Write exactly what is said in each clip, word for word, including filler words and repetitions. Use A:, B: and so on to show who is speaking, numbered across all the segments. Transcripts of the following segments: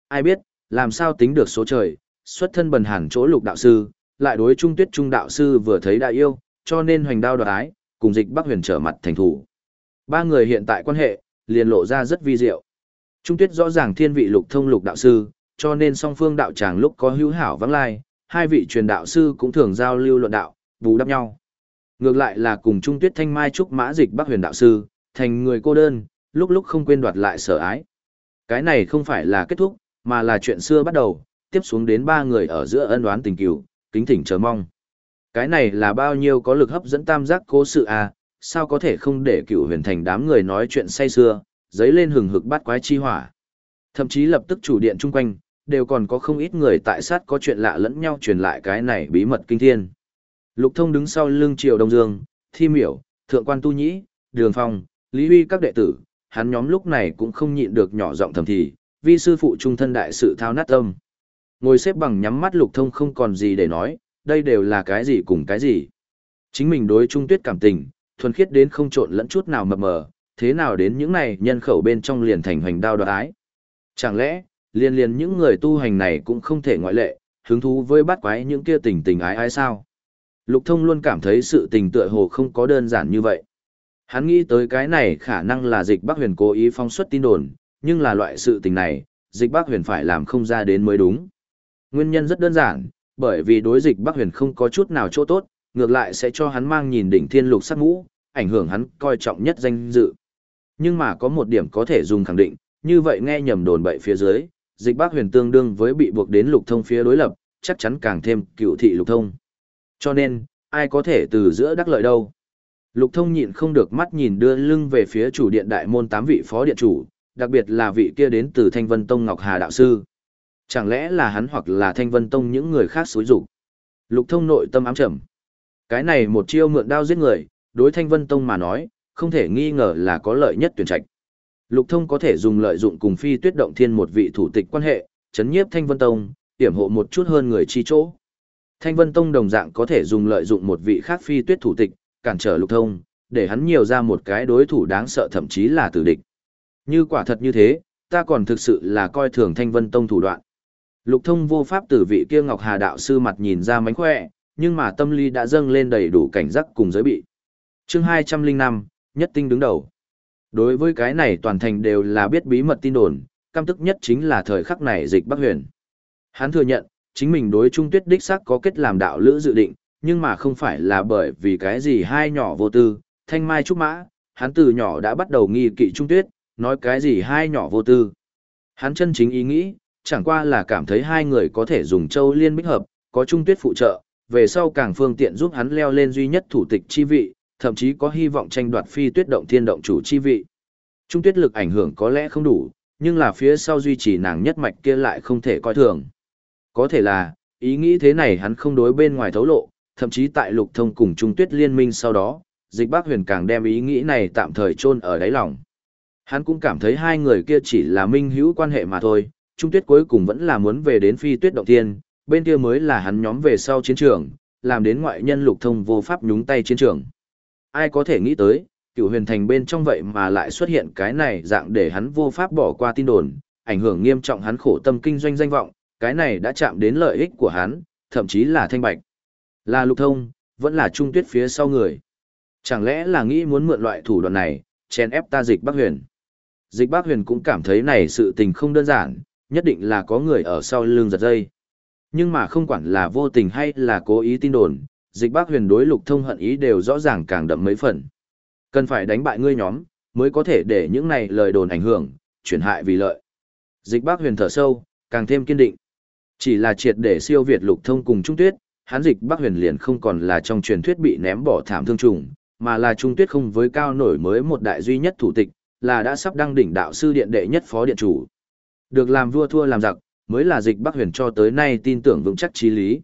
A: Ai biết, làm sao tính được số trời, xuất thân bần hàn chỗ Lục đạo sư, lại đối Trung Tuyết Trung đạo sư vừa thấy đã yêu, cho nên hoành đao đoạt ái, cùng Dịch Bắc Huyền trở mặt thành thủ. Ba người hiện tại quan hệ, liền lộ ra rất vi diệu. Trung Tuyết rõ ràng thiên vị Lục Thông Lục đạo sư, cho nên song phương đạo tràng lúc có hữu hảo vắng lai, hai vị truyền đạo sư cũng thường giao lưu luận đạo, bù đắp nhau. Ngược lại là cùng Trung Tuyết Thanh Mai trúc mã Dịch Bắc Huyền đạo sư, thành người cô đơn, lúc lúc không quên đoạt lại sở ái. Cái này không phải là kết thúc, mà là chuyện xưa bắt đầu, tiếp xuống đến ba người ở giữa ân oán tình cừu, kính thỉnh chờ mong. Cái này là bao nhiêu có lực hấp dẫn tam giác cố sự à, sao có thể không để Cửu Huyền Thành đám người nói chuyện say xưa, dấy lên hừng hực bát quái chi hỏa. Thậm chí lập tức chủ điện chung quanh, đều còn có không ít người tại sát có chuyện lạ lẫn nhau truyền lại cái này bí mật kinh thiên. Lục Thông đứng sau lưng Triều Đông Dương, Thi Miểu, Thượng quan Tu Nhĩ, Đường Phong, Lý Huy các đệ tử, hắn nhóm lúc này cũng không nhịn được nhỏ giọng thầm thì, vi sư phụ trung thân đại sự thao nát tâm. Ngồi xếp bằng nhắm mắt Lục Thông không còn gì để nói, đây đều là cái gì cùng cái gì. Chính mình đối Trung Tuyết cảm tình, thuần khiết đến không trộn lẫn chút nào mập mờ, thế nào đến những này nhân khẩu bên trong liền thành hoành đao đoạt ái. Chẳng lẽ, liền liền những người tu hành này cũng không thể ngoại lệ, hứng thú với bát quái những kia tình tình ái ái sao? Lục Thông luôn cảm thấy sự tình tựa hồ không có đơn giản như vậy. Hắn nghĩ tới cái này khả năng là Dịch Bắc Huyền cố ý phóng xuất tin đồn, nhưng là loại sự tình này, Dịch Bắc Huyền phải làm không ra đến mới đúng. Nguyên nhân rất đơn giản, bởi vì đối Dịch Bắc Huyền không có chút nào chỗ tốt, ngược lại sẽ cho hắn mang nhìn đỉnh thiên lục sắc ngũ, ảnh hưởng hắn coi trọng nhất danh dự. Nhưng mà có một điểm có thể dùng khẳng định, như vậy nghe nhầm đồn bậy phía dưới, Dịch Bắc Huyền tương đương với bị buộc đến Lục Thông phía đối lập, chắc chắn càng thêm cựu thị Lục Thông. Cho nên, ai có thể từ giữa đắc lợi đâu? Lục Thông nhịn không được mắt nhìn đưa lưng về phía chủ điện đại môn tám vị phó điện chủ, đặc biệt là vị kia đến từ Thanh Vân Tông Ngọc Hà đạo sư. Chẳng lẽ là hắn hoặc là Thanh Vân Tông những người khác xúi rục? Lục Thông nội tâm ám trầm. Cái này một chiêu mượn đao giết người, đối Thanh Vân Tông mà nói, không thể nghi ngờ là có lợi nhất tuyển trạch. Lục Thông có thể dùng lợi dụng cùng Phi Tuyết Động Thiên một vị thủ tịch quan hệ, chấn nhiếp Thanh Vân Tông, tiểm hộ một chút hơn người chi chỗ. Thanh Vân Tông đồng dạng có thể dùng lợi dụng một vị khác Phi Tuyết thủ tịch, cản trở Lục Thông, để hắn nhiều ra một cái đối thủ đáng sợ thậm chí là tử địch. Như quả thật như thế, ta còn thực sự là coi thường Thanh Vân Tông thủ đoạn. Lục Thông vô pháp từ vị kia Ngọc Hà đạo sư mặt nhìn ra mánh khỏe, nhưng mà tâm lý đã dâng lên đầy đủ cảnh giác cùng giới bị. Chương hai trăm lẻ năm, Nhất Tinh đứng đầu. Đối với cái này toàn thành đều là biết bí mật tin đồn, căm tức nhất chính là thời khắc này Dịch Bắc Huyền. Hắn thừa nhận, chính mình đối Trung Tuyết đích xác có kết làm đạo lữ dự định, nhưng mà không phải là bởi vì cái gì hai nhỏ vô tư, thanh mai trúc mã, hắn từ nhỏ đã bắt đầu nghi kỵ Trung Tuyết, nói cái gì hai nhỏ vô tư. Hắn chân chính ý nghĩ, chẳng qua là cảm thấy hai người có thể dùng châu liên bích hợp, có Trung Tuyết phụ trợ, về sau càng phương tiện giúp hắn leo lên duy nhất thủ tịch chi vị, thậm chí có hy vọng tranh đoạt Phi Tuyết Động Thiên động chủ chi vị. Trung Tuyết lực ảnh hưởng có lẽ không đủ, nhưng là phía sau duy trì nàng nhất mạch kia lại không thể coi thường. Có thể là, ý nghĩ thế này hắn không đối bên ngoài thấu lộ, thậm chí tại Lục Thông cùng Trung Tuyết liên minh sau đó, Dịch Bắc Huyền càng đem ý nghĩ này tạm thời chôn ở đáy lòng. Hắn cũng cảm thấy hai người kia chỉ là minh hữu quan hệ mà thôi, Trung Tuyết cuối cùng vẫn là muốn về đến Phi Tuyết Động Thiên, bên kia mới là hắn nhóm về sau chiến trường, làm đến ngoại nhân Lục Thông vô pháp nhúng tay chiến trường. Ai có thể nghĩ tới, Cửu Huyền Thành bên trong vậy mà lại xuất hiện cái này dạng để hắn vô pháp bỏ qua tin đồn, ảnh hưởng nghiêm trọng hắn khổ tâm kinh doanh danh vọng, cái này đã chạm đến lợi ích của hắn, thậm chí là thanh bạch. Là Lục Thông, vẫn là Trung Tuyết phía sau người. Chẳng lẽ là nghĩ muốn mượn loại thủ đoạn này, chèn ép ta Dịch Bắc Huyền. Dịch Bắc Huyền cũng cảm thấy này sự tình không đơn giản, nhất định là có người ở sau lưng giật dây. Nhưng mà không quản là vô tình hay là cố ý tin đồn, Dịch Bắc Huyền đối Lục Thông hận ý đều rõ ràng càng đậm mấy phần. Cần phải đánh bại ngươi nhóm, mới có thể để những này lời đồn ảnh hưởng, chuyển hại vì lợi. Dịch Bắc Huyền thở sâu, càng thêm kiên định. Chỉ là triệt để siêu việt Lục Thông cùng Trung Tuyết, hắn Dịch Bắc Huyền liền không còn là trong truyền thuyết bị ném bỏ thảm thương trùng, mà là Trung Tuyết không với cao nổi mới một đại duy nhất thủ tịch, là đã sắp đăng đỉnh đạo sư điện đệ nhất phó điện chủ. Được làm vua thua làm giặc, mới là Dịch Bắc Huyền cho tới nay tin tưởng vững chắc chí lý.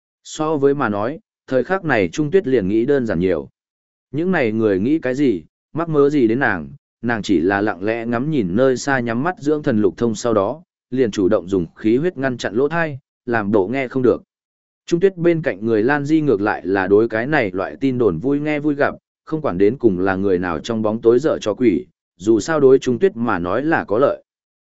A: So với mà nói, thời khắc này Trung Tuyết liền nghĩ đơn giản nhiều. Những này người nghĩ cái gì, mắc mớ gì đến nàng, nàng chỉ là lặng lẽ ngắm nhìn nơi xa nhắm mắt dưỡng thần Lục Thông sau đó, liền chủ động dùng khí huyết ngăn chặn lỗ thai, làm bộ nghe không được. Trung Tuyết bên cạnh người Lan Di ngược lại là đối cái này loại tin đồn vui nghe vui gặp, không quản đến cùng là người nào trong bóng tối dở cho quỷ, dù sao đối Trung Tuyết mà nói là có lợi.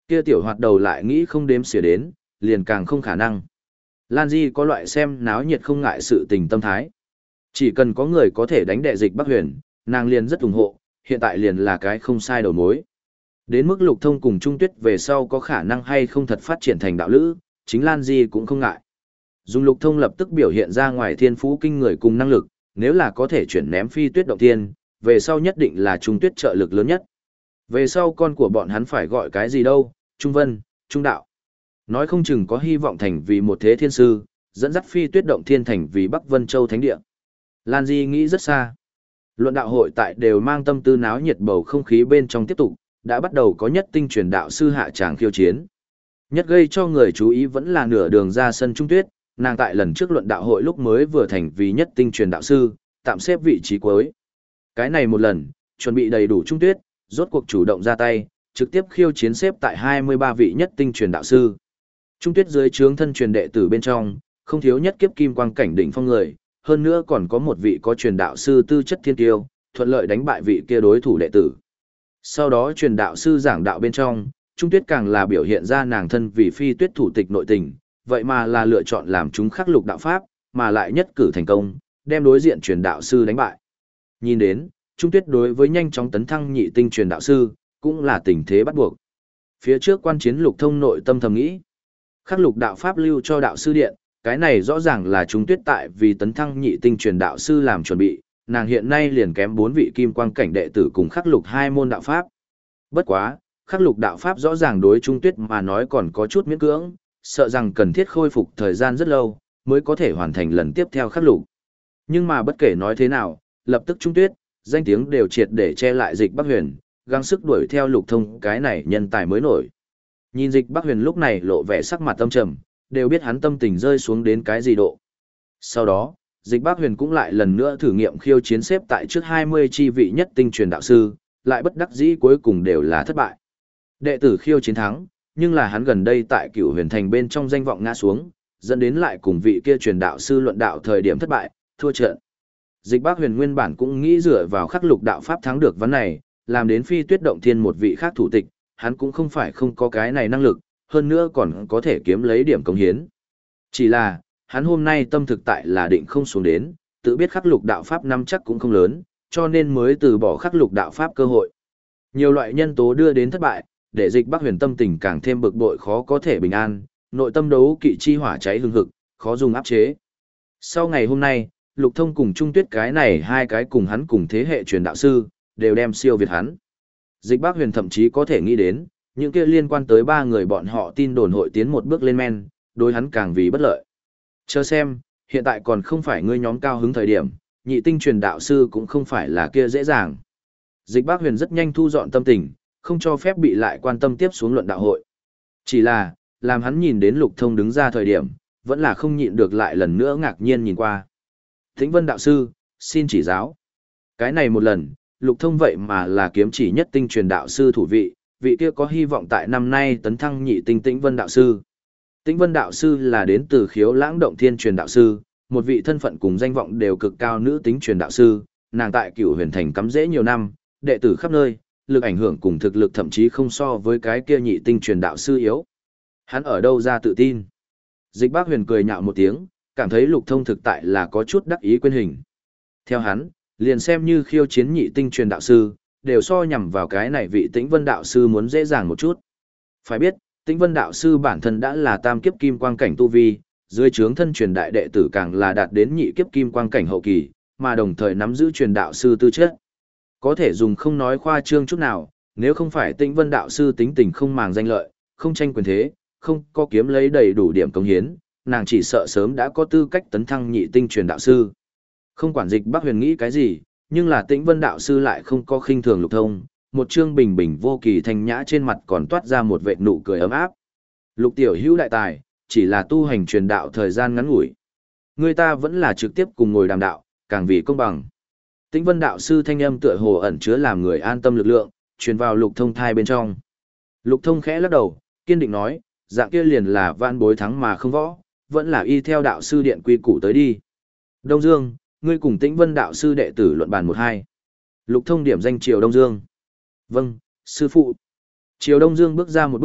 A: Kia tiểu hoạt đầu lại nghĩ không đếm xỉa đến, liền càng không khả năng. Lan Di có loại xem náo nhiệt không ngại sự tình tâm thái. Chỉ cần có người có thể đánh đệ dịch Bắc Huyền, nàng liền rất ủng hộ, hiện tại liền là cái không sai đầu mối. Đến mức Lục Thông cùng Trung Tuyết về sau có khả năng hay không thật phát triển thành đạo lữ, chính Lan Di cũng không ngại. Dùng Lục Thông lập tức biểu hiện ra ngoài thiên phú kinh người cùng năng lực, nếu là có thể chuyển ném phi tuyết động thiên, về sau nhất định là Trung Tuyết trợ lực lớn nhất. Về sau con của bọn hắn phải gọi cái gì đâu, Trung Vân, Trung Đạo. Nói không chừng có hy vọng thành vì một thế thiên sư, dẫn dắt phi tuyết động thiên thành vì Bắc Vân Châu Thánh Địa. Lan Di nghĩ rất xa. Luận đạo hội tại đều mang tâm tư náo nhiệt bầu không khí bên trong tiếp tục, đã bắt đầu có nhất tinh truyền đạo sư hạ tràng khiêu chiến. Nhất gây cho người chú ý vẫn là nửa đường ra sân Trung Tuyết, nàng tại lần trước luận đạo hội lúc mới vừa thành vì nhất tinh truyền đạo sư, tạm xếp vị trí cuối. Cái này một lần, chuẩn bị đầy đủ Trung Tuyết, rốt cuộc chủ động ra tay, trực tiếp khiêu chiến xếp tại hai mươi ba vị nhất tinh truyền đạo sư. Trung Tuyết dưới trướng thân truyền đệ tử bên trong, không thiếu nhất kiếp kim quang cảnh đỉnh phong người, hơn nữa còn có một vị có truyền đạo sư tư chất thiên tiêu, thuận lợi đánh bại vị kia đối thủ đệ tử. Sau đó truyền đạo sư giảng đạo bên trong, Trung Tuyết càng là biểu hiện ra nàng thân vì phi tuyết thủ tịch nội tình, vậy mà là lựa chọn làm chúng khắc lục đạo pháp, mà lại nhất cử thành công, đem đối diện truyền đạo sư đánh bại. Nhìn đến, Trung Tuyết đối với nhanh chóng tấn thăng nhị tinh truyền đạo sư, cũng là tình thế bắt buộc. Phía trước quan chiến Lục Thông nội tâm thầm nghĩ, khắc lục đạo pháp lưu cho đạo sư điện, cái này rõ ràng là Trung Tuyết tại vì tấn thăng nhị tinh truyền đạo sư làm chuẩn bị, nàng hiện nay liền kém bốn vị kim quang cảnh đệ tử cùng khắc lục hai môn đạo pháp. Bất quá, khắc lục đạo pháp rõ ràng đối Trung Tuyết mà nói còn có chút miễn cưỡng, sợ rằng cần thiết khôi phục thời gian rất lâu, mới có thể hoàn thành lần tiếp theo khắc lục. Nhưng mà bất kể nói thế nào, lập tức Trung Tuyết, danh tiếng đều triệt để che lại dịch Bắc Huyền, gắng sức đuổi theo Lục Thông cái này nhân tài mới nổi. Nhìn dịch Bắc Huyền lúc này lộ vẻ sắc mặt tâm trầm, đều biết hắn tâm tình rơi xuống đến cái gì độ. Sau đó, dịch Bắc Huyền cũng lại lần nữa thử nghiệm khiêu chiến xếp tại trước hai mươi chi vị nhất tinh truyền đạo sư, lại bất đắc dĩ cuối cùng đều là thất bại. Đệ tử khiêu chiến thắng, nhưng là hắn gần đây tại Cửu Huyền Thành bên trong danh vọng ngã xuống, dẫn đến lại cùng vị kia truyền đạo sư luận đạo thời điểm thất bại, thua trận. Dịch Bắc Huyền nguyên bản cũng nghĩ dựa vào khắc lục đạo pháp thắng được vấn này, làm đến phi tuyết động thiên một vị khác thủ tịch, hắn cũng không phải không có cái này năng lực, hơn nữa còn có thể kiếm lấy điểm công hiến. Chỉ là, hắn hôm nay tâm thực tại là định không xuống đến, tự biết khắc lục đạo pháp năm chắc cũng không lớn, cho nên mới từ bỏ khắc lục đạo pháp cơ hội. Nhiều loại nhân tố đưa đến thất bại, để dịch Bắc Huyền tâm tình càng thêm bực bội khó có thể bình an, nội tâm đấu kỵ chi hỏa cháy hừng hực, khó dùng áp chế. Sau ngày hôm nay, Lục Thông cùng Trung Tuyết cái này hai cái cùng hắn cùng thế hệ truyền đạo sư, đều đem siêu việt hắn. Dịch Bắc Huyền thậm chí có thể nghĩ đến, những kia liên quan tới ba người bọn họ tin đồn hội tiến một bước lên men, đối hắn càng vì bất lợi. Chờ xem, hiện tại còn không phải ngươi nhóm cao hứng thời điểm, nhị tinh truyền đạo sư cũng không phải là kia dễ dàng. Dịch Bắc Huyền rất nhanh thu dọn tâm tình, không cho phép bị lại quan tâm tiếp xuống luận đạo hội. Chỉ là, làm hắn nhìn đến Lục Thông đứng ra thời điểm, vẫn là không nhịn được lại lần nữa ngạc nhiên nhìn qua. Thính Vân đạo sư, xin chỉ giáo. Cái này một lần, Lục Thông vậy mà là kiếm chỉ nhất tinh truyền đạo sư thủ vị, vị kia có hy vọng tại năm nay tấn thăng nhị tinh Tĩnh Vân đạo sư. Tĩnh Vân đạo sư là đến từ Khiếu Lãng Động Thiên truyền đạo sư, một vị thân phận cùng danh vọng đều cực cao nữ tính truyền đạo sư, nàng tại Cửu Huyền Thành cắm rễ nhiều năm, đệ tử khắp nơi, lực ảnh hưởng cùng thực lực thậm chí không so với cái kia nhị tinh truyền đạo sư yếu. Hắn ở đâu ra tự tin? Dịch Bắc Huyền cười nhạo một tiếng, cảm thấy Lục Thông thực tại là có chút đắc ý quên hình. Theo hắn, liền xem như khiêu chiến nhị tinh truyền đạo sư, đều so nhằm vào cái này vị Tĩnh Vân đạo sư muốn dễ dàng một chút. Phải biết, Tĩnh Vân đạo sư bản thân đã là tam kiếp kim quang cảnh tu vi, dưới trướng thân truyền đại đệ tử càng là đạt đến nhị kiếp kim quang cảnh hậu kỳ, mà đồng thời nắm giữ truyền đạo sư tư chất. Có thể dùng không nói khoa trương chút nào, nếu không phải Tĩnh Vân đạo sư tính tình không màng danh lợi, không tranh quyền thế, không có kiếm lấy đầy đủ điểm công hiến, nàng chỉ sợ sớm đã có tư cách tấn thăng nhị tinh truyền đạo sư. Không quản dịch Bắc Huyền nghĩ cái gì, nhưng là Tĩnh Vân đạo sư lại không có khinh thường Lục Thông, một trương bình bình vô kỳ thanh nhã trên mặt còn toát ra một vệt nụ cười ấm áp. Lục tiểu hữu đại tài, chỉ là tu hành truyền đạo thời gian ngắn ngủi. Người ta vẫn là trực tiếp cùng ngồi đàm đạo, càng vì công bằng. Tĩnh Vân đạo sư thanh âm tựa hồ ẩn chứa làm người an tâm lực lượng, truyền vào Lục Thông thai bên trong. Lục Thông khẽ lắc đầu, kiên định nói, dạng kia liền là vạn bối thắng mà không võ, vẫn là y theo đạo sư điện quy củ tới đi. Đông Dương, ngươi cùng Tĩnh Vân đạo sư đệ tử luận bàn một hai. Lục Thông điểm danh Triều Đông Dương. Vâng, sư phụ. Triều Đông Dương bước ra một bước,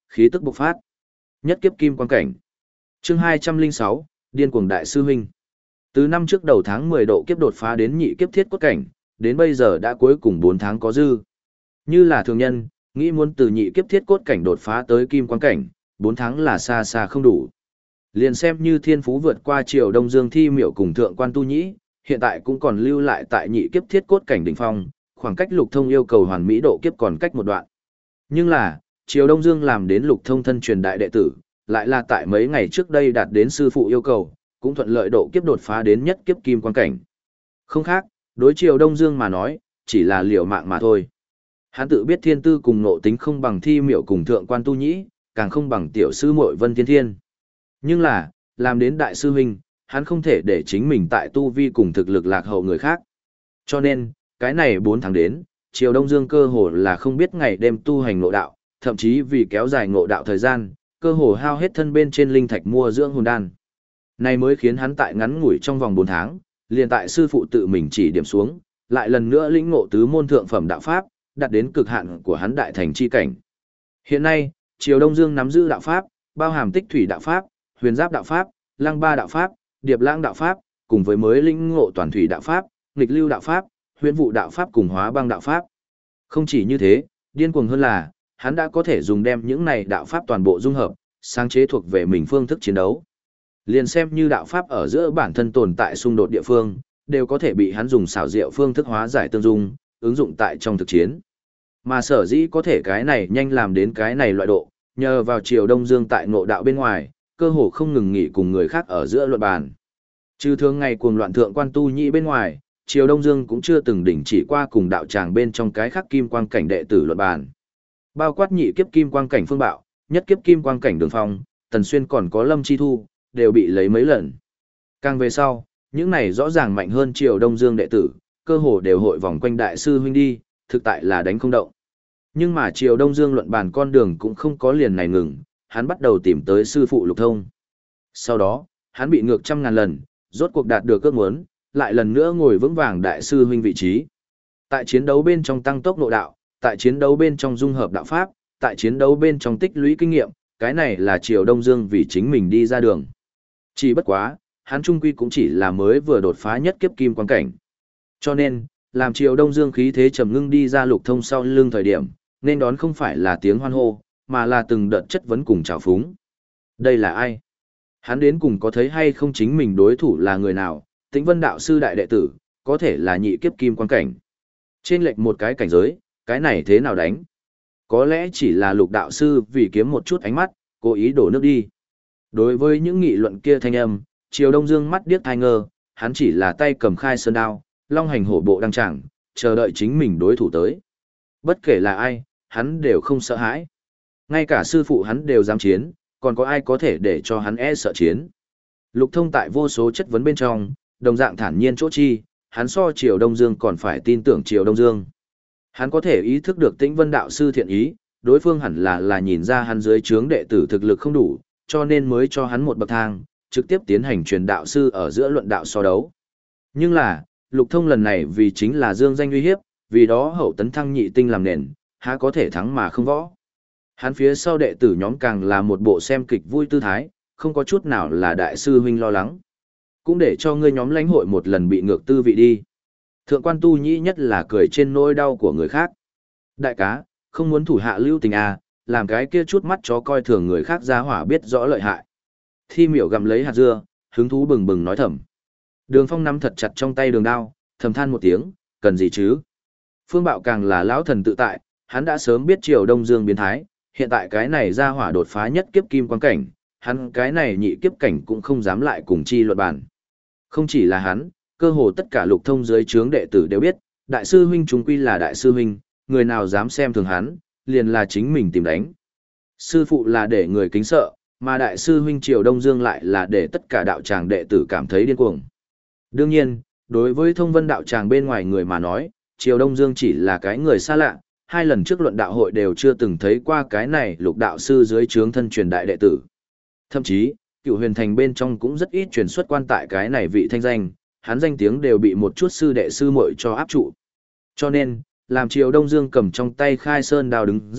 A: khí tức bộc phát. Nhất kiếp kim quan cảnh. Chương hai trăm lẻ sáu, Điên cuồng đại sư huynh. Từ năm trước đầu tháng mười độ kiếp đột phá đến nhị kiếp thiết cốt cảnh, đến bây giờ đã cuối cùng bốn tháng có dư. Như là thường nhân, nghĩ muốn từ nhị kiếp thiết cốt cảnh đột phá tới kim quan cảnh, bốn tháng là xa xa không đủ. Liền xem như thiên phú vượt qua Triều Đông Dương Thi Miểu cùng thượng quan tu nhĩ, hiện tại cũng còn lưu lại tại nhị kiếp thiết cốt cảnh đỉnh phong, khoảng cách Lục Thông yêu cầu hoàn mỹ độ kiếp còn cách một đoạn. Nhưng là, Triều Đông Dương làm đến Lục Thông thân truyền đại đệ tử, lại là tại mấy ngày trước đây đạt đến sư phụ yêu cầu, cũng thuận lợi độ kiếp đột phá đến nhất kiếp kim quan cảnh. Không khác, đối Triều Đông Dương mà nói, chỉ là liều mạng mà thôi. Hắn tự biết thiên tư cùng nộ tính không bằng Thi Miểu cùng thượng quan tu nhĩ, càng không bằng tiểu sư muội Vân Thiên Thiên. Nhưng là, làm đến đại sư huynh, hắn không thể để chính mình tại tu vi cùng thực lực lạc hậu người khác. Cho nên, cái này bốn tháng đến, Triều Đông Dương cơ hồ là không biết ngày đêm tu hành ngộ đạo, thậm chí vì kéo dài ngộ đạo thời gian, cơ hồ hao hết thân bên trên linh thạch mua dưỡng hồn đan. Này mới khiến hắn tại ngắn ngủi trong vòng bốn tháng, liền tại sư phụ tự mình chỉ điểm xuống, lại lần nữa lĩnh ngộ tứ môn thượng phẩm đạo pháp, đạt đến cực hạn của hắn đại thành chi cảnh. Hiện nay, Triều Đông Dương nắm giữ đạo pháp, bao hàm tích thủy đạo pháp, huyền giáp đạo pháp, lăng ba đạo pháp, điệp lãng đạo pháp, cùng với mới lĩnh ngộ toàn thủy đạo pháp, nghịch lưu đạo pháp, huyền vụ đạo pháp cùng hóa băng đạo pháp. Không chỉ như thế, điên cuồng hơn là, hắn đã có thể dùng đem những này đạo pháp toàn bộ dung hợp, sáng chế thuộc về mình phương thức chiến đấu. Liền xem như đạo pháp ở giữa bản thân tồn tại xung đột địa phương, đều có thể bị hắn dùng xảo diệu phương thức hóa giải tương dung, ứng dụng tại trong thực chiến. Mà sở dĩ có thể cái này nhanh làm đến cái này loại độ, nhờ vào Triều Đông Dương tại ngộ đạo bên ngoài, cơ hồ không ngừng nghỉ cùng người khác ở giữa luận bàn. Trừ thường ngày cuồng loạn thượng quan tu nhĩ bên ngoài, Triều Đông Dương cũng chưa từng đỉnh chỉ qua cùng đạo tràng bên trong cái khắc kim quang cảnh đệ tử luận bàn. Bao quát nhị kiếp kim quang cảnh Phương Bạo, nhất kiếp kim quang cảnh Đường Phong, Tần Xuyên còn có Lâm Chi Thu, đều bị lấy mấy lần. Càng về sau, những này rõ ràng mạnh hơn Triều Đông Dương đệ tử, cơ hồ đều hội vòng quanh đại sư huynh đi, thực tại là đánh không động. Nhưng mà Triều Đông Dương luận bàn con đường cũng không có liền này ngừng, hắn bắt đầu tìm tới sư phụ Lục Thông. Sau đó, hắn bị ngược trăm ngàn lần, rốt cuộc đạt được ước muốn, lại lần nữa ngồi vững vàng đại sư huynh vị trí. Tại chiến đấu bên trong tăng tốc nội đạo, tại chiến đấu bên trong dung hợp đạo pháp, tại chiến đấu bên trong tích lũy kinh nghiệm, cái này là Triều Đông Dương vì chính mình đi ra đường. Chỉ bất quá, hắn trung quy cũng chỉ là mới vừa đột phá nhất kiếp kim quan cảnh. Cho nên, làm Triều Đông Dương khí thế trầm ngưng đi ra Lục Thông sau lưng thời điểm, nên đón không phải là tiếng hoan hô, mà là từng đợt chất vấn cùng trào phúng. Đây là ai? Hắn đến cùng có thấy hay không chính mình đối thủ là người nào? Tĩnh Vân đạo sư đại đệ tử, có thể là nhị kiếp kim quan cảnh. Trên lệch một cái cảnh giới, cái này thế nào đánh? Có lẽ chỉ là Lục đạo sư vì kiếm một chút ánh mắt, cố ý đổ nước đi. Đối với những nghị luận kia thanh âm, Triều Đông Dương mắt điếc thai ngơ, hắn chỉ là tay cầm khai sơn đao, long hành hổ bộ đăng chẳng, chờ đợi chính mình đối thủ tới. Bất kể là ai, hắn đều không sợ hãi. Ngay cả sư phụ hắn đều dám chiến, còn có ai có thể để cho hắn e sợ chiến. Lục Thông tại vô số chất vấn bên trong, đồng dạng thản nhiên chỗ chi, hắn so Triều Đông Dương còn phải tin tưởng Triều Đông Dương. Hắn có thể ý thức được Tĩnh Vân đạo sư thiện ý, đối phương hẳn là là nhìn ra hắn dưới trướng đệ tử thực lực không đủ, cho nên mới cho hắn một bậc thang, trực tiếp tiến hành truyền đạo sư ở giữa luận đạo so đấu. Nhưng là, Lục Thông lần này vì chính là dương danh uy hiếp, vì đó hậu tấn thăng nhị tinh làm nền, há có thể thắng mà không võ. Hắn phía sau đệ tử nhóm càng là một bộ xem kịch vui tư thái, không có chút nào là đại sư huynh lo lắng. Cũng để cho ngươi nhóm lãnh hội một lần bị ngược tư vị đi. Thượng quan tu nhĩ nhất là cười trên nỗi đau của người khác. Đại cá, không muốn thủ hạ lưu tình à, làm cái kia chút mắt chó coi thường người khác ra hỏa biết rõ lợi hại. Thi Miểu gặm lấy hạt dưa, hứng thú bừng bừng nói thầm. Đường Phong nắm thật chặt trong tay đường đao, thầm than một tiếng, cần gì chứ? Phương Bạo càng là lão thần tự tại, hắn đã sớm biết Triều Đông Dương biến thái, hiện tại cái này ra hỏa đột phá nhất kiếp kim quan cảnh, hắn cái này nhị kiếp cảnh cũng không dám lại cùng chi luận bàn. Không chỉ là hắn, cơ hồ tất cả Lục Thông dưới trướng đệ tử đều biết, đại sư huynh chúng quy là đại sư huynh, người nào dám xem thường hắn, liền là chính mình tìm đánh. Sư phụ là để người kính sợ, mà đại sư huynh Triều Đông Dương lại là để tất cả đạo tràng đệ tử cảm thấy điên cuồng. Đương nhiên, đối với Thông Vân đạo tràng bên ngoài người mà nói, Triều Đông Dương chỉ là cái người xa lạ, hai lần trước luận đạo hội đều chưa từng thấy qua cái này Lục đạo sư dưới trướng thân truyền đại đệ tử. Thậm chí, Cựu Huyền Thành bên trong cũng rất ít truyền xuất quan tại cái này vị thanh danh, hắn danh tiếng đều bị một chút sư đệ sư muội cho áp trụ. Cho nên, làm Triều Đông Dương cầm trong tay khai sơn đao đứng ra,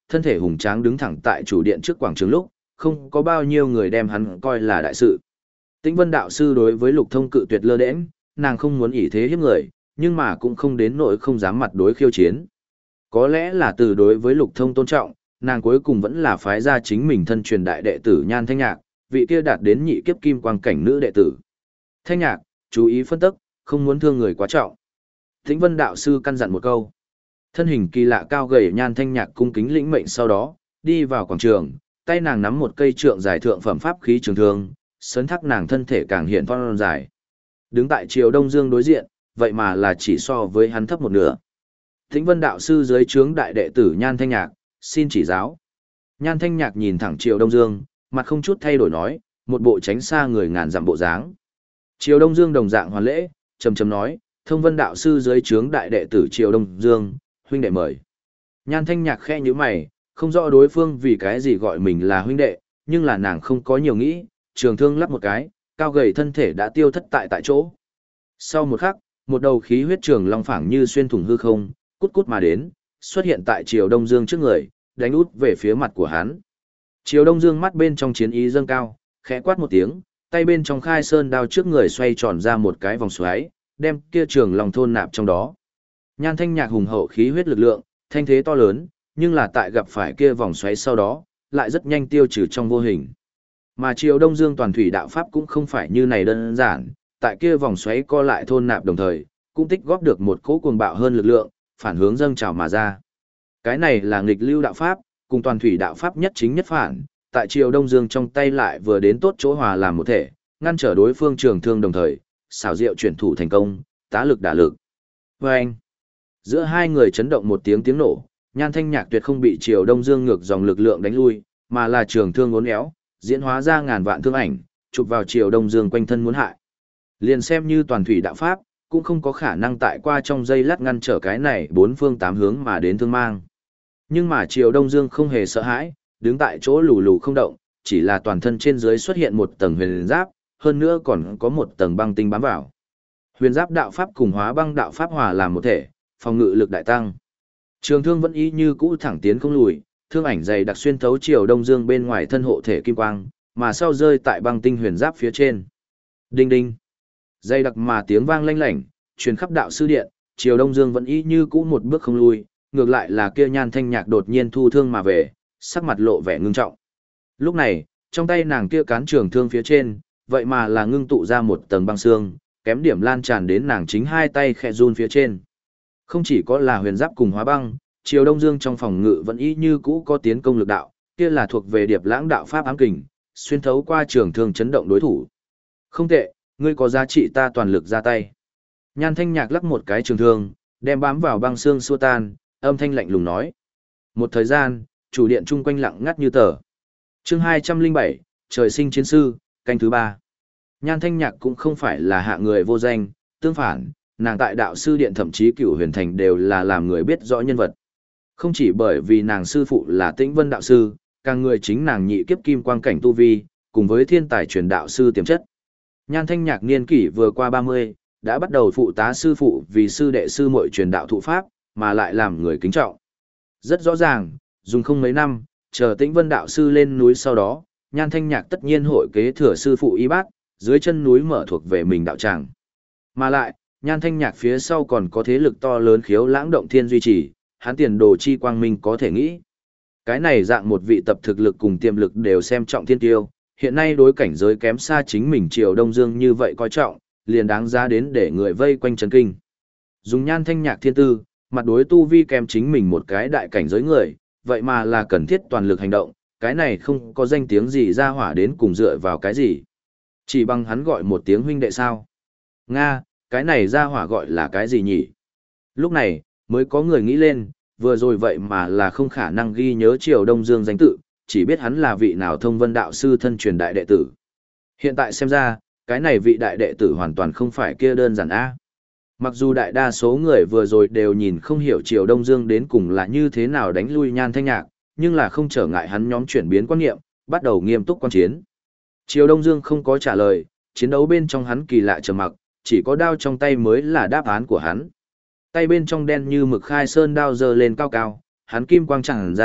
A: thân thể hùng tráng đứng thẳng tại chủ điện trước quảng trường lúc, không có bao nhiêu người đem hắn coi là đại sự. Tĩnh Vân đạo sư đối với Lục Thông cự tuyệt lơ đễnh, nàng không muốn ỷ thế hiếp người, nhưng mà cũng không đến nỗi không dám mặt đối khiêu chiến. Có lẽ là từ đối với Lục Thông tôn trọng, nàng cuối cùng vẫn là phái ra chính mình thân truyền đại đệ tử Nhan Thanh Nhạc, vị kia đạt đến nhị kiếp kim quang cảnh nữ đệ tử. Thanh Nhạc, chú ý phân tức, không muốn thương người quá trọng. Tĩnh Vân đạo sư căn dặn một câu. Thân hình kỳ lạ cao gầy Nhan Thanh Nhạc cung kính lĩnh mệnh, sau đó đi vào quảng trường, tay nàng nắm một cây trượng dài thượng phẩm pháp khí trường thương, sấn thác nàng thân thể càng hiện phong dài. Đứng tại Triều Đông Dương đối diện, vậy mà là chỉ so với hắn thấp một nửa. Tĩnh Vân đạo sư dưới trướng đại đệ tử Nhan Thanh Nhạc, xin chỉ giáo. Nhan Thanh Nhạc nhìn thẳng Triều Đông Dương, mặt không chút thay đổi nói, một bộ tránh xa người ngàn dặm bộ dáng. Triều Đông Dương đồng dạng hoàn lễ, trầm trầm nói, Thông Vân đạo sư dưới trướng đại đệ tử Triều Đông Dương, huynh đệ mời. Nhan Thanh Nhạc khẽ nhíu mày, không rõ đối phương vì cái gì gọi mình là huynh đệ, nhưng là nàng không có nhiều nghĩ, trường thương lắp một cái, cao gầy thân thể đã tiêu thất tại tại chỗ. Sau một khắc, một đầu khí huyết trường long phảng như xuyên thủng hư không, cút cút mà đến, xuất hiện tại Triều Đông Dương trước người, đánh út về phía mặt của hắn. Triều Đông Dương mắt bên trong chiến ý dâng cao, khẽ quát một tiếng, tay bên trong khai sơn đao trước người xoay tròn ra một cái vòng xoáy, đem kia trường long thôn nạp trong đó. Nhan Thanh Nhạc hùng hậu khí huyết lực lượng, thanh thế to lớn, nhưng là tại gặp phải kia vòng xoáy sau đó, lại rất nhanh tiêu trừ trong vô hình. Mà Triều Đông Dương toàn thủy đạo pháp cũng không phải như này đơn giản, tại kia vòng xoáy co lại thôn nạp đồng thời, cũng tích góp được một cỗ cuồng bạo hơn lực lượng, phản hướng dâng trào mà ra. Cái này là nghịch lưu đạo pháp, cùng toàn thủy đạo pháp nhất chính nhất phản, tại Triều Đông Dương trong tay lại vừa đến tốt chỗ hòa làm một thể, ngăn trở đối phương trường thương đồng thời, xảo diệu chuyển thủ thành công, tá lực đả lực. Và anh, giữa hai người chấn động một tiếng tiếng nổ, Nhan Thanh Nhạc tuyệt không bị Triều Đông Dương ngược dòng lực lượng đánh lui, mà là trường thương uốn éo, diễn hóa ra ngàn vạn thương ảnh, chụp vào Triều Đông Dương quanh thân muốn hại. Liền xem như toàn thủy đạo pháp, cũng không có khả năng tại qua trong giây lát ngăn trở cái này bốn phương tám hướng mà đến thương mang. Nhưng mà Triều Đông Dương không hề sợ hãi, đứng tại chỗ lù lù không động, chỉ là toàn thân trên dưới xuất hiện một tầng huyền giáp, hơn nữa còn có một tầng băng tinh bám vào. Huyền giáp đạo pháp cùng hóa băng đạo pháp hòa làm một thể, phòng ngự lực đại tăng. Trường thương vẫn y như cũ thẳng tiến không lùi, thương ảnh dày đặc xuyên thấu Triều Đông Dương bên ngoài thân hộ thể kim quang, mà sau rơi tại băng tinh huyền giáp phía trên. Đinh đinh. Dày đặc mà tiếng vang lanh lảnh, truyền khắp đạo sư điện, Triều Đông Dương vẫn y như cũ một bước không lùi, ngược lại là kia Nhan Thanh Nhạc đột nhiên thu thương mà về, sắc mặt lộ vẻ ngưng trọng. Lúc này, trong tay nàng kia cán trường thương phía trên, vậy mà là ngưng tụ ra một tầng băng xương, kém điểm lan tràn đến nàng chính hai tay khẽ run phía trên. Không chỉ có là huyền giáp cùng hóa băng, Triều Đông Dương trong phòng ngự vẫn y như cũ có tiến công lực đạo, kia là thuộc về Điệp Lãng đạo pháp ám kình, xuyên thấu qua trường thương chấn động đối thủ. Không tệ, ngươi có giá trị ta toàn lực ra tay. Nhan Thanh Nhạc lắc một cái trường thương, đem bám vào băng xương xua tan, âm thanh lạnh lùng nói. Một thời gian, chủ điện chung quanh lặng ngắt như tờ. Chương hai trăm lẻ bảy, trời sinh chiến sư, canh thứ ba. Nhan Thanh Nhạc cũng không phải là hạ người vô danh, tương phản, nàng tại đạo sư điện thậm chí cửu huyền thành đều là làm người biết rõ nhân vật. Không chỉ bởi vì nàng sư phụ là Tĩnh Vân đạo sư, càng người chính nàng nhị kiếp kim quang cảnh tu vi, cùng với thiên tài truyền đạo sư tiềm chất. Nhan Thanh Nhạc niên kỷ vừa qua ba mươi, đã bắt đầu phụ tá sư phụ vì sư đệ sư muội truyền đạo thụ pháp, mà lại làm người kính trọng. Rất rõ ràng, dùng không mấy năm, chờ Tĩnh Vân đạo sư lên núi sau đó, Nhan Thanh Nhạc tất nhiên hội kế thừa sư phụ y bát, dưới chân núi mở thuộc về mình đạo tràng. Mà lại, Nhan Thanh Nhạc phía sau còn có thế lực to lớn khiếu lãng động thiên duy trì, hắn tiền đồ chi quang minh có thể nghĩ. Cái này dạng một vị tập thực lực cùng tiềm lực đều xem trọng thiên tiêu, hiện nay đối cảnh giới kém xa chính mình Triều Đông Dương như vậy coi trọng, liền đáng giá đến để người vây quanh chấn kinh. Dùng Nhan Thanh Nhạc thiên tư, mặt đối tu vi kém chính mình một cái đại cảnh giới người, vậy mà là cần thiết toàn lực hành động, cái này không có danh tiếng gì ra hỏa đến cùng dựa vào cái gì. Chỉ bằng hắn gọi một tiếng huynh đệ sao. Nga, cái này ra hỏa gọi là cái gì nhỉ? Lúc này, mới có người nghĩ lên, vừa rồi vậy mà là không khả năng ghi nhớ Triều Đông Dương danh tự, chỉ biết hắn là vị nào Thông Vân đạo sư thân truyền đại đệ tử. Hiện tại xem ra, cái này vị đại đệ tử hoàn toàn không phải kia đơn giản a. Mặc dù đại đa số người vừa rồi đều nhìn không hiểu Triều Đông Dương đến cùng là như thế nào đánh lui Nhan Thanh Nhạc, nhưng là không trở ngại hắn nhóm chuyển biến quan niệm, bắt đầu nghiêm túc quan chiến. Triều Đông Dương không có trả lời, chiến đấu bên trong hắn kỳ lạ trầm mặc, chỉ có đao trong tay mới là đáp án của hắn. Tay bên trong đen như mực khai sơn đao giơ lên cao cao, hắn kim quang tràn ra,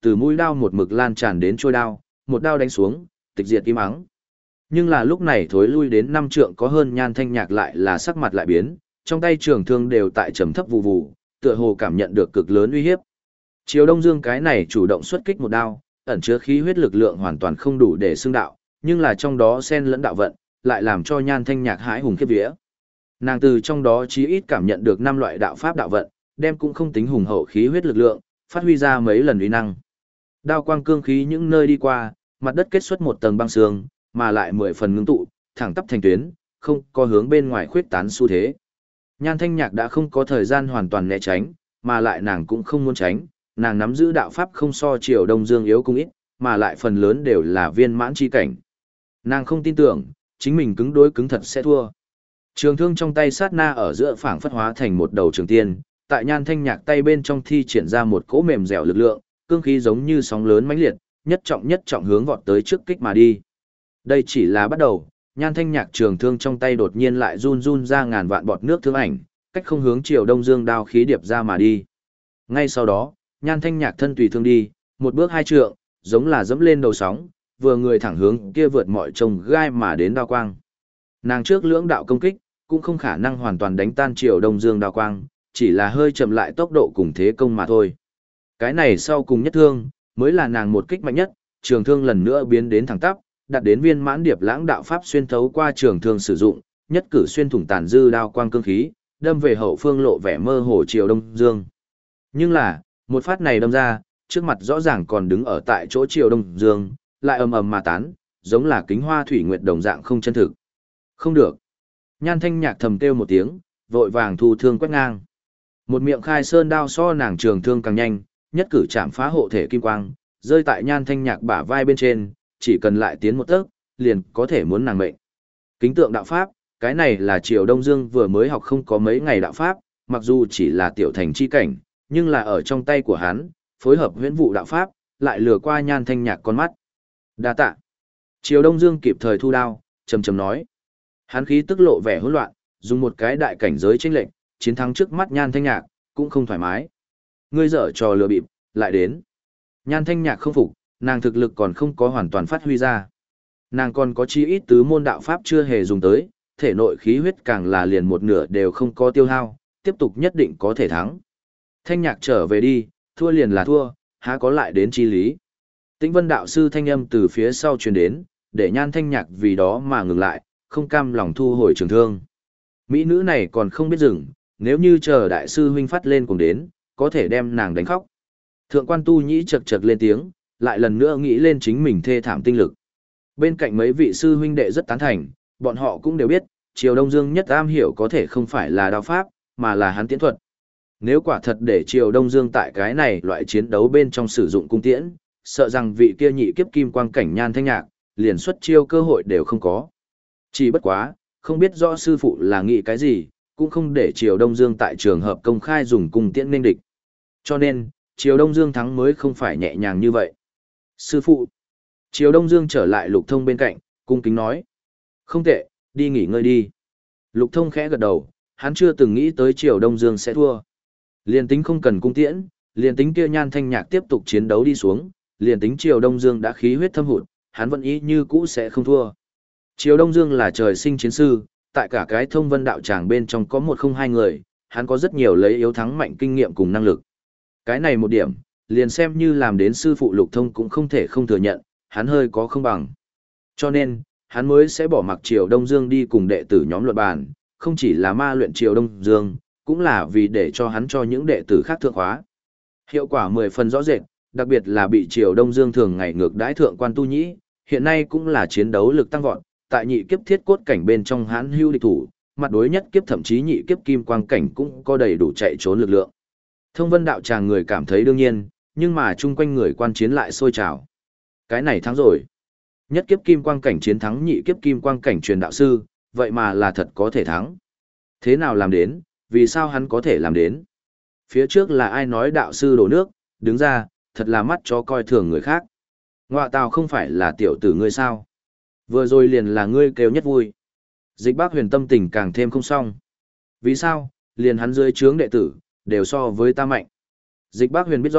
A: từ mũi đao một mực lan tràn đến trôi đao, một đao đánh xuống, tịch diệt im ắng. Nhưng là lúc này thối lui đến năm trượng có hơn Nhan Thanh Nhạc lại là sắc mặt lại biến, trong tay trường thương đều tại trầm thấp vụ vụ, tựa hồ cảm nhận được cực lớn uy hiếp. Triều Đông Dương cái này chủ động xuất kích một đao, ẩn chứa khí huyết lực lượng hoàn toàn không đủ để xưng đạo, nhưng là trong đó xen lẫn đạo vận, lại làm cho Nhan Thanh Nhạc hãi hùng khiếp vía. Nàng từ trong đó chí ít cảm nhận được năm loại đạo pháp đạo vận, đem cũng không tính hùng hậu khí huyết lực lượng, phát huy ra mấy lần uy năng. Đao quang cương khí những nơi đi qua, mặt đất kết xuất một tầng băng sương, mà lại mười phần ngưng tụ, thẳng tắp thành tuyến, không có hướng bên ngoài khuyết tán xu thế. Nhan Thanh Nhạc đã không có thời gian hoàn toàn né tránh, mà lại nàng cũng không muốn tránh, nàng nắm giữ đạo pháp không so Triều Đông Dương yếu cũng ít, mà lại phần lớn đều là viên mãn chi cảnh. Nàng không tin tưởng, chính mình cứng đối cứng thật sẽ thua. Trường thương trong tay sát na ở giữa phảng phất hóa thành một đầu trường tiên, tại Nhan Thanh Nhạc tay bên trong thi triển ra một cỗ mềm dẻo lực lượng, cương khí giống như sóng lớn mãnh liệt, nhất trọng nhất trọng hướng vọt tới trước kích mà đi. Đây chỉ là bắt đầu, Nhan Thanh Nhạc trường thương trong tay đột nhiên lại run run ra ngàn vạn bọt nước thương ảnh, cách không hướng Triều Đông Dương đao khí điệp ra mà đi. Ngay sau đó, Nhan Thanh Nhạc thân tùy thương đi, một bước hai trượng, giống là dẫm lên đầu sóng, vừa người thẳng hướng kia vượt mọi trông gai mà đến đao quang. Nàng trước lưỡng đạo công kích, cũng không khả năng hoàn toàn đánh tan Triều Đông Dương đao quang, chỉ là hơi chậm lại tốc độ cùng thế công mà thôi. Cái này sau cùng nhất thương, mới là nàng một kích mạnh nhất, trường thương lần nữa biến đến thẳng tắp, đạt đến viên mãn điệp lãng đạo pháp xuyên thấu qua trường thương sử dụng, nhất cử xuyên thủng tàn dư đao quang cương khí, đâm về hậu phương lộ vẻ mơ hồ Triều Đông Dương. Nhưng là, một phát này đâm ra, trước mặt rõ ràng còn đứng ở tại chỗ Triều Đông Dương, lại ầm ầm mà tán, giống là kính hoa thủy nguyệt đồng dạng không chân thực. Không được. Nhan Thanh Nhạc thầm kêu một tiếng, vội vàng thu thương quét ngang. Một miệng khai sơn đao so nàng trường thương càng nhanh, nhất cử chạm phá hộ thể kim quang, rơi tại Nhan Thanh Nhạc bả vai bên trên, chỉ cần lại tiến một tấc, liền có thể muốn nàng mệnh. Kính tượng đạo pháp, cái này là Triều Đông Dương vừa mới học không có mấy ngày đạo pháp, mặc dù chỉ là tiểu thành chi cảnh, nhưng là ở trong tay của hắn, phối hợp huyễn vụ đạo pháp, lại lừa qua Nhan Thanh Nhạc con mắt. Đa tạ. Triều Đông Dương kịp thời thu đao, trầm trầm nói. Hắn khí tức lộ vẻ hỗn loạn, dùng một cái đại cảnh giới chênh lệnh, chiến thắng trước mắt Nhan Thanh Nhạc, cũng không thoải mái. Ngươi dở trò lừa bịp, lại đến. Nhan Thanh Nhạc không phục, nàng thực lực còn không có hoàn toàn phát huy ra. Nàng còn có chi ít tứ môn đạo pháp chưa hề dùng tới, thể nội khí huyết càng là liền một nửa đều không có tiêu hao, tiếp tục nhất định có thể thắng. Thanh Nhạc trở về đi, thua liền là thua, há có lại đến chi lý. Tĩnh Vân đạo sư thanh âm từ phía sau truyền đến, để Nhan Thanh Nhạc vì đó mà ngừng lại, không cam lòng thu hồi trường thương. Mỹ nữ này còn không biết dừng, nếu như chờ đại sư huynh phát lên cùng đến, có thể đem nàng đánh khóc. Thượng quan Tu Nhĩ chật chật lên tiếng, lại lần nữa nghĩ lên chính mình thê thảm tinh lực. Bên cạnh mấy vị sư huynh đệ rất tán thành, bọn họ cũng đều biết, Triều Đông Dương nhất am hiểu có thể không phải là đao pháp, mà là hắn tiễn thuật. Nếu quả thật để Triều Đông Dương tại cái này loại chiến đấu bên trong sử dụng cung tiễn, sợ rằng vị kia nhị kiếp kim quang cảnh Nhan Thanh Nhạc, liền xuất chiêu cơ hội đều không có. Chỉ bất quá, không biết rõ sư phụ là nghĩ cái gì, cũng không để Triều Đông Dương tại trường hợp công khai dùng cung tiễn nên địch. Cho nên, Triều Đông Dương thắng mới không phải nhẹ nhàng như vậy. Sư phụ. Triều Đông Dương trở lại Lục Thông bên cạnh, cung kính nói. Không tệ, đi nghỉ ngơi đi. Lục Thông khẽ gật đầu, hắn chưa từng nghĩ tới Triều Đông Dương sẽ thua. Liên tính không cần cung tiễn, liên tính kia Nhan Thanh Nhạc tiếp tục chiến đấu đi xuống, liên tính Triều Đông Dương đã khí huyết thâm hụt, hắn vẫn ý như cũ sẽ không thua. Triều Đông Dương là trời sinh chiến sư, tại cả cái thông vân đạo tràng bên trong có một không hai người, hắn có rất nhiều lấy yếu thắng mạnh kinh nghiệm cùng năng lực. Cái này một điểm, liền xem như làm đến sư phụ Lục Thông cũng không thể không thừa nhận, hắn hơi có không bằng. Cho nên, hắn mới sẽ bỏ mặc Triều Đông Dương đi cùng đệ tử nhóm luận bàn, không chỉ là ma luyện Triều Đông Dương, cũng là vì để cho hắn cho những đệ tử khác thượng khóa. Hiệu quả mười phần rõ rệt, đặc biệt là bị Triều Đông Dương thường ngày ngược đãi thượng quan Tu Nhĩ, hiện nay cũng là chiến đấu lực tăng vọt, tại nhị kiếp thiết cốt cảnh bên trong hãn hưu địch thủ, mặt đối nhất kiếp thậm chí nhị kiếp kim quang cảnh cũng có đầy đủ chạy trốn lực lượng. Thông vân đạo tràng người cảm thấy đương nhiên, nhưng mà chung quanh người quan chiến lại sôi trào. Cái này thắng rồi. Nhất kiếp kim quang cảnh chiến thắng nhị kiếp kim quang cảnh truyền đạo sư, vậy mà là thật có thể thắng. Thế nào làm đến, vì sao hắn có thể làm đến? Phía trước là ai nói đạo sư đổ nước, đứng ra, thật là mắt chó coi thường người khác. Ngoạ tào không phải là tiểu tử ngươi sao? Vừa rồi liền là ngươi kêu nhất vui. Dịch Bác Huyền tâm tình càng thêm không xong. Vì sao, liền hắn dưới trướng đệ tử, đều so với ta mạnh. Dịch Bác Huyền biết rõ,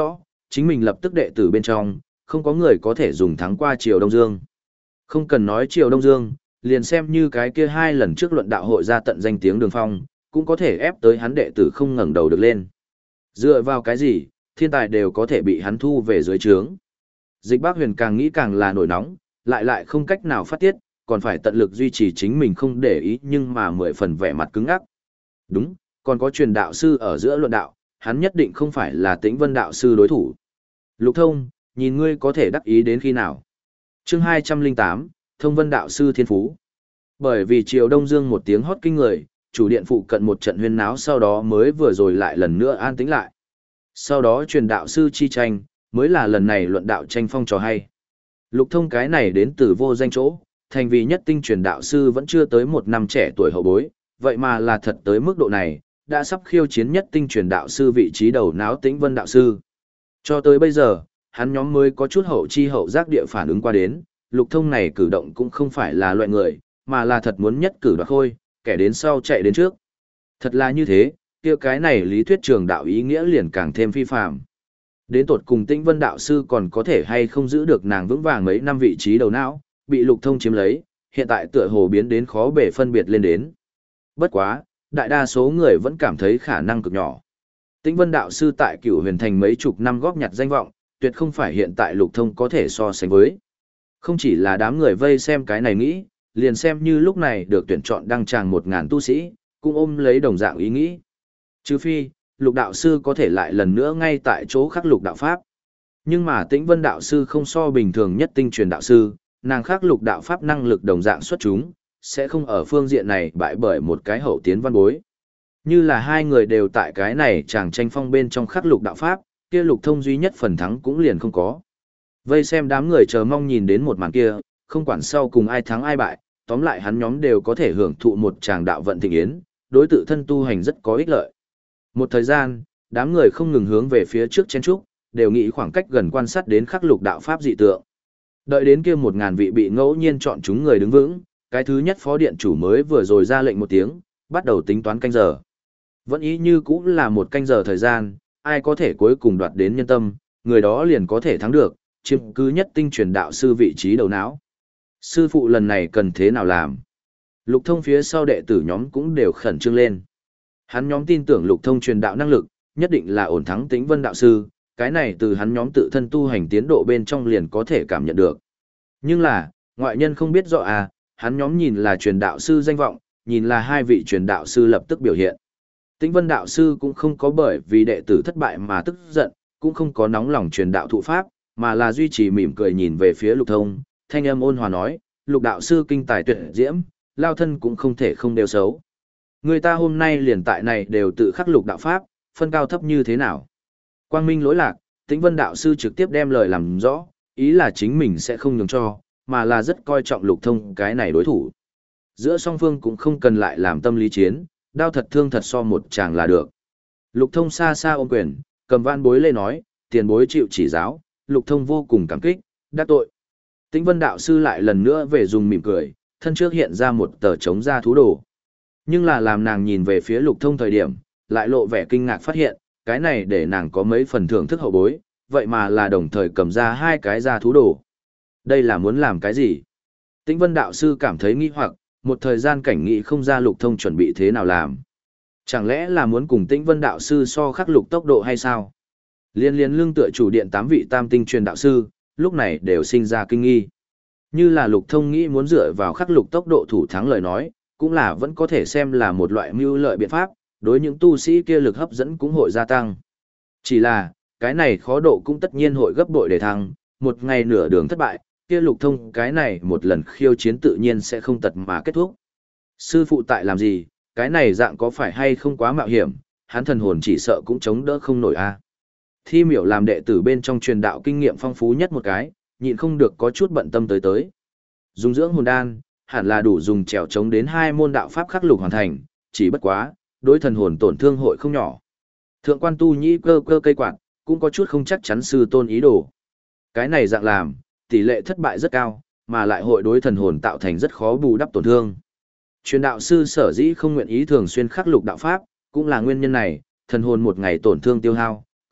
A: chính mình lập tức đệ tử bên trong, không có người có thể dùng thắng qua Triều Đông Dương. Không cần nói Triều Đông Dương, liền xem như cái kia hai lần trước luận đạo hội ra tận danh tiếng Đường Phong, cũng có thể ép tới hắn đệ tử không ngẩng đầu được lên. Dựa vào cái gì, thiên tài đều có thể bị hắn thu về dưới trướng. Dịch Bác Huyền càng nghĩ càng là nổi nóng, lại lại không cách nào phát tiết, còn phải tận lực duy trì chính mình không để ý nhưng mà mười phần vẻ mặt cứng ngắc. Đúng, còn có truyền đạo sư ở giữa luận đạo, hắn nhất định không phải là Tĩnh Vân đạo sư đối thủ. Lục Thông, nhìn ngươi có thể đắc ý đến khi nào. Chương hai trăm lẻ tám, Thông Vân đạo sư thiên phú. Bởi vì Triều Đông Dương một tiếng hót kinh người, chủ điện phụ cận một trận huyên náo sau đó mới vừa rồi lại lần nữa an tĩnh lại. Sau đó truyền đạo sư chi tranh, mới là lần này luận đạo tranh phong trò hay. Lục Thông cái này đến từ vô danh chỗ, thành vì nhất tinh truyền đạo sư vẫn chưa tới một năm trẻ tuổi hậu bối, vậy mà là thật tới mức độ này, đã sắp khiêu chiến nhất tinh truyền đạo sư vị trí đầu náo Tĩnh Vân đạo sư. Cho tới bây giờ, hắn nhóm mới có chút hậu chi hậu giác địa phản ứng qua đến, Lục Thông này cử động cũng không phải là loại người, mà là thật muốn nhất cử đoạt khôi, kẻ đến sau chạy đến trước. Thật là như thế, kia cái này lý thuyết trường đạo ý nghĩa liền càng thêm phi phàm. Đến tột cùng Tĩnh Vân đạo sư còn có thể hay không giữ được nàng vững vàng mấy năm vị trí đầu não, bị Lục Thông chiếm lấy, hiện tại tựa hồ biến đến khó bề phân biệt lên đến. Bất quá, đại đa số người vẫn cảm thấy khả năng cực nhỏ. Tĩnh Vân đạo sư tại Cửu Huyền Thành mấy chục năm góp nhặt danh vọng, tuyệt không phải hiện tại Lục Thông có thể so sánh với. Không chỉ là đám người vây xem cái này nghĩ, liền xem như lúc này được tuyển chọn đăng tràng một ngàn tu sĩ, cũng ôm lấy đồng dạng ý nghĩ. Trừ phi, Lục đạo sư có thể lại lần nữa ngay tại chỗ khắc lục đạo pháp. Nhưng mà Tĩnh Vân đạo sư không so bình thường nhất tinh truyền đạo sư, nàng khắc lục đạo pháp năng lực đồng dạng xuất chúng, sẽ không ở phương diện này bại bởi một cái hậu tiến văn bối. Như là hai người đều tại cái này chàng tranh phong bên trong khắc lục đạo pháp, kia Lục Thông duy nhất phần thắng cũng liền không có. Vây xem đám người chờ mong nhìn đến một màn kia, không quản sau cùng ai thắng ai bại, tóm lại hắn nhóm đều có thể hưởng thụ một tràng đạo vận thịnh yến, đối tự thân tu hành rất có ích lợi. Một thời gian, đám người không ngừng hướng về phía trước chen trúc, đều nghĩ khoảng cách gần quan sát đến khắc lục đạo pháp dị tượng. Đợi đến kia một ngàn vị bị ngẫu nhiên chọn chúng người đứng vững, cái thứ nhất phó điện chủ mới vừa rồi ra lệnh một tiếng, bắt đầu tính toán canh giờ. Vẫn ý như cũng là một canh giờ thời gian, ai có thể cuối cùng đoạt đến nhân tâm, người đó liền có thể thắng được, chiếm cứ nhất tinh truyền đạo sư vị trí đầu não. Sư phụ lần này cần thế nào làm? Lục Thông phía sau đệ tử nhóm cũng đều khẩn trương lên. Hắn nhóm tin tưởng Lục Thông truyền đạo năng lực, nhất định là ổn thắng Tĩnh Vân đạo sư, cái này từ hắn nhóm tự thân tu hành tiến độ bên trong liền có thể cảm nhận được. Nhưng là, ngoại nhân không biết rõ à, hắn nhóm nhìn là truyền đạo sư danh vọng, nhìn là hai vị truyền đạo sư lập tức biểu hiện. Tĩnh Vân đạo sư cũng không có bởi vì đệ tử thất bại mà tức giận, cũng không có nóng lòng truyền đạo thụ pháp, mà là duy trì mỉm cười nhìn về phía Lục Thông, thanh âm ôn hòa nói, Lục đạo sư kinh tài tuyệt diễm, lao thân cũng không thể không đều xấu. Người ta hôm nay liền tại này đều tự khắc lục đạo pháp, phân cao thấp như thế nào. Quang minh lỗi lạc, Tĩnh Vân đạo sư trực tiếp đem lời làm rõ, ý là chính mình sẽ không nhường cho, mà là rất coi trọng Lục Thông cái này đối thủ. Giữa song phương cũng không cần lại làm tâm lý chiến, đao thật thương thật so một chàng là được. Lục Thông xa xa ôm quyền, cầm van bối lê nói, tiền bối chịu chỉ giáo, Lục Thông vô cùng cảm kích, đắc tội. Tĩnh Vân đạo sư lại lần nữa về dùng mỉm cười, thân trước hiện ra một tờ chống ra thú đồ. Nhưng là làm nàng nhìn về phía Lục Thông thời điểm, lại lộ vẻ kinh ngạc phát hiện, cái này để nàng có mấy phần thưởng thức hậu bối, vậy mà là đồng thời cầm ra hai cái ra thú đồ. Đây là muốn làm cái gì? Tĩnh Vân đạo sư cảm thấy nghi hoặc, một thời gian cảnh nghị không ra Lục Thông chuẩn bị thế nào làm. Chẳng lẽ là muốn cùng Tĩnh Vân đạo sư so khắc lục tốc độ hay sao? Liên liên lưng tựa chủ điện tám vị tam tinh truyền đạo sư, lúc này đều sinh ra kinh nghi. Như là Lục Thông nghĩ muốn dựa vào khắc lục tốc độ thủ thắng lời nói, cũng là vẫn có thể xem là một loại mưu lợi biện pháp, đối những tu sĩ kia lực hấp dẫn cũng hội gia tăng. Chỉ là, cái này khó độ cũng tất nhiên hội gấp bội để thăng, một ngày nửa đường thất bại, kia Lục Thông cái này một lần khiêu chiến tự nhiên sẽ không tật mà kết thúc. Sư phụ tại làm gì, cái này dạng có phải hay không quá mạo hiểm, hắn thần hồn chỉ sợ cũng chống đỡ không nổi a. Thi Miểu làm đệ tử bên trong truyền đạo kinh nghiệm phong phú nhất một cái, nhịn không được có chút bận tâm tới tới. Dùng dưỡng hồn đan, hẳn là đủ dùng trèo chống đến hai môn đạo pháp khắc lục hoàn thành, chỉ bất quá, đối thần hồn tổn thương hội không nhỏ. Thượng quan tu nhĩ cơ cơ cây quạt, cũng có chút không chắc chắn sư tôn ý đồ. Cái này dạng làm, tỷ lệ thất bại rất cao, mà lại hội đối thần hồn tạo thành rất khó bù đắp tổn thương. Truyền đạo sư sở dĩ không nguyện ý thường xuyên khắc lục đạo pháp, cũng là nguyên nhân này, thần hồn một ngày tổn thương tiêu hao,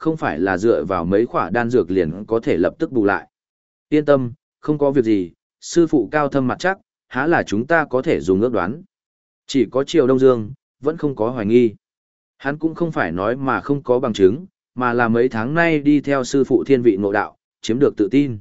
A: không phải là dựa vào mấy khỏa đan dược liền có thể lập tức bù lại. Yên tâm, không có việc gì, sư phụ cao thâm mặt chắc, há là chúng ta có thể dùng ước đoán. Chỉ có Triều Đông Dương, vẫn không có hoài nghi. Hắn cũng không phải nói mà không có bằng chứng, mà là mấy tháng nay đi theo sư phụ thiên vị ngộ đạo, chiếm được tự tin.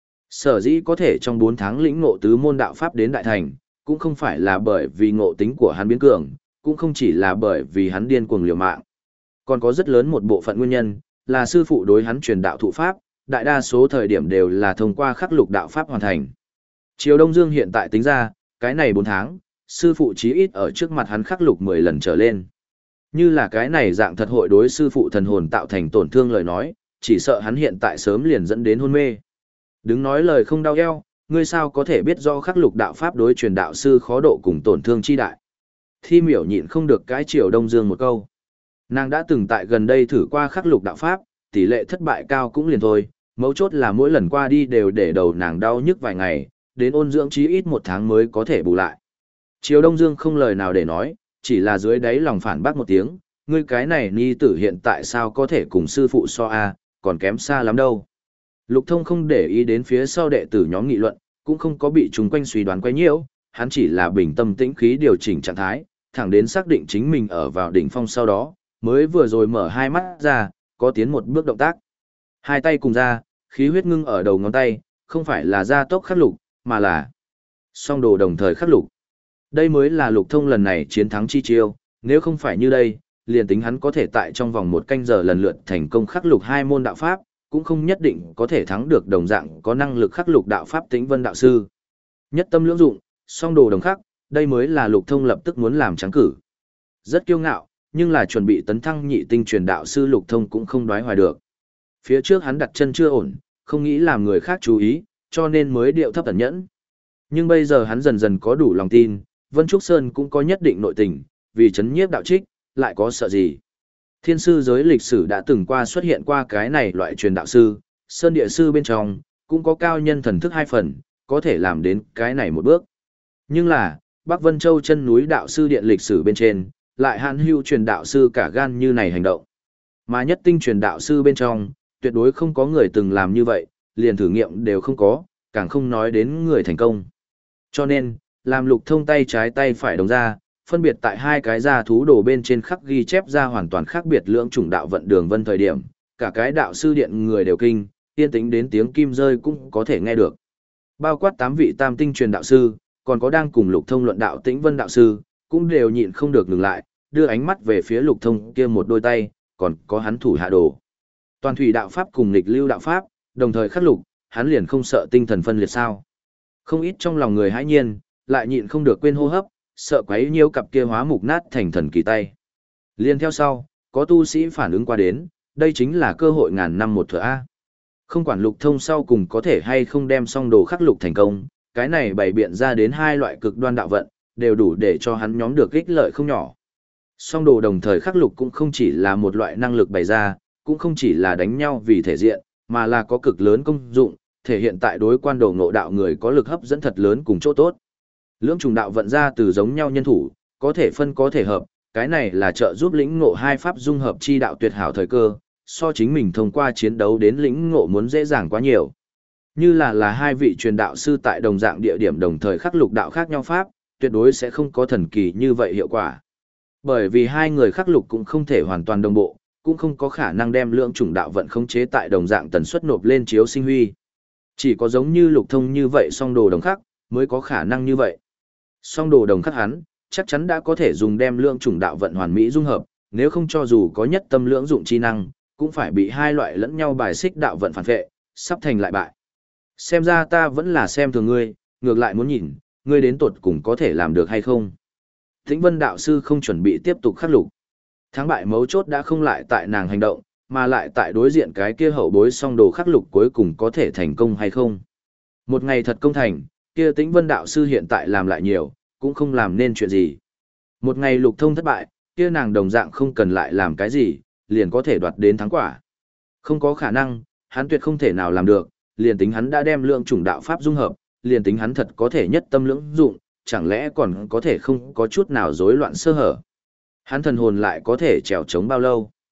A: Sở dĩ có thể trong bốn tháng lĩnh ngộ tứ môn đạo pháp đến đại thành, cũng không phải là bởi vì ngộ tính của hắn biến cường, cũng không chỉ là bởi vì hắn điên cuồng liều mạng. Còn có rất lớn một bộ phận nguyên nhân, là sư phụ đối hắn truyền đạo thụ pháp, đại đa số thời điểm đều là thông qua khắc lục đạo pháp hoàn thành. Triều Đông Dương hiện tại tính ra, cái này bốn tháng, sư phụ chí ít ở trước mặt hắn khắc lục mười lần trở lên. Như là cái này dạng thật hội đối sư phụ thần hồn tạo thành tổn thương lời nói, chỉ sợ hắn hiện tại sớm liền dẫn đến hôn mê. Đứng nói lời không đau eo, ngươi sao có thể biết do khắc lục đạo pháp đối truyền đạo sư khó độ cùng tổn thương chi đại. Thi miểu nhịn không được cái Triều Đông Dương một câu. Nàng đã từng tại gần đây thử qua khắc lục đạo pháp, tỷ lệ thất bại cao cũng liền thôi, mấu chốt là mỗi lần qua đi đều để đầu nàng đau nhức vài ngày, đến ôn dưỡng chí ít một tháng mới có thể bù lại. Triều Đông Dương không lời nào để nói, chỉ là dưới đáy lòng phản bác một tiếng, ngươi cái này ni tử hiện tại sao có thể cùng sư phụ so a, còn kém xa lắm đâu. Lục Thông không để ý đến phía sau đệ tử nhóm nghị luận, cũng không có bị chúng quanh suy đoán quấy nhiễu, hắn chỉ là bình tâm tĩnh khí điều chỉnh trạng thái, thẳng đến xác định chính mình ở vào đỉnh phong sau đó, mới vừa rồi mở hai mắt ra, có tiến một bước động tác. Hai tay cùng ra, khí huyết ngưng ở đầu ngón tay, không phải là gia tốc khắc lục, mà là song đồ đồng thời khắc lục. Đây mới là Lục Thông lần này chiến thắng chi chiêu, nếu không phải như đây, liền tính hắn có thể tại trong vòng một canh giờ lần lượt thành công khắc lục hai môn đạo pháp, cũng không nhất định có thể thắng được đồng dạng có năng lực khắc lục đạo pháp Tĩnh Vân đạo sư. Nhất tâm lưỡng dụng, song đồ đồng khắc, đây mới là Lục Thông lập tức muốn làm trắng cử. Rất kiêu ngạo, nhưng là chuẩn bị tấn thăng nhị tinh truyền đạo sư Lục Thông cũng không đoái hoài được. Phía trước hắn đặt chân chưa ổn, không nghĩ làm người khác chú ý, cho nên mới điệu thấp ẩn nhẫn. Nhưng bây giờ hắn dần dần có đủ lòng tin, Vân Trúc Sơn cũng có nhất định nội tình, vì chấn nhiếp đạo trích, lại có sợ gì. Thiên sư giới lịch sử đã từng qua xuất hiện qua cái này loại truyền đạo sư, Sơn địa sư bên trong, cũng có cao nhân thần thức hai phần, có thể làm đến cái này một bước. Nhưng là, Bắc Vân Châu chân núi đạo sư điện lịch sử bên trên, lại hạn hưu truyền đạo sư cả gan như này hành động. Mà nhất tinh truyền đạo sư bên trong, tuyệt đối không có người từng làm như vậy, liền thử nghiệm đều không có, càng không nói đến người thành công. Cho nên, làm Lục Thông tay trái tay phải đồng ra, phân biệt tại hai cái gia thú đồ bên trên khắc ghi chép ra hoàn toàn khác biệt lưỡng chủng đạo vận đường vân thời điểm, cả cái đạo sư điện người đều kinh, yên tĩnh đến tiếng kim rơi cũng có thể nghe được. Bao quát tám vị tam tinh truyền đạo sư, còn có đang cùng Lục Thông luận đạo Tĩnh Vân đạo sư, cũng đều nhịn không được ngừng lại, đưa ánh mắt về phía Lục Thông kia một đôi tay, còn có hắn thủ hạ đồ. Toàn thủy đạo pháp cùng nghịch lưu đạo pháp, đồng thời khắc lục, hắn liền không sợ tinh thần phân liệt sao? Không ít trong lòng người hãi nhiên, lại nhịn không được quên hô hấp, sợ quấy nhiêu cặp kia hóa mục nát thành thần kỳ tay. Liên theo sau, có tu sĩ phản ứng qua đến, đây chính là cơ hội ngàn năm một thừa A. Không quản Lục Thông sau cùng có thể hay không đem xong đồ khắc lục thành công, cái này bày biện ra đến hai loại cực đoan đạo vận, đều đủ để cho hắn nhóm được ích lợi không nhỏ. Song đồ đồng thời khắc lục cũng không chỉ là một loại năng lực bày ra, cũng không chỉ là đánh nhau vì thể diện, mà là có cực lớn công dụng, thể hiện tại đối quan đồ ngộ đạo người có lực hấp dẫn thật lớn cùng chỗ tốt. Lưỡng trùng đạo vận ra từ giống nhau nhân thủ, có thể phân có thể hợp, cái này là trợ giúp lĩnh ngộ hai pháp dung hợp chi đạo tuyệt hảo thời cơ, so chính mình thông qua chiến đấu đến lĩnh ngộ muốn dễ dàng quá nhiều. Như là là hai vị truyền đạo sư tại đồng dạng địa điểm đồng thời khắc lục đạo khác nhau pháp, tuyệt đối sẽ không có thần kỳ như vậy hiệu quả. Bởi vì hai người khắc lục cũng không thể hoàn toàn đồng bộ, cũng không có khả năng đem lượng chủng đạo vận khống chế tại đồng dạng tần suất nộp lên chiếu sinh huy. Chỉ có giống như Lục Thông như vậy song đồ đồng khắc, mới có khả năng như vậy. Song đồ đồng khắc hắn, chắc chắn đã có thể dùng đem lượng chủng đạo vận hoàn mỹ dung hợp, nếu không cho dù có nhất tâm lưỡng dụng chi năng, cũng phải bị hai loại lẫn nhau bài xích đạo vận phản vệ, sắp thành lại bại. Xem ra ta vẫn là xem thường ngươi, ngược lại muốn nhìn, ngươi đến tột cùng có thể làm được hay không. Tĩnh Vân đạo sư không chuẩn bị tiếp tục khắc lục. Thắng bại mấu chốt đã không lại tại nàng hành động, mà lại tại đối diện cái kia hậu bối song đồ khắc lục cuối cùng có thể thành công hay không. Một ngày thật công thành, kia Tĩnh Vân đạo sư hiện tại làm lại nhiều, cũng không làm nên chuyện gì. Một ngày Lục Thông thất bại, kia nàng đồng dạng không cần lại làm cái gì, liền có thể đoạt đến thắng quả. Không có khả năng, hắn tuyệt không thể nào làm được, liền tính hắn đã đem lượng chủng đạo pháp dung hợp, liền tính hắn thật có thể nhất tâm lưỡng dụng, chẳng lẽ còn có thể không có chút nào rối loạn sơ hở. Hắn thần hồn lại có thể trèo chống bao lâu.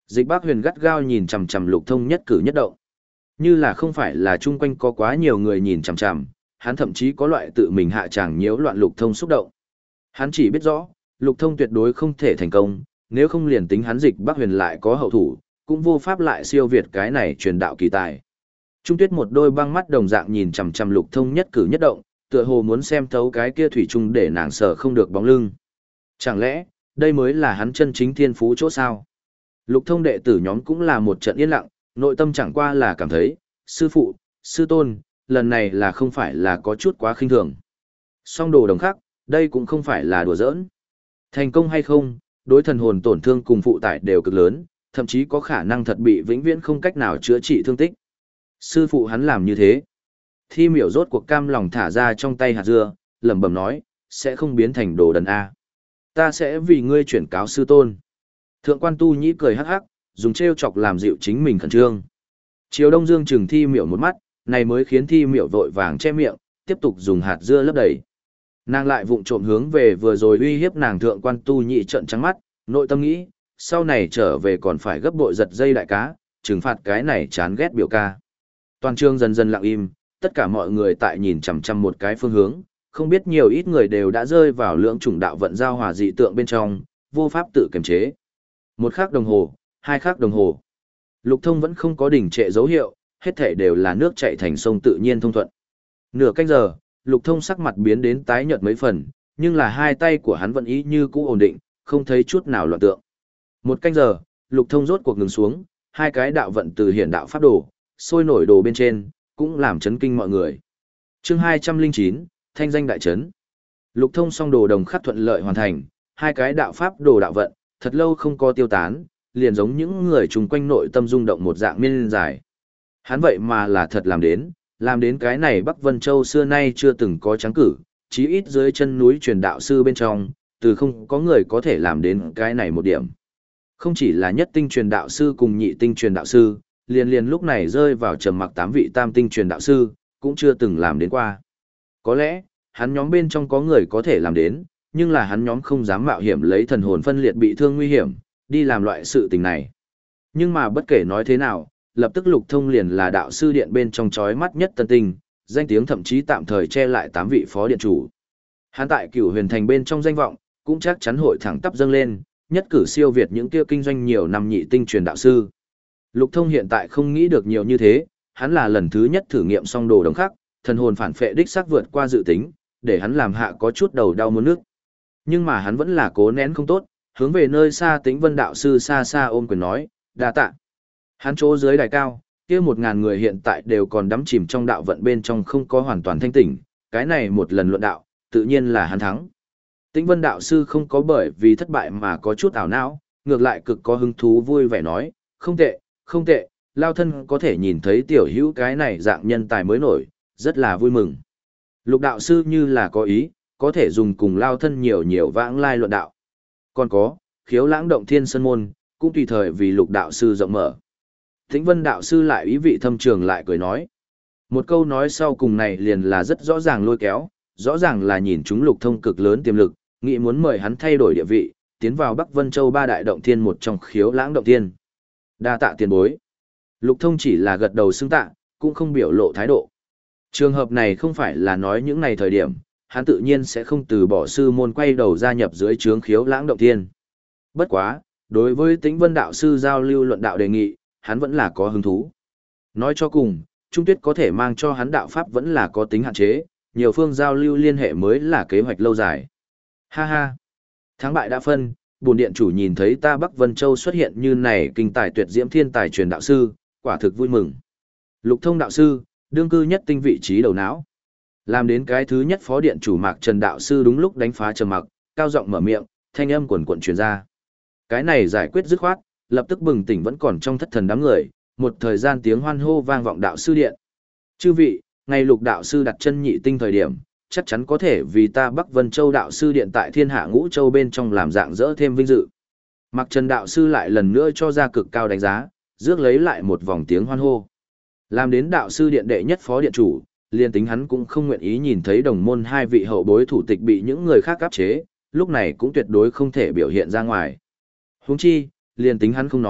A: Dịch Bác Huyền gắt gao nhìn chằm chằm Lục Thông nhất cử nhất động. Như là không phải là chung quanh có quá nhiều người nhìn chằm chằm, hắn thậm chí có loại tự mình hạ tràng nhiễu loạn Lục Thông xúc động. Hắn chỉ biết rõ, Lục Thông tuyệt đối không thể thành công, nếu không liền tính hắn Dịch Bác Huyền lại có hậu thủ, cũng vô pháp lại siêu việt cái này truyền đạo kỳ tài. Trung Tuyết một đôi băng mắt đồng dạng nhìn chằm chằm Lục Thông nhất cử nhất động, tựa hồ muốn xem thấu cái kia thủy chung để nàng sợ không được bóng lưng. Chẳng lẽ, đây mới là hắn chân chính thiên phú chỗ sao? Lục Thông đệ tử nhóm cũng là một trận yên lặng, nội tâm chẳng qua là cảm thấy, sư phụ, sư tôn, lần này là không phải là có chút quá khinh thường. Song đồ đồng khắc, đây cũng không phải là đùa giỡn. Thành công hay không, đối thần hồn tổn thương cùng phụ tải đều cực lớn, thậm chí có khả năng thật bị vĩnh viễn không cách nào chữa trị thương tích. Sư phụ hắn làm như thế. Thi miểu rốt cuộc cam lòng thả ra trong tay hạt dưa, lẩm bẩm nói, sẽ không biến thành đồ đần A. Ta sẽ vì ngươi chuyển cáo sư tôn. Thượng quan tu nhĩ cười hắc hắc, dùng trêu chọc làm dịu chính mình khẩn trương. Chiều Đông Dương chừng thi miểu một mắt, này mới khiến thi miểu vội vàng che miệng, tiếp tục dùng hạt dưa lấp đầy. Nàng lại vụng trộm hướng về vừa rồi uy hiếp nàng thượng quan tu nhĩ trợn trắng mắt, nội tâm nghĩ, sau này trở về còn phải gấp bội giật dây đại cá, trừng phạt cái này chán ghét biểu ca. Toàn trường dần dần lặng im, tất cả mọi người tại nhìn chằm chằm một cái phương hướng, không biết nhiều ít người đều đã rơi vào lưỡng chủng đạo vận giao hòa dị tượng bên trong, vô pháp tự kiềm chế. Một khắc đồng hồ, hai khắc đồng hồ. Lục Thông vẫn không có đỉnh trệ dấu hiệu, hết thể đều là nước chảy thành sông tự nhiên thông thuận. Nửa canh giờ, Lục Thông sắc mặt biến đến tái nhợt mấy phần, nhưng là hai tay của hắn vẫn ý như cũ ổn định, không thấy chút nào loạn tượng. Một canh giờ, Lục Thông rốt cuộc ngừng xuống, hai cái đạo vận từ hiển đạo pháp đồ, sôi nổi đồ bên trên, cũng làm chấn kinh mọi người. Chương hai trăm lẻ chín, thanh danh đại trấn. Lục Thông song đồ đồng khắc thuận lợi hoàn thành, hai cái đạo pháp đồ đạo vận, thật lâu không có tiêu tán, liền giống những người chung quanh nội tâm rung động một dạng miên dài. Hắn vậy mà là thật làm đến, làm đến cái này Bắc Vân Châu xưa nay chưa từng có trắng cử, chí ít dưới chân núi truyền đạo sư bên trong, từ không có người có thể làm đến cái này một điểm. Không chỉ là nhất tinh truyền đạo sư cùng nhị tinh truyền đạo sư, liền liền lúc này rơi vào trầm mặc tám vị tam tinh truyền đạo sư, cũng chưa từng làm đến qua. Có lẽ, hắn nhóm bên trong có người có thể làm đến, nhưng là hắn nhóm không dám mạo hiểm lấy thần hồn phân liệt bị thương nguy hiểm, đi làm loại sự tình này. Nhưng mà bất kể nói thế nào, lập tức Lục Thông liền là đạo sư điện bên trong chói mắt nhất tân tinh, danh tiếng thậm chí tạm thời che lại tám vị phó điện chủ. Hắn tại Cửu Huyền Thành bên trong danh vọng, cũng chắc chắn hội thẳng tắp dâng lên, nhất cử siêu việt những kia kinh doanh nhiều năm nhị tinh truyền đạo sư. Lục Thông hiện tại không nghĩ được nhiều như thế, hắn là lần thứ nhất thử nghiệm song đồ đồng khắc, thần hồn phản phệ đích xác vượt qua dự tính, để hắn làm hạ có chút đầu đau muốn nước. Nhưng mà hắn vẫn là cố nén không tốt, hướng về nơi xa Tĩnh Vân đạo sư xa xa ôm quyền nói, đa tạ. Hắn chỗ dưới đài cao, kia một ngàn người hiện tại đều còn đắm chìm trong đạo vận bên trong không có hoàn toàn thanh tỉnh, cái này một lần luận đạo, tự nhiên là hắn thắng. Tĩnh Vân đạo sư không có bởi vì thất bại mà có chút ảo não, ngược lại cực có hứng thú vui vẻ nói, không tệ, không tệ, lao thân có thể nhìn thấy tiểu hữu cái này dạng nhân tài mới nổi, rất là vui mừng. Lục đạo sư như là có ý, có thể dùng cùng lao thân nhiều nhiều vãng lai luận đạo. Còn có, khiếu lãng động thiên sân môn, cũng tùy thời vì lục đạo sư rộng mở. Tĩnh Vân đạo sư lại ý vị thâm trường lại cười nói. Một câu nói sau cùng này liền là rất rõ ràng lôi kéo, rõ ràng là nhìn chúng Lục Thông cực lớn tiềm lực, nghĩ muốn mời hắn thay đổi địa vị, tiến vào Bắc Vân Châu ba đại động thiên một trong khiếu lãng động thiên. Đa tạ tiền bối. Lục Thông chỉ là gật đầu xưng tạ, cũng không biểu lộ thái độ. Trường hợp này không phải là nói những này thời điểm, hắn tự nhiên sẽ không từ bỏ sư môn quay đầu gia nhập dưới trướng khiếu lãng động thiên. Bất quá, đối với Tĩnh Vân đạo sư giao lưu luận đạo đề nghị, hắn vẫn là có hứng thú. Nói cho cùng, Trung Tuyết có thể mang cho hắn đạo pháp vẫn là có tính hạn chế, nhiều phương giao lưu liên hệ mới là kế hoạch lâu dài. Ha ha! Thắng bại đã phân, bổn điện chủ nhìn thấy ta Bắc Vân Châu xuất hiện như này kinh tài tuyệt diễm thiên tài truyền đạo sư, quả thực vui mừng. Lục Thông đạo sư, đương cư nhất tinh vị trí đầu não. Làm đến cái thứ nhất phó điện chủ Mạc Trần đạo sư đúng lúc đánh phá trầm mặc, cao giọng mở miệng, thanh âm quần quần truyền ra. Cái này giải quyết dứt khoát, lập tức bừng tỉnh vẫn còn trong thất thần đám người, một thời gian tiếng hoan hô vang vọng đạo sư điện. Chư vị, ngày Lục đạo sư đặt chân nhị tinh thời điểm, chắc chắn có thể vì ta Bắc Vân Châu đạo sư điện tại Thiên Hạ Ngũ Châu bên trong làm dạng dỡ thêm vinh dự. Mạc Trần đạo sư lại lần nữa cho ra cực cao đánh giá, rước lấy lại một vòng tiếng hoan hô. Làm đến đạo sư điện đệ nhất phó điện chủ, liền tính hắn cũng không nguyện ý nhìn thấy đồng môn hai vị hậu bối thủ tịch bị những người khác áp chế, lúc này cũng tuyệt đối không thể biểu hiện ra ngoài. Huống chi, liền tính hắn không nói,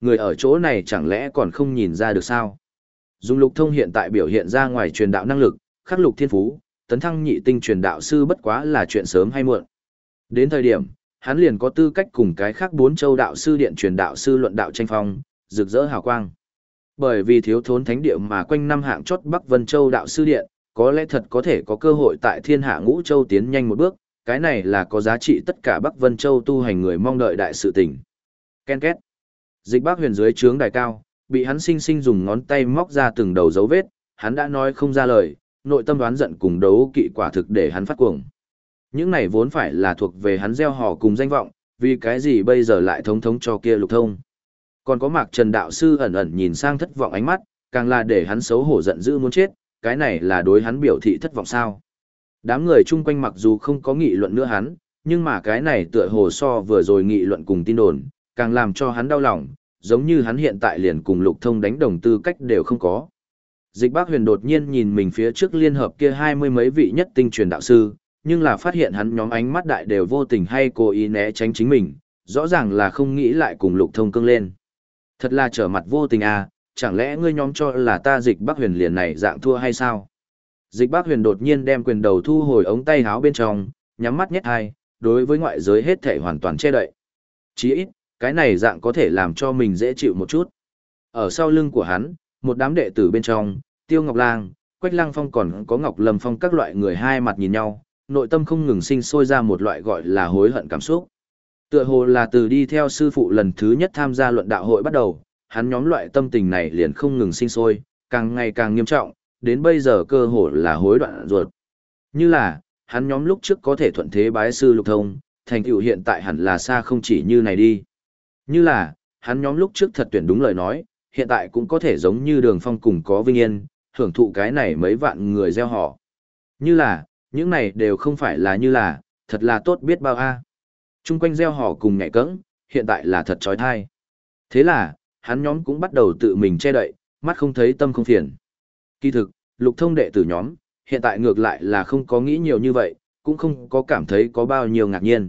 A: người ở chỗ này chẳng lẽ còn không nhìn ra được sao? Dung Lục Thông hiện tại biểu hiện ra ngoài truyền đạo năng lực, khắc lục thiên phú, tấn thăng nhị tinh truyền đạo sư bất quá là chuyện sớm hay muộn. Đến thời điểm, hắn liền có tư cách cùng cái khác bốn châu đạo sư điện truyền đạo sư luận đạo tranh phong, rực rỡ hào quang. Bởi vì thiếu thốn thánh địa mà quanh năm hạng chót Bắc Vân Châu đạo sư điện, có lẽ thật có thể có cơ hội tại thiên hạ ngũ châu tiến nhanh một bước, cái này là có giá trị tất cả Bắc Vân Châu tu hành người mong đợi đại sự tình. Ken két. Dịch Bác Huyền dưới trướng đài cao, bị hắn sinh sinh dùng ngón tay móc ra từng đầu dấu vết, hắn đã nói không ra lời, nội tâm đoán giận cùng đấu kỵ quả thực để hắn phát cuồng. Những này vốn phải là thuộc về hắn gieo họ cùng danh vọng, vì cái gì bây giờ lại thống thống cho kia Lục Thông. Còn có Mạc Trần đạo sư ẩn ẩn nhìn sang thất vọng ánh mắt, càng là để hắn xấu hổ giận dữ muốn chết, cái này là đối hắn biểu thị thất vọng sao? Đám người chung quanh mặc dù không có nghị luận nữa hắn, nhưng mà cái này tựa hồ so vừa rồi nghị luận cùng tin đồn, càng làm cho hắn đau lòng, giống như hắn hiện tại liền cùng Lục Thông đánh đồng tư cách đều không có. Dịch Bác Huyền đột nhiên nhìn mình phía trước liên hợp kia hai mươi mấy vị nhất tinh truyền đạo sư, nhưng là phát hiện hắn nhóm ánh mắt đại đều vô tình hay cố ý né tránh chính mình, rõ ràng là không nghĩ lại cùng Lục Thông cương lên. Thật là trở mặt vô tình à, chẳng lẽ ngươi nhóm cho là ta Dịch Bác Huyền liền này dạng thua hay sao? Dịch Bác Huyền đột nhiên đem quyền đầu thu hồi ống tay áo bên trong, nhắm mắt nhét hai, đối với ngoại giới hết thảy hoàn toàn che đậy. Chí ít, cái này dạng có thể làm cho mình dễ chịu một chút. Ở sau lưng của hắn, một đám đệ tử bên trong, Tiêu Ngọc Lang, Quách Lăng Phong còn có Ngọc Lâm Phong các loại người hai mặt nhìn nhau, nội tâm không ngừng sinh sôi ra một loại gọi là hối hận cảm xúc. Tựa hồ là từ đi theo sư phụ lần thứ nhất tham gia luận đạo hội bắt đầu, hắn nhóm loại tâm tình này liền không ngừng sinh sôi, càng ngày càng nghiêm trọng, đến bây giờ cơ hồ là hối đoạn ruột. Như là, hắn nhóm lúc trước có thể thuận thế bái sư Lục Thông, thành tựu hiện tại hẳn là xa không chỉ như này đi. Như là, hắn nhóm lúc trước thật tuyển đúng lời nói, hiện tại cũng có thể giống như Đường Phong cùng có Vinh Yên, hưởng thụ cái này mấy vạn người gieo họ. Như là, những này đều không phải là như là, thật là tốt biết bao a. Trung quanh gieo họ cùng nhảy cẫng, hiện tại là thật trói thai. Thế là, hắn nhóm cũng bắt đầu tự mình che đậy, mắt không thấy tâm không phiền. Kỳ thực, Lục Thông đệ tử nhóm, hiện tại ngược lại là không có nghĩ nhiều như vậy, cũng không có cảm thấy có bao nhiêu ngạc nhiên.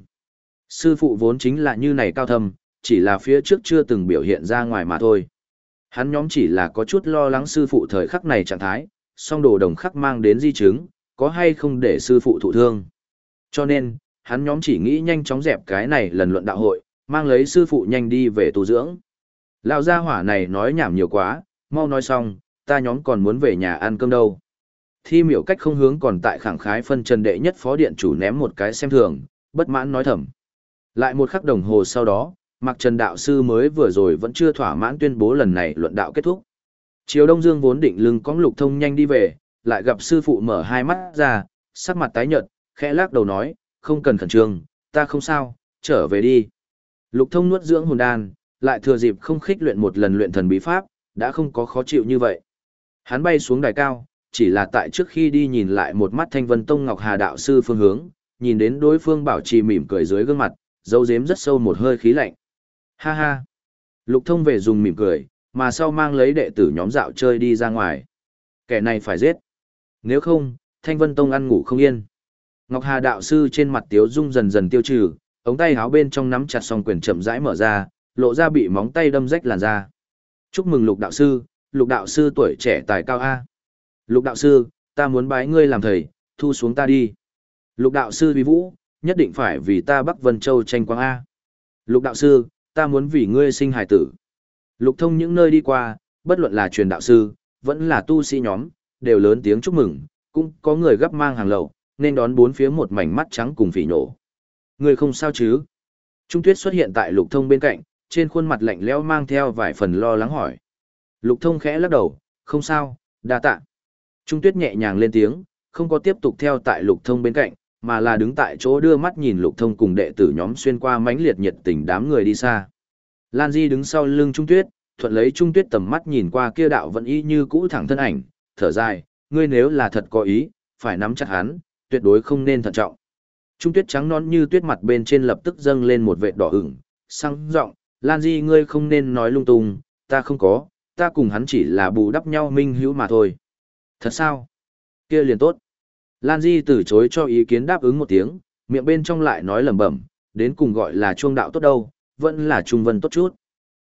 A: Sư phụ vốn chính là như này cao thâm, chỉ là phía trước chưa từng biểu hiện ra ngoài mà thôi. Hắn nhóm chỉ là có chút lo lắng sư phụ thời khắc này trạng thái, song đồ đồng khắc mang đến di chứng, có hay không để sư phụ thụ thương. Cho nên, hắn nhóm chỉ nghĩ nhanh chóng dẹp cái này lần luận đạo hội, mang lấy sư phụ nhanh đi về tu dưỡng. Lão gia hỏa này nói nhảm nhiều quá, mau nói xong, ta nhóm còn muốn về nhà ăn cơm đâu. Thi miểu cách không hướng còn tại khẳng khái phân trần đệ nhất phó điện chủ ném một cái xem thường, bất mãn nói thầm. Lại một khắc đồng hồ sau đó, Mạc Trần đạo sư mới vừa rồi vẫn chưa thỏa mãn tuyên bố lần này luận đạo kết thúc. Triều Đông Dương vốn định lưng cõng Lục Thông nhanh đi về, lại gặp sư phụ mở hai mắt ra, sắc mặt tái nhợt, khẽ lắc đầu nói, không cần khẩn trương, ta không sao, trở về đi. Lục Thông nuốt dưỡng hồn đan, lại thừa dịp không khích luyện một lần luyện thần bí pháp, đã không có khó chịu như vậy. Hắn bay xuống đài cao, chỉ là tại trước khi đi nhìn lại một mắt Thanh Vân Tông Ngọc Hà đạo sư phương hướng, nhìn đến đối phương bảo trì mỉm cười dưới gương mặt, dấu dếm rất sâu một hơi khí lạnh. Ha ha. Lục Thông về dùng mỉm cười, mà sau mang lấy đệ tử nhóm dạo chơi đi ra ngoài. Kẻ này phải giết. Nếu không, Thanh Vân Tông ăn ngủ không yên. Ngọc Hà đạo sư trên mặt tiếu dung dần dần tiêu trừ, ống tay áo bên trong nắm chặt song quyền chậm rãi mở ra, lộ ra bị móng tay đâm rách làn da. Chúc mừng Lục đạo sư, Lục đạo sư tuổi trẻ tài cao a. Lục đạo sư, ta muốn bái ngươi làm thầy, thu xuống ta đi. Lục đạo sư uy vũ, nhất định phải vì ta Bắc Vân Châu tranh quang a. Lục đạo sư, ta muốn vì ngươi sinh hài tử. Lục Thông những nơi đi qua, bất luận là truyền đạo sư, vẫn là tu sĩ nhóm, đều lớn tiếng chúc mừng, cũng có người gấp mang hàng lậu, nên đón bốn phía một mảnh mắt trắng cùng phỉ nổ. Ngươi không sao chứ? Trung Tuyết xuất hiện tại Lục Thông bên cạnh, trên khuôn mặt lạnh lẽo mang theo vài phần lo lắng hỏi. Lục Thông khẽ lắc đầu, không sao, đa tạ. Trung Tuyết nhẹ nhàng lên tiếng, không có tiếp tục theo tại Lục Thông bên cạnh, mà là đứng tại chỗ đưa mắt nhìn Lục Thông cùng đệ tử nhóm xuyên qua mãnh liệt nhiệt tình đám người đi xa. Lan Di đứng sau lưng Trung Tuyết, thuận lấy Trung Tuyết tầm mắt nhìn qua kia đạo vẫn y như cũ thẳng thân ảnh, thở dài, ngươi nếu là thật có ý, phải nắm chặt hắn, tuyệt đối không nên thận trọng. Trung Tuyết trắng nõn như tuyết mặt bên trên lập tức dâng lên một vệt đỏ ửng, sang giọng, Lan Di ngươi không nên nói lung tung, ta không có, ta cùng hắn chỉ là bù đắp nhau minh hữu mà thôi. Thật sao? Kia liền tốt. Lan Di từ chối cho ý kiến đáp ứng một tiếng, miệng bên trong lại nói lẩm bẩm, đến cùng gọi là chuông đạo tốt đâu, vẫn là trung vân tốt chút.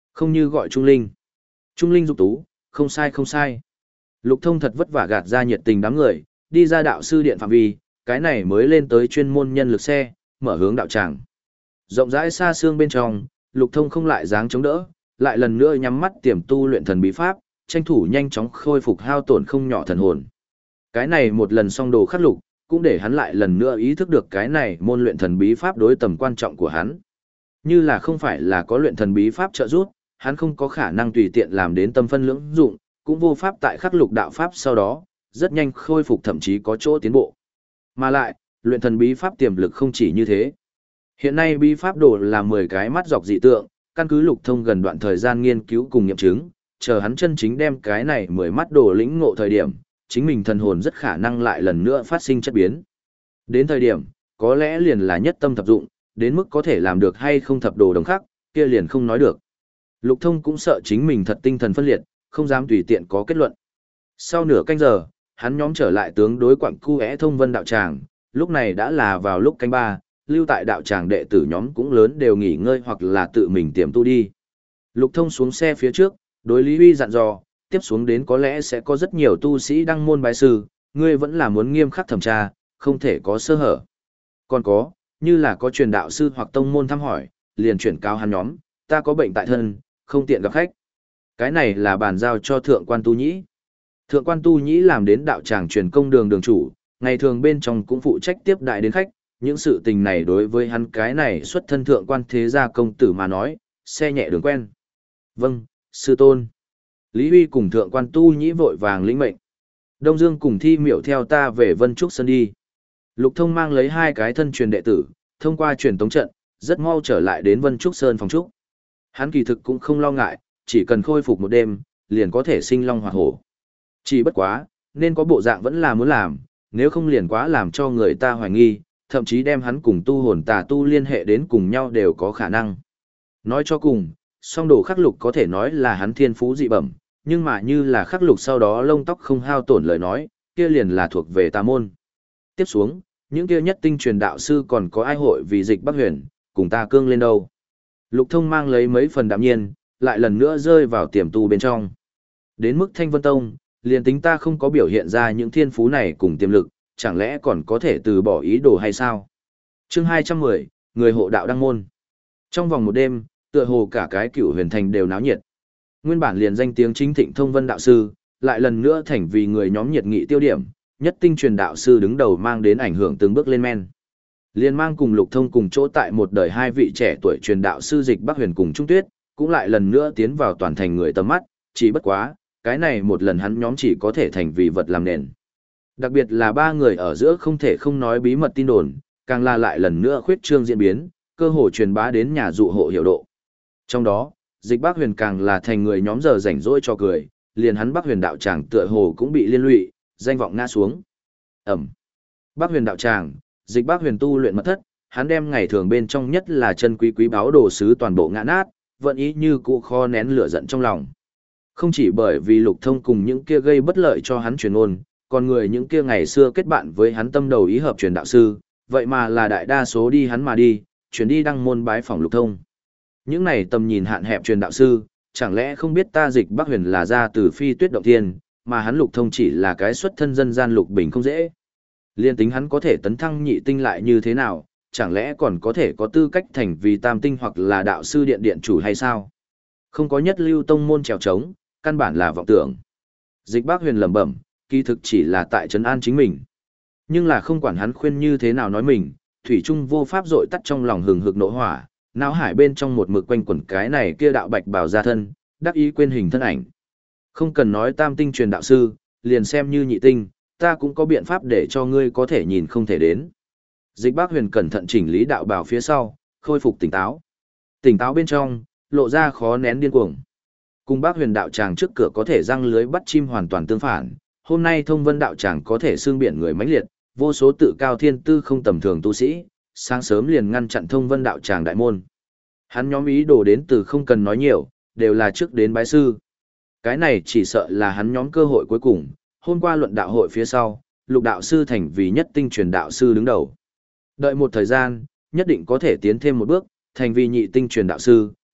A: Không như gọi Trung Linh. Trung Linh dục tú, không sai không sai. Lục Thông thật vất vả gạt ra nhiệt tình đám người, đi ra đạo sư điện phạm vi, cái này mới lên tới chuyên môn nhân lực xe, mở hướng đạo tràng. Rộng rãi xa xương bên trong, Lục Thông không lại dáng chống đỡ, lại lần nữa nhắm mắt tiềm tu luyện thần bí pháp, tranh thủ nhanh chóng khôi phục hao tổn không nhỏ thần hồn. Cái này một lần xong đồ khắc lục, cũng để hắn lại lần nữa ý thức được cái này môn luyện thần bí pháp đối tầm quan trọng của hắn. Như là không phải là có luyện thần bí pháp trợ giúp, hắn không có khả năng tùy tiện làm đến tâm phân lưỡng dụng, cũng vô pháp tại khắc lục đạo pháp sau đó, rất nhanh khôi phục thậm chí có chỗ tiến bộ. Mà lại, luyện thần bí pháp tiềm lực không chỉ như thế. Hiện nay bí pháp đồ là mười cái mắt dọc dị tượng, căn cứ Lục Thông gần đoạn thời gian nghiên cứu cùng nghiệm chứng, chờ hắn chân chính đem cái này mười mắt đồ lĩnh ngộ thời điểm, chính mình thần hồn rất khả năng lại lần nữa phát sinh chất biến. Đến thời điểm, có lẽ liền là nhất tâm thập dụng, đến mức có thể làm được hay không thập đồ đồng khắc, kia liền không nói được. Lục Thông cũng sợ chính mình thật tinh thần phân liệt, không dám tùy tiện có kết luận. Sau nửa canh giờ, hắn nhóm trở lại tướng đối quặng cu é thông vân đạo tràng, lúc này đã là vào lúc canh ba, lưu tại đạo tràng đệ tử nhóm cũng lớn đều nghỉ ngơi hoặc là tự mình tiềm tu đi. Lục Thông xuống xe phía trước, đối Lý Huy dặn dò, tiếp xuống đến có lẽ sẽ có rất nhiều tu sĩ đăng môn bái sư, ngươi vẫn là muốn nghiêm khắc thẩm tra, không thể có sơ hở. Còn có, như là có truyền đạo sư hoặc tông môn thăm hỏi, liền chuyển cáo hắn nhóm, ta có bệnh tại thân, không tiện gặp khách. Cái này là bàn giao cho thượng quan tu nhĩ. Thượng quan tu nhĩ làm đến đạo tràng truyền công đường đường chủ, ngày thường bên trong cũng phụ trách tiếp đại đến khách, những sự tình này đối với hắn cái này xuất thân thượng quan thế gia công tử mà nói, xe nhẹ đường quen. Vâng, sư tôn. Lý Huy cùng thượng quan tu nhĩ vội vàng lĩnh mệnh. Đông Dương cùng Thi Miểu theo ta về Vân Trúc Sơn đi. Lục Thông mang lấy hai cái thân truyền đệ tử, thông qua truyền tống trận, rất mau trở lại đến Vân Trúc Sơn phòng trúc. Hắn kỳ thực cũng không lo ngại, chỉ cần khôi phục một đêm, liền có thể sinh long hoạt hổ. Chỉ bất quá, nên có bộ dạng vẫn là muốn làm, nếu không liền quá làm cho người ta hoài nghi, thậm chí đem hắn cùng tu hồn tà tu liên hệ đến cùng nhau đều có khả năng. Nói cho cùng, song đồ khắc lục có thể nói là hắn thiên phú dị bẩm, nhưng mà như là khắc lục sau đó lông tóc không hao tổn lời nói, kia liền là thuộc về tà môn. Tiếp xuống, những kia nhất tinh truyền đạo sư còn có ai hội vì dịch Bắc Huyền, cùng ta cương lên đâu. Lục Thông mang lấy mấy phần đạm nhiên, lại lần nữa rơi vào tiềm tu bên trong. Đến mức Thanh Vân Tông, liền tính ta không có biểu hiện ra những thiên phú này cùng tiềm lực, chẳng lẽ còn có thể từ bỏ ý đồ hay sao? Chương hai trăm mười, người hộ đạo đăng môn. Trong vòng một đêm, tựa hồ cả cái Cửu Huyền Thành đều náo nhiệt. Nguyên bản liền danh tiếng chính thịnh thông vân đạo sư, lại lần nữa thành vì người nhóm nhiệt nghị tiêu điểm, nhất tinh truyền đạo sư đứng đầu mang đến ảnh hưởng từng bước lên men. Liên mang cùng Lục Thông cùng chỗ tại một đời hai vị trẻ tuổi truyền đạo sư dịch Bắc Huyền cùng Trung Tuyết, cũng lại lần nữa tiến vào toàn thành người tầm mắt, chỉ bất quá, cái này một lần hắn nhóm chỉ có thể thành vì vật làm nền. Đặc biệt là ba người ở giữa không thể không nói bí mật tin đồn, càng là lại lần nữa khuyết trương diễn biến, cơ hội truyền bá đến nhà dụ hộ hiệu độ. Trong đó, dịch Bắc Huyền càng là thành người nhóm giờ rảnh rỗi cho cười, liền hắn Bắc Huyền đạo tràng tựa hồ cũng bị liên lụy, danh vọng ngã xuống. Ẩm. Bắc Huyền đạo tràng, dịch Bắc Huyền tu luyện mật thất, hắn đem ngày thường bên trong nhất là chân quý quý báu đồ sứ toàn bộ ngã nát, vẫn ý như cụ kho nén lửa giận trong lòng. Không chỉ bởi vì Lục Thông cùng những kia gây bất lợi cho hắn truyền ôn, còn người những kia ngày xưa kết bạn với hắn tâm đầu ý hợp truyền đạo sư, vậy mà là đại đa số đi hắn mà đi, chuyển đi đăng môn bái phỏng Lục Thông. Những này tầm nhìn hạn hẹp truyền đạo sư, chẳng lẽ không biết ta dịch Bắc Huyền là ra từ phi tuyết động thiên, mà hắn Lục Thông chỉ là cái xuất thân dân gian lục bình không dễ. Liên tính hắn có thể tấn thăng nhị tinh lại như thế nào, chẳng lẽ còn có thể có tư cách thành vì tam tinh hoặc là đạo sư điện điện chủ hay sao? Không có nhất lưu tông môn trèo trống, căn bản là vọng tưởng. Dịch Bắc Huyền lẩm bẩm, kỳ thực chỉ là tại trấn an chính mình. Nhưng là không quản hắn khuyên như thế nào nói mình, thủy trung vô pháp dội tắt trong lòng hừng hực nộ hỏa, não hải bên trong một mực quanh quẩn cái này kia đạo bạch bào ra thân, đắc ý quên hình thân ảnh. Không cần nói tam tinh truyền đạo sư, liền xem như nhị tinh, ta cũng có biện pháp để cho ngươi có thể nhìn không thể đến. Dịch Bắc Huyền cẩn thận chỉnh lý đạo bào phía sau, khôi phục tỉnh táo. Tỉnh táo bên trong, lộ ra khó nén điên cuồng. Cùng Bắc Huyền đạo tràng trước cửa có thể răng lưới bắt chim hoàn toàn tương phản, hôm nay Thông Vân đạo tràng có thể xương biển người mãnh liệt, vô số tự cao thiên tư không tầm thường tu sĩ, sáng sớm liền ngăn chặn Thông Vân đạo tràng đại môn. Hắn nhóm ý đồ đến từ không cần nói nhiều, đều là trước đến bái sư. Cái này chỉ sợ là hắn nhóm cơ hội cuối cùng, hôm qua luận đạo hội phía sau, Lục đạo sư thành vì nhất tinh truyền đạo sư đứng đầu. Đợi một thời gian, nhất định có thể tiến thêm một bước, thành vì nhị tinh truyền đạo sư,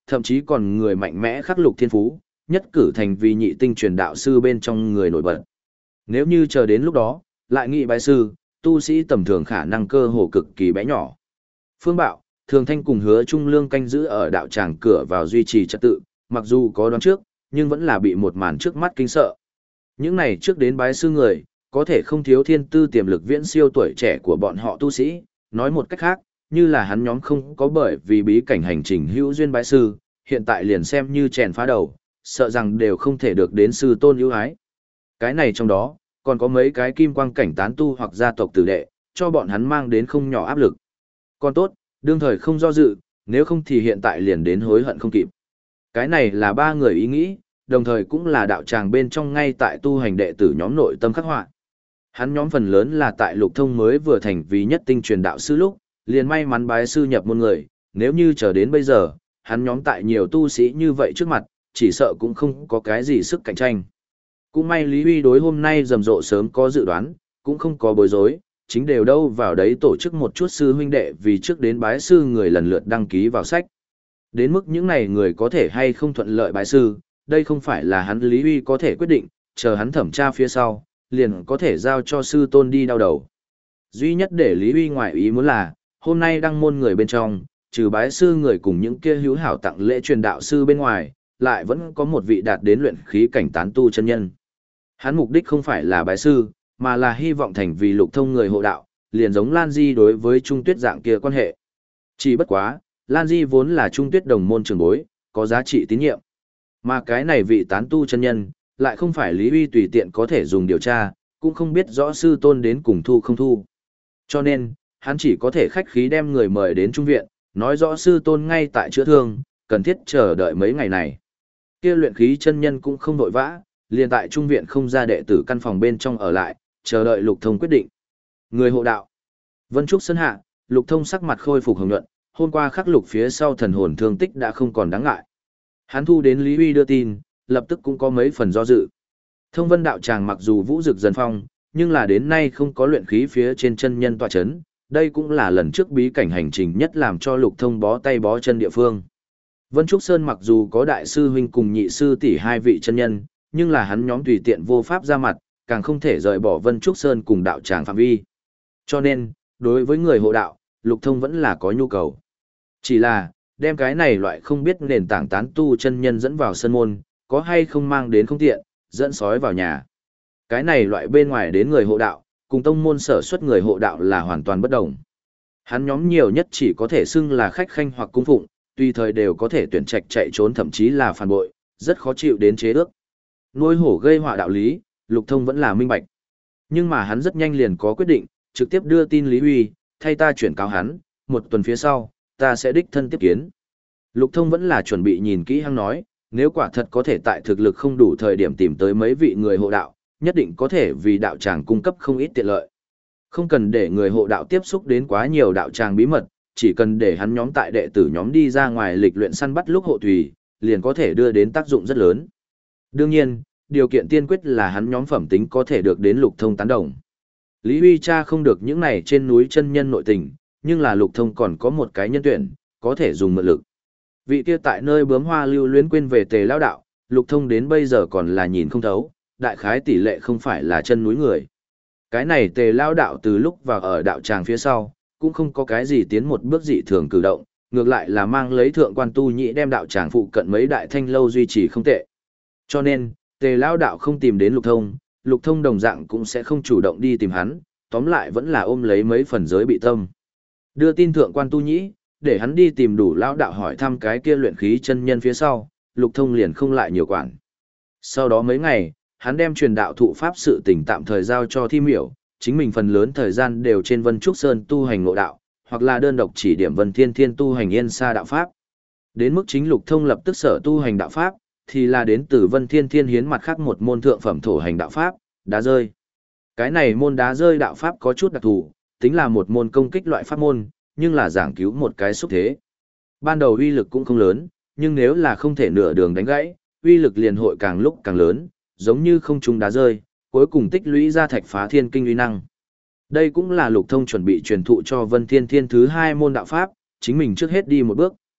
A: thậm chí còn người mạnh mẽ khắc lục thiên phú, nhất cử thành vì nhị tinh truyền đạo sư bên trong người nổi bật. Nếu như chờ đến lúc đó, lại nghị bái sư, tu sĩ tầm thường khả năng cơ hồ cực kỳ bé nhỏ. Phương Bạo, Thường Thanh cùng Hứa Trung Lương canh giữ ở đạo tràng cửa vào duy trì trật tự, mặc dù có đoán trước, nhưng vẫn là bị một màn trước mắt kinh sợ. Những này trước đến bái sư người, có thể không thiếu thiên tư tiềm lực viễn siêu tuổi trẻ của bọn họ tu sĩ, nói một cách khác, như là hắn nhóm không có bởi vì bí cảnh hành trình hữu duyên bái sư, hiện tại liền xem như chèn phá đầu, sợ rằng đều không thể được đến sư tôn ưu ái. Cái này trong đó, còn có mấy cái kim quang cảnh tán tu hoặc gia tộc tử đệ, cho bọn hắn mang đến không nhỏ áp lực. Còn tốt, đương thời không do dự, nếu không thì hiện tại liền đến hối hận không kịp. Cái này là ba người ý nghĩ, đồng thời cũng là đạo tràng bên trong ngay tại tu hành đệ tử nhóm nội tâm khắc họa. Hắn nhóm phần lớn là tại Lục Thông mới vừa thành vì nhất tinh truyền đạo sư lúc, liền may mắn bái sư nhập môn người, nếu như chờ đến bây giờ, hắn nhóm tại nhiều tu sĩ như vậy trước mặt, chỉ sợ cũng không có cái gì sức cạnh tranh. Cũng may Lý Huy đối hôm nay rầm rộ sớm có dự đoán, cũng không có bối rối, chính đều đâu vào đấy tổ chức một chút sư huynh đệ vì trước đến bái sư người lần lượt đăng ký vào sách. Đến mức những này người có thể hay không thuận lợi bái sư, đây không phải là hắn Lý Huy có thể quyết định, chờ hắn thẩm tra phía sau, liền có thể giao cho sư tôn đi đau đầu. Duy nhất để Lý Huy ngoại ý muốn là, hôm nay đăng môn người bên trong, trừ bái sư người cùng những kia hữu hảo tặng lễ truyền đạo sư bên ngoài, lại vẫn có một vị đạt đến luyện khí cảnh tán tu chân nhân. Hắn mục đích không phải là bái sư, mà là hy vọng thành vì Lục Thông người hộ đạo, liền giống Lan Di đối với Trung Tuyết dạng kia quan hệ. Chỉ bất quá, Lan Di vốn là Trung Tuyết đồng môn trường bối, có giá trị tín nhiệm. Mà cái này vị tán tu chân nhân, lại không phải Lý Huy tùy tiện có thể dùng điều tra, cũng không biết rõ sư tôn đến cùng thu không thu. Cho nên, hắn chỉ có thể khách khí đem người mời đến trung viện, nói rõ sư tôn ngay tại chữa thương, cần thiết chờ đợi mấy ngày này. Kia luyện khí chân nhân cũng không vội vã, liền tại trung viện không ra đệ tử căn phòng bên trong ở lại, chờ đợi Lục Thông quyết định. Người hộ đạo. Vân Trúc Sơn hạ, Lục Thông sắc mặt khôi phục hồng nhuận, hôm qua khắc lục phía sau thần hồn thương tích đã không còn đáng ngại. Hắn thu đến Lý Huy đưa tin, lập tức cũng có mấy phần do dự. Thông Vân đạo tràng mặc dù vũ dực dần phong, nhưng là đến nay không có luyện khí phía trên chân nhân tọa chấn, đây cũng là lần trước bí cảnh hành trình nhất làm cho Lục Thông bó tay bó chân địa phương. Vân Trúc Sơn mặc dù có đại sư huynh cùng nhị sư tỷ hai vị chân nhân, nhưng là hắn nhóm tùy tiện vô pháp ra mặt, càng không thể rời bỏ Vân Trúc Sơn cùng đạo tràng phạm vi. Cho nên, đối với người hộ đạo, Lục Thông vẫn là có nhu cầu. Chỉ là, đem cái này loại không biết nền tảng tán tu chân nhân dẫn vào sân môn, có hay không mang đến không tiện, dẫn sói vào nhà. Cái này loại bên ngoài đến người hộ đạo, cùng tông môn sở xuất người hộ đạo là hoàn toàn bất đồng. Hắn nhóm nhiều nhất chỉ có thể xưng là khách khanh hoặc cung phụng, tùy thời đều có thể tuyển trạch chạy trốn thậm chí là phản bội, rất khó chịu đến chế ước. Nuôi hổ gây họa đạo lý, Lục Thông vẫn là minh bạch. Nhưng mà hắn rất nhanh liền có quyết định, trực tiếp đưa tin Lý Huy, thay ta chuyển cáo hắn, một tuần phía sau, ta sẽ đích thân tiếp kiến. Lục Thông vẫn là chuẩn bị nhìn kỹ hăng nói, nếu quả thật có thể tại thực lực không đủ thời điểm tìm tới mấy vị người hộ đạo, nhất định có thể vì đạo tràng cung cấp không ít tiện lợi. Không cần để người hộ đạo tiếp xúc đến quá nhiều đạo tràng bí mật, chỉ cần để hắn nhóm tại đệ tử nhóm đi ra ngoài lịch luyện săn bắt lúc hộ tùy, liền có thể đưa đến tác dụng rất lớn. Đương nhiên, điều kiện tiên quyết là hắn nhóm phẩm tính có thể được đến Lục Thông tán đồng. Lý Huy cha không được những này trên núi chân nhân nội tình, nhưng là Lục Thông còn có một cái nhân tuyển, có thể dùng mượn lực. Vị kia tại nơi bướm hoa lưu luyến quên về Tề Lao đạo, Lục Thông đến bây giờ còn là nhìn không thấu, đại khái tỷ lệ không phải là chân núi người. Cái này Tề Lao đạo từ lúc vào ở đạo tràng phía sau, cũng không có cái gì tiến một bước dị thường cử động, ngược lại là mang lấy thượng quan tu nhị đem đạo tràng phụ cận mấy đại thanh lâu duy trì không tệ. Cho nên, Tề Lao đạo không tìm đến Lục Thông, Lục Thông đồng dạng cũng sẽ không chủ động đi tìm hắn, tóm lại vẫn là ôm lấy mấy phần giới bị tâm. Đưa tin thượng quan tu nhĩ, để hắn đi tìm đủ Lao đạo hỏi thăm cái kia luyện khí chân nhân phía sau, Lục Thông liền không lại nhiều quản. Sau đó mấy ngày, hắn đem truyền đạo thụ pháp sự tình tạm thời giao cho Thi Miểu, chính mình phần lớn thời gian đều trên Vân Trúc Sơn tu hành ngộ đạo, hoặc là đơn độc chỉ điểm Vân Thiên Thiên tu hành Yên Sa đạo pháp. Đến mức chính Lục Thông lập tức sở tu hành đạo pháp, thì là đến từ Vân Thiên Thiên hiến mặt khác một môn thượng phẩm thổ hành đạo pháp, đá rơi. Cái này môn đá rơi đạo pháp có chút đặc thù, tính là một môn công kích loại pháp môn, nhưng là giảng cứu một cái xúc thế. Ban đầu uy lực cũng không lớn, nhưng nếu là không thể nửa đường đánh gãy, uy lực liền hội càng lúc càng lớn, giống như không trung đá rơi, cuối cùng tích lũy ra thạch phá thiên kinh uy năng. Đây cũng là Lục Thông chuẩn bị truyền thụ cho Vân Thiên Thiên thứ hai môn đạo pháp, chính mình trước hết đi một bước,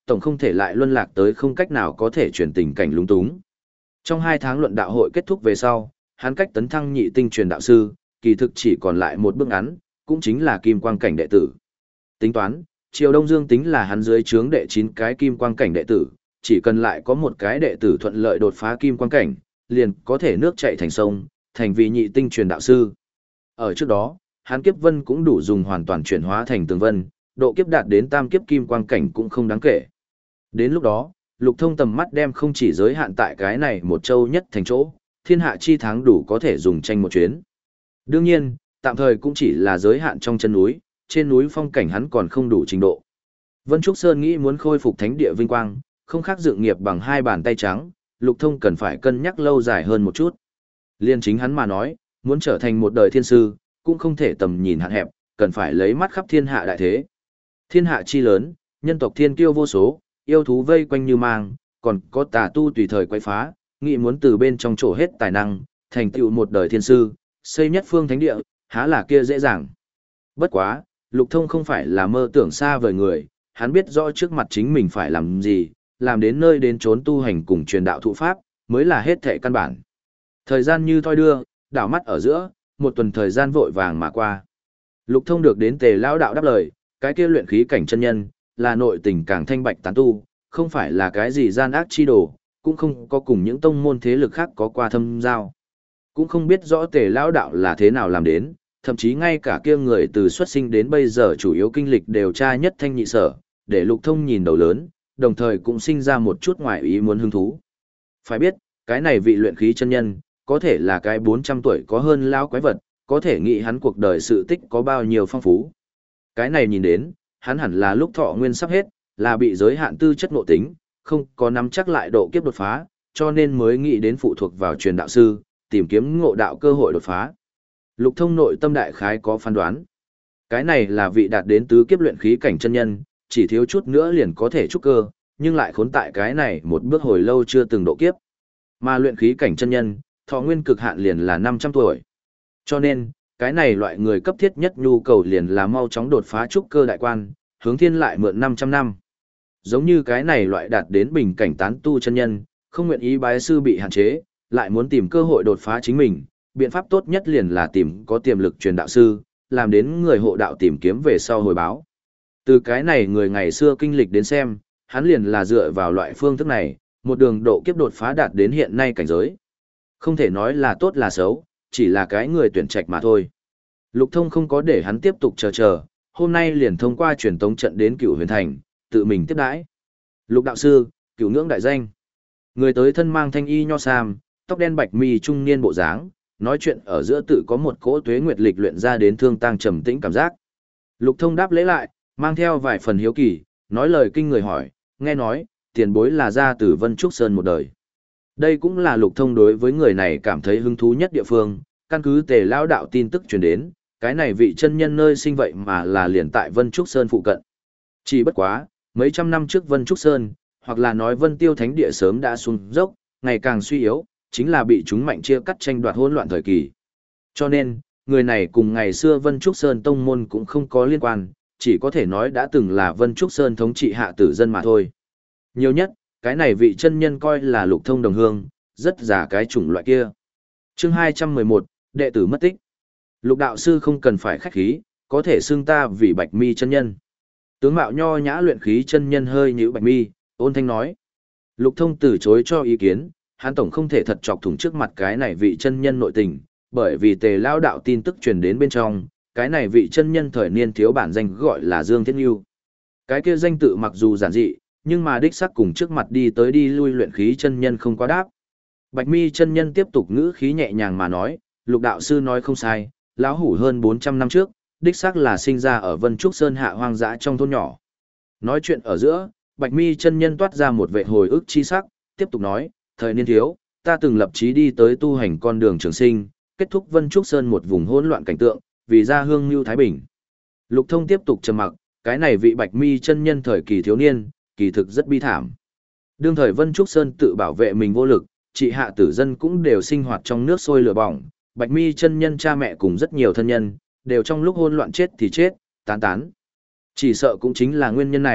A: tổng không thể lại luân lạc tới không cách nào có thể chuyển tình cảnh lúng túng. Trong hai tháng luận đạo hội kết thúc về sau, hắn cách tấn thăng nhị tinh truyền đạo sư, kỳ thực chỉ còn lại một bước ngắn, cũng chính là kim quang cảnh đệ tử. Tính toán, Triều Đông Dương tính là hắn dưới trướng đệ chín cái kim quang cảnh đệ tử, chỉ cần lại có một cái đệ tử thuận lợi đột phá kim quang cảnh, liền có thể nước chảy thành sông, thành vị nhị tinh truyền đạo sư. Ở trước đó, hắn kiếp vân cũng đủ dùng hoàn toàn chuyển hóa thành tường vân, độ kiếp đạt đến tam kiếp kim quang cảnh cũng không đáng kể. Đến lúc đó, Lục Thông tầm mắt đem không chỉ giới hạn tại cái này một châu nhất thành chỗ, thiên hạ chi tháng đủ có thể dùng tranh một chuyến. Đương nhiên, tạm thời cũng chỉ là giới hạn trong chân núi, trên núi phong cảnh hắn còn không đủ trình độ. Vân Trúc Sơn nghĩ muốn khôi phục thánh địa vinh quang, không khác dự nghiệp bằng hai bàn tay trắng, Lục Thông cần phải cân nhắc lâu dài hơn một chút. Liên chính hắn mà nói, muốn trở thành một đời thiên sư, cũng không thể tầm nhìn hạn hẹp, cần phải lấy mắt khắp thiên hạ đại thế. Thiên hạ chi lớn, nhân tộc thiên kiêu vô số, yêu thú vây quanh như mang, còn có tà tu tùy thời quấy phá, nghĩ muốn từ bên trong chỗ hết tài năng, thành tựu một đời thiên sư, xây nhất phương thánh địa, há là kia dễ dàng. Bất quá, Lục Thông không phải là mơ tưởng xa vời người, hắn biết rõ trước mặt chính mình phải làm gì, làm đến nơi đến trốn tu hành cùng truyền đạo thụ pháp, mới là hết thệ căn bản. Thời gian như thoi đưa, đảo mắt ở giữa, một tuần thời gian vội vàng mà qua. Lục Thông được đến Tề lão đạo đáp lời, cái kia luyện khí cảnh chân nhân, là nội tình càng thanh bạch tán tu, không phải là cái gì gian ác chi đồ, cũng không có cùng những tông môn thế lực khác có qua thâm giao. Cũng không biết rõ Tề lão đạo là thế nào làm đến, thậm chí ngay cả kia người từ xuất sinh đến bây giờ chủ yếu kinh lịch đều tra nhất thanh nhị sở, để Lục Thông nhìn đầu lớn, đồng thời cũng sinh ra một chút ngoài ý muốn hứng thú. Phải biết, cái này vị luyện khí chân nhân, có thể là cái bốn trăm tuổi có hơn lão quái vật, có thể nghĩ hắn cuộc đời sự tích có bao nhiêu phong phú. Cái này nhìn đến, hắn hẳn là lúc thọ nguyên sắp hết, là bị giới hạn tư chất ngộ tính, không có nắm chắc lại độ kiếp đột phá, cho nên mới nghĩ đến phụ thuộc vào truyền đạo sư, tìm kiếm ngộ đạo cơ hội đột phá. Lục Thông nội tâm đại khái có phán đoán. Cái này là vị đạt đến tứ kiếp luyện khí cảnh chân nhân, chỉ thiếu chút nữa liền có thể trúc cơ, nhưng lại khốn tại cái này một bước hồi lâu chưa từng độ kiếp. Mà luyện khí cảnh chân nhân, thọ nguyên cực hạn liền là năm trăm tuổi. Cho nên, cái này loại người cấp thiết nhất nhu cầu liền là mau chóng đột phá trúc cơ đại quan, hướng thiên lại mượn năm trăm năm. Giống như cái này loại đạt đến bình cảnh tán tu chân nhân, không nguyện ý bái sư bị hạn chế, lại muốn tìm cơ hội đột phá chính mình, biện pháp tốt nhất liền là tìm có tiềm lực truyền đạo sư, làm đến người hộ đạo tìm kiếm về sau hồi báo. Từ cái này người ngày xưa kinh lịch đến xem, hắn liền là dựa vào loại phương thức này, một đường độ kiếp đột phá đạt đến hiện nay cảnh giới. Không thể nói là tốt là xấu, chỉ là cái người tuyển trạch mà thôi. Lục Thông không có để hắn tiếp tục chờ chờ, hôm nay liền thông qua truyền tống trận đến Cửu Huyền Thành, tự mình tiếp đãi. Lục đạo sư, Cửu ngưỡng đại danh. Người tới thân mang thanh y nho sam, tóc đen bạch mi trung niên bộ dáng, nói chuyện ở giữa tự có một cỗ tuế nguyệt lịch luyện ra đến thương tang trầm tĩnh cảm giác. Lục Thông đáp lễ lại, mang theo vài phần hiếu kỳ, nói lời kinh người hỏi, nghe nói, tiền bối là ra từ Vân Trúc Sơn một đời. Đây cũng là Lục Thông đối với người này cảm thấy hứng thú nhất địa phương, căn cứ Tề lão đạo tin tức truyền đến, cái này vị chân nhân nơi sinh vậy mà là liền tại Vân Trúc Sơn phụ cận. Chỉ bất quá, mấy trăm năm trước Vân Trúc Sơn, hoặc là nói Vân Tiêu Thánh Địa sớm đã xuống dốc, ngày càng suy yếu, chính là bị chúng mạnh chia cắt tranh đoạt hỗn loạn thời kỳ. Cho nên, người này cùng ngày xưa Vân Trúc Sơn tông môn cũng không có liên quan, chỉ có thể nói đã từng là Vân Trúc Sơn thống trị hạ tử dân mà thôi. Nhiều nhất, cái này vị chân nhân coi là Lục Thông đồng hương, rất giả cái chủng loại kia. Chương hai trăm mười một, đệ tử mất tích. Lục đạo sư không cần phải khách khí, có thể xưng ta vì Bạch Mi chân nhân. Tướng mạo nho nhã luyện khí chân nhân hơi nhíu bạch mi, ôn thanh nói. Lục Thông từ chối cho ý kiến, hắn tổng không thể thật chọc thủng trước mặt cái này vị chân nhân nội tình, bởi vì Tề lão đạo tin tức truyền đến bên trong, cái này vị chân nhân thời niên thiếu bản danh gọi là Dương Thiết Nhu. Cái kia danh tự mặc dù giản dị, nhưng mà đích xác cùng trước mặt đi tới đi lui luyện khí chân nhân không quá đáp. Bạch Mi chân nhân tiếp tục ngữ khí nhẹ nhàng mà nói, Lục đạo sư nói không sai, lão hủ hơn bốn trăm năm trước, đích xác là sinh ra ở Vân Trúc Sơn hạ hoang dã trong thôn nhỏ. Nói chuyện ở giữa, Bạch Mi chân nhân toát ra một vẻ hồi ức chi sắc, tiếp tục nói, thời niên thiếu, ta từng lập chí đi tới tu hành con đường trường sinh, kết thúc Vân Trúc Sơn một vùng hỗn loạn cảnh tượng, vì gia hương lưu thái bình. Lục Thông tiếp tục trầm mặc, cái này vị Bạch Mi chân nhân thời kỳ thiếu niên, kỳ thực rất bi thảm. Đương thời Vân Trúc Sơn tự bảo vệ mình vô lực, trị hạ tử dân cũng đều sinh hoạt trong nước sôi lửa bỏng, Bạch Mi chân nhân cha mẹ cùng rất nhiều thân nhân, đều trong lúc hỗn loạn chết thì chết, tán tán. Chỉ sợ cũng chính là nguyên nhân này,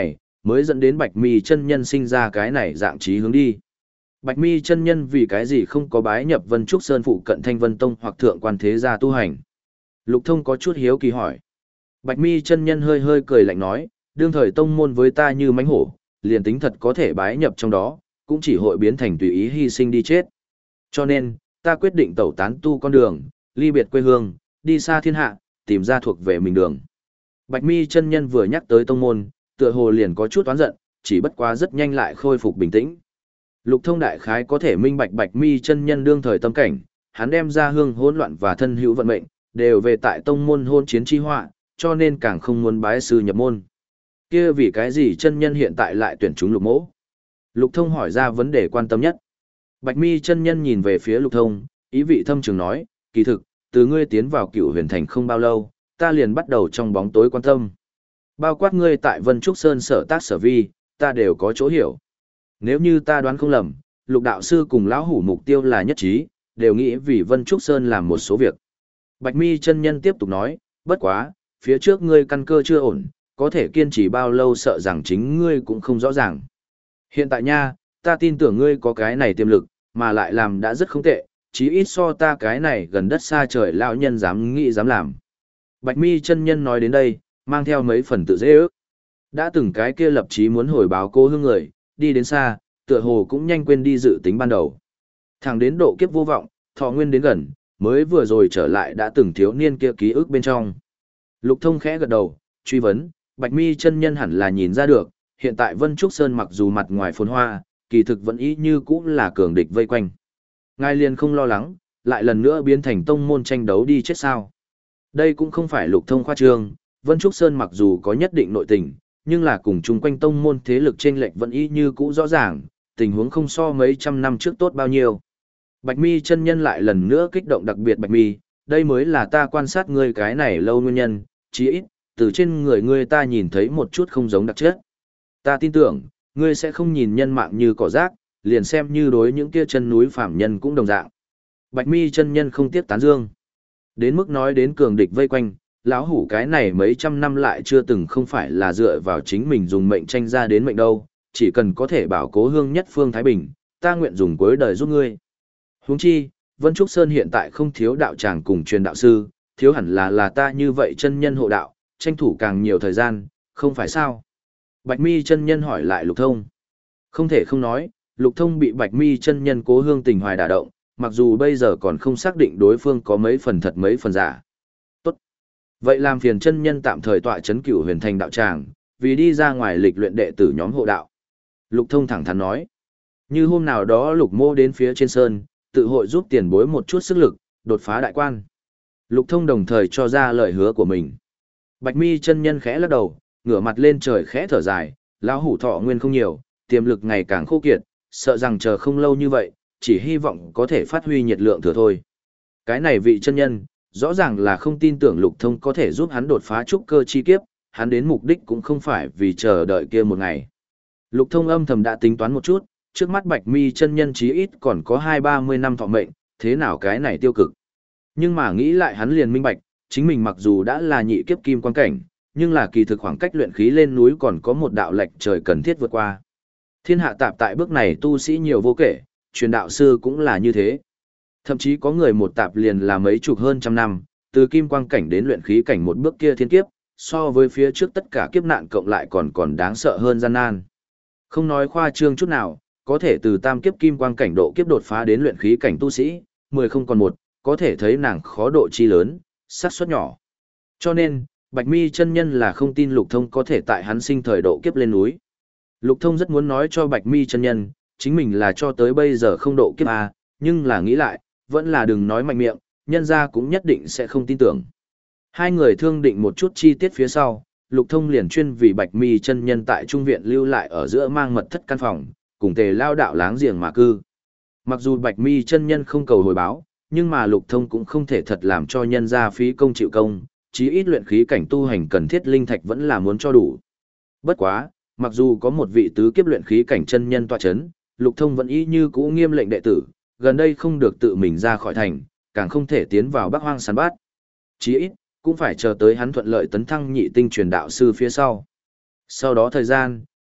A: mới dẫn đến Bạch Mi chân nhân sinh ra cái này dạng trí hướng đi. Bạch Mi chân nhân vì cái gì không có bái nhập Vân Trúc Sơn phụ cận Thanh Vân Tông hoặc thượng quan thế gia tu hành? Lục Thông có chút hiếu kỳ hỏi. Bạch Mi chân nhân hơi hơi cười lạnh nói, đương thời tông môn với ta như mãnh hổ, liền tính thật có thể bái nhập trong đó, cũng chỉ hội biến thành tùy ý hy sinh đi chết. Cho nên, ta quyết định tẩu tán tu con đường, ly biệt quê hương, đi xa thiên hạ, tìm ra thuộc về mình đường. Bạch Mi chân nhân vừa nhắc tới tông môn, tựa hồ liền có chút oán giận, chỉ bất quá rất nhanh lại khôi phục bình tĩnh. Lục Thông đại khái có thể minh bạch Bạch Mi chân nhân đương thời tâm cảnh, hắn đem ra hương hỗn loạn và thân hữu vận mệnh, đều về tại tông môn hôn chiến chi họa, cho nên càng không muốn bái sư nhập môn. Kia vì cái gì chân nhân hiện tại lại tuyển chúng Lục Mỗ? Lục Thông hỏi ra vấn đề quan tâm nhất. Bạch Mi chân nhân nhìn về phía Lục Thông, ý vị thâm trường nói, kỳ thực, từ ngươi tiến vào Cửu Huyền Thành không bao lâu, ta liền bắt đầu trong bóng tối quan tâm. Bao quát ngươi tại Vân Trúc Sơn sở tác sở vi, ta đều có chỗ hiểu. Nếu như ta đoán không lầm, Lục đạo sư cùng lão hủ mục tiêu là nhất trí, đều nghĩ vì Vân Trúc Sơn làm một số việc. Bạch Mi chân nhân tiếp tục nói, bất quá, phía trước ngươi căn cơ chưa ổn, có thể kiên trì bao lâu sợ rằng chính ngươi cũng không rõ ràng. Hiện tại nha, ta tin tưởng ngươi có cái này tiềm lực, mà lại làm đã rất không tệ, chí ít so ta cái này gần đất xa trời lão nhân dám nghĩ dám làm. Bạch Mi chân nhân nói đến đây, mang theo mấy phần tự dễ ước. Đã từng cái kia lập chí muốn hồi báo cô hương người, đi đến xa, tựa hồ cũng nhanh quên đi dự tính ban đầu. Thẳng đến độ kiếp vô vọng, thọ nguyên đến gần, mới vừa rồi trở lại đã từng thiếu niên kia ký ức bên trong. Lục Thông khẽ gật đầu, truy vấn, Bạch Mi chân nhân hẳn là nhìn ra được, hiện tại Vân Trúc Sơn mặc dù mặt ngoài phồn hoa, kỳ thực vẫn ý như cũ là cường địch vây quanh. Ngài liền không lo lắng, lại lần nữa biến thành tông môn tranh đấu đi chết sao. Đây cũng không phải Lục Thông khoa trương, Vân Trúc Sơn mặc dù có nhất định nội tình, nhưng là cùng chung quanh tông môn thế lực chênh lệch vẫn ý như cũ rõ ràng, tình huống không so mấy trăm năm trước tốt bao nhiêu. Bạch Mi chân nhân lại lần nữa kích động, đặc biệt Bạch Mi, đây mới là ta quan sát ngươi cái này lâu nguyên nhân, chí ít, từ trên người ngươi ta nhìn thấy một chút không giống đặc chất. Ta tin tưởng, ngươi sẽ không nhìn nhân mạng như cỏ rác, liền xem như đối những kia chân núi phạm nhân cũng đồng dạng. Bạch Mi chân nhân không tiếc tán dương. Đến mức nói đến cường địch vây quanh, lão hủ cái này mấy trăm năm lại chưa từng không phải là dựa vào chính mình dùng mệnh tranh ra đến mệnh đâu, chỉ cần có thể bảo cố hương nhất phương Thái Bình, ta nguyện dùng cuối đời giúp ngươi. Huống chi, Vân Trúc Sơn hiện tại không thiếu đạo tràng cùng truyền đạo sư, thiếu hẳn là là ta như vậy chân nhân hộ đạo, tranh thủ càng nhiều thời gian, không phải sao? Bạch Mi chân nhân hỏi lại Lục Thông. Không thể không nói, Lục Thông bị Bạch Mi chân nhân cố hương tình hoài đả động, mặc dù bây giờ còn không xác định đối phương có mấy phần thật mấy phần giả. Tốt. Vậy làm phiền chân nhân tạm thời tọa chấn Cửu Huyền Thành đạo tràng, vì đi ra ngoài lịch luyện đệ tử nhóm hộ đạo. Lục Thông thẳng thắn nói. Như hôm nào đó Lục Mô đến phía trên sơn, tự hội giúp tiền bối một chút sức lực, đột phá đại quan. Lục Thông đồng thời cho ra lời hứa của mình. Bạch Mi chân nhân khẽ lắc đầu, ngửa mặt lên trời khẽ thở dài, lão hủ thọ nguyên không nhiều, tiềm lực ngày càng khô kiệt, sợ rằng chờ không lâu như vậy, chỉ hy vọng có thể phát huy nhiệt lượng thừa thôi. Cái này vị chân nhân, rõ ràng là không tin tưởng Lục Thông có thể giúp hắn đột phá trúc cơ chi kiếp, hắn đến mục đích cũng không phải vì chờ đợi kia một ngày. Lục Thông âm thầm đã tính toán một chút, trước mắt Bạch Mi chân nhân chí ít còn có hai ba mươi năm thọ mệnh, thế nào cái này tiêu cực. Nhưng mà nghĩ lại hắn liền minh bạch, chính mình mặc dù đã là nhị kiếp kim quan cảnh, nhưng là kỳ thực khoảng cách luyện khí lên núi còn có một đạo lệch trời cần thiết vượt qua. Thiên hạ tạp tại bước này tu sĩ nhiều vô kể, truyền đạo sư cũng là như thế. Thậm chí có người một tạp liền là mấy chục hơn trăm năm, từ kim quang cảnh đến luyện khí cảnh một bước kia thiên kiếp, so với phía trước tất cả kiếp nạn cộng lại còn còn đáng sợ hơn gian nan. Không nói khoa trương chút nào, có thể từ tam kiếp kim quang cảnh độ kiếp đột phá đến luyện khí cảnh tu sĩ, mười không còn một, có thể thấy nàng khó độ chi lớn, xác suất nhỏ. Cho nên, Bạch Mi chân nhân là không tin Lục Thông có thể tại hắn sinh thời độ kiếp lên núi. Lục Thông rất muốn nói cho Bạch Mi chân nhân, chính mình là cho tới bây giờ không độ kiếp a, nhưng là nghĩ lại, vẫn là đừng nói mạnh miệng, nhân ra cũng nhất định sẽ không tin tưởng. Hai người thương định một chút chi tiết phía sau, Lục Thông liền chuyên vì Bạch Mi chân nhân tại trung viện lưu lại ở giữa mang mật thất căn phòng, cùng Tề Lao đạo láng giềng mà cư. Mặc dù Bạch Mi chân nhân không cầu hồi báo, nhưng mà Lục Thông cũng không thể thật làm cho nhân ra phí công chịu công, chí ít luyện khí cảnh tu hành cần thiết linh thạch vẫn là muốn cho đủ. Bất quá, mặc dù có một vị tứ kiếp luyện khí cảnh chân nhân tọa chấn, Lục Thông vẫn y như cũ nghiêm lệnh đệ tử, gần đây không được tự mình ra khỏi thành, càng không thể tiến vào Bắc Hoang săn bát. Chí ít, cũng phải chờ tới hắn thuận lợi tấn thăng nhị tinh truyền đạo sư phía sau. Sau đó thời gian,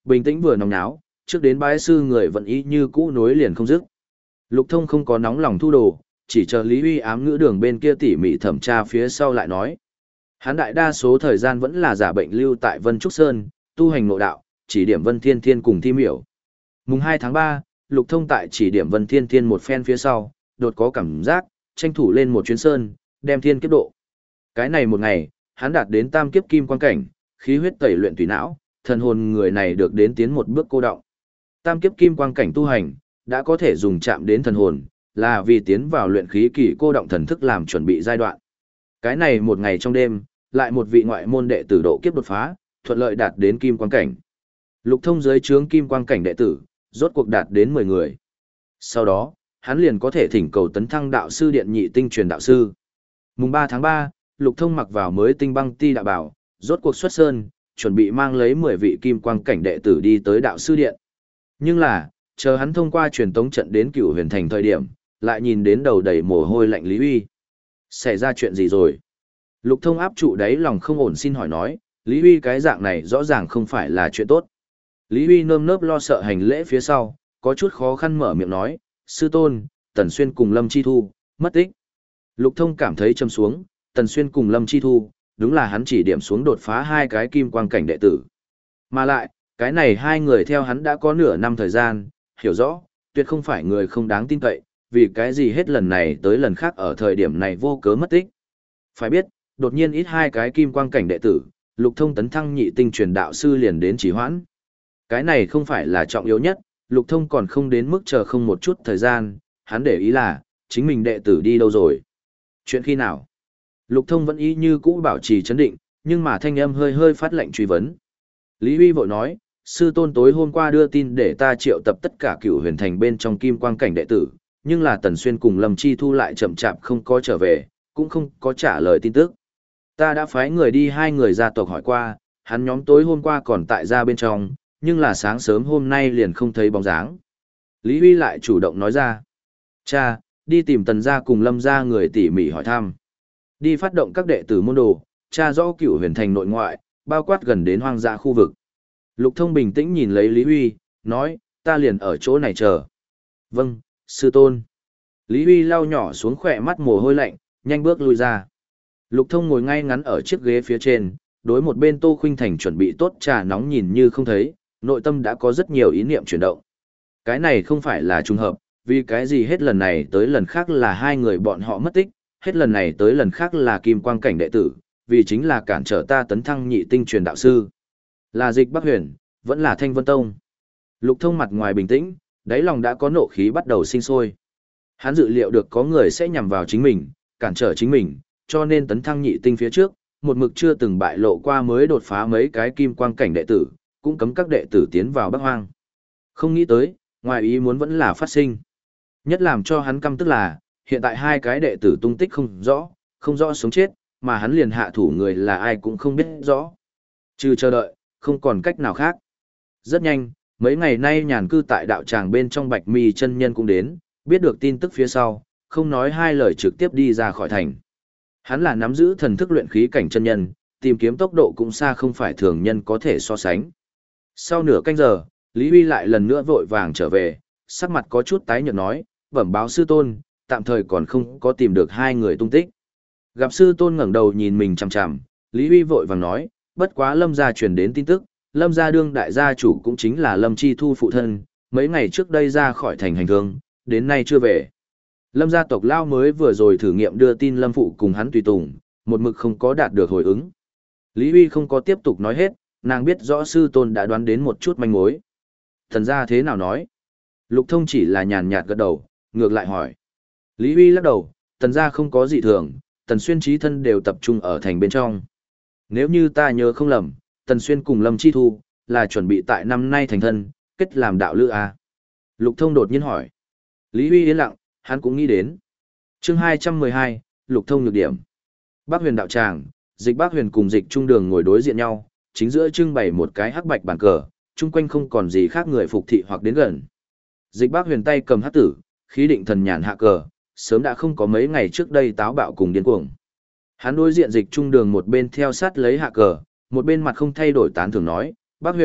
A: Bình tĩnh vừa nóng náo, trước đến bái sư người vẫn ý như cũ nối liền không dứt. Lục Thông không có nóng lòng thu đồ, chỉ chờ Lý Huy ám ngữ đường bên kia tỉ mỉ thẩm tra phía sau lại nói. Hắn đại đa số thời gian vẫn là giả bệnh lưu tại Vân Trúc Sơn, tu hành nội đạo, chỉ điểm Vân Thiên Thiên cùng thi miểu. Mùng hai tháng ba, Lục Thông tại chỉ điểm Vân Thiên Thiên một phen phía sau, đột có cảm giác, tranh thủ lên một chuyến sơn, đem thiên kiếp độ. Cái này một ngày, hắn đạt đến tam kiếp kim quan cảnh, khí huyết tẩy luyện tùy não, thần hồn người này được đến tiến một bước cô động. Tam kiếp kim quang cảnh tu hành, đã có thể dùng chạm đến thần hồn, là vì tiến vào luyện khí kỳ cô động thần thức làm chuẩn bị giai đoạn. Cái này một ngày trong đêm, lại một vị ngoại môn đệ tử độ kiếp đột phá, thuận lợi đạt đến kim quang cảnh. Lục Thông dưới trướng kim quang cảnh đệ tử, rốt cuộc đạt đến mười người. Sau đó, hắn liền có thể thỉnh cầu tấn thăng đạo sư điện nhị tinh truyền đạo sư. Mùng ba tháng ba, Lục Thông mặc vào mới tinh băng ti đạo bảo, rốt cuộc xuất sơn, chuẩn bị mang lấy mười vị kim quang cảnh đệ tử đi tới đạo sư điện. Nhưng là, chờ hắn thông qua truyền tống trận đến Cửu Huyền Thành thời điểm, lại nhìn đến đầu đầy mồ hôi lạnh Lý Huy. Xảy ra chuyện gì rồi? Lục Thông áp trụ đáy lòng không ổn xin hỏi nói, Lý Huy cái dạng này rõ ràng không phải là chuyện tốt. Lý Huy nơm nớp lo sợ hành lễ phía sau, có chút khó khăn mở miệng nói, sư tôn, Tần Xuyên cùng Lâm Chi Thu, mất tích. Lục Thông cảm thấy châm xuống, Tần Xuyên cùng Lâm Chi Thu, đúng là hắn chỉ điểm xuống đột phá hai cái kim quang cảnh đệ tử. Mà lại, cái này hai người theo hắn đã có nửa năm thời gian, hiểu rõ, tuyệt không phải người không đáng tin cậy, vì cái gì hết lần này tới lần khác ở thời điểm này vô cớ mất tích. Phải biết, đột nhiên ít hai cái kim quang cảnh đệ tử, Lục Thông tấn thăng nhị tinh truyền đạo sư liền đến trì hoãn. Cái này không phải là trọng yếu nhất, Lục Thông còn không đến mức chờ không một chút thời gian, hắn để ý là, chính mình đệ tử đi đâu rồi. Chuyện khi nào? Lục Thông vẫn ý như cũ bảo trì chấn định, nhưng mà thanh âm hơi hơi phát lệnh truy vấn. Lý Huy vội nói, sư tôn tối hôm qua đưa tin để ta triệu tập tất cả Cửu Huyền Thành bên trong kim quang cảnh đệ tử, nhưng là Tần Xuyên cùng Lâm Chi Thu lại chậm chạp không có trở về, cũng không có trả lời tin tức. Ta đã phái người đi hai người gia tộc hỏi qua, hắn nhóm tối hôm qua còn tại gia bên trong, nhưng là sáng sớm hôm nay liền không thấy bóng dáng. Lý Huy lại chủ động nói ra. Cha, đi tìm Tần gia cùng Lâm gia người tỉ mỉ hỏi thăm. Đi phát động các đệ tử môn đồ, tra rõ Cửu Huyền Thành nội ngoại, bao quát gần đến hoang dã khu vực. Lục Thông bình tĩnh nhìn lấy Lý Huy, nói, ta liền ở chỗ này chờ. Vâng, sư tôn. Lý Huy lau nhỏ xuống khỏe mắt mồ hôi lạnh, nhanh bước lui ra. Lục Thông ngồi ngay ngắn ở chiếc ghế phía trên, đối một bên Tô Khuynh Thành chuẩn bị tốt trà nóng nhìn như không thấy, nội tâm đã có rất nhiều ý niệm chuyển động. Cái này không phải là trùng hợp, vì cái gì hết lần này tới lần khác là hai người bọn họ mất tích, hết lần này tới lần khác là kim quang cảnh đệ tử, vì chính là cản trở ta tấn thăng nhị tinh truyền đạo sư. Là Dịch Bắc Huyền, vẫn là Thanh Vân Tông. Lục Thông mặt ngoài bình tĩnh, đáy lòng đã có nộ khí bắt đầu sinh sôi. Hắn dự liệu được có người sẽ nhằm vào chính mình, cản trở chính mình, cho nên tấn thăng nhị tinh phía trước, một mực chưa từng bại lộ qua mới đột phá mấy cái kim quang cảnh đệ tử, cũng cấm các đệ tử tiến vào Bắc Hoang. Không nghĩ tới, ngoài ý muốn vẫn là phát sinh. Nhất làm cho hắn căm tức là, hiện tại hai cái đệ tử tung tích không rõ, không rõ sống chết, mà hắn liền hạ thủ người là ai cũng không biết rõ. Trừ chờ đợi, không còn cách nào khác. Rất nhanh, mấy ngày nay nhàn cư tại đạo tràng bên trong Bạch Mi chân nhân cũng đến, biết được tin tức phía sau, không nói hai lời trực tiếp đi ra khỏi thành. Hắn là nắm giữ thần thức luyện khí cảnh chân nhân, tìm kiếm tốc độ cũng xa không phải thường nhân có thể so sánh. Sau nửa canh giờ, Lý Huy lại lần nữa vội vàng trở về, sắc mặt có chút tái nhợt nói, bẩm báo sư tôn, tạm thời còn không có tìm được hai người tung tích. Gặp sư tôn ngẩng đầu nhìn mình chằm chằm, Lý Huy vội vàng nói, bất quá Lâm gia truyền đến tin tức, Lâm gia đương đại gia chủ cũng chính là Lâm Chi Thu phụ thân, mấy ngày trước đây ra khỏi thành hành thương, đến nay chưa về. Lâm gia tộc lao mới vừa rồi thử nghiệm đưa tin Lâm phụ cùng hắn tùy tùng, một mực không có đạt được hồi ứng. Lý Huy không có tiếp tục nói hết, nàng biết rõ sư tôn đã đoán đến một chút manh mối. Thần gia thế nào nói? Lục Thông chỉ là nhàn nhạt gật đầu, ngược lại hỏi. Lý Huy lắc đầu, tần gia không có gì thường, Tần Xuyên trí thân đều tập trung ở thành bên trong. Nếu như ta nhớ không lầm, Tần Xuyên cùng Lâm Chi Thu, là chuẩn bị tại năm nay thành thân, kết làm đạo lữ à? Lục Thông đột nhiên hỏi. Lý Huy yên lặng, hắn cũng nghĩ đến. Chương hai trăm mười hai, Lục Thông nhược điểm. Bắc Huyền đạo tràng, Dịch Bắc Huyền cùng Dịch Trung Đường ngồi đối diện nhau, chính giữa trưng bày một cái hắc bạch bàn cờ, chung quanh không còn gì khác người phục thị hoặc đến gần. Dịch Bắc Huyền tay cầm hắc tử, khí định thần nhàn hạ cờ, sớm đã không có mấy ngày trước đây táo bạo cùng điên cuồng. Hắn đối diện Dịch Trung Đường một bên theo sát lấy hạ cờ, một bên mặt không thay đổi tán thưởng nói, Bắc Huyền,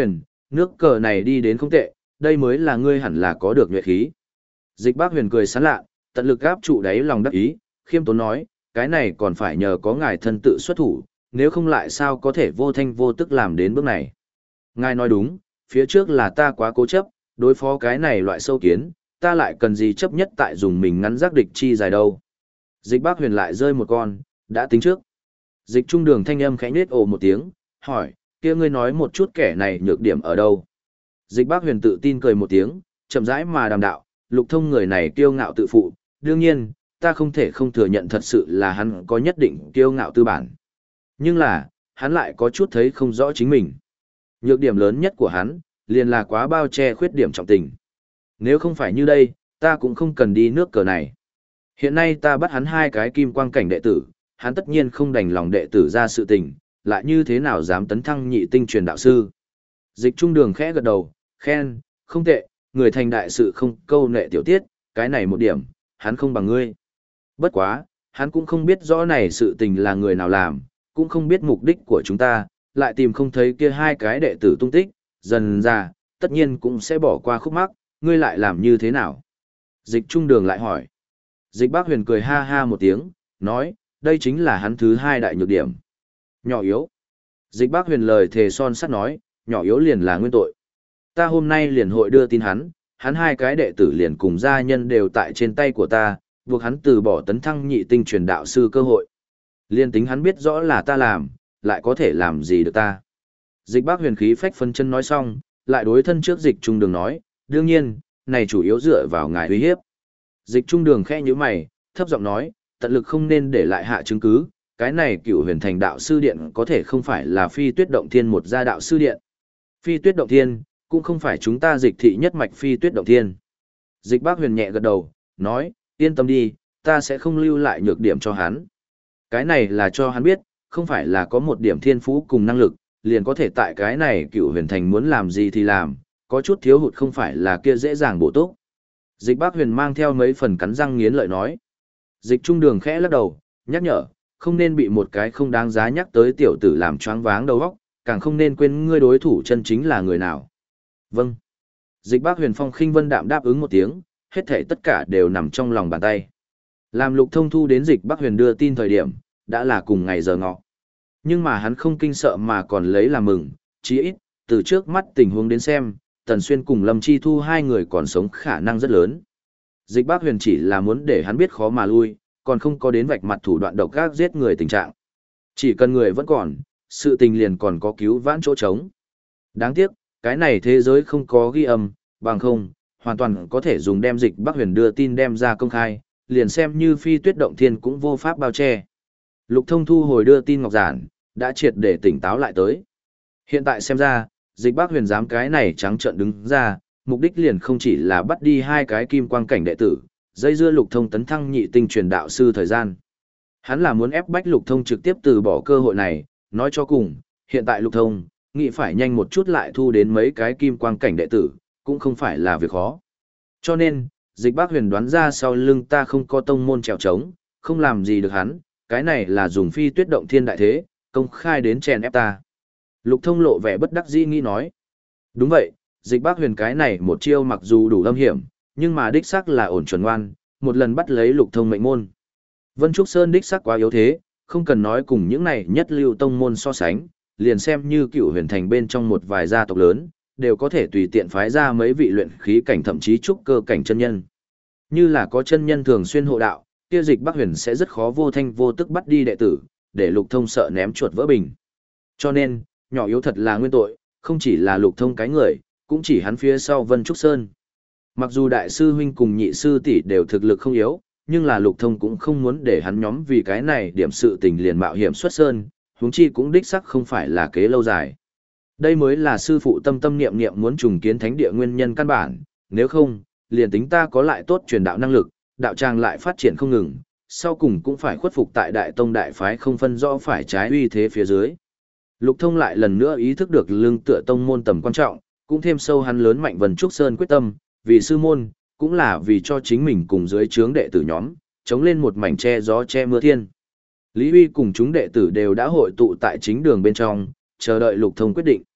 A: Nước cờ này đi đến không tệ, đây mới là ngươi hẳn là có được nhuệ khí. Dịch Bác Huyền cười sán lạ, tận lực gáp trụ đáy lòng đắc ý, khiêm tốn nói, cái này còn phải nhờ có ngài thân tự xuất thủ, nếu không lại sao có thể vô thanh vô tức làm đến bước này. Ngài nói đúng, phía trước là ta quá cố chấp, đối phó cái này loại sâu kiến, ta lại cần gì chấp nhất tại dùng mình ngắn giác địch chi dài đâu. Dịch Bác Huyền lại rơi một con, đã tính trước. Dịch Trung Đường thanh âm khẽ nhếch ồ một tiếng, hỏi, kia ngươi nói một chút kẻ này nhược điểm ở đâu. Dịch Bác Huyền tự tin cười một tiếng, chậm rãi mà đàm đạo, Lục Thông người này kiêu ngạo tự phụ, đương nhiên, ta không thể không thừa nhận thật sự là hắn có nhất định kiêu ngạo tư bản. Nhưng là, hắn lại có chút thấy không rõ chính mình. Nhược điểm lớn nhất của hắn, liền là quá bao che khuyết điểm trọng tình. Nếu không phải như đây, ta cũng không cần đi nước cờ này. Hiện nay ta bắt hắn hai cái kim quang cảnh đệ tử, hắn tất nhiên không đành lòng đệ tử ra sự tình, lại như thế nào dám tấn thăng nhị tinh truyền đạo sư. Dịch Trung Đường khẽ gật đầu, khen, không tệ, người thành đại sự không câu nệ tiểu tiết, cái này một điểm, hắn không bằng ngươi. Bất quá, hắn cũng không biết rõ này sự tình là người nào làm, cũng không biết mục đích của chúng ta, lại tìm không thấy kia hai cái đệ tử tung tích, dần ra, tất nhiên cũng sẽ bỏ qua khúc mắc, ngươi lại làm như thế nào? Dịch Trung Đường lại hỏi. Dịch Bác Huyền cười ha ha một tiếng, nói, đây chính là hắn thứ hai đại nhược điểm. Nhỏ yếu. Dịch Bác Huyền lời thề son sắt nói, nhỏ yếu liền là nguyên tội. Ta hôm nay liền hội đưa tin hắn, hắn hai cái đệ tử liền cùng gia nhân đều tại trên tay của ta, buộc hắn từ bỏ tấn thăng nhị tinh truyền đạo sư cơ hội. Liên tính hắn biết rõ là ta làm, lại có thể làm gì được ta. Dịch Bác Huyền khí phách phân chân nói xong, lại đối thân trước Dịch Trung Đường nói, đương nhiên, này chủ yếu dựa vào ngài uy hiếp. Dịch Trung Đường khẽ nhíu mày, thấp giọng nói, tận lực không nên để lại hạ chứng cứ, cái này Cửu Huyền Thành đạo sư điện có thể không phải là Phi Tuyết Động Thiên một gia đạo sư điện. Phi Tuyết Động Thiên cũng không phải chúng ta Dịch thị nhất mạch Phi Tuyết Động Thiên. Dịch Bác Huyền nhẹ gật đầu, nói, yên tâm đi, ta sẽ không lưu lại nhược điểm cho hắn. Cái này là cho hắn biết, không phải là có một điểm thiên phú cùng năng lực, liền có thể tại cái này Cửu Huyền Thành muốn làm gì thì làm, có chút thiếu hụt không phải là kia dễ dàng bổ túc. Dịch Bác Huyền mang theo mấy phần cắn răng nghiến lợi nói. Dịch Trung Đường khẽ lắc đầu, nhắc nhở, không nên bị một cái không đáng giá nhắc tới tiểu tử làm choáng váng đầu óc, càng không nên quên ngươi đối thủ chân chính là người nào. Vâng. Dịch Bác Huyền phong khinh vân đạm đáp ứng một tiếng, hết thảy tất cả đều nằm trong lòng bàn tay. Làm Lục Thông thu đến Dịch Bác Huyền đưa tin thời điểm, đã là cùng ngày giờ ngọ. Nhưng mà hắn không kinh sợ mà còn lấy làm mừng, chí ít, từ trước mắt tình huống đến xem, Tần Xuyên cùng Lâm Chi Thu hai người còn sống khả năng rất lớn. Dịch Bác Huyền chỉ là muốn để hắn biết khó mà lui, còn không có đến vạch mặt thủ đoạn độc ác giết người tình trạng. Chỉ cần người vẫn còn, sự tình liền còn có cứu vãn chỗ trống. Đáng tiếc, cái này thế giới không có ghi âm, bằng không, hoàn toàn có thể dùng đem Dịch Bác Huyền đưa tin đem ra công khai, liền xem như Phi Tuyết Động Thiên cũng vô pháp bao che. Lục Thông thu hồi đưa tin ngọc giản, đã triệt để tỉnh táo lại tới. Hiện tại xem ra, Dịch Bác Huyền dám cái này trắng trợn đứng ra, mục đích liền không chỉ là bắt đi hai cái kim quang cảnh đệ tử, dây dưa Lục Thông tấn thăng nhị tinh truyền đạo sư thời gian. Hắn là muốn ép bách Lục Thông trực tiếp từ bỏ cơ hội này, nói cho cùng, hiện tại Lục Thông, nghĩ phải nhanh một chút lại thu đến mấy cái kim quang cảnh đệ tử, cũng không phải là việc khó. Cho nên, Dịch Bác Huyền đoán ra sau lưng ta không có tông môn trèo trống, không làm gì được hắn, cái này là dùng Phi Tuyết Động Thiên đại thế, công khai đến chèn ép ta. Lục Thông lộ vẻ bất đắc dĩ nghĩ nói. Đúng vậy, Dịch Bác Huyền cái này một chiêu mặc dù đủ âm hiểm, nhưng mà đích xác là ổn chuẩn ngoan, một lần bắt lấy Lục Thông mệnh môn. Vân Trúc Sơn đích xác quá yếu thế, không cần nói cùng những này nhất lưu tông môn so sánh, liền xem như Cửu Huyền Thành bên trong một vài gia tộc lớn, đều có thể tùy tiện phái ra mấy vị luyện khí cảnh thậm chí trúc cơ cảnh chân nhân. Như là có chân nhân thường xuyên hộ đạo, kia Dịch Bác Huyền sẽ rất khó vô thanh vô tức bắt đi đệ tử, để Lục Thông sợ ném chuột vỡ bình. Cho nên, nhỏ yếu thật là nguyên tội, không chỉ là Lục Thông cái người, cũng chỉ hắn phía sau Vân Trúc Sơn. Mặc dù đại sư huynh cùng nhị sư tỷ đều thực lực không yếu, nhưng là Lục Thông cũng không muốn để hắn nhóm vì cái này điểm sự tình liền mạo hiểm xuất sơn, huống chi cũng đích sắc không phải là kế lâu dài. Đây mới là sư phụ tâm tâm niệm niệm muốn trùng kiến thánh địa nguyên nhân căn bản, nếu không, liền tính ta có lại tốt truyền đạo năng lực, đạo tràng lại phát triển không ngừng, sau cùng cũng phải khuất phục tại đại tông đại phái không phân rõ phải trái uy thế phía dưới. Lục Thông lại lần nữa ý thức được lương tựa tông môn tầm quan trọng, cũng thêm sâu hắn lớn mạnh Vân Trúc Sơn quyết tâm, vì sư môn, cũng là vì cho chính mình cùng dưới trướng đệ tử nhóm, chống lên một mảnh che gió che mưa thiên. Lý Huy cùng chúng đệ tử đều đã hội tụ tại chính đường bên trong, chờ đợi Lục Thông quyết định.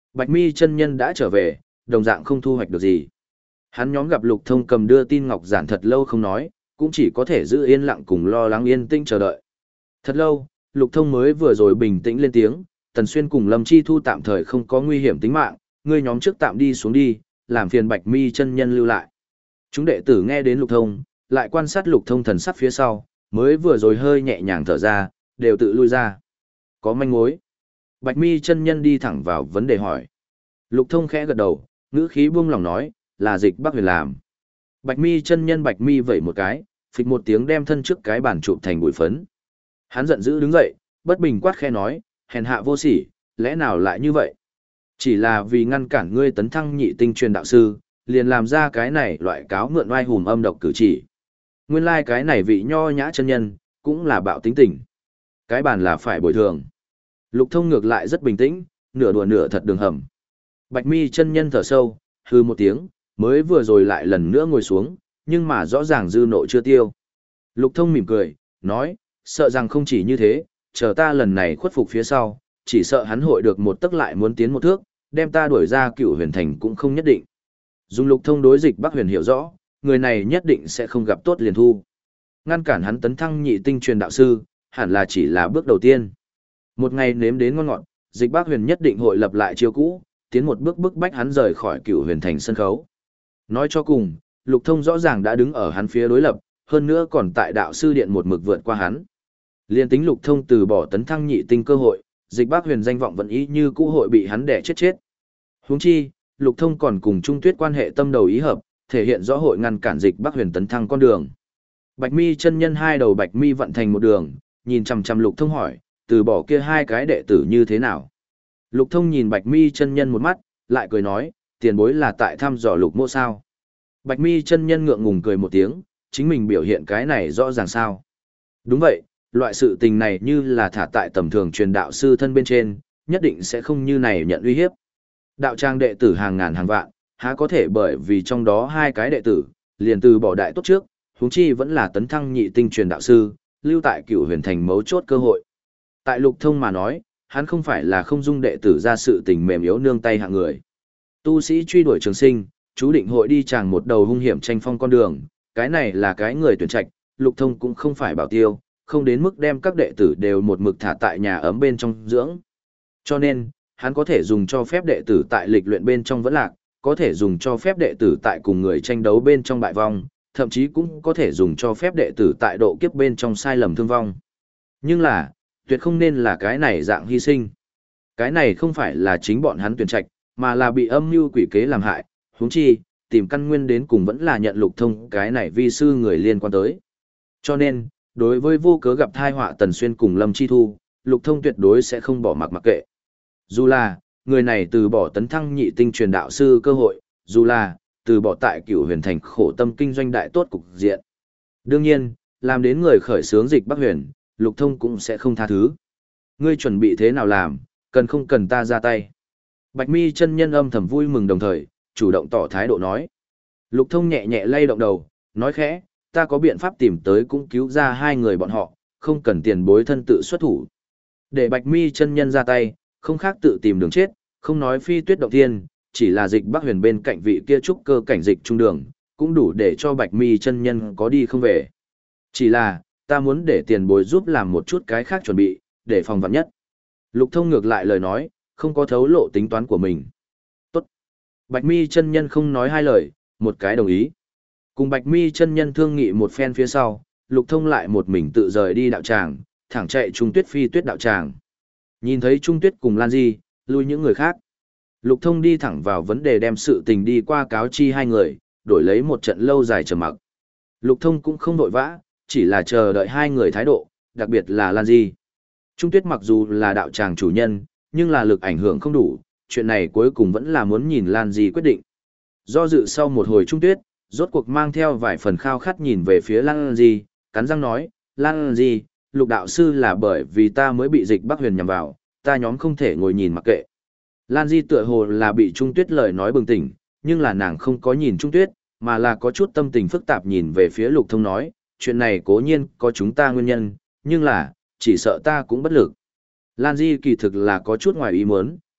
A: Bạch Mi chân nhân đã trở về, đồng dạng không thu hoạch được gì. Hắn nhóm gặp Lục Thông cầm đưa tin ngọc giản thật lâu không nói, cũng chỉ có thể giữ yên lặng cùng lo lắng yên tĩnh chờ đợi. Thật lâu, Lục Thông mới vừa rồi bình tĩnh lên tiếng, Tần Xuyên cùng Lâm Chi Thu tạm thời không có nguy hiểm tính mạng, ngươi nhóm trước tạm đi xuống đi, làm phiền Bạch Mi chân nhân lưu lại. Chúng đệ tử nghe đến Lục Thông, lại quan sát Lục Thông thần sắc phía sau, mới vừa rồi hơi nhẹ nhàng thở ra, đều tự lui ra. Có manh mối. Bạch Mi chân nhân đi thẳng vào vấn đề hỏi. Lục Thông khẽ gật đầu, ngữ khí buông lòng nói, là Dịch Bắc Huyền làm. Bạch Mi chân nhân Bạch Mi vẩy một cái, phịch một tiếng đem thân trước cái bàn chụp thành bụi phấn. Hắn giận dữ đứng dậy, bất bình quát khẽ nói, hèn hạ vô sỉ, lẽ nào lại như vậy? Chỉ là vì ngăn cản ngươi tấn thăng nhị tinh truyền đạo sư, liền làm ra cái này loại cáo mượn oai hùm âm độc cử chỉ. Nguyên lai like cái này vị nho nhã chân nhân, cũng là bạo tính tình. Cái bàn là phải bồi thường. Lục Thông ngược lại rất bình tĩnh, nửa đùa nửa thật đường hầm. Bạch Mi chân nhân thở sâu, hư một tiếng, mới vừa rồi lại lần nữa ngồi xuống, nhưng mà rõ ràng dư nộ chưa tiêu. Lục Thông mỉm cười, nói, sợ rằng không chỉ như thế, chờ ta lần này khuất phục phía sau, chỉ sợ hắn hội được một tức lại muốn tiến một thước, đem ta đuổi ra Cựu Huyền Thành cũng không nhất định. Dùng Lục Thông đối Dịch Bắc Huyền hiểu rõ, người này nhất định sẽ không gặp tốt liền thu. Ngăn cản hắn tấn thăng nhị tinh truyền đạo sư, hẳn là chỉ là bước đầu tiên. Một ngày nếm đến ngon ngọt, Dịch Bắc Huyền nhất định hội lập lại chiêu cũ, tiến một bước bức bách hắn rời khỏi Cựu Huyền Thành sân khấu. Nói cho cùng, Lục Thông rõ ràng đã đứng ở hắn phía đối lập, hơn nữa còn tại đạo sư điện một mực vượt qua hắn. Liên tính Lục Thông từ bỏ tấn thăng nhị tinh cơ hội, Dịch Bắc Huyền danh vọng vẫn ý như cũ hội bị hắn đè chết chết. Huống chi, Lục Thông còn cùng Trung Tuyết quan hệ tâm đầu ý hợp, thể hiện rõ hội ngăn cản Dịch Bắc Huyền tấn thăng con đường. Bạch Mi chân nhân hai đầu bạch mi vận thành một đường, nhìn chằm chằm Lục Thông hỏi, từ bỏ kia hai cái đệ tử như thế nào? Lục Thông nhìn Bạch Mi chân nhân một mắt, lại cười nói, tiền bối là tại thăm dò Lục Mộ sao? Bạch Mi chân nhân ngượng ngùng cười một tiếng, chính mình biểu hiện cái này rõ ràng sao? Đúng vậy, loại sự tình này như là thả tại tầm thường truyền đạo sư thân bên trên, nhất định sẽ không như này nhận uy hiếp. Đạo trang đệ tử hàng ngàn hàng vạn, há có thể bởi vì trong đó hai cái đệ tử, liền từ bỏ đại tốt trước, huống chi vẫn là tấn thăng nhị tinh truyền đạo sư, lưu tại Cựu Huyền Thành mấu chốt cơ hội. Tại Lục Thông mà nói, hắn không phải là không dung đệ tử ra sự tình mềm yếu nương tay hạng người. Tu sĩ truy đuổi trường sinh, chú định hội đi chàng một đầu hung hiểm tranh phong con đường, cái này là cái người tuyển trạch, Lục Thông cũng không phải bảo tiêu, không đến mức đem các đệ tử đều một mực thả tại nhà ấm bên trong dưỡng. Cho nên, hắn có thể dùng cho phép đệ tử tại lịch luyện bên trong vẫn lạc, có thể dùng cho phép đệ tử tại cùng người tranh đấu bên trong bại vong, thậm chí cũng có thể dùng cho phép đệ tử tại độ kiếp bên trong sai lầm thương vong. Nhưng là, tuyệt không nên là cái này dạng hy sinh. Cái này không phải là chính bọn hắn tuyển trạch, mà là bị âm mưu quỷ kế làm hại, huống chi, tìm căn nguyên đến cùng vẫn là nhận Lục Thông cái này vi sư người liên quan tới. Cho nên, đối với vô cớ gặp thai họa Tần Xuyên cùng Lâm Chi Thu, Lục Thông tuyệt đối sẽ không bỏ mặc mặc kệ. Dù là, người này từ bỏ tấn thăng nhị tinh truyền đạo sư cơ hội, dù là, từ bỏ tại Cựu Huyền Thành khổ tâm kinh doanh đại tốt cục diện. Đương nhiên, làm đến người khởi xướng Dịch Bắc Huyền, Lục Thông cũng sẽ không tha thứ. Ngươi chuẩn bị thế nào làm, cần không cần ta ra tay. Bạch Mi chân nhân âm thầm vui mừng đồng thời, chủ động tỏ thái độ nói. Lục Thông nhẹ nhẹ lay động đầu, nói khẽ, ta có biện pháp tìm tới cũng cứu ra hai người bọn họ, không cần tiền bối thân tự xuất thủ. Để Bạch Mi chân nhân ra tay, không khác tự tìm đường chết, không nói phi tuyết động thiên, chỉ là Dịch Bắc Huyền bên cạnh vị kia trúc cơ cảnh dịch trung đường, cũng đủ để cho Bạch Mi chân nhân có đi không về. Chỉ là, ta muốn để tiền bối giúp làm một chút cái khác chuẩn bị, để phòng vạn nhất. Lục Thông ngược lại lời nói, không có thấu lộ tính toán của mình. Tốt. Bạch Mi chân nhân không nói hai lời, một cái đồng ý. Cùng Bạch Mi chân nhân thương nghị một phen phía sau, Lục Thông lại một mình tự rời đi đạo tràng, thẳng chạy Trung Tuyết phi tuyết đạo tràng. Nhìn thấy Trung Tuyết cùng Lan Di, lui những người khác. Lục Thông đi thẳng vào vấn đề đem sự tình đi qua cáo chi hai người, đổi lấy một trận lâu dài trầm mặc. Lục Thông cũng không vội vã, chỉ là chờ đợi hai người thái độ, đặc biệt là Lan Di. Trung Tuyết mặc dù là đạo tràng chủ nhân, nhưng là lực ảnh hưởng không đủ, chuyện này cuối cùng vẫn là muốn nhìn Lan Di quyết định. Do dự sau một hồi Trung Tuyết, rốt cuộc mang theo vài phần khao khát nhìn về phía Lan Di, cắn răng nói, Lan Di, Lục đạo sư là bởi vì ta mới bị Dịch Bắc Huyền nhằm vào, ta nhóm không thể ngồi nhìn mặc kệ. Lan Di tựa hồ là bị Trung Tuyết lời nói bừng tỉnh, nhưng là nàng không có nhìn Trung Tuyết, mà là có chút tâm tình phức tạp nhìn về phía Lục Thông nói, chuyện này cố nhiên có chúng ta nguyên nhân, nhưng là, chỉ sợ ta cũng bất lực. Lan Di kỳ thực là có chút ngoài ý muốn,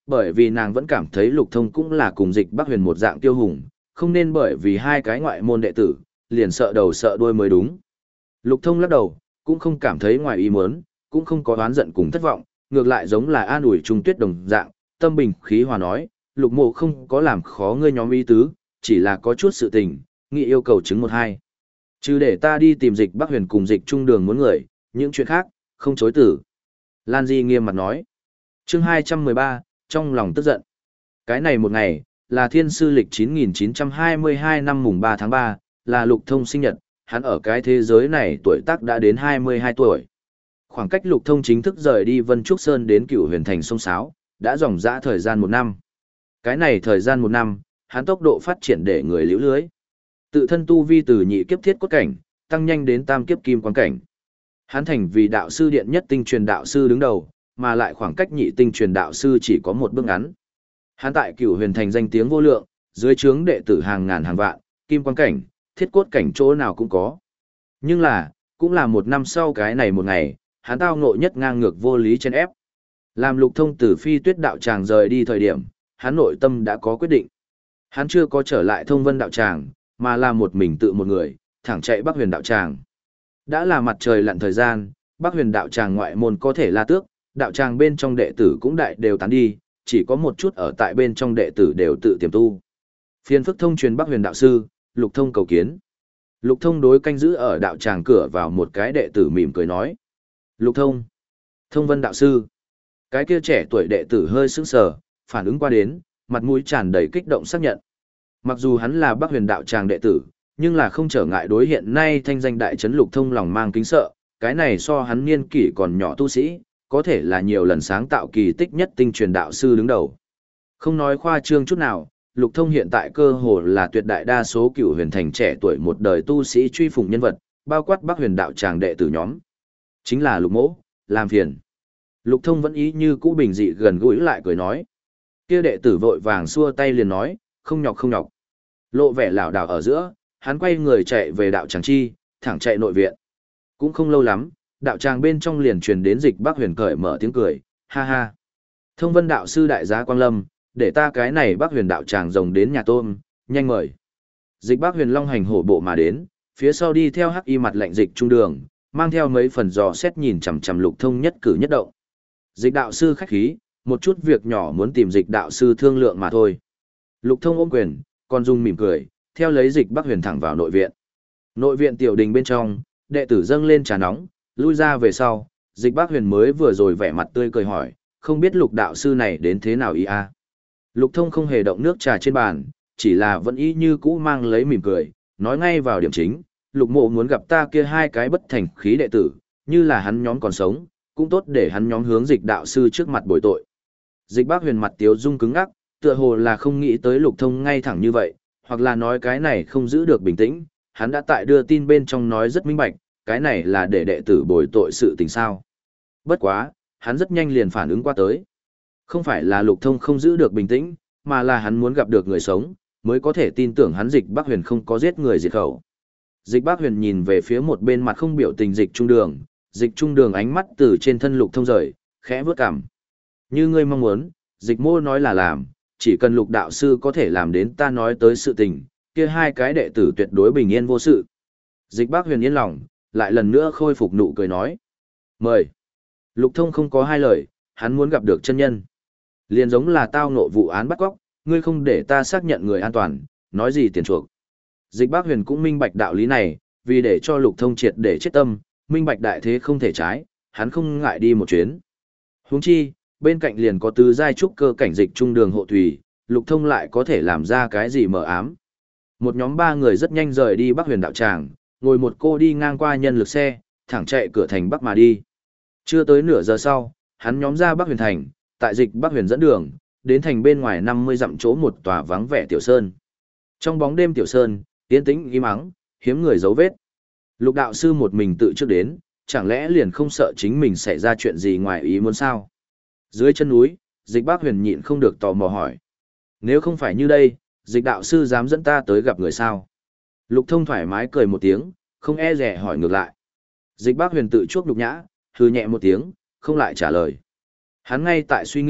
A: Bởi vì nàng vẫn cảm thấy Lục Thông cũng là cùng Dịch Bắc Huyền một dạng tiêu hùng, không nên bởi vì hai cái ngoại môn đệ tử, liền sợ đầu sợ đuôi mới đúng. Lục Thông lắc đầu, cũng không cảm thấy ngoài ý muốn, cũng không có oán giận cùng thất vọng, ngược lại giống là an ủi Trung Tuyết đồng dạng, tâm bình khí hòa nói, Lục Mộ không có làm khó ngươi nhóm ý tứ, chỉ là có chút sự tình, nghị yêu cầu chứng một hai. Chứ để ta đi tìm Dịch Bắc Huyền cùng Dịch Trung Đường muốn người, những chuyện khác, không chối tử. Lan Di nghiêm mặt nói. Chương hai trăm mười ba, trong lòng tức giận. Cái này một ngày, là thiên sư lịch chín nghìn chín trăm hai mươi hai năm mùng ba tháng ba, là Lục Thông sinh nhật, hắn ở cái thế giới này tuổi tác đã đến hai mươi hai tuổi. Khoảng cách Lục Thông chính thức rời đi Vân Trúc Sơn đến Cửu Huyền Thành sông Sáo, đã dòng dã thời gian một năm. Cái này thời gian một năm, hắn tốc độ phát triển để người liễu lưới. Tự thân tu vi từ nhị kiếp thiết cốt cảnh, tăng nhanh đến tam kiếp kim quan cảnh. Hắn thành vì đạo sư điện nhất tinh truyền đạo sư đứng đầu, mà lại khoảng cách nhị tinh truyền đạo sư chỉ có một bước ngắn. Hắn tại Cửu Huyền Thành danh tiếng vô lượng, dưới trướng đệ tử hàng ngàn hàng vạn, kim quan cảnh, thiết cốt cảnh chỗ nào cũng có. Nhưng là, cũng là một năm sau cái này một ngày, hắn tao ngộ nhất ngang ngược vô lý chen ép. Làm Lục Thông từ Phi Tuyết đạo tràng rời đi thời điểm, hắn nội tâm đã có quyết định. Hắn chưa có trở lại Thông Vân đạo tràng, mà là một mình tự một người, thẳng chạy Bắc Huyền đạo tràng. Đã là mặt trời lặn thời gian, Bắc Huyền đạo tràng ngoại môn có thể la tước, đạo tràng bên trong đệ tử cũng đại đều tán đi, chỉ có một chút ở tại bên trong đệ tử đều tự tiềm tu. Phiên phức thông truyền Bắc Huyền đạo sư, Lục Thông cầu kiến. Lục Thông đối canh giữ ở đạo tràng cửa vào một cái đệ tử mỉm cười nói. Lục Thông, Thông Vân đạo sư. Cái kia trẻ tuổi đệ tử hơi sững sờ, phản ứng qua đến, mặt mũi tràn đầy kích động xác nhận. Mặc dù hắn là Bắc Huyền đạo tràng đệ tử, nhưng là không trở ngại đối hiện nay thanh danh đại trấn Lục Thông lòng mang kính sợ, cái này so hắn niên kỷ còn nhỏ tu sĩ, có thể là nhiều lần sáng tạo kỳ tích nhất tinh truyền đạo sư đứng đầu. Không nói khoa trương chút nào, Lục Thông hiện tại cơ hồ là tuyệt đại đa số Cửu Huyền Thành trẻ tuổi một đời tu sĩ truy phụng nhân vật, bao quát Bắc Huyền đạo tràng đệ tử nhóm. Chính là Lục Mỗ, làm phiền. Lục Thông vẫn ý như cũ bình dị gần gũi lại cười nói. Kia đệ tử vội vàng xua tay liền nói, không nhọc không nhọc. Lộ vẻ lảo đảo ở giữa, hắn quay người chạy về đạo tràng chi, thẳng chạy nội viện. Cũng không lâu lắm, đạo tràng bên trong liền truyền đến Dịch Bắc Huyền cởi mở tiếng cười, ha ha. Thông Vân đạo sư đại giá Quang Lâm, để ta cái này Bắc Huyền đạo tràng rồng đến nhà tôm, nhanh mời. Dịch Bắc Huyền long hành hổ bộ mà đến, phía sau đi theo hắc y mặt lạnh Dịch Trung Đường, mang theo mấy phần dò xét nhìn chằm chằm Lục Thông nhất cử nhất động. Dịch đạo sư khách khí, một chút việc nhỏ muốn tìm Dịch đạo sư thương lượng mà thôi. Lục Thông ôm quyền, còn dung mỉm cười, theo lấy Dịch Bắc Huyền thẳng vào nội viện. Nội viện tiểu đình bên trong, đệ tử dâng lên trà nóng, lui ra về sau, Dịch Bắc Huyền mới vừa rồi vẻ mặt tươi cười hỏi, không biết Lục đạo sư này đến thế nào ý a? Lục Thông không hề động nước trà trên bàn, chỉ là vẫn y như cũ mang lấy mỉm cười, nói ngay vào điểm chính, Lục Mộ muốn gặp ta kia hai cái bất thành khí đệ tử, như là hắn nhóm còn sống, cũng tốt để hắn nhóm hướng Dịch đạo sư trước mặt bồi tội. Dịch Bắc Huyền mặt tiếu dung cứng ngắc, tựa hồ là không nghĩ tới Lục Thông ngay thẳng như vậy, hoặc là nói cái này không giữ được bình tĩnh, hắn đã tại đưa tin bên trong nói rất minh bạch, cái này là để đệ tử bồi tội sự tình sao. Bất quá, hắn rất nhanh liền phản ứng qua tới. Không phải là Lục Thông không giữ được bình tĩnh, mà là hắn muốn gặp được người sống, mới có thể tin tưởng hắn Dịch Bắc Huyền không có giết người diệt khẩu. Dịch Bắc Huyền nhìn về phía một bên mặt không biểu tình Dịch Trung Đường, Dịch Trung Đường ánh mắt từ trên thân Lục Thông rời, khẽ vướt cằm. Như ngươi mong muốn, Dịch mô nói là làm, chỉ cần Lục đạo sư có thể làm đến ta nói tới sự tình, kia hai cái đệ tử tuyệt đối bình yên vô sự. Dịch Bắc Huyền yên lòng, lại lần nữa khôi phục nụ cười nói. Mời. Lục Thông không có hai lời, hắn muốn gặp được chân nhân. Liền giống là tao ngộ vụ án bắt cóc, ngươi không để ta xác nhận người an toàn, nói gì tiền chuộc. Dịch Bắc Huyền cũng minh bạch đạo lý này, vì để cho Lục Thông triệt để chết tâm, minh bạch đại thế không thể trái, hắn không ngại đi một chuyến. Huống chi, bên cạnh liền có tứ giai trúc cơ cảnh Dịch Trung Đường hộ thủy, Lục Thông lại có thể làm ra cái gì mờ ám. Một nhóm ba người rất nhanh rời đi Bắc Huyền đạo tràng, ngồi một cô đi ngang qua nhân lực xe, thẳng chạy cửa thành Bắc mà đi. Chưa tới nửa giờ sau, hắn nhóm ra Bắc Huyền thành, tại Dịch Bắc Huyền dẫn đường, đến thành bên ngoài năm mươi dặm chỗ một tòa vắng vẻ tiểu sơn. Trong bóng đêm tiểu sơn, yên tĩnh im ắng, hiếm người dấu vết. Lục đạo sư một mình tự trước đến, chẳng lẽ liền không sợ chính mình xảy ra chuyện gì ngoài ý muốn sao? Dưới chân núi, Dịch Bắc Huyền nhịn không được tò mò hỏi. Nếu không phải như đây, Dịch đạo sư dám dẫn ta tới gặp người sao? Lục Thông thoải mái cười một tiếng, không e dè hỏi ngược lại. Dịch Bắc Huyền tự chuốc nhục nhã, hừ nhẹ một tiếng, không lại trả lời. Hắn ngay tại suy nghĩ,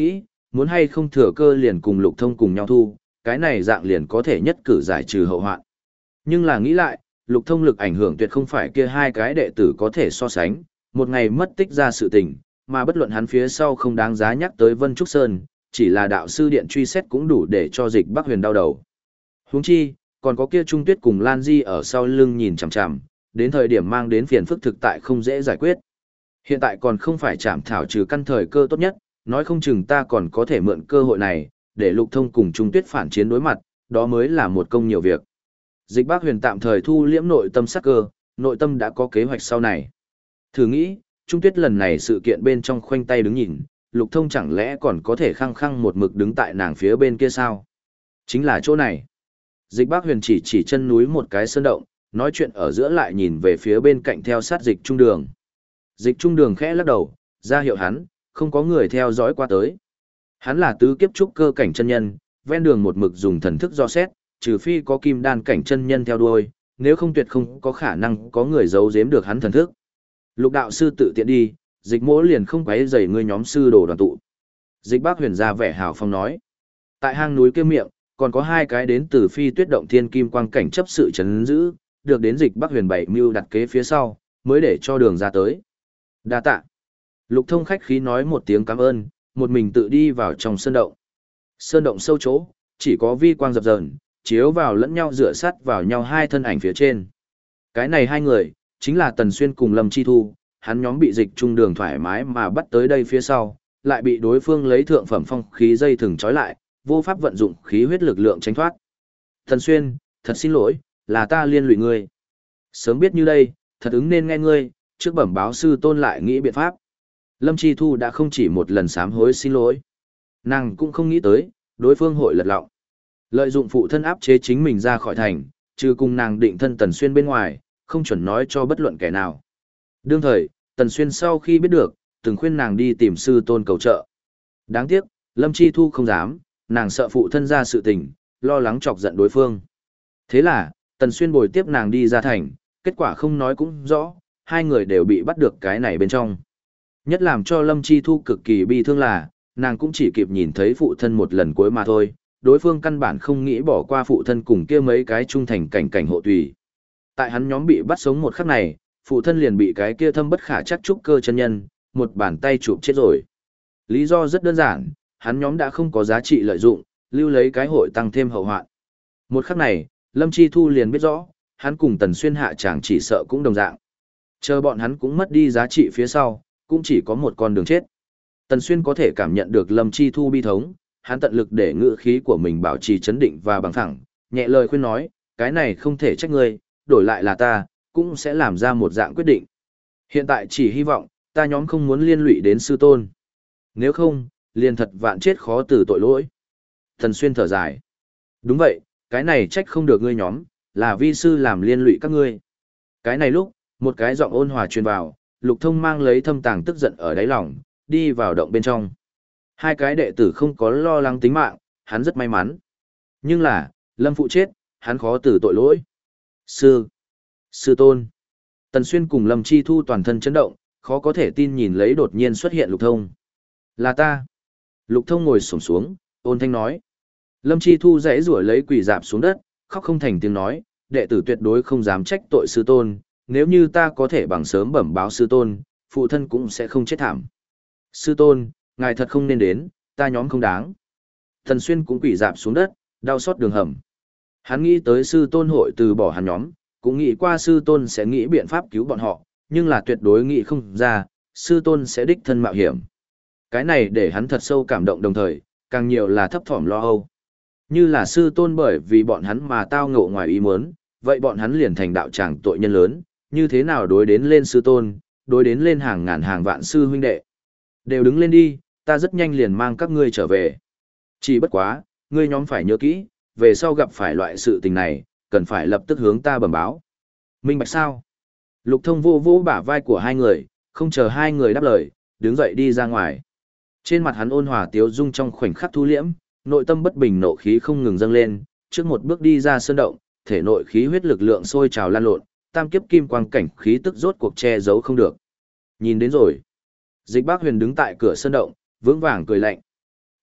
A: muốn hay không thừa cơ liền cùng Lục Thông cùng nhau thu, cái này dạng liền có thể nhất cử giải trừ hậu hoạn. Nhưng là nghĩ lại, Lục Thông lực ảnh hưởng tuyệt không phải kia hai cái đệ tử có thể so sánh, một ngày mất tích ra sự tình, mà bất luận hắn phía sau không đáng giá nhắc tới Vân Trúc Sơn, chỉ là đạo sư điện truy xét cũng đủ để cho Dịch Bắc Huyền đau đầu. Huống chi, còn có kia Trung Tuyết cùng Lan Di ở sau lưng nhìn chằm chằm, đến thời điểm mang đến phiền phức thực tại không dễ giải quyết. Hiện tại còn không phải chạm thảo trừ căn thời cơ tốt nhất, nói không chừng ta còn có thể mượn cơ hội này, để Lục Thông cùng Trung Tuyết phản chiến đối mặt, đó mới là một công nhiều việc. Dịch Bác Huyền tạm thời thu liễm nội tâm sắc cơ, nội tâm đã có kế hoạch sau này. Thử nghĩ, Trung Tuyết lần này sự kiện bên trong khoanh tay đứng nhìn, Lục Thông chẳng lẽ còn có thể khăng khăng một mực đứng tại nàng phía bên kia sao? Chính là chỗ này. Dịch Bác Huyền chỉ chỉ chân núi một cái sơn động, nói chuyện ở giữa lại nhìn về phía bên cạnh theo sát Dịch Trung Đường. Dịch Trung Đường khẽ lắc đầu, ra hiệu hắn, không có người theo dõi qua tới. Hắn là tứ kiếp trúc cơ cảnh chân nhân, ven đường một mực dùng thần thức do xét, trừ phi có kim đan cảnh chân nhân theo đuôi, nếu không tuyệt không có khả năng có người giấu giếm được hắn thần thức. Lục đạo sư tự tiện đi, Dịch Mỗ liền không quấy rầy ngươi nhóm sư đồ đoàn tụ. Dịch Bác Huyền ra vẻ hào phong nói. Tại hang núi kia miệng, còn có hai cái đến từ Phi Tuyết động thiên kim quang cảnh chấp sự trấn giữ, được đến Dịch Bác Huyền bảy mưu đặt kế phía sau, mới để cho đường ra tới. Đa tạ. Lục Thông khách khí nói một tiếng cảm ơn, một mình tự đi vào trong sơn động. Sơn động sâu chỗ, chỉ có vi quang dập dờn, chiếu vào lẫn nhau dựa sát vào nhau hai thân ảnh phía trên. Cái này hai người, chính là Tần Xuyên cùng Lâm Chi Thu, hắn nhóm bị Dịch Trung Đường thoải mái mà bắt tới đây phía sau, lại bị đối phương lấy thượng phẩm phong khí dây thừng trói lại, vô pháp vận dụng khí huyết lực lượng tránh thoát. Tần Xuyên, thật xin lỗi, là ta liên lụy ngươi. Sớm biết như đây, thật ứng nên nghe ngươi, trước bẩm báo sư tôn lại nghĩ biện pháp. Lâm Chi Thu đã không chỉ một lần sám hối xin lỗi. Nàng cũng không nghĩ tới, đối phương hội lật lọng. Lợi dụng phụ thân áp chế chính mình ra khỏi thành, trừ cùng nàng định thân Tần Xuyên bên ngoài, không chuẩn nói cho bất luận kẻ nào. Đương thời, Tần Xuyên sau khi biết được, từng khuyên nàng đi tìm sư tôn cầu trợ. Đáng tiếc, Lâm Chi Thu không dám, nàng sợ phụ thân ra sự tình, lo lắng chọc giận đối phương. Thế là, Tần Xuyên bồi tiếp nàng đi ra thành, kết quả không nói cũng rõ, hai người đều bị bắt được cái này bên trong. Nhất làm cho Lâm Chi Thu cực kỳ bi thương là, nàng cũng chỉ kịp nhìn thấy phụ thân một lần cuối mà thôi, đối phương căn bản không nghĩ bỏ qua phụ thân cùng kia mấy cái trung thành cảnh cảnh hộ tùy. Tại hắn nhóm bị bắt sống một khắc này, phụ thân liền bị cái kia thâm bất khả chắc trúc cơ chân nhân, một bàn tay chụp chết rồi. Lý do rất đơn giản, hắn nhóm đã không có giá trị lợi dụng, lưu lấy cái hội tăng thêm hậu hoạn. Một khắc này, Lâm Chi Thu liền biết rõ, hắn cùng Tần Xuyên hạ chàng chỉ sợ cũng đồng dạng. Chờ bọn hắn cũng mất đi giá trị phía sau, cũng chỉ có một con đường chết. Tần Xuyên có thể cảm nhận được Lâm Chi Thu bi thống, hắn tận lực để ngữ khí của mình bảo trì chấn định và bằng thẳng, nhẹ lời khuyên nói, cái này không thể trách ngươi, đổi lại là ta, cũng sẽ làm ra một dạng quyết định. Hiện tại chỉ hy vọng, ta nhóm không muốn liên lụy đến sư tôn. Nếu không, liền thật vạn chết khó từ tội lỗi. Tần Xuyên thở dài. Đúng vậy, cái này trách không được ngươi nhóm, là vi sư làm liên lụy các ngươi. Cái này lúc, một cái giọng ôn hòa truyền vào, Lục Thông mang lấy thâm tàng tức giận ở đáy lòng, đi vào động bên trong. Hai cái đệ tử không có lo lắng tính mạng, hắn rất may mắn. Nhưng là, Lâm phụ chết, hắn khó từ tội lỗi. Sư, sư tôn. Tần Xuyên cùng Lâm Chi Thu toàn thân chấn động, khó có thể tin nhìn lấy đột nhiên xuất hiện Lục Thông. Là ta. Lục Thông ngồi xổm xuống, ôn thanh nói. Lâm Chi Thu rẽ rủa lấy quỳ dạp xuống đất, khóc không thành tiếng nói, đệ tử tuyệt đối không dám trách tội sư tôn, nếu như ta có thể bằng sớm bẩm báo sư tôn, phụ thân cũng sẽ không chết thảm. Sư tôn, ngài thật không nên đến, ta nhóm không đáng. Tần Xuyên cũng quỳ dạp xuống đất, đau xót đường hầm. Hắn nghĩ tới sư tôn hội từ bỏ hắn nhóm, cũng nghĩ qua sư tôn sẽ nghĩ biện pháp cứu bọn họ, nhưng là tuyệt đối nghĩ không ra, sư tôn sẽ đích thân mạo hiểm. Cái này để hắn thật sâu cảm động đồng thời, càng nhiều là thấp thỏm lo âu. Như là sư tôn bởi vì bọn hắn mà tao ngộ ngoài ý muốn, vậy bọn hắn liền thành đạo tràng tội nhân lớn, như thế nào đối đến lên sư tôn, đối đến lên hàng ngàn hàng vạn sư huynh đệ. Đều đứng lên đi, ta rất nhanh liền mang các ngươi trở về. Chỉ bất quá, ngươi nhóm phải nhớ kỹ, về sau gặp phải loại sự tình này, cần phải lập tức hướng ta bẩm báo. Minh bạch sao? Lục Thông vô vô bả vai của hai người, không chờ hai người đáp lời, đứng dậy đi ra ngoài. Trên mặt hắn ôn hòa tiếu dung trong khoảnh khắc thu liễm, nội tâm bất bình nộ khí không ngừng dâng lên, trước một bước đi ra sơn động, thể nội khí huyết lực lượng sôi trào lan lộn, tam kiếp kim quang cảnh khí tức rốt cuộc che giấu không được. Nhìn đến rồi. Dịch Bác Huyền đứng tại cửa sơn động, vững vàng cười lạnh.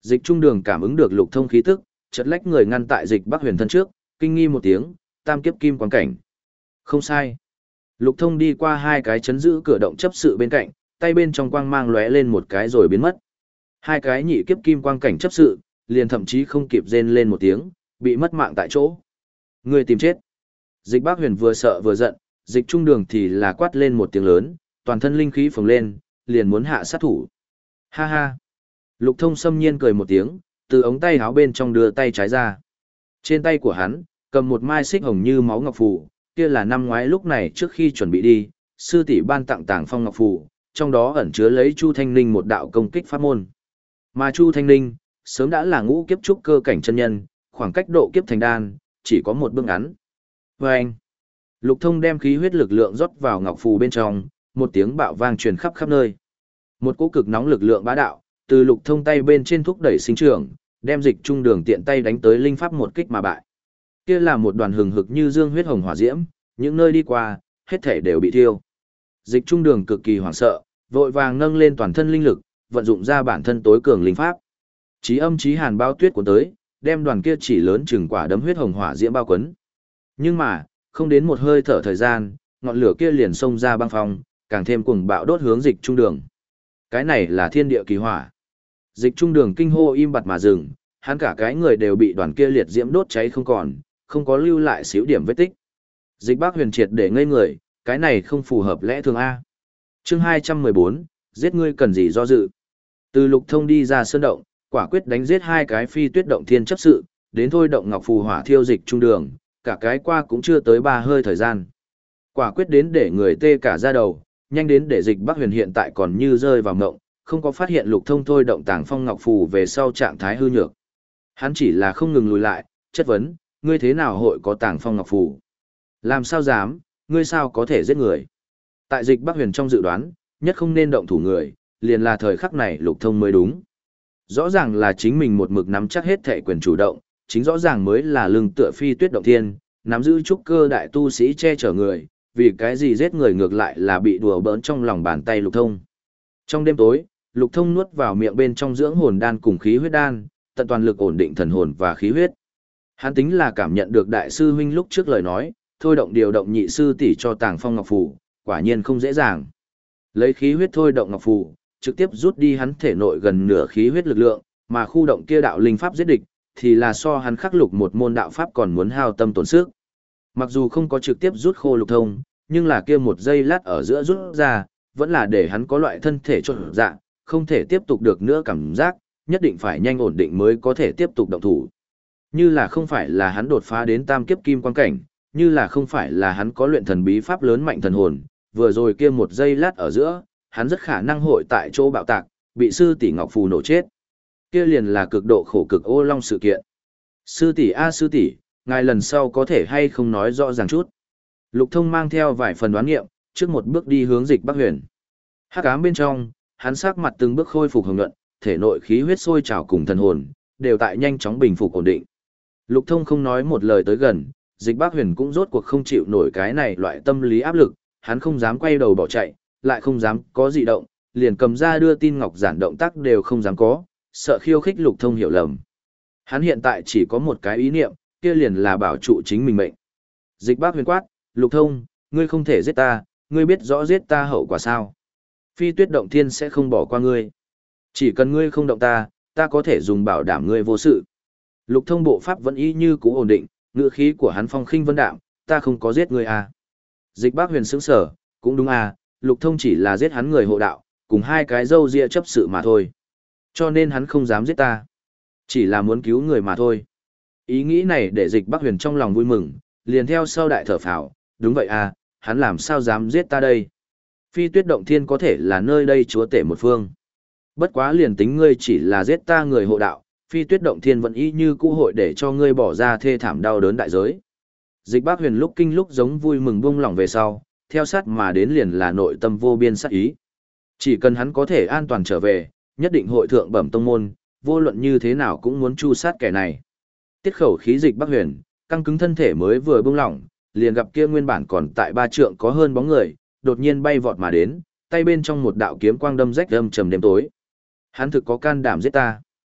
A: Dịch trung đường cảm ứng được Lục Thông khí tức, chợt lách người ngăn tại Dịch Bắc Huyền thân trước, kinh nghi một tiếng, tam kiếp kim quang cảnh. Không sai. Lục Thông đi qua hai cái chấn giữ cửa động chấp sự bên cạnh, tay bên trong quang mang lóe lên một cái rồi biến mất. Hai cái nhị kiếp kim quang cảnh chấp sự, liền thậm chí không kịp rên lên một tiếng, bị mất mạng tại chỗ. Người tìm chết. Dịch Bắc Huyền vừa sợ vừa giận, Dịch trung đường thì là quát lên một tiếng lớn, toàn thân linh khí phồng lên, liền muốn hạ sát thủ. Ha ha. Lục Thông xâm nhiên cười một tiếng, từ ống tay áo bên trong đưa tay trái ra. Trên tay của hắn, cầm một mai xích hồng như máu ngọc phù, kia là năm ngoái lúc này trước khi chuẩn bị đi, sư tỷ ban tặng Tàng Phong ngọc phù, trong đó ẩn chứa lấy Chu Thanh Ninh một đạo công kích pháp môn. Mà Chu Thanh Ninh, sớm đã là ngũ kiếp trúc cơ cảnh chân nhân, khoảng cách độ kiếp thành đan, chỉ có một bước ngắn. Và anh, Lục Thông đem khí huyết lực lượng rót vào ngọc phù bên trong, một tiếng bạo vang truyền khắp khắp nơi. Một cỗ cực nóng lực lượng bá đạo, từ Lục Thông tay bên trên thúc đẩy sinh trưởng, đem Dịch trung đường tiện tay đánh tới linh pháp một kích mà bại. Kia là một đoàn hừng hực như dương huyết hồng hỏa diễm, những nơi đi qua, hết thể đều bị thiêu. Dịch trung đường cực kỳ hoảng sợ, vội vàng nâng lên toàn thân linh lực, vận dụng ra bản thân tối cường linh pháp. Chí âm chí hàn bao tuyết cuốn tới, đem đoàn kia chỉ lớn chừng quả đấm huyết hồng hỏa diễm bao quấn. Nhưng mà, không đến một hơi thở thời gian, ngọn lửa kia liền xông ra băng phong, càng thêm cuồng bạo đốt hướng Dịch trung đường. Cái này là thiên địa kỳ hỏa. Dịch trung đường kinh hô im bặt mà dừng, hắn cả cái người đều bị đoàn kia liệt diễm đốt cháy không còn, không có lưu lại xíu điểm vết tích. Dịch Bác Huyền triệt để ngây người, cái này không phù hợp lẽ thường A. Chương hai trăm mười bốn, giết ngươi cần gì do dự. Từ Lục Thông đi ra sơn động, quả quyết đánh giết hai cái phi tuyết động thiên chấp sự, đến thôi động ngọc phù hỏa thiêu Dịch trung đường, cả cái qua cũng chưa tới ba hơi thời gian. Quả quyết đến để người tê cả da đầu, nhanh đến để Dịch Bác Huyền hiện tại còn như rơi vào ngộng, không có phát hiện Lục Thông thôi động Tàng Phong ngọc phù về sau trạng thái hư nhược. Hắn chỉ là không ngừng lùi lại, chất vấn, ngươi thế nào hội có Tàng Phong ngọc phù? Làm sao dám, ngươi sao có thể giết người? Tại Dịch Bắc Huyền trong dự đoán, nhất không nên động thủ người, liền là thời khắc này Lục Thông mới đúng. Rõ ràng là chính mình một mực nắm chắc hết thệ quyền chủ động, chính rõ ràng mới là lưng tựa phi tuyết động thiên, nắm giữ trúc cơ đại tu sĩ che chở người, vì cái gì giết người ngược lại là bị đùa bỡn trong lòng bàn tay Lục Thông. Trong đêm tối, Lục Thông nuốt vào miệng bên trong dưỡng hồn đan cùng khí huyết đan, tận toàn lực ổn định thần hồn và khí huyết. Hắn tính là cảm nhận được đại sư huynh lúc trước lời nói, thôi động điều động nhị sư tỷ cho Tàng Phong ngọc phù, quả nhiên không dễ dàng. Lấy khí huyết thôi động ngọc phù, trực tiếp rút đi hắn thể nội gần nửa khí huyết lực lượng, mà khu động kia đạo linh pháp giết địch, thì là so hắn khắc lục một môn đạo pháp còn muốn hao tâm tổn sức. Mặc dù không có trực tiếp rút khô Lục Thông, nhưng là kia một giây lát ở giữa rút ra, vẫn là để hắn có loại thân thể trộn dạ, không thể tiếp tục được nữa cảm giác, nhất định phải nhanh ổn định mới có thể tiếp tục động thủ. Như là không phải là hắn đột phá đến tam kiếp kim quan cảnh, như là không phải là hắn có luyện thần bí pháp lớn mạnh thần hồn, vừa rồi kia một giây lát ở giữa, hắn rất khả năng hội tại chỗ bạo tạc, bị sư tỷ Ngọc Phù nổ chết. Kia liền là cực độ khổ cực ô long sự kiện. Sư tỷ a sư tỷ, ngài lần sau có thể hay không nói rõ ràng chút. Lục Thông mang theo vài phần đoán nghiệm, trước một bước đi hướng Dịch Bắc Huyền. Hắc ám bên trong, hắn sắc mặt từng bước khôi phục hồng nhuận, thể nội khí huyết sôi trào cùng thần hồn, đều tại nhanh chóng bình phục ổn định. Lục Thông không nói một lời tới gần, Dịch Bắc Huyền cũng rốt cuộc không chịu nổi cái này loại tâm lý áp lực, hắn không dám quay đầu bỏ chạy, lại không dám có dị động, liền cầm ra đưa tin ngọc giản động tác đều không dám có, sợ khiêu khích Lục Thông hiểu lầm. Hắn hiện tại chỉ có một cái ý niệm, kia liền là bảo trụ chính mình mệnh. Dịch Bắc Huyền quát, Lục Thông, ngươi không thể giết ta, ngươi biết rõ giết ta hậu quả sao? Phi Tuyết Động Thiên sẽ không bỏ qua ngươi. Chỉ cần ngươi không động ta, ta có thể dùng bảo đảm ngươi vô sự. Lục Thông bộ pháp vẫn y như cũ ổn định, ngữ khí của hắn phong khinh vân đạm, ta không có giết ngươi à. Dịch Bác Huyền sững sờ, cũng đúng à, Lục Thông chỉ là giết hắn người hộ đạo, cùng hai cái dâu ria chấp sự mà thôi. Cho nên hắn không dám giết ta. Chỉ là muốn cứu người mà thôi. Ý nghĩ này để Dịch Bác Huyền trong lòng vui mừng, liền theo sau đại thở phào, đúng vậy à, hắn làm sao dám giết ta đây. Phi Tuyết Động Thiên có thể là nơi đây chúa tể một phương. Bất quá liền tính ngươi chỉ là giết ta người hộ đạo, Phi Tuyết Động Thiên vẫn y như cũ hội để cho ngươi bỏ ra thê thảm đau đớn đại giới. Dịch Bác Huyền lúc kinh lúc giống vui mừng buông lỏng về sau, theo sát mà đến liền là nội tâm vô biên sát ý. Chỉ cần hắn có thể an toàn trở về, nhất định hội thượng bẩm tông môn, vô luận như thế nào cũng muốn chu sát kẻ này. Tiết khẩu khí Dịch Bác Huyền, căng cứng thân thể mới vừa buông lỏng, liền gặp kia nguyên bản còn tại ba trượng có hơn bóng người, đột nhiên bay vọt mà đến, tay bên trong một đạo kiếm quang đâm rách âm trầm đêm tối. Hắn thực có can đảm giết ta.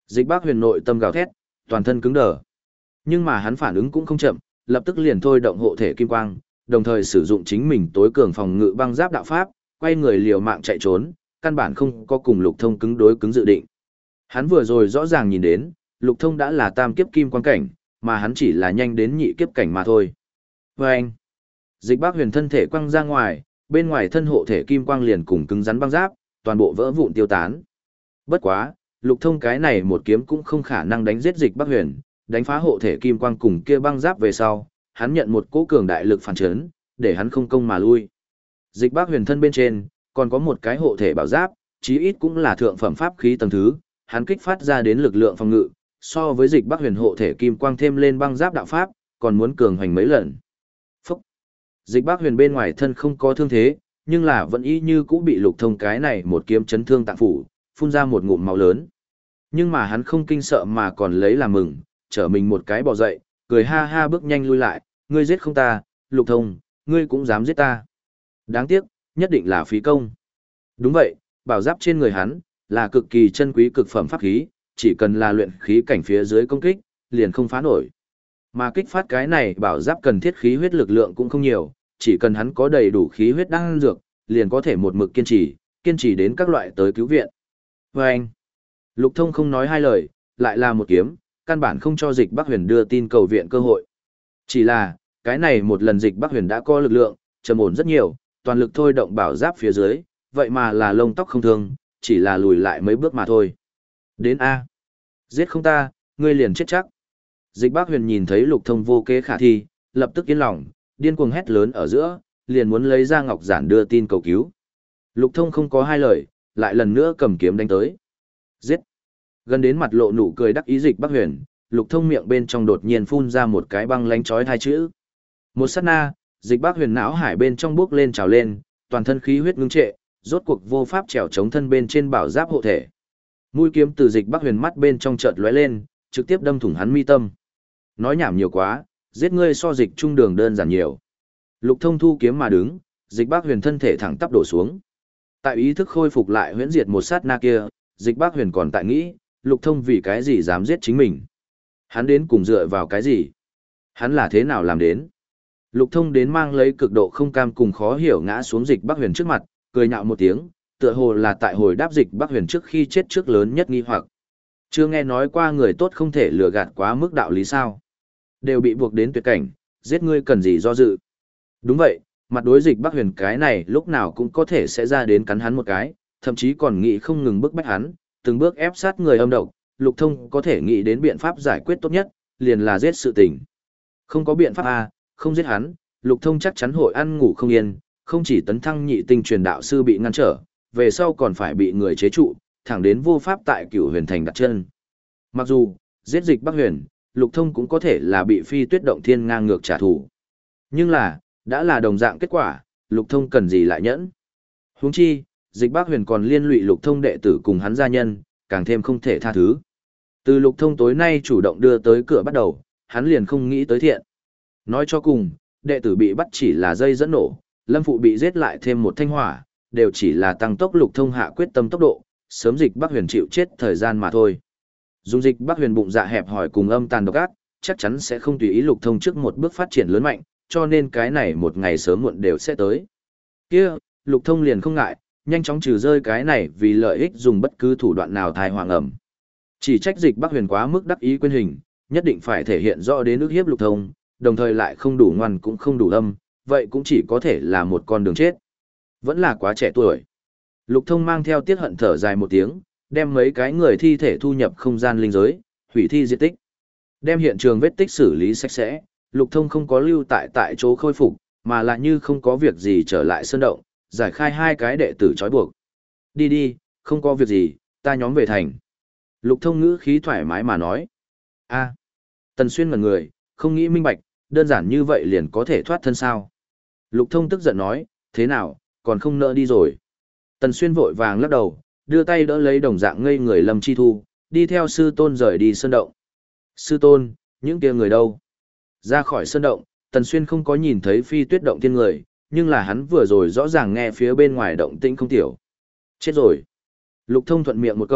A: Dịch Bác Huyền nội tâm gào thét, toàn thân cứng đờ. Nhưng mà hắn phản ứng cũng không chậm, lập tức liền thôi động hộ thể kim quang, đồng thời sử dụng chính mình tối cường phòng ngự băng giáp đạo pháp, quay người liều mạng chạy trốn, căn bản không có cùng Lục Thông cứng đối cứng dự định. Hắn vừa rồi rõ ràng nhìn đến, Lục Thông đã là tam kiếp kim quang cảnh, mà hắn chỉ là nhanh đến nhị kiếp cảnh mà thôi. Và anh, Dịch Bác Huyền thân thể quăng ra ngoài, bên ngoài thân hộ thể kim quang liền cùng cứng rắn băng giáp, toàn bộ vỡ vụn tiêu tán. Bất quá, Lục Thông cái này một kiếm cũng không khả năng đánh giết Dịch Bác Huyền, đánh phá hộ thể kim quang cùng kia băng giáp về sau, hắn nhận một cỗ cường đại lực phản chấn, để hắn không công mà lui. Dịch Bác Huyền thân bên trên, còn có một cái hộ thể bảo giáp, chí ít cũng là thượng phẩm pháp khí tầng thứ, hắn kích phát ra đến lực lượng phòng ngự, so với Dịch Bác Huyền hộ thể kim quang thêm lên băng giáp đạo pháp, còn muốn cường hoành mấy lần. Phúc! Dịch Bác Huyền bên ngoài thân không có thương thế, nhưng là vẫn y như cũ bị Lục Thông cái này một kiếm chấn thương tạng phủ, phun ra một ngụm máu lớn. Nhưng mà hắn không kinh sợ mà còn lấy làm mừng, trở mình một cái bò dậy, cười ha ha bước nhanh lui lại, ngươi giết không ta, Lục Thông, ngươi cũng dám giết ta. Đáng tiếc, nhất định là phí công. Đúng vậy, bảo giáp trên người hắn, là cực kỳ chân quý cực phẩm pháp khí, chỉ cần là luyện khí cảnh phía dưới công kích, liền không phá nổi. Mà kích phát cái này bảo giáp cần thiết khí huyết lực lượng cũng không nhiều, chỉ cần hắn có đầy đủ khí huyết đan dược, liền có thể một mực kiên trì, kiên trì đến các loại tới cứu viện. Và anh, Lục Thông không nói hai lời, lại là một kiếm, căn bản không cho Dịch Bác Huyền đưa tin cầu viện cơ hội. Chỉ là, cái này một lần Dịch Bác Huyền đã có lực lượng, trầm ổn rất nhiều, toàn lực thôi động bảo giáp phía dưới, vậy mà là lông tóc không thương, chỉ là lùi lại mấy bước mà thôi. Đến A. Giết không ta, ngươi liền chết chắc. Dịch Bác Huyền nhìn thấy Lục Thông vô kế khả thi, lập tức yên lòng, điên cuồng hét lớn ở giữa, liền muốn lấy ra ngọc giản đưa tin cầu cứu. Lục Thông không có hai lời, lại lần nữa cầm kiếm đánh tới. Giết. Gần đến mặt lộ nụ cười đắc ý Dịch Bác Huyền, Lục Thông miệng bên trong đột nhiên phun ra một cái băng lánh chói hai chữ. Một sát na, Dịch Bác Huyền não hải bên trong bước lên trào lên, toàn thân khí huyết ngưng trệ, rốt cuộc vô pháp trèo chống thân bên trên bảo giáp hộ thể. Mũi kiếm từ Dịch Bác Huyền mắt bên trong chợt lóe lên, trực tiếp đâm thủng hắn mi tâm. Nói nhảm nhiều quá, giết ngươi so dịch trung đường đơn giản nhiều. Lục Thông thu kiếm mà đứng, Dịch Bác Huyền thân thể thẳng tắp đổ xuống. Tại ý thức khôi phục lại huyễn diệt một sát na kia, Dịch Bác Huyền còn tại nghĩ, Lục Thông vì cái gì dám giết chính mình? Hắn đến cùng dựa vào cái gì? Hắn là thế nào làm đến? Lục Thông đến mang lấy cực độ không cam cùng khó hiểu ngã xuống Dịch Bác Huyền trước mặt, cười nhạo một tiếng, tựa hồ là tại hồi đáp Dịch Bác Huyền trước khi chết trước lớn nhất nghi hoặc. Chưa nghe nói qua người tốt không thể lừa gạt quá mức đạo lý sao? Đều bị buộc đến tuyệt cảnh, giết ngươi cần gì do dự? Đúng vậy, mặt đối Dịch Bác Huyền cái này lúc nào cũng có thể sẽ ra đến cắn hắn một cái, thậm chí còn nghĩ không ngừng bức bách hắn, từng bước ép sát người âm độc, Lục Thông có thể nghĩ đến biện pháp giải quyết tốt nhất, liền là giết sự tình. Không có biện pháp a, không giết hắn, Lục Thông chắc chắn hội ăn ngủ không yên, không chỉ tấn thăng nhị tinh truyền đạo sư bị ngăn trở, về sau còn phải bị người chế trụ, thẳng đến vô pháp tại Cửu Huyền Thành đặt chân. Mặc dù, giết Dịch Bác Huyền, Lục Thông cũng có thể là bị Phi Tuyết Động Thiên ngang ngược trả thù. Nhưng là, đã là đồng dạng kết quả, Lục Thông cần gì lại nhẫn? Huống chi, Dịch Bác Huyền còn liên lụy Lục Thông đệ tử cùng hắn gia nhân, càng thêm không thể tha thứ. Từ Lục Thông tối nay chủ động đưa tới cửa bắt đầu, hắn liền không nghĩ tới thiện. Nói cho cùng, đệ tử bị bắt chỉ là dây dẫn nổ, Lâm Phụ bị giết lại thêm một thanh hỏa, đều chỉ là tăng tốc Lục Thông hạ quyết tâm tốc độ, sớm Dịch Bác Huyền chịu chết thời gian mà thôi. Dung Dịch Bác Huyền bụng dạ hẹp hỏi cùng âm tàn độc ác, chắc chắn sẽ không tùy ý Lục Thông trước một bước phát triển lớn mạnh, cho nên cái này một ngày sớm muộn đều sẽ tới. Kia, Lục Thông liền không ngại, nhanh chóng trừ rơi cái này vì lợi ích dùng bất cứ thủ đoạn nào thai hoàng ẩm. Chỉ trách Dịch Bác Huyền quá mức đắc ý quên hình, nhất định phải thể hiện rõ đến ức hiếp Lục Thông, đồng thời lại không đủ ngoan cũng không đủ âm, vậy cũng chỉ có thể là một con đường chết. Vẫn là quá trẻ tuổi. Lục Thông mang theo tiết hận thở dài một tiếng, đem mấy cái người thi thể thu nhập không gian linh giới, hủy thi diệt tích. Đem hiện trường vết tích xử lý sạch sẽ, Lục Thông không có lưu tại tại chỗ khôi phục, mà là như không có việc gì trở lại sơn động, giải khai hai cái đệ tử trói buộc. Đi đi, không có việc gì, ta nhóm về thành. Lục Thông ngữ khí thoải mái mà nói. A. Tần Xuyên ngẩn người, không nghĩ minh bạch, đơn giản như vậy liền có thể thoát thân sao. Lục Thông tức giận nói, thế nào, còn không nỡ đi rồi. Tần Xuyên vội vàng lắc đầu, đưa tay đỡ lấy đồng dạng ngây người Lâm Chi Thu, đi theo sư tôn rời đi sơn động. Sư tôn, những kia người đâu? Ra khỏi sơn động, Tần Xuyên không có nhìn thấy Phi Tuyết Động Thiên người, nhưng là hắn vừa rồi rõ ràng nghe phía bên ngoài động tĩnh không tiểu. Chết rồi. Lục Thông thuận miệng một câu,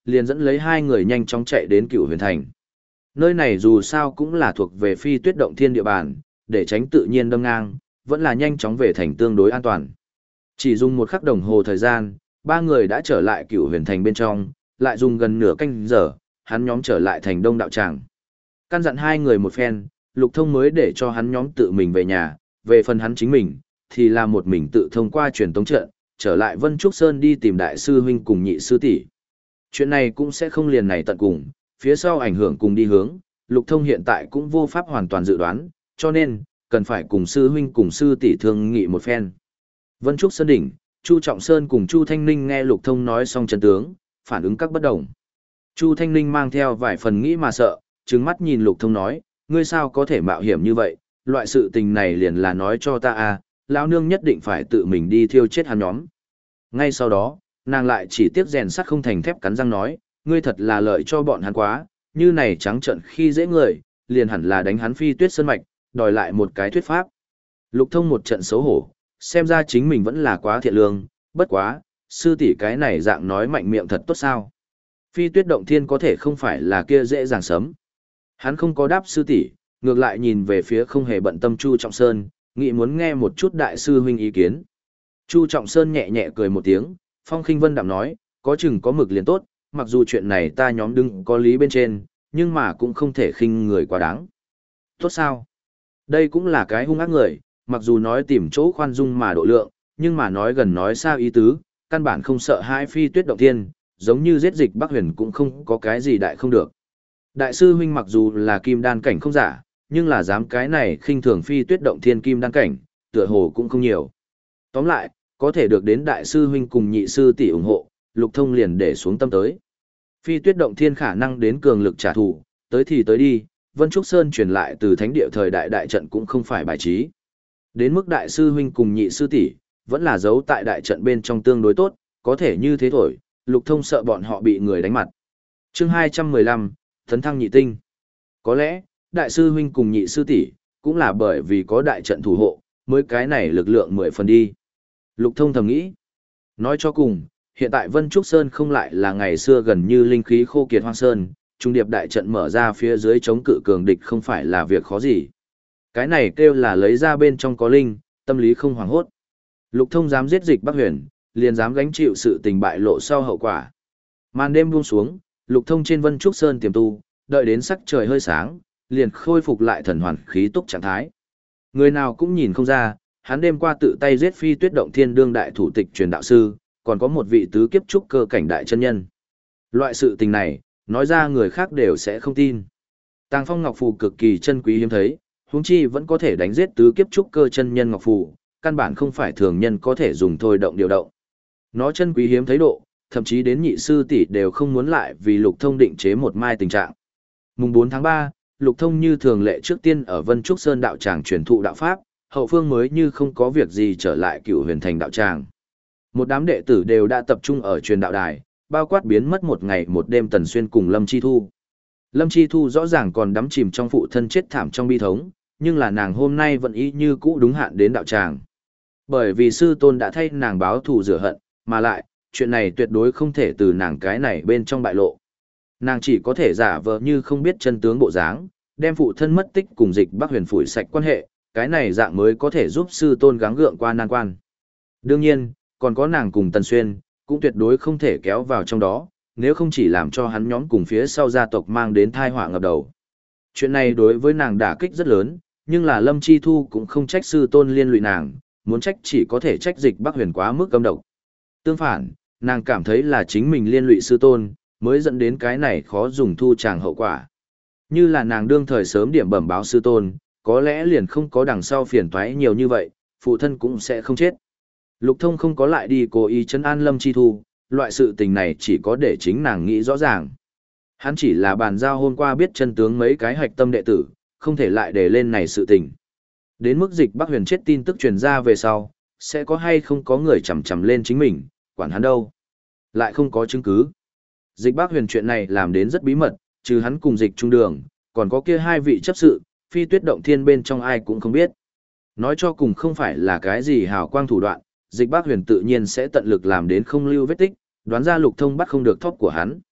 A: liền dẫn lấy hai người nhanh chóng chạy đến Cửu Huyền Thành. Nơi này dù sao cũng là thuộc về Phi Tuyết Động Thiên địa bàn, để tránh tự nhiên đâm ngang, vẫn là nhanh chóng về thành tương đối an toàn. Chỉ dùng một khắc đồng hồ thời gian, ba người đã trở lại Cửu Huyền Thành bên trong, lại dùng gần nửa canh giờ, hắn nhóm trở lại thành Đông đạo tràng. Căn dặn hai người một phen, Lục Thông mới để cho hắn nhóm tự mình về nhà, về phần hắn chính mình, thì là một mình tự thông qua truyền tống trận, trở lại Vân Trúc Sơn đi tìm đại sư huynh cùng nhị sư tỷ. Chuyện này cũng sẽ không liền này tận cùng, phía sau ảnh hưởng cùng đi hướng, Lục Thông hiện tại cũng vô pháp hoàn toàn dự đoán, cho nên, cần phải cùng sư huynh cùng sư tỷ thương nghị một phen. Vân Trúc Sơn đỉnh, Chu Trọng Sơn cùng Chu Thanh Ninh nghe Lục Thông nói xong chân tướng, phản ứng các bất đồng. Chu Thanh Ninh mang theo vài phần nghĩ mà sợ, trừng mắt nhìn Lục Thông nói, ngươi sao có thể mạo hiểm như vậy, loại sự tình này liền là nói cho ta à, lão nương nhất định phải tự mình đi thiêu chết hắn nhóm. Ngay sau đó, nàng lại chỉ tiếc rèn sắt không thành thép cắn răng nói, ngươi thật là lợi cho bọn hắn quá, như này trắng trợn khi dễ người, liền hẳn là đánh hắn Phi Tuyết Sơn mạch, đòi lại một cái thuyết pháp. Lục Thông một trận xấu hổ, xem ra chính mình vẫn là quá thiện lương, bất quá, sư tỷ cái này dạng nói mạnh miệng thật tốt sao. Phi Tuyết Động Thiên có thể không phải là kia dễ dàng sớm. Hắn không có đáp sư tỷ, ngược lại nhìn về phía không hề bận tâm Chu Trọng Sơn, nghĩ muốn nghe một chút đại sư huynh ý kiến. Chu Trọng Sơn nhẹ nhẹ cười một tiếng, Phong Khinh Vân đạm nói, có chừng có mực liền tốt, mặc dù chuyện này ta nhóm đứng có lý bên trên, nhưng mà cũng không thể khinh người quá đáng. Tốt sao? Đây cũng là cái hung ác người, mặc dù nói tìm chỗ khoan dung mà độ lượng, nhưng mà nói gần nói xa ý tứ, căn bản không sợ hai Phi Tuyết Động Thiên, giống như giết Dịch Bắc Huyền cũng không có cái gì đại không được. Đại sư huynh mặc dù là kim đan cảnh không giả, nhưng là dám cái này khinh thường Phi Tuyết Động Thiên kim đan cảnh, tựa hồ cũng không nhiều. Tóm lại, có thể được đến đại sư huynh cùng nhị sư tỷ ủng hộ, Lục Thông liền để xuống tâm tới. Phi Tuyết Động Thiên khả năng đến cường lực trả thù, tới thì tới đi, Vân Trúc Sơn truyền lại từ thánh địa thời đại đại trận cũng không phải bài trí. Đến mức đại sư huynh cùng nhị sư tỷ, vẫn là giấu tại đại trận bên trong tương đối tốt, có thể như thế thôi, Lục Thông sợ bọn họ bị người đánh mặt. Chương hai trăm mười lăm, Tấn thăng nhị tinh. Có lẽ, đại sư huynh cùng nhị sư tỷ cũng là bởi vì có đại trận thủ hộ, mới cái này lực lượng mười phần đi. Lục Thông thầm nghĩ. Nói cho cùng, hiện tại Vân Trúc Sơn không lại là ngày xưa gần như linh khí khô kiệt hoang sơn, trung điệp đại trận mở ra phía dưới chống cự cường địch không phải là việc khó gì. Cái này kêu là lấy ra bên trong có linh, tâm lý không hoảng hốt. Lục Thông dám giết Dịch Bắc Huyền, liền dám gánh chịu sự tình bại lộ sau hậu quả. Màn đêm buông xuống, Lục Thông trên Vân Trúc Sơn tiềm tu, đợi đến sắc trời hơi sáng, liền khôi phục lại thần hoàn khí túc trạng thái. Người nào cũng nhìn không ra, hắn đêm qua tự tay giết Phi Tuyết Động Thiên đương đại thủ tịch truyền đạo sư, còn có một vị tứ kiếp trúc cơ cảnh đại chân nhân. Loại sự tình này, nói ra người khác đều sẽ không tin. Tàng Phong Ngọc Phù cực kỳ chân quý hiếm thấy, huống chi vẫn có thể đánh giết tứ kiếp trúc cơ chân nhân Ngọc Phù, căn bản không phải thường nhân có thể dùng thôi động điều động. Nó chân quý hiếm thấy độ, thậm chí đến nhị sư tỷ đều không muốn lại vì Lục Thông định chế một mai tình trạng. Mùng bốn tháng ba, Lục Thông như thường lệ trước tiên ở Vân Trúc Sơn đạo tràng truyền thụ đạo pháp, hậu phương mới như không có việc gì trở lại Cửu Huyền Thành đạo tràng. Một đám đệ tử đều đã tập trung ở truyền đạo đài, bao quát biến mất một ngày một đêm Tần Xuyên cùng Lâm Chi Thu. Lâm Chi Thu rõ ràng còn đắm chìm trong phụ thân chết thảm trong bi thống, nhưng là nàng hôm nay vẫn y như cũ đúng hạn đến đạo tràng. Bởi vì sư tôn đã thay nàng báo thù rửa hận, mà lại, chuyện này tuyệt đối không thể từ nàng cái này bên trong bại lộ. Nàng chỉ có thể giả vờ như không biết chân tướng bộ dáng, đem phụ thân mất tích cùng Dịch Bắc Huyền phủi sạch quan hệ, cái này dạng mới có thể giúp sư tôn gắng gượng qua nan quan. Đương nhiên, còn có nàng cùng Tần Xuyên, cũng tuyệt đối không thể kéo vào trong đó, nếu không chỉ làm cho hắn nhóm cùng phía sau gia tộc mang đến tai họa ngập đầu. Chuyện này đối với nàng đả kích rất lớn, nhưng là Lâm Chi Thu cũng không trách sư tôn liên lụy nàng, muốn trách chỉ có thể trách Dịch Bắc Huyền quá mức cấm độc. Tương phản, nàng cảm thấy là chính mình liên lụy sư tôn, mới dẫn đến cái này khó dùng thu tràng hậu quả. Như là nàng đương thời sớm điểm bẩm báo sư tôn, có lẽ liền không có đằng sau phiền toái nhiều như vậy, phụ thân cũng sẽ không chết. Lục Thông không có lại đi cố ý trấn an Lâm Chi Thu, loại sự tình này chỉ có để chính nàng nghĩ rõ ràng. Hắn chỉ là bàn giao hôm qua biết chân tướng mấy cái hạch tâm đệ tử, không thể lại để lên này sự tình. Đến mức Dịch Bắc Huyền chết tin tức truyền ra về sau, sẽ có hay không có người chầm chầm lên chính mình, quản hắn đâu. Lại không có chứng cứ. Dịch Bắc Huyền chuyện này làm đến rất bí mật, trừ hắn cùng Dịch Trung Đường, còn có kia hai vị chấp sự, Phi Tuyết Động Thiên bên trong ai cũng không biết. Nói cho cùng không phải là cái gì hào quang thủ đoạn, Dịch Bắc Huyền tự nhiên sẽ tận lực làm đến không lưu vết tích, đoán ra Lục Thông bắt không được thóp của hắn.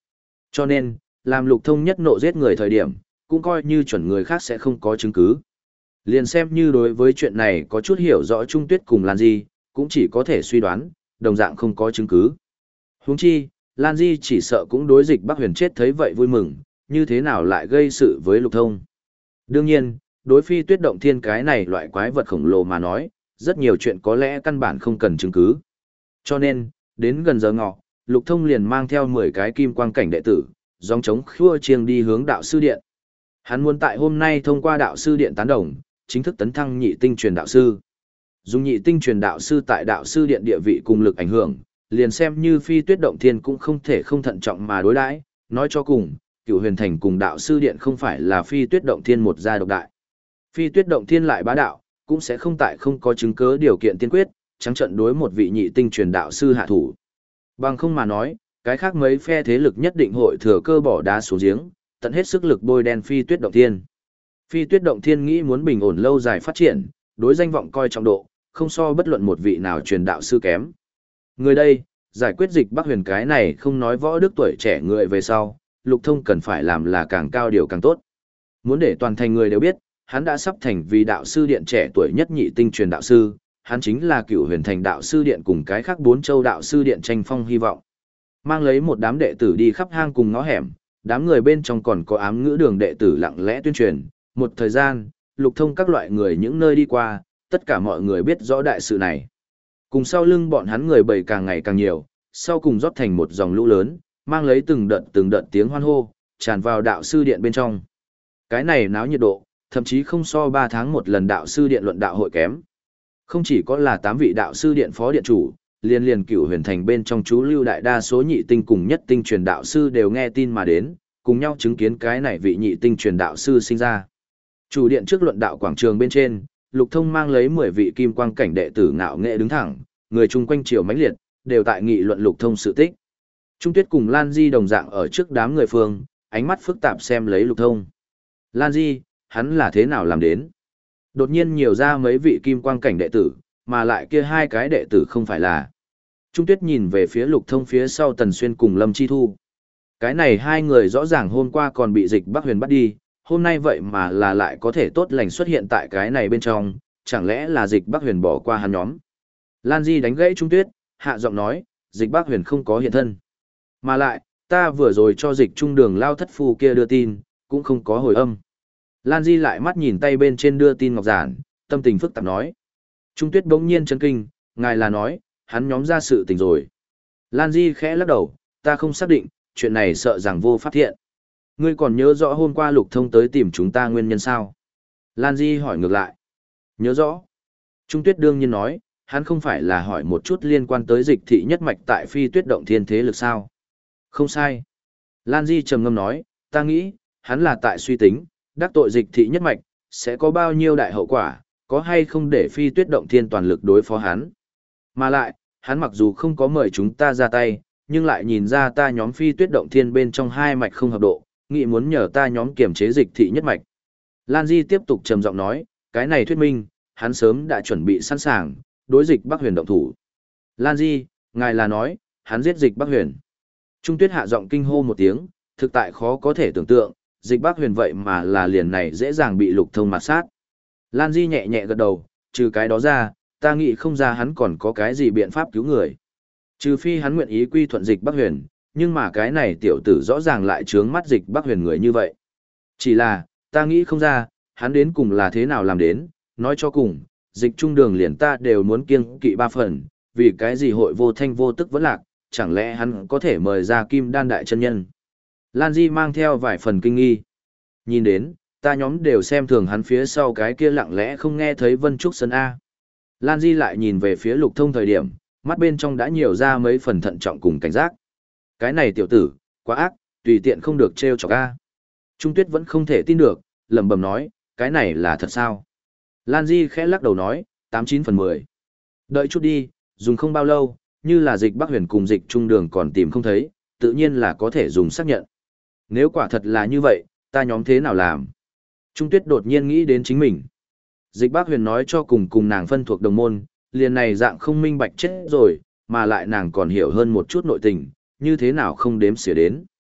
A: Cho nên, làm Lục Thông nhất nộ giết người thời điểm, cũng coi như chuẩn người khác sẽ không có chứng cứ. Liền xem như đối với chuyện này có chút hiểu rõ Trung Tuyết cùng Lan Di, cũng chỉ có thể suy đoán, đồng dạng không có chứng cứ. Huống chi, Lan Di chỉ sợ cũng đối Dịch Bắc Huyền chết thấy vậy vui mừng, như thế nào lại gây sự với Lục Thông. Đương nhiên, đối phi tuyết động thiên cái này loại quái vật khổng lồ mà nói, rất nhiều chuyện có lẽ căn bản không cần chứng cứ. Cho nên, đến gần giờ ngọ, Lục Thông liền mang theo mười cái kim quang cảnh đệ tử, dòng chống khua chiêng đi hướng đạo sư điện. Hắn muốn tại hôm nay thông qua đạo sư điện tán đồng, chính thức tấn thăng nhị tinh truyền đạo sư. Dùng nhị tinh truyền đạo sư tại đạo sư điện địa vị cùng lực ảnh hưởng, liền xem như phi tuyết động thiên cũng không thể không thận trọng mà đối đãi. Nói cho cùng, Cửu Huyền Thành cùng đạo sư điện không phải là phi tuyết động thiên một gia độc đại. Phi tuyết động thiên lại bá đạo, cũng sẽ không tại không có chứng cứ điều kiện tiên quyết, trắng trận đối một vị nhị tinh truyền đạo sư hạ thủ. Bằng không mà nói, cái khác mấy phe thế lực nhất định hội thừa cơ bỏ đá xuống giếng, tận hết sức lực bôi đen phi tuyết động thiên. Phi tuyết động thiên nghĩ muốn bình ổn lâu dài phát triển, đối danh vọng coi trọng độ, không so bất luận một vị nào truyền đạo sư kém. Người đây, giải quyết Dịch Bắc Huyền cái này không nói võ đức tuổi trẻ người về sau, Lục Thông cần phải làm là càng cao điều càng tốt. Muốn để toàn thành người đều biết, hắn đã sắp thành vì đạo sư điện trẻ tuổi nhất nhị tinh truyền đạo sư, hắn chính là Cửu Huyền Thành đạo sư điện cùng cái khác bốn châu đạo sư điện tranh phong hy vọng. Mang lấy một đám đệ tử đi khắp hang cùng ngõ hẻm, đám người bên trong còn có ám ngữ đường đệ tử lặng lẽ tuyên truyền, một thời gian, Lục Thông các loại người những nơi đi qua, tất cả mọi người biết rõ đại sự này. Cùng sau lưng bọn hắn người bầy càng ngày càng nhiều, sau cùng rót thành một dòng lũ lớn, mang lấy từng đợt từng đợt tiếng hoan hô, tràn vào đạo sư điện bên trong. Cái này náo nhiệt độ, thậm chí không so ba tháng một lần đạo sư điện luận đạo hội kém. Không chỉ có là tám vị đạo sư điện phó điện chủ, liên liên Cửu Huyền Thành bên trong chú lưu đại đa số nhị tinh cùng nhất tinh truyền đạo sư đều nghe tin mà đến, cùng nhau chứng kiến cái này vị nhị tinh truyền đạo sư sinh ra. Chủ điện trước luận đạo quảng trường bên trên, Lục Thông mang lấy mười vị kim quang cảnh đệ tử ngạo nghệ đứng thẳng, người chung quanh chiều mãnh liệt, đều tại nghị luận Lục Thông sự tích. Trung Tuyết cùng Lan Di đồng dạng ở trước đám người phương, ánh mắt phức tạp xem lấy Lục Thông. Lan Di, hắn là thế nào làm đến? Đột nhiên nhiều ra mấy vị kim quang cảnh đệ tử, mà lại kia hai cái đệ tử không phải là. Trung Tuyết nhìn về phía Lục Thông phía sau Tần Xuyên cùng Lâm Chi Thu. Cái này hai người rõ ràng hôm qua còn bị Dịch Bắc Huyền bắt đi, hôm nay vậy mà là lại có thể tốt lành xuất hiện tại cái này bên trong, chẳng lẽ là Dịch Bắc Huyền bỏ qua hắn nhóm. Lan Di đánh gãy Trung Tuyết, hạ giọng nói, Dịch Bắc Huyền không có hiện thân. Mà lại, ta vừa rồi cho Dịch Trung Đường lao thất phu kia đưa tin, cũng không có hồi âm. Lan Di lại mắt nhìn tay bên trên đưa tin ngọc giản, tâm tình phức tạp nói. Trung Tuyết bỗng nhiên chấn kinh, ngài là nói, hắn nhóm ra sự tình rồi. Lan Di khẽ lắc đầu, ta không xác định, chuyện này sợ rằng vô pháp thiện. Ngươi còn nhớ rõ hôm qua Lục Thông tới tìm chúng ta nguyên nhân sao? Lan Di hỏi ngược lại. Nhớ rõ. Trung Tuyết đương nhiên nói, hắn không phải là hỏi một chút liên quan tới Dịch thị nhất mạch tại phi tuyết động thiên thế lực sao? Không sai. Lan Di trầm ngâm nói, ta nghĩ, hắn là tại suy tính, đắc tội Dịch thị nhất mạch, sẽ có bao nhiêu đại hậu quả, có hay không để phi tuyết động thiên toàn lực đối phó hắn. Mà lại, hắn mặc dù không có mời chúng ta ra tay, nhưng lại nhìn ra ta nhóm phi tuyết động thiên bên trong hai mạch không hợp độ, nghĩ muốn nhờ ta nhóm kiểm chế Dịch thị nhất mạch. Lan Di tiếp tục trầm giọng nói, cái này thuyết minh, hắn sớm đã chuẩn bị sẵn sàng, đối Dịch Bắc Huyền động thủ. Lan Di, ngài là nói, hắn giết Dịch Bắc Huyền. Trung Tuyết hạ giọng kinh hô một tiếng, thực tại khó có thể tưởng tượng, Dịch Bắc Huyền vậy mà là liền này dễ dàng bị Lục Thông mạt sát. Lan Di nhẹ nhẹ gật đầu, trừ cái đó ra, ta nghĩ không ra hắn còn có cái gì biện pháp cứu người. Trừ phi hắn nguyện ý quy thuận Dịch Bắc Huyền, nhưng mà cái này tiểu tử rõ ràng lại trướng mắt Dịch Bắc Huyền người như vậy. Chỉ là, ta nghĩ không ra, hắn đến cùng là thế nào làm đến, nói cho cùng, Dịch Trung Đường liền ta đều muốn kiêng kỵ ba phần, vì cái gì hội vô thanh vô tức vẫn lạc, chẳng lẽ hắn có thể mời ra Kim Đan đại chân nhân. Lan Di mang theo vài phần kinh nghi. Nhìn đến, ta nhóm đều xem thường hắn phía sau cái kia lặng lẽ không nghe thấy Vân Trúc Sơn A. Lan Di lại nhìn về phía Lục Thông thời điểm, mắt bên trong đã nhiều ra mấy phần thận trọng cùng cảnh giác. Cái này tiểu tử, quá ác, tùy tiện không được trêu chọc A. Trung Tuyết vẫn không thể tin được, lẩm bẩm nói, cái này là thật sao? Lan Di khẽ lắc đầu nói, tám chín phần mười. Đợi chút đi, dùng không bao lâu, như là Dịch Bắc Huyền cùng Dịch Trung Đường còn tìm không thấy, tự nhiên là có thể dùng xác nhận. Nếu quả thật là như vậy, ta nhóm thế nào làm? Trung Tuyết đột nhiên nghĩ đến chính mình. Dịch Bắc Huyền nói cho cùng cùng nàng phân thuộc đồng môn, liền này dạng không minh bạch chết rồi, mà lại nàng còn hiểu hơn một chút nội tình, như thế nào không đếm xỉa đến.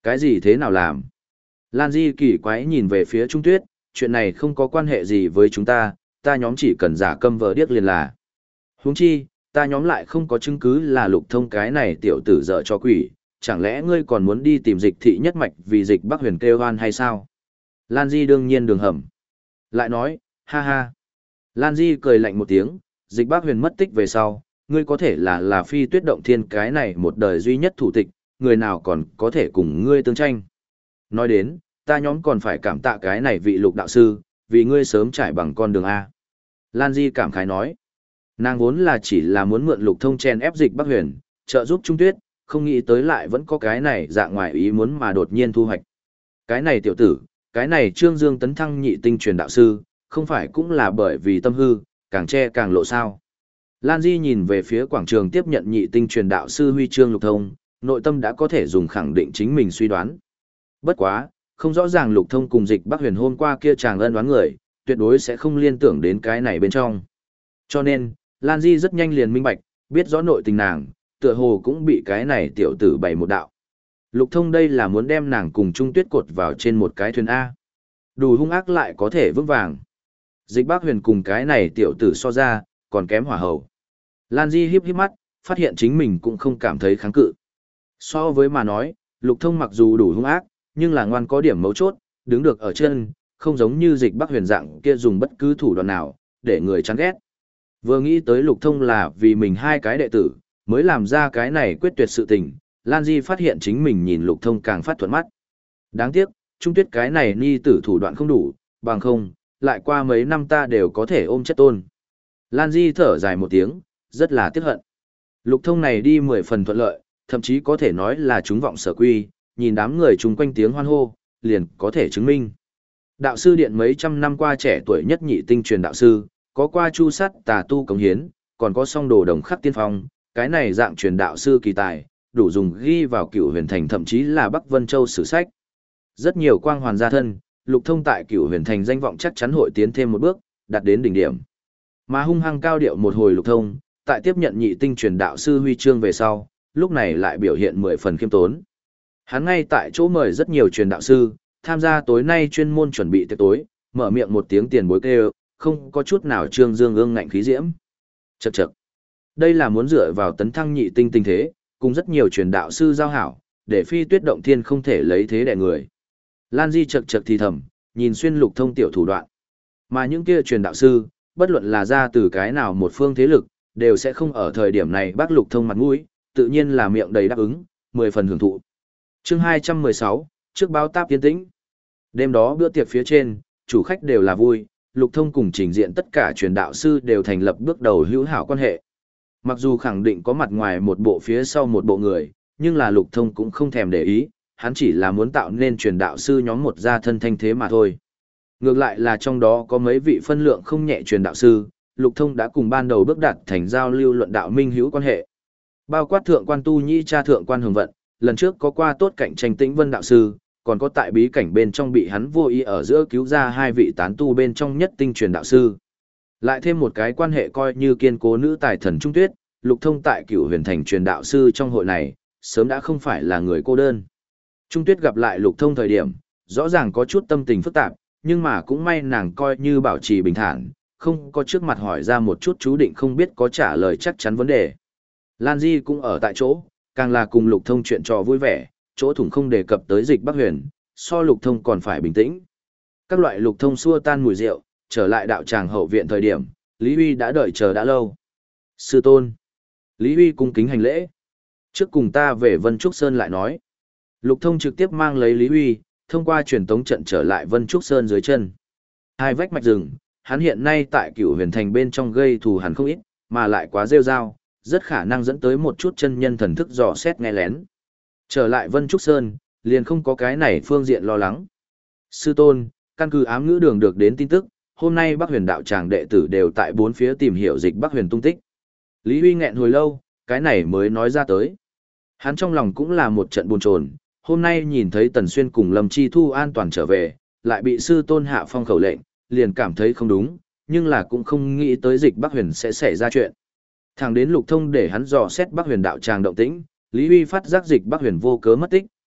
A: Cái gì thế nào làm? Lan Di kỳ quái nhìn về phía Trung Tuyết, chuyện này không có quan hệ gì với chúng ta, ta nhóm chỉ cần giả câm vờ điếc liền là. Huống chi, ta nhóm lại không có chứng cứ là Lục Thông cái này tiểu tử dở cho quỷ, chẳng lẽ ngươi còn muốn đi tìm Dịch Thị nhất mạch vì Dịch Bắc Huyền kêu oan hay sao? Lan Di đương nhiên đường hầm. Lại nói, ha ha. Lan Di cười lạnh một tiếng, Dịch Bắc Huyền mất tích về sau, ngươi có thể là là Phi Tuyết Động Thiên cái này một đời duy nhất thủ tịch, người nào còn có thể cùng ngươi tương tranh. Nói đến, ta nhóm còn phải cảm tạ cái này vị Lục đạo sư, vì ngươi sớm trải bằng con đường A. Lan Di cảm khái nói, nàng vốn là chỉ là muốn mượn Lục Thông chen ép Dịch Bắc Huyền, trợ giúp Trung Tuyết, không nghĩ tới lại vẫn có cái này dạng ngoài ý muốn mà đột nhiên thu hoạch. Cái này tiểu tử, cái này Trương Dương tấn thăng nhị tinh truyền đạo sư, không phải cũng là bởi vì tâm hư, càng che càng lộ sao. Lan Di nhìn về phía quảng trường tiếp nhận nhị tinh truyền đạo sư huy chương Lục Thông, nội tâm đã có thể dùng khẳng định chính mình suy đoán. Bất quá, không rõ ràng Lục Thông cùng Dịch Bắc Huyền hôm qua kia chàng ân oán người, tuyệt đối sẽ không liên tưởng đến cái này bên trong. Cho nên, Lan Di rất nhanh liền minh bạch, biết rõ nội tình nàng, tựa hồ cũng bị cái này tiểu tử bày một đạo. Lục Thông đây là muốn đem nàng cùng Trung Tuyết cột vào trên một cái thuyền A. Đủ hung ác lại có thể vững vàng. Dịch Bắc Huyền cùng cái này tiểu tử so ra, còn kém hỏa hầu. Lan Di híp híp mắt, phát hiện chính mình cũng không cảm thấy kháng cự. So với mà nói, Lục Thông mặc dù đủ hung ác, nhưng là ngoan có điểm mấu chốt, đứng được ở chân, không giống như Dịch Bắc Huyền dạng kia dùng bất cứ thủ đoạn nào, để người chán ghét. Vừa nghĩ tới Lục Thông là vì mình hai cái đệ tử, mới làm ra cái này quyết tuyệt sự tình, Lan Di phát hiện chính mình nhìn Lục Thông càng phát thuận mắt. Đáng tiếc, Trung Tuyết cái này ni tử thủ đoạn không đủ, bằng không, lại qua mấy năm ta đều có thể ôm chất tôn. Lan Di thở dài một tiếng, rất là tiếc hận. Lục Thông này đi mười phần thuận lợi, thậm chí có thể nói là chúng vọng sở quy, nhìn đám người chung quanh tiếng hoan hô, liền có thể chứng minh. Đạo sư điện mấy trăm năm qua trẻ tuổi nhất nhị tinh truyền đạo sư, có qua chu sát tà tu cống hiến, còn có song đồ đồng khắc tiên phong, cái này dạng truyền đạo sư kỳ tài, đủ dùng ghi vào Cửu Huyền Thành thậm chí là Bắc Vân Châu sử sách. Rất nhiều quang hoàn gia thân, Lục Thông tại Cửu Huyền Thành danh vọng chắc chắn hội tiến thêm một bước, đạt đến đỉnh điểm. Mà hung hăng cao điệu một hồi Lục Thông, tại tiếp nhận nhị tinh truyền đạo sư huy chương về sau, lúc này lại biểu hiện mười phần khiêm tốn. Hắn ngay tại chỗ mời rất nhiều truyền đạo sư, tham gia tối nay chuyên môn chuẩn bị tiệc tối, mở miệng một tiếng tiền bối kêu, không có chút nào trương dương ương ngạnh khí diễm. Chậc chậc. Đây là muốn dựa vào tấn thăng nhị tinh tinh thế, cùng rất nhiều truyền đạo sư giao hảo, để Phi Tuyết Động Thiên không thể lấy thế đè người. Lan Di chậc chậc thì thầm, nhìn xuyên Lục Thông tiểu thủ đoạn. Mà những kia truyền đạo sư, bất luận là ra từ cái nào một phương thế lực, đều sẽ không ở thời điểm này bác Lục Thông mặt mũi, tự nhiên là miệng đầy đáp ứng, mười phần hưởng thụ. Chương hai trăm mười sáu, trước báo táp tiến tĩnh. Đêm đó bữa tiệc phía trên, chủ khách đều là vui, Lục Thông cùng trình diện tất cả truyền đạo sư đều thành lập bước đầu hữu hảo quan hệ. Mặc dù khẳng định có mặt ngoài một bộ phía sau một bộ người, nhưng là Lục Thông cũng không thèm để ý, hắn chỉ là muốn tạo nên truyền đạo sư nhóm một gia thân thanh thế mà thôi. Ngược lại là trong đó có mấy vị phân lượng không nhẹ truyền đạo sư, Lục Thông đã cùng ban đầu bước đạt thành giao lưu luận đạo minh hữu quan hệ. Bao quát thượng quan tu nhĩ cha thượng quan hồng vận, lần trước có qua tốt cạnh tranh Tĩnh Vân đạo sư, còn có tại bí cảnh bên trong bị hắn vô ý ở giữa cứu ra hai vị tán tu bên trong nhất tinh truyền đạo sư. Lại thêm một cái quan hệ coi như kiên cố nữ tài thần Trung Tuyết, Lục Thông tại Cửu Huyền Thành truyền đạo sư trong hội này, sớm đã không phải là người cô đơn. Trung Tuyết gặp lại Lục Thông thời điểm, rõ ràng có chút tâm tình phức tạp, nhưng mà cũng may nàng coi như bảo trì bình thản, không có trước mặt hỏi ra một chút chú định không biết có trả lời chắc chắn vấn đề. Lan Di cũng ở tại chỗ, càng là cùng Lục Thông chuyện trò vui vẻ, chỗ thủng không đề cập tới Dịch Bắc Huyền, so Lục Thông còn phải bình tĩnh. Các loại Lục Thông xua tan mùi rượu, trở lại đạo tràng hậu viện thời điểm, Lý Huy đã đợi chờ đã lâu. Sư tôn. Lý Huy cung kính hành lễ. Trước cùng ta về Vân Trúc Sơn lại nói. Lục Thông trực tiếp mang lấy Lý Huy, thông qua truyền tống trận trở lại Vân Trúc Sơn dưới chân. Hai vách mạch rừng, hắn hiện nay tại Cửu Huyền Thành bên trong gây thù hằn không ít, mà lại quá rêu rao, rất khả năng dẫn tới một chút chân nhân thần thức dò xét nghe lén. Trở lại Vân Trúc Sơn, liền không có cái này phương diện lo lắng. Sư tôn, căn cứ ám ngữ đường được đến tin tức, hôm nay Bắc Huyền đạo tràng đệ tử đều tại bốn phía tìm hiểu Dịch Bắc Huyền tung tích. Lý Huy nghẹn hồi lâu, cái này mới nói ra tới. Hắn trong lòng cũng là một trận buồn chồn, hôm nay nhìn thấy Tần Xuyên cùng Lâm Chi Thu an toàn trở về, lại bị sư tôn hạ phong khẩu lệnh, liền cảm thấy không đúng, nhưng là cũng không nghĩ tới Dịch Bắc Huyền sẽ xảy ra chuyện. Thẳng đến Lục Thông để hắn dò xét Bắc Huyền đạo tràng động tĩnh, Lý Huy phát giác Dịch Bắc Huyền vô cớ mất tích,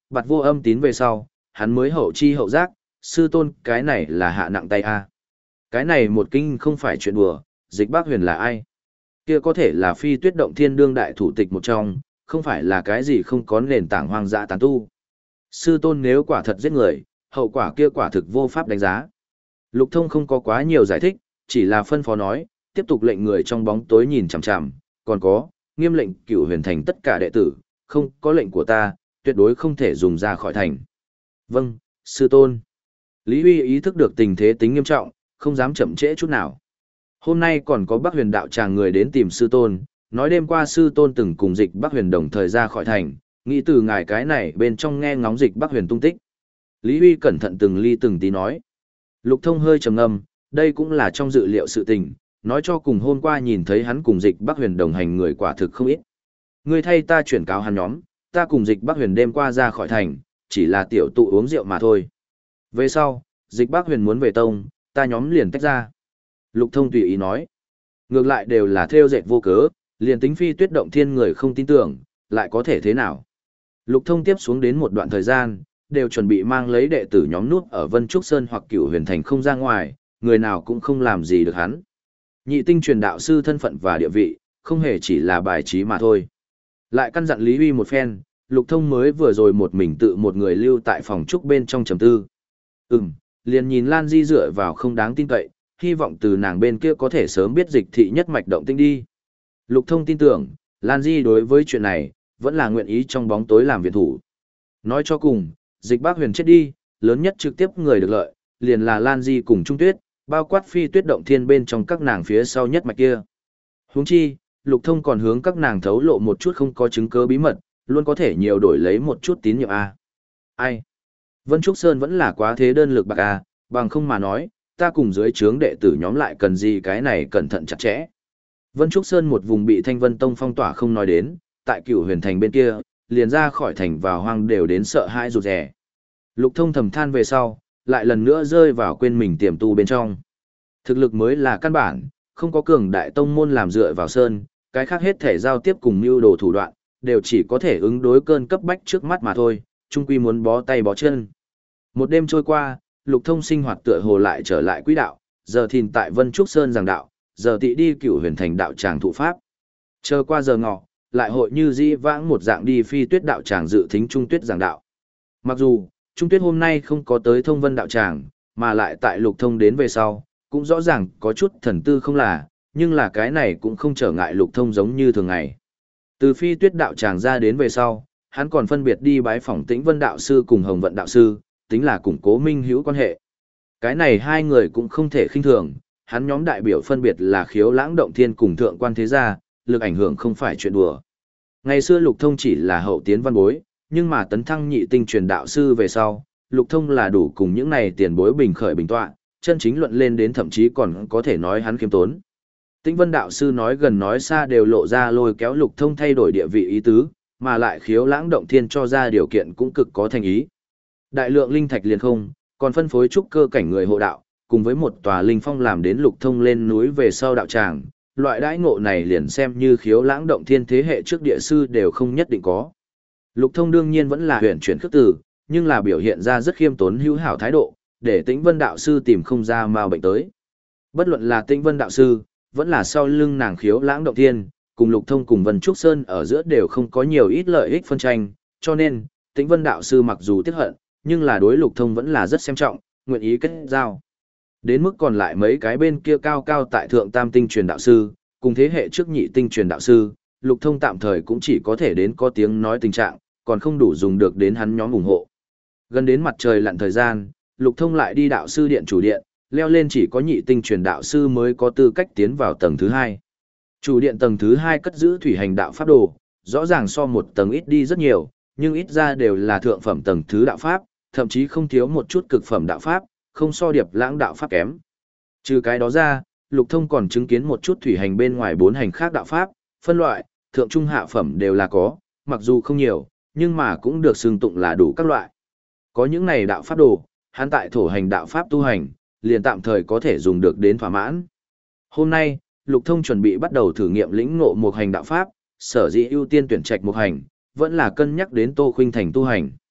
A: bạt vô âm tín về sau, hắn mới hậu chi hậu giác, sư tôn cái này là hạ nặng tay a. Cái này một kinh không phải chuyện đùa, Dịch Bác Huyền là ai? Kia có thể là Phi Tuyết Động Thiên đương đại thủ tịch một trong, không phải là cái gì không có nền tảng hoang dã tán tu. Sư tôn nếu quả thật giết người, hậu quả kia quả thực vô pháp đánh giá. Lục Thông không có quá nhiều giải thích, chỉ là phân phó nói, tiếp tục lệnh người trong bóng tối nhìn chằm chằm, còn có, nghiêm lệnh Cửu Huyền Thành tất cả đệ tử, không có lệnh của ta, tuyệt đối không thể dùng ra khỏi thành. Vâng, sư tôn. Lý Huy ý thức được tình thế tính nghiêm trọng, không dám chậm trễ chút nào. Hôm nay còn có Bắc Huyền đạo tràng người đến tìm sư tôn, nói đêm qua sư tôn từng cùng Dịch Bắc Huyền đồng thời ra khỏi thành, nghĩ từ ngài cái này bên trong nghe ngóng Dịch Bắc Huyền tung tích. Lý Huy cẩn thận từng ly từng tí nói. Lục Thông hơi trầm ngâm, đây cũng là trong dự liệu sự tình, nói cho cùng hôm qua nhìn thấy hắn cùng Dịch Bắc Huyền đồng hành người quả thực không ít. Ngươi thay ta chuyển cáo hắn nhóm, ta cùng Dịch Bắc Huyền đêm qua ra khỏi thành, chỉ là tiểu tụ uống rượu mà thôi. Về sau, Dịch Bắc Huyền muốn về tông, ta nhóm liền tách ra. Lục Thông tùy ý nói. Ngược lại đều là theo dệt vô cớ, liền tính Phi Tuyết Động Thiên người không tin tưởng, lại có thể thế nào. Lục Thông tiếp xuống đến một đoạn thời gian, đều chuẩn bị mang lấy đệ tử nhóm nút ở Vân Trúc Sơn hoặc Cửu Huyền Thành không ra ngoài, người nào cũng không làm gì được hắn. Nhị tinh truyền đạo sư thân phận và địa vị, không hề chỉ là bài trí mà thôi. Lại căn dặn Lý Huy một phen, Lục Thông mới vừa rồi một mình tự một người lưu tại phòng trúc bên trong trầm tư. Ừm, liền nhìn Lan Di dựa vào không đáng tin cậy, hy vọng từ nàng bên kia có thể sớm biết Dịch thị nhất mạch động tinh đi. Lục Thông tin tưởng, Lan Di đối với chuyện này, vẫn là nguyện ý trong bóng tối làm viện thủ. Nói cho cùng, Dịch Bác Huyền chết đi, lớn nhất trực tiếp người được lợi, liền là Lan Di cùng Trung Tuyết, bao quát Phi Tuyết Động Thiên bên trong các nàng phía sau nhất mạch kia. Huống chi, Lục Thông còn hướng các nàng thấu lộ một chút không có chứng cứ bí mật, luôn có thể nhiều đổi lấy một chút tín nhiệm a. Ai? Vân Trúc Sơn vẫn là quá thế đơn lực bạc a, bằng không mà nói, ta cùng dưới trướng đệ tử nhóm lại cần gì cái này cẩn thận chặt chẽ. Vân Trúc Sơn một vùng bị Thanh Vân Tông phong tỏa không nói đến, tại Cửu Huyền Thành bên kia, liền ra khỏi thành vào hoang đều đến sợ hãi rụt rè. Lục Thông thầm than về sau, lại lần nữa rơi vào quên mình tiềm tu bên trong. Thực lực mới là căn bản, không có cường đại tông môn làm dựa vào sơn, cái khác hết thể giao tiếp cùng mưu đồ thủ đoạn, đều chỉ có thể ứng đối cơn cấp bách trước mắt mà thôi, chung quy muốn bó tay bó chân. Một đêm trôi qua, Lục Thông sinh hoạt tựa hồ lại trở lại quỹ đạo, giờ thìn tại Vân Trúc Sơn giảng đạo, giờ tị đi Cửu Huyền Thành đạo tràng thụ pháp. Chờ qua giờ ngọ, lại hội như dĩ vãng một dạng đi Phi Tuyết đạo tràng dự thính Trung Tuyết giảng đạo. Mặc dù, Trung Tuyết hôm nay không có tới Thông Vân đạo tràng, mà lại tại Lục Thông đến về sau, cũng rõ ràng có chút thần tư không là, nhưng là cái này cũng không trở ngại Lục Thông giống như thường ngày. Từ Phi Tuyết đạo tràng ra đến về sau, hắn còn phân biệt đi bái phỏng Tĩnh Vân đạo sư cùng Hồng Vận đạo sư, tính là củng cố minh hữu quan hệ. Cái này hai người cũng không thể khinh thường, hắn nhóm đại biểu phân biệt là Khiếu Lãng Động Thiên cùng Thượng Quan Thế Gia, lực ảnh hưởng không phải chuyện đùa. Ngày xưa Lục Thông chỉ là hậu tiến văn bối, nhưng mà tấn thăng nhị tinh truyền đạo sư về sau, Lục Thông là đủ cùng những này tiền bối bình khởi bình tọa, chân chính luận lên đến thậm chí còn có thể nói hắn khiêm tốn. Tĩnh Vân đạo sư nói gần nói xa đều lộ ra lôi kéo Lục Thông thay đổi địa vị ý tứ, mà lại Khiếu Lãng Động Thiên cho ra điều kiện cũng cực có thành ý. Đại lượng linh thạch liền không, còn phân phối trúc cơ cảnh người hộ đạo, cùng với một tòa linh phong làm đến Lục Thông lên núi về sau đạo tràng, loại đãi ngộ này liền xem như Khiếu Lãng Động Thiên thế hệ trước địa sư đều không nhất định có. Lục Thông đương nhiên vẫn là huyền chuyển khước từ, nhưng là biểu hiện ra rất khiêm tốn hữu hảo thái độ, để Tĩnh Vân đạo sư tìm không ra ma bệnh tới. Bất luận là Tĩnh Vân đạo sư, vẫn là sau lưng nàng Khiếu Lãng Động Thiên, cùng Lục Thông cùng Vân Trúc Sơn ở giữa đều không có nhiều ít lợi ích phân tranh, cho nên, Tĩnh Vân đạo sư mặc dù tiếc hận, nhưng là đối Lục Thông vẫn là rất xem trọng, nguyện ý kết giao. Đến mức còn lại mấy cái bên kia cao cao tại thượng tam tinh truyền đạo sư, cùng thế hệ trước nhị tinh truyền đạo sư, Lục Thông tạm thời cũng chỉ có thể đến có tiếng nói tình trạng, còn không đủ dùng được đến hắn nhóm ủng hộ. Gần đến mặt trời lặn thời gian, Lục Thông lại đi đạo sư điện chủ điện, leo lên chỉ có nhị tinh truyền đạo sư mới có tư cách tiến vào tầng thứ hai. Chủ điện tầng thứ hai cất giữ thủy hành đạo pháp đồ, rõ ràng so một tầng ít đi rất nhiều, nhưng ít ra đều là thượng phẩm tầng thứ đạo pháp, thậm chí không thiếu một chút cực phẩm đạo pháp, không so Điệp Lãng đạo pháp kém. Trừ cái đó ra, Lục Thông còn chứng kiến một chút thủy hành bên ngoài bốn hành khác đạo pháp, phân loại, thượng trung hạ phẩm đều là có, mặc dù không nhiều, nhưng mà cũng được xưng tụng là đủ các loại. Có những này đạo pháp đồ, hắn tại thổ hành đạo pháp tu hành, liền tạm thời có thể dùng được đến thỏa mãn. Hôm nay, Lục Thông chuẩn bị bắt đầu thử nghiệm lĩnh ngộ một hành đạo pháp, sở dĩ ưu tiên tuyển trạch một hành, vẫn là cân nhắc đến Tô Khuynh Thành tu hành.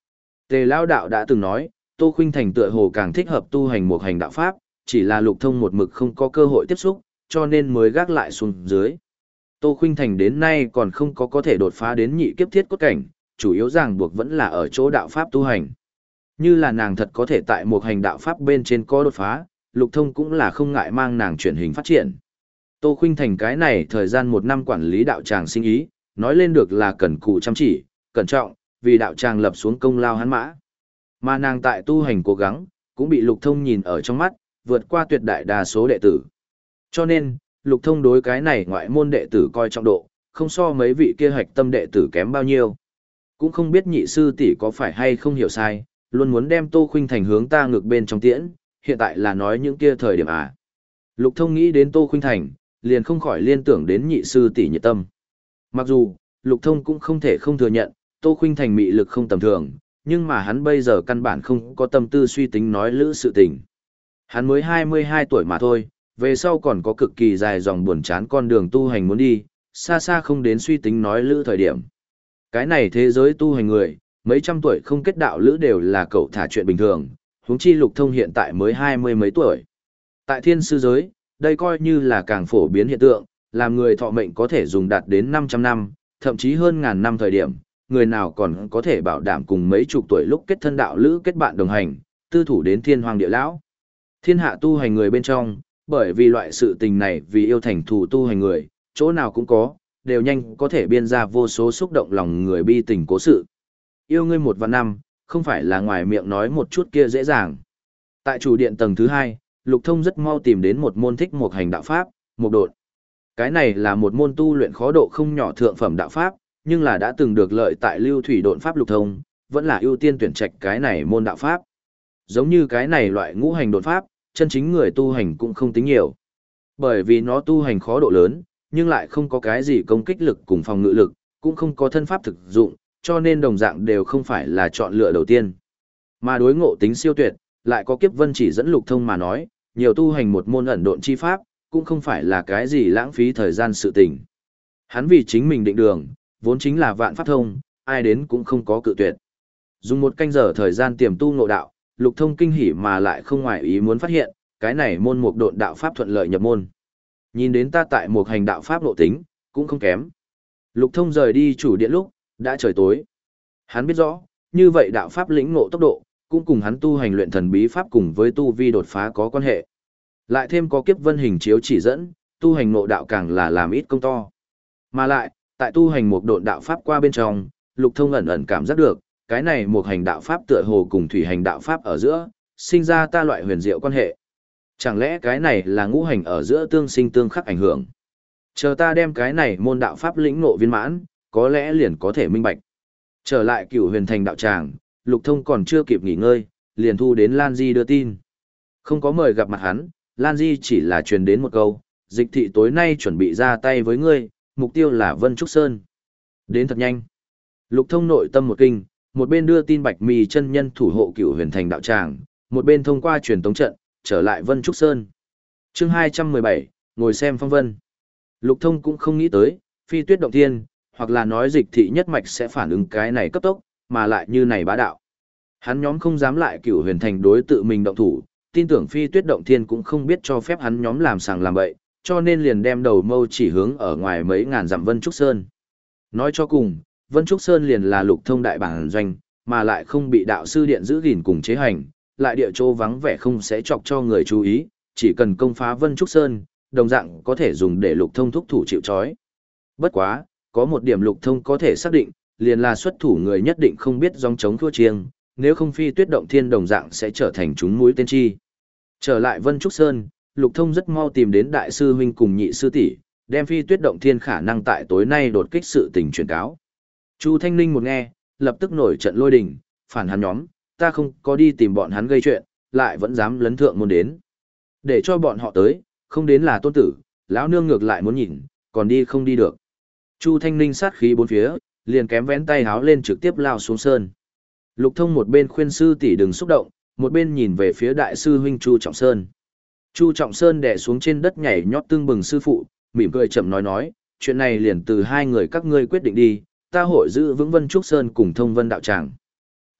A: Tề Lao Đạo đã từng nói, Tô Khuynh Thành tựa hồ càng thích hợp tu hành một hành đạo pháp, chỉ là Lục Thông một mực không có cơ hội tiếp xúc, cho nên mới gác lại xuống dưới. Tô Khuynh Thành đến nay còn không có có thể đột phá đến nhị kiếp thiết cốt cảnh, chủ yếu ràng buộc vẫn là ở chỗ đạo pháp tu hành. Như là nàng thật có thể tại một hành đạo pháp bên trên có đột phá, Lục Thông cũng là không ngại mang nàng chuyển hình phát triển. Tô Khuynh Thành cái này thời gian một năm quản lý đạo tràng sinh ý, nói lên được là cẩn cù chăm chỉ, cẩn trọng, vì đạo tràng lập xuống công lao hắn mã. Mà nàng tại tu hành cố gắng, cũng bị Lục Thông nhìn ở trong mắt, vượt qua tuyệt đại đa số đệ tử. Cho nên, Lục Thông đối cái này ngoại môn đệ tử coi trọng độ, không so mấy vị kia hạch tâm đệ tử kém bao nhiêu. Cũng không biết nhị sư tỷ có phải hay không hiểu sai, luôn muốn đem Tô Khuynh Thành hướng ta ngược bên trong tiễn, hiện tại là nói những kia thời điểm à. Lục Thông nghĩ đến Tô Khuynh Thành, liền không khỏi liên tưởng đến nhị sư tỷ nhiệt tâm. Mặc dù, Lục Thông cũng không thể không thừa nhận, Tô Khuynh Thành mị lực không tầm thường, nhưng mà hắn bây giờ căn bản không có tâm tư suy tính nói lữ sự tình. Hắn mới hai mươi hai tuổi mà thôi, về sau còn có cực kỳ dài dòng buồn chán con đường tu hành muốn đi, xa xa không đến suy tính nói lữ thời điểm. Cái này thế giới tu hành người, mấy trăm tuổi không kết đạo lữ đều là cậu thả chuyện bình thường, huống chi Lục Thông hiện tại mới hai mươi mấy tuổi. Tại thiên sư giới, đây coi như là càng phổ biến hiện tượng, làm người thọ mệnh có thể dùng đạt đến năm trăm năm, thậm chí hơn ngàn năm thời điểm, người nào còn có thể bảo đảm cùng mấy chục tuổi lúc kết thân đạo lữ kết bạn đồng hành, tư thủ đến thiên hoàng địa lão. Thiên hạ tu hành người bên trong, bởi vì loại sự tình này vì yêu thành thù tu hành người, chỗ nào cũng có, đều nhanh có thể biên ra vô số xúc động lòng người bi tình cố sự. Yêu ngươi một vạn năm, không phải là ngoài miệng nói một chút kia dễ dàng. Tại chủ điện tầng thứ hai, Lục Thông rất mau tìm đến một môn thích một hành đạo pháp, một độn. Cái này là một môn tu luyện khó độ không nhỏ thượng phẩm đạo pháp, nhưng là đã từng được lợi tại lưu thủy độn pháp Lục Thông, vẫn là ưu tiên tuyển trạch cái này môn đạo pháp. Giống như cái này loại ngũ hành độn pháp, chân chính người tu hành cũng không tính nhiều. Bởi vì nó tu hành khó độ lớn, nhưng lại không có cái gì công kích lực cùng phòng ngự lực, cũng không có thân pháp thực dụng, cho nên đồng dạng đều không phải là chọn lựa đầu tiên. Mà đối ngộ tính siêu tuyệt, lại có kiếp vân chỉ dẫn Lục Thông mà nói, nhiều tu hành một môn ẩn độn chi pháp, cũng không phải là cái gì lãng phí thời gian sự tình. Hắn vì chính mình định đường, vốn chính là vạn pháp thông, ai đến cũng không có cự tuyệt. Dùng một canh giờ thời gian tiềm tu ngộ đạo, Lục Thông kinh hỉ mà lại không ngoài ý muốn phát hiện, cái này môn mục độn đạo pháp thuận lợi nhập môn. Nhìn đến ta tại một hành đạo pháp nội tính, cũng không kém. Lục Thông rời đi chủ điện lúc, đã trời tối. Hắn biết rõ, như vậy đạo pháp lĩnh ngộ tốc độ, cũng cùng hắn tu hành luyện thần bí pháp cùng với tu vi đột phá có quan hệ. Lại thêm có kiếp vân hình chiếu chỉ dẫn, tu hành ngộ đạo càng là làm ít công to. Mà lại, tại tu hành một độn đạo pháp qua bên trong, Lục Thông ẩn ẩn cảm giác được, cái này một hành đạo pháp tựa hồ cùng thủy hành đạo pháp ở giữa, sinh ra ta loại huyền diệu quan hệ. Chẳng lẽ cái này là ngũ hành ở giữa tương sinh tương khắc ảnh hưởng? Chờ ta đem cái này môn đạo pháp lĩnh ngộ viên mãn, có lẽ liền có thể minh bạch. Trở lại Cửu Huyền Thành đạo tràng, Lục Thông còn chưa kịp nghỉ ngơi, liền thu đến Lan Di đưa tin. Không có mời gặp mặt hắn, Lan Di chỉ là truyền đến một câu, dịch thị tối nay chuẩn bị ra tay với ngươi, mục tiêu là Vân Trúc Sơn. Đến thật nhanh. Lục Thông nội tâm một kinh, một bên đưa tin Bạch Mì chân nhân thủ hộ Cửu Huyền Thành đạo tràng, một bên thông qua truyền tống trận, trở lại Vân Trúc Sơn. Chương hai trăm mười bảy, ngồi xem phong vân. Lục Thông cũng không nghĩ tới, phi tuyết động thiên, hoặc là nói dịch thị nhất mạch sẽ phản ứng cái này cấp tốc, mà lại như này bá đạo. Hắn nhóm không dám lại Cửu Huyền Thành đối tự mình động thủ, tin tưởng phi tuyết động thiên cũng không biết cho phép hắn nhóm làm sàng làm bậy, cho nên liền đem đầu mâu chỉ hướng ở ngoài mấy ngàn dặm Vân Trúc Sơn. Nói cho cùng, Vân Trúc Sơn liền là Lục Thông đại bản doanh, mà lại không bị đạo sư điện giữ gìn cùng chế hành, lại địa chỗ vắng vẻ không sẽ chọc cho người chú ý, chỉ cần công phá Vân Trúc Sơn, đồng dạng có thể dùng để Lục Thông thúc thủ chịu trói. Bất quá, có một điểm Lục Thông có thể xác định, liền là xuất thủ người nhất định không biết gióng chống thua chiêng, nếu không phi tuyết động thiên đồng dạng sẽ trở thành chúng mũi tên chi. Trở lại Vân Trúc Sơn, Lục Thông rất mau tìm đến đại sư huynh cùng nhị sư tỷ, đem phi tuyết động thiên khả năng tại tối nay đột kích sự tình truyền cáo. Chu Thanh Ninh một nghe, lập tức nổi trận lôi đình, phản hắn nhóm, ta không có đi tìm bọn hắn gây chuyện, lại vẫn dám lấn thượng môn đến. Để cho bọn họ tới, không đến là tôn tử, lão nương ngược lại muốn nhìn, còn đi không đi được. Chu Thanh Ninh sát khí bốn phía, liền kém vén tay háo lên trực tiếp lao xuống sơn. Lục Thông một bên khuyên sư tỷ đừng xúc động, một bên nhìn về phía đại sư huynh Chu Trọng Sơn. Chu Trọng Sơn đè xuống trên đất nhảy nhót tương bừng sư phụ, mỉm cười chậm nói nói, chuyện này liền từ hai người các ngươi quyết định đi, ta hội giữ vững Vân Trúc Sơn cùng Thông Vân đạo tràng.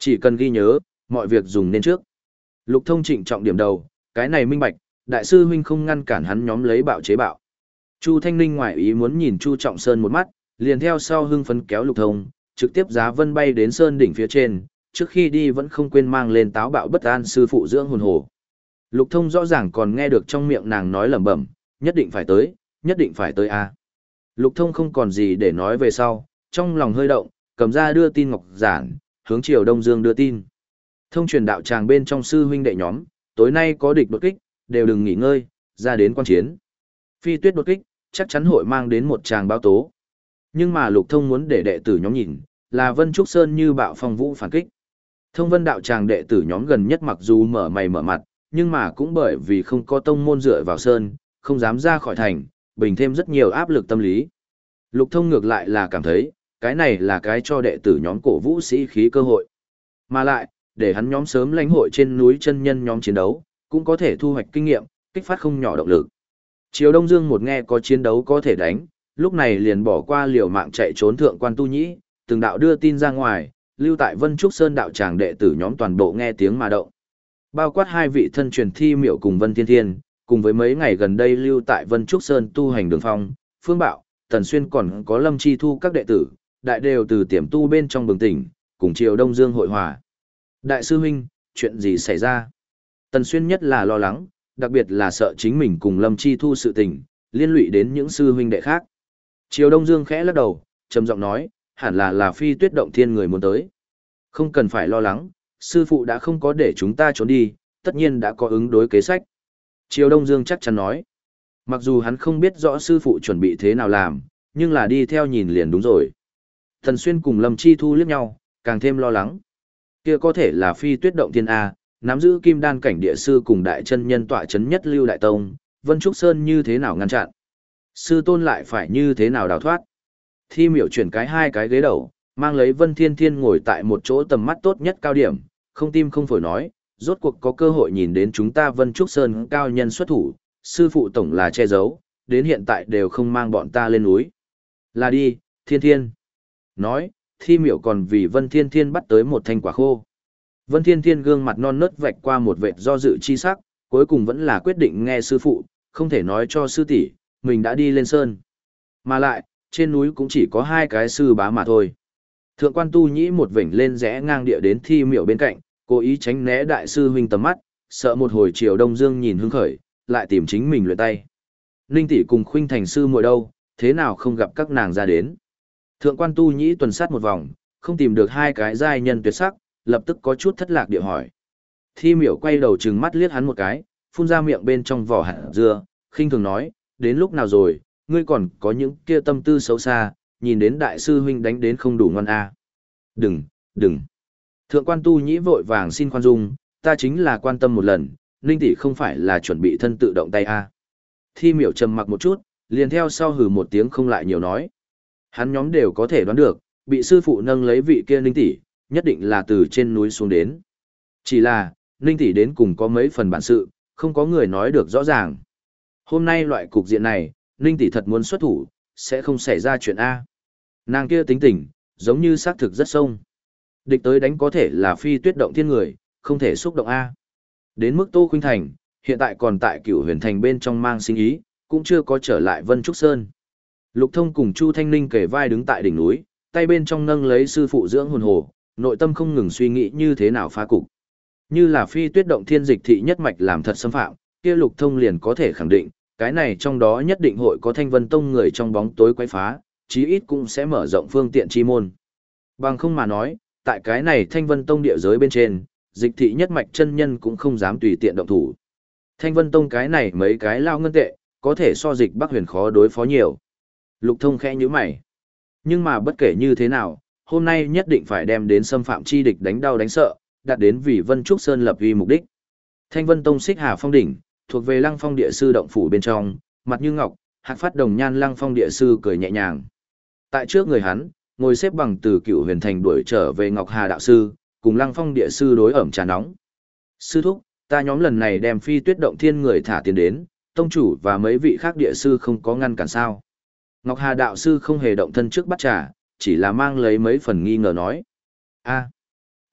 A: Chỉ cần ghi nhớ, mọi việc dùng nên trước. Lục Thông trịnh trọng điểm đầu, cái này minh bạch, đại sư huynh không ngăn cản hắn nhóm lấy bạo chế bạo. Chu Thanh Ninh ngoại ý muốn nhìn Chu Trọng Sơn một mắt, liền theo sau hưng phấn kéo Lục Thông, trực tiếp giá vân bay đến sơn đỉnh phía trên, trước khi đi vẫn không quên mang lên táo bạo bất an sư phụ dưỡng hồn hồ. Lục Thông rõ ràng còn nghe được trong miệng nàng nói lẩm bẩm, nhất định phải tới, nhất định phải tới a. Lục Thông không còn gì để nói về sau, trong lòng hơi động, cầm ra đưa tin ngọc giản, hướng Triều Đông Dương đưa tin. Thông truyền đạo tràng bên trong sư huynh đệ nhóm, tối nay có địch đột kích, đều đừng nghỉ ngơi, ra đến quan chiến. Phi Tuyết đột kích, chắc chắn hội mang đến một tràng báo tố. Nhưng mà Lục Thông muốn để đệ tử nhóm nhìn, là Vân Trúc Sơn như bạo phong vũ phản kích. Thông Vân đạo tràng đệ tử nhóm gần nhất mặc dù mở mày mở mặt, nhưng mà cũng bởi vì không có tông môn dựa vào sơn, không dám ra khỏi thành, bình thêm rất nhiều áp lực tâm lý. Lục Thông ngược lại là cảm thấy, cái này là cái cho đệ tử nhóm cổ vũ sĩ khí cơ hội. Mà lại, để hắn nhóm sớm lãnh hội trên núi chân nhân nhóm chiến đấu, cũng có thể thu hoạch kinh nghiệm, kích phát không nhỏ động lực. Triều Đông Dương một nghe có chiến đấu có thể đánh, lúc này liền bỏ qua liều mạng chạy trốn thượng quan tu nhĩ, từng đạo đưa tin ra ngoài, lưu tại Vân Trúc Sơn đạo tràng đệ tử nhóm toàn bộ nghe tiếng mà động. Bao quát hai vị thân truyền Thi Miểu cùng Vân Thiên Thiên, cùng với mấy ngày gần đây lưu tại Vân Trúc Sơn tu hành Đường Phong, Phương Bạo, Tần Xuyên còn có Lâm Chi Thu các đệ tử, đại đều từ tiềm tu bên trong bừng tỉnh, cùng Triều Đông Dương hội hòa. Đại sư huynh, chuyện gì xảy ra? Tần Xuyên nhất là lo lắng, đặc biệt là sợ chính mình cùng Lâm Chi Thu sự tình, liên lụy đến những sư huynh đệ khác. Triều Đông Dương khẽ lắc đầu, trầm giọng nói, hẳn là là Phi Tuyết động thiên người muốn tới. Không cần phải lo lắng, sư phụ đã không có để chúng ta trốn đi, tất nhiên đã có ứng đối kế sách. Triều Đông Dương chắc chắn nói, mặc dù hắn không biết rõ sư phụ chuẩn bị thế nào làm, nhưng là đi theo nhìn liền đúng rồi. Tần Xuyên cùng Lâm Chi Thu liếc nhau, càng thêm lo lắng. Kia có thể là Phi Tuyết động thiên A, nắm giữ kim đan cảnh địa sư cùng đại chân nhân tọa chấn nhất lưu đại tông, Vân Trúc Sơn như thế nào ngăn chặn? Sư tôn lại phải như thế nào đào thoát? Thi Miểu chuyển cái hai cái ghế đầu, mang lấy Vân Thiên Thiên ngồi tại một chỗ tầm mắt tốt nhất cao điểm, không tim không phổi nói, rốt cuộc có cơ hội nhìn đến chúng ta Vân Trúc Sơn cao nhân xuất thủ, sư phụ tổng là che giấu, đến hiện tại đều không mang bọn ta lên núi. Là đi, Thiên Thiên. Nói, Thi Miểu còn vì Vân Thiên Thiên bắt tới một thanh quả khô. Vân Thiên Thiên gương mặt non nớt vạch qua một vệt do dự chi sắc, cuối cùng vẫn là quyết định nghe sư phụ, không thể nói cho sư tỷ mình đã đi lên sơn. Mà lại, trên núi cũng chỉ có hai cái sư bá mà thôi. Thượng quan tu nhĩ một vểnh lên rẽ ngang địa đến Thi Miểu bên cạnh, cố ý tránh né đại sư huynh tầm mắt, sợ một hồi Triều Đông Dương nhìn hứng khởi, lại tìm chính mình luyện tay. Ninh tỷ cùng Khuynh Thành sư muội đâu, thế nào không gặp các nàng ra đến. Thượng quan tu nhĩ tuần sát một vòng, không tìm được hai cái giai nhân tuyệt sắc, lập tức có chút thất lạc địa hỏi. Thi Miểu quay đầu trừng mắt liếc hắn một cái, phun ra miệng bên trong vỏ hạt dưa, khinh thường nói, đến lúc nào rồi, ngươi còn có những kia tâm tư xấu xa, nhìn đến đại sư huynh đánh đến không đủ ngon à. Đừng, đừng. Thượng quan tu nhĩ vội vàng xin khoan dung, ta chính là quan tâm một lần, Ninh tỷ không phải là chuẩn bị thân tự động tay à. Thi Miểu trầm mặc một chút, liền theo sau hừ một tiếng không lại nhiều nói. Hắn nhóm đều có thể đoán được, bị sư phụ nâng lấy vị kia Ninh tỷ, nhất định là từ trên núi xuống đến. Chỉ là, Ninh tỷ đến cùng có mấy phần bản sự, không có người nói được rõ ràng. Hôm nay loại cục diện này, Ninh tỷ thật muốn xuất thủ, sẽ không xảy ra chuyện A. Nàng kia tính tình, giống như xác thực rất sông. Địch tới đánh có thể là Phi Tuyết động thiên người, không thể xúc động A. Đến mức Tô Khuynh Thành, hiện tại còn tại Cửu Huyền Thành bên trong mang sinh ý, cũng chưa có trở lại Vân Trúc Sơn. Lục Thông cùng Chu Thanh Ninh kề vai đứng tại đỉnh núi, tay bên trong nâng lấy sư phụ dưỡng hồn hồ, nội tâm không ngừng suy nghĩ như thế nào phá cục. Như là Phi Tuyết động thiên dịch thị nhất mạch làm thật xâm phạm, kia Lục Thông liền có thể khẳng định, cái này trong đó nhất định hội có Thanh Vân Tông người trong bóng tối quấy phá, chí ít cũng sẽ mở rộng phương tiện chi môn. Bằng không mà nói, tại cái này Thanh Vân Tông địa giới bên trên, dịch thị nhất mạch chân nhân cũng không dám tùy tiện động thủ. Thanh Vân Tông cái này mấy cái lao ngân tệ, có thể so dịch Bắc Huyền khó đối phó nhiều. Lục Thông khẽ nhíu mày. Nhưng mà bất kể như thế nào, hôm nay nhất định phải đem đến xâm phạm chi địch đánh đau đánh sợ, đạt đến vì Vân Trúc Sơn lập uy mục đích. Thanh Vân Tông Xích Hà Phong đỉnh, thuộc về Lăng Phong địa sư động phủ bên trong, mặt như ngọc, hạc phát đồng nhan Lăng Phong địa sư cười nhẹ nhàng. Tại trước người hắn, ngồi xếp bằng từ Cửu Huyền Thành đuổi trở về Ngọc Hà đạo sư, cùng Lăng Phong địa sư đối ẩm trà nóng. Sư thúc, ta nhóm lần này đem Phi Tuyết động thiên người thả tiền đến, tông chủ và mấy vị khác địa sư không có ngăn cản sao? Ngọc Hà đạo sư không hề động thân trước bắt trà, chỉ là mang lấy mấy phần nghi ngờ nói. A,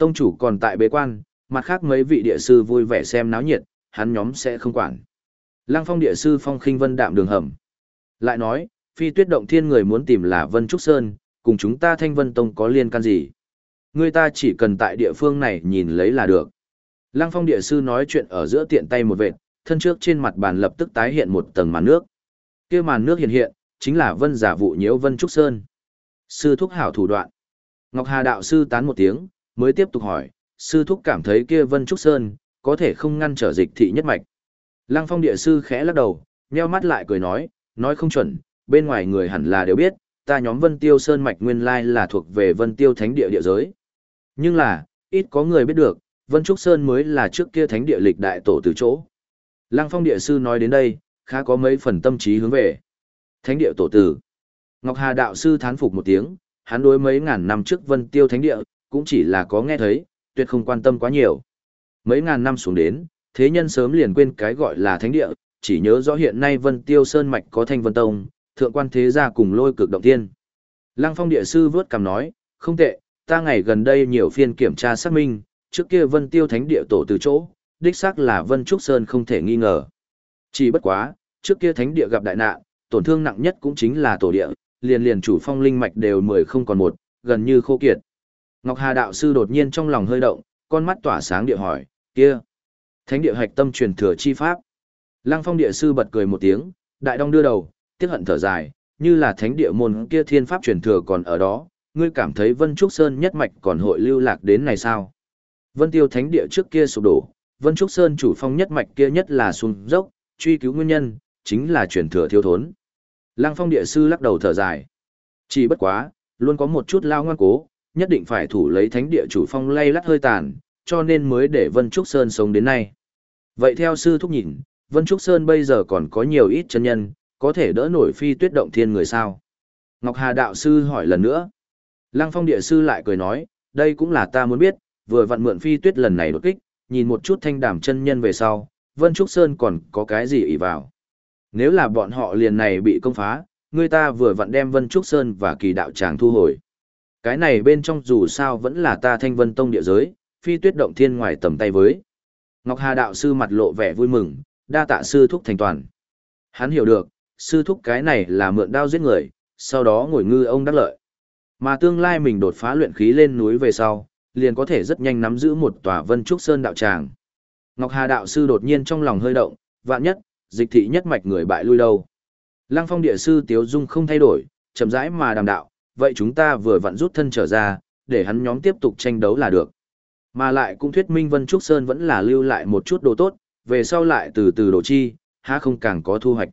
A: Tông chủ còn tại bế quan, mặt khác mấy vị địa sư vui vẻ xem náo nhiệt, hắn nhóm sẽ không quản. Lăng Phong địa sư Phong Khinh Vân đạm đường hầm. Lại nói, Phi Tuyết động thiên người muốn tìm là Vân Trúc Sơn, cùng chúng ta Thanh Vân Tông có liên can gì? Người ta chỉ cần tại địa phương này nhìn lấy là được. Lăng Phong địa sư nói chuyện ở giữa tiện tay một vệt, thân trước trên mặt bàn lập tức tái hiện một tầng màn nước. Kia màn nước hiện hiện, chính là Vân giả vụ nhiễu Vân Trúc Sơn. Sư thúc hảo thủ đoạn. Ngọc Hà đạo sư tán một tiếng, mới tiếp tục hỏi, sư thúc cảm thấy kia Vân Trúc Sơn, có thể không ngăn trở dịch thị nhất mạch. Lăng Phong địa sư khẽ lắc đầu, nheo mắt lại cười nói, nói không chuẩn, bên ngoài người hẳn là đều biết, ta nhóm Vân Tiêu Sơn mạch nguyên lai là thuộc về Vân Tiêu Thánh địa địa giới. Nhưng là, ít có người biết được, Vân Trúc Sơn mới là trước kia Thánh địa lịch đại tổ từ chỗ. Lăng Phong địa sư nói đến đây, khá có mấy phần tâm trí hướng về. Thánh địa tổ tử. Ngọc Hà đạo sư thán phục một tiếng, hắn đối mấy ngàn năm trước Vân Tiêu Thánh địa, cũng chỉ là có nghe thấy, tuyệt không quan tâm quá nhiều. Mấy ngàn năm xuống đến, thế nhân sớm liền quên cái gọi là thánh địa, chỉ nhớ rõ hiện nay Vân Tiêu Sơn mạch có Thanh Vân Tông, thượng quan thế gia cùng Lôi Cực động tiên. Lăng Phong địa sư vớt cằm nói, không tệ, ta ngày gần đây nhiều phiên kiểm tra xác minh, trước kia Vân Tiêu Thánh địa tổ từ chỗ, đích xác là Vân Trúc Sơn không thể nghi ngờ. Chỉ bất quá, trước kia Thánh địa gặp đại nạn, tổn thương nặng nhất cũng chính là tổ địa, liền liền chủ phong linh mạch đều mười không còn một, gần như khô kiệt. Ngọc Hà đạo sư đột nhiên trong lòng hơi động, con mắt tỏa sáng địa hỏi, kia, Thánh địa hạch tâm truyền thừa chi pháp. Lăng Phong địa sư bật cười một tiếng, đại đong đưa đầu, tiếc hận thở dài, như là Thánh địa môn kia thiên pháp truyền thừa còn ở đó, ngươi cảm thấy Vân Trúc Sơn nhất mạch còn hội lưu lạc đến này sao? Vân Tiêu Thánh địa trước kia sụp đổ, Vân Trúc Sơn chủ phong nhất mạch kia nhất là xuống dốc, truy cứu nguyên nhân, chính là truyền thừa thiếu thốn. Lăng Phong địa sư lắc đầu thở dài. Chỉ bất quá, luôn có một chút lao ngoan cố, nhất định phải thủ lấy thánh địa chủ phong lay lắt hơi tàn, cho nên mới để Vân Trúc Sơn sống đến nay. Vậy theo sư thúc nhìn, Vân Trúc Sơn bây giờ còn có nhiều ít chân nhân, có thể đỡ nổi Phi Tuyết động thiên người sao? Ngọc Hà đạo sư hỏi lần nữa. Lăng Phong địa sư lại cười nói, đây cũng là ta muốn biết, vừa vặn mượn Phi Tuyết lần này đột kích, nhìn một chút thanh đàm chân nhân về sau, Vân Trúc Sơn còn có cái gì ỷ vào. Nếu là bọn họ liền này bị công phá, người ta vừa vặn đem Vân Trúc Sơn và kỳ đạo tràng thu hồi. Cái này bên trong dù sao vẫn là ta Thanh Vân Tông địa giới, Phi Tuyết động thiên ngoài tầm tay với. Ngọc Hà đạo sư mặt lộ vẻ vui mừng, đa tạ sư thúc thành toàn. Hắn hiểu được, sư thúc cái này là mượn đao giết người, sau đó ngồi ngư ông đắc lợi. Mà tương lai mình đột phá luyện khí lên núi về sau, liền có thể rất nhanh nắm giữ một tòa Vân Trúc Sơn đạo tràng. Ngọc Hà đạo sư đột nhiên trong lòng hơi động, vạn nhất, dịch thị nhất mạch người bại lui đâu. Lăng Phong địa sư Tiếu Dung không thay đổi, chậm rãi mà đàm đạo, vậy chúng ta vừa vặn rút thân trở ra, để hắn nhóm tiếp tục tranh đấu là được. Mà lại cũng thuyết minh Vân Trúc Sơn vẫn là lưu lại một chút đồ tốt, về sau lại từ từ đồ chi, há không càng có thu hoạch.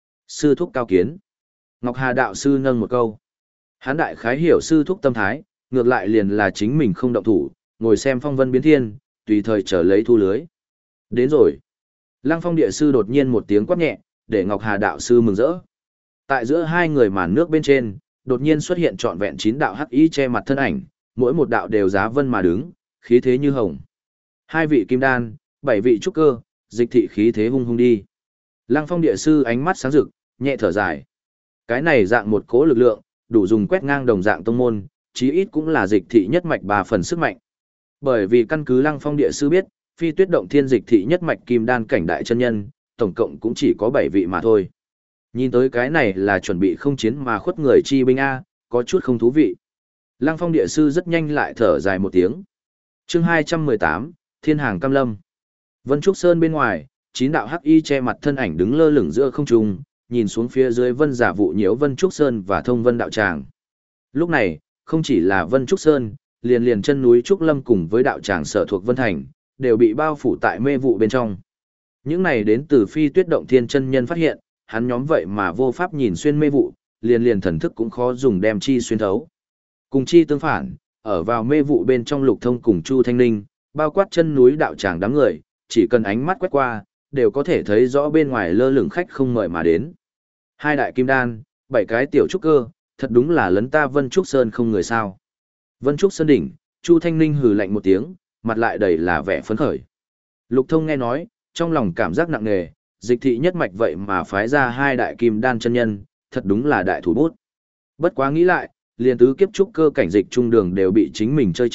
A: Sư thúc cao kiến. Ngọc Hà đạo sư nâng một câu. Hán đại khái hiểu sư thúc tâm thái, ngược lại liền là chính mình không động thủ, ngồi xem phong vân biến thiên, tùy thời chờ lấy thu lưới. Đến rồi. Lăng Phong địa sư đột nhiên một tiếng quát nhẹ, để Ngọc Hà đạo sư mừng rỡ. Tại giữa hai người màn nước bên trên, đột nhiên xuất hiện trọn vẹn chín đạo hắc y che mặt thân ảnh, mỗi một đạo đều giá vân mà đứng, khí thế như hồng. Hai vị kim đan, bảy vị trúc cơ, dịch thị khí thế hung hung đi. Lăng Phong địa sư ánh mắt sáng rực, nhẹ thở dài. Cái này dạng một cỗ lực lượng, đủ dùng quét ngang đồng dạng tông môn, chí ít cũng là dịch thị nhất mạch ba phần sức mạnh. Bởi vì căn cứ Lăng Phong địa sư biết, Phi Tuyết động thiên dịch thị nhất mạch kim đan cảnh đại chân nhân, tổng cộng cũng chỉ có bảy vị mà thôi. Nhìn tới cái này là chuẩn bị không chiến mà khuất người chi binh A, có chút không thú vị. Lăng Phong địa sư rất nhanh lại thở dài một tiếng. Chương hai trăm mười tám, Thiên Hàng Cam Lâm. Vân Trúc Sơn bên ngoài, chín đạo hắc y che mặt thân ảnh đứng lơ lửng giữa không trung, nhìn xuống phía dưới Vân giả vụ nhiễu Vân Trúc Sơn và Thông Vân đạo tràng. Lúc này, không chỉ là Vân Trúc Sơn, liền liền chân núi Trúc Lâm cùng với đạo tràng sở thuộc Vân Thành, đều bị bao phủ tại mê vụ bên trong. Những này đến từ Phi Tuyết động thiên chân nhân phát hiện, hắn nhóm vậy mà vô pháp nhìn xuyên mê vụ, liền liền thần thức cũng khó dùng đem chi xuyên thấu. Cùng chi tương phản, ở vào mê vụ bên trong Lục Thông cùng Chu Thanh Ninh, bao quát chân núi đạo tràng đám người, chỉ cần ánh mắt quét qua, đều có thể thấy rõ bên ngoài lơ lửng khách không mời mà đến. Hai đại kim đan, bảy cái tiểu trúc cơ, thật đúng là lấn ta Vân Trúc Sơn không người sao. Vân Trúc Sơn đỉnh, Chu Thanh Ninh hừ lạnh một tiếng, mặt lại đầy là vẻ phấn khởi. Lục Thông nghe nói, trong lòng cảm giác nặng nề, dịch thị nhất mạch vậy mà phái ra hai đại kim đan chân nhân, thật đúng là đại thủ bút. Bất quá nghĩ lại, liền tứ kiếp trúc cơ cảnh dịch trung đường đều bị chính mình chơi chết,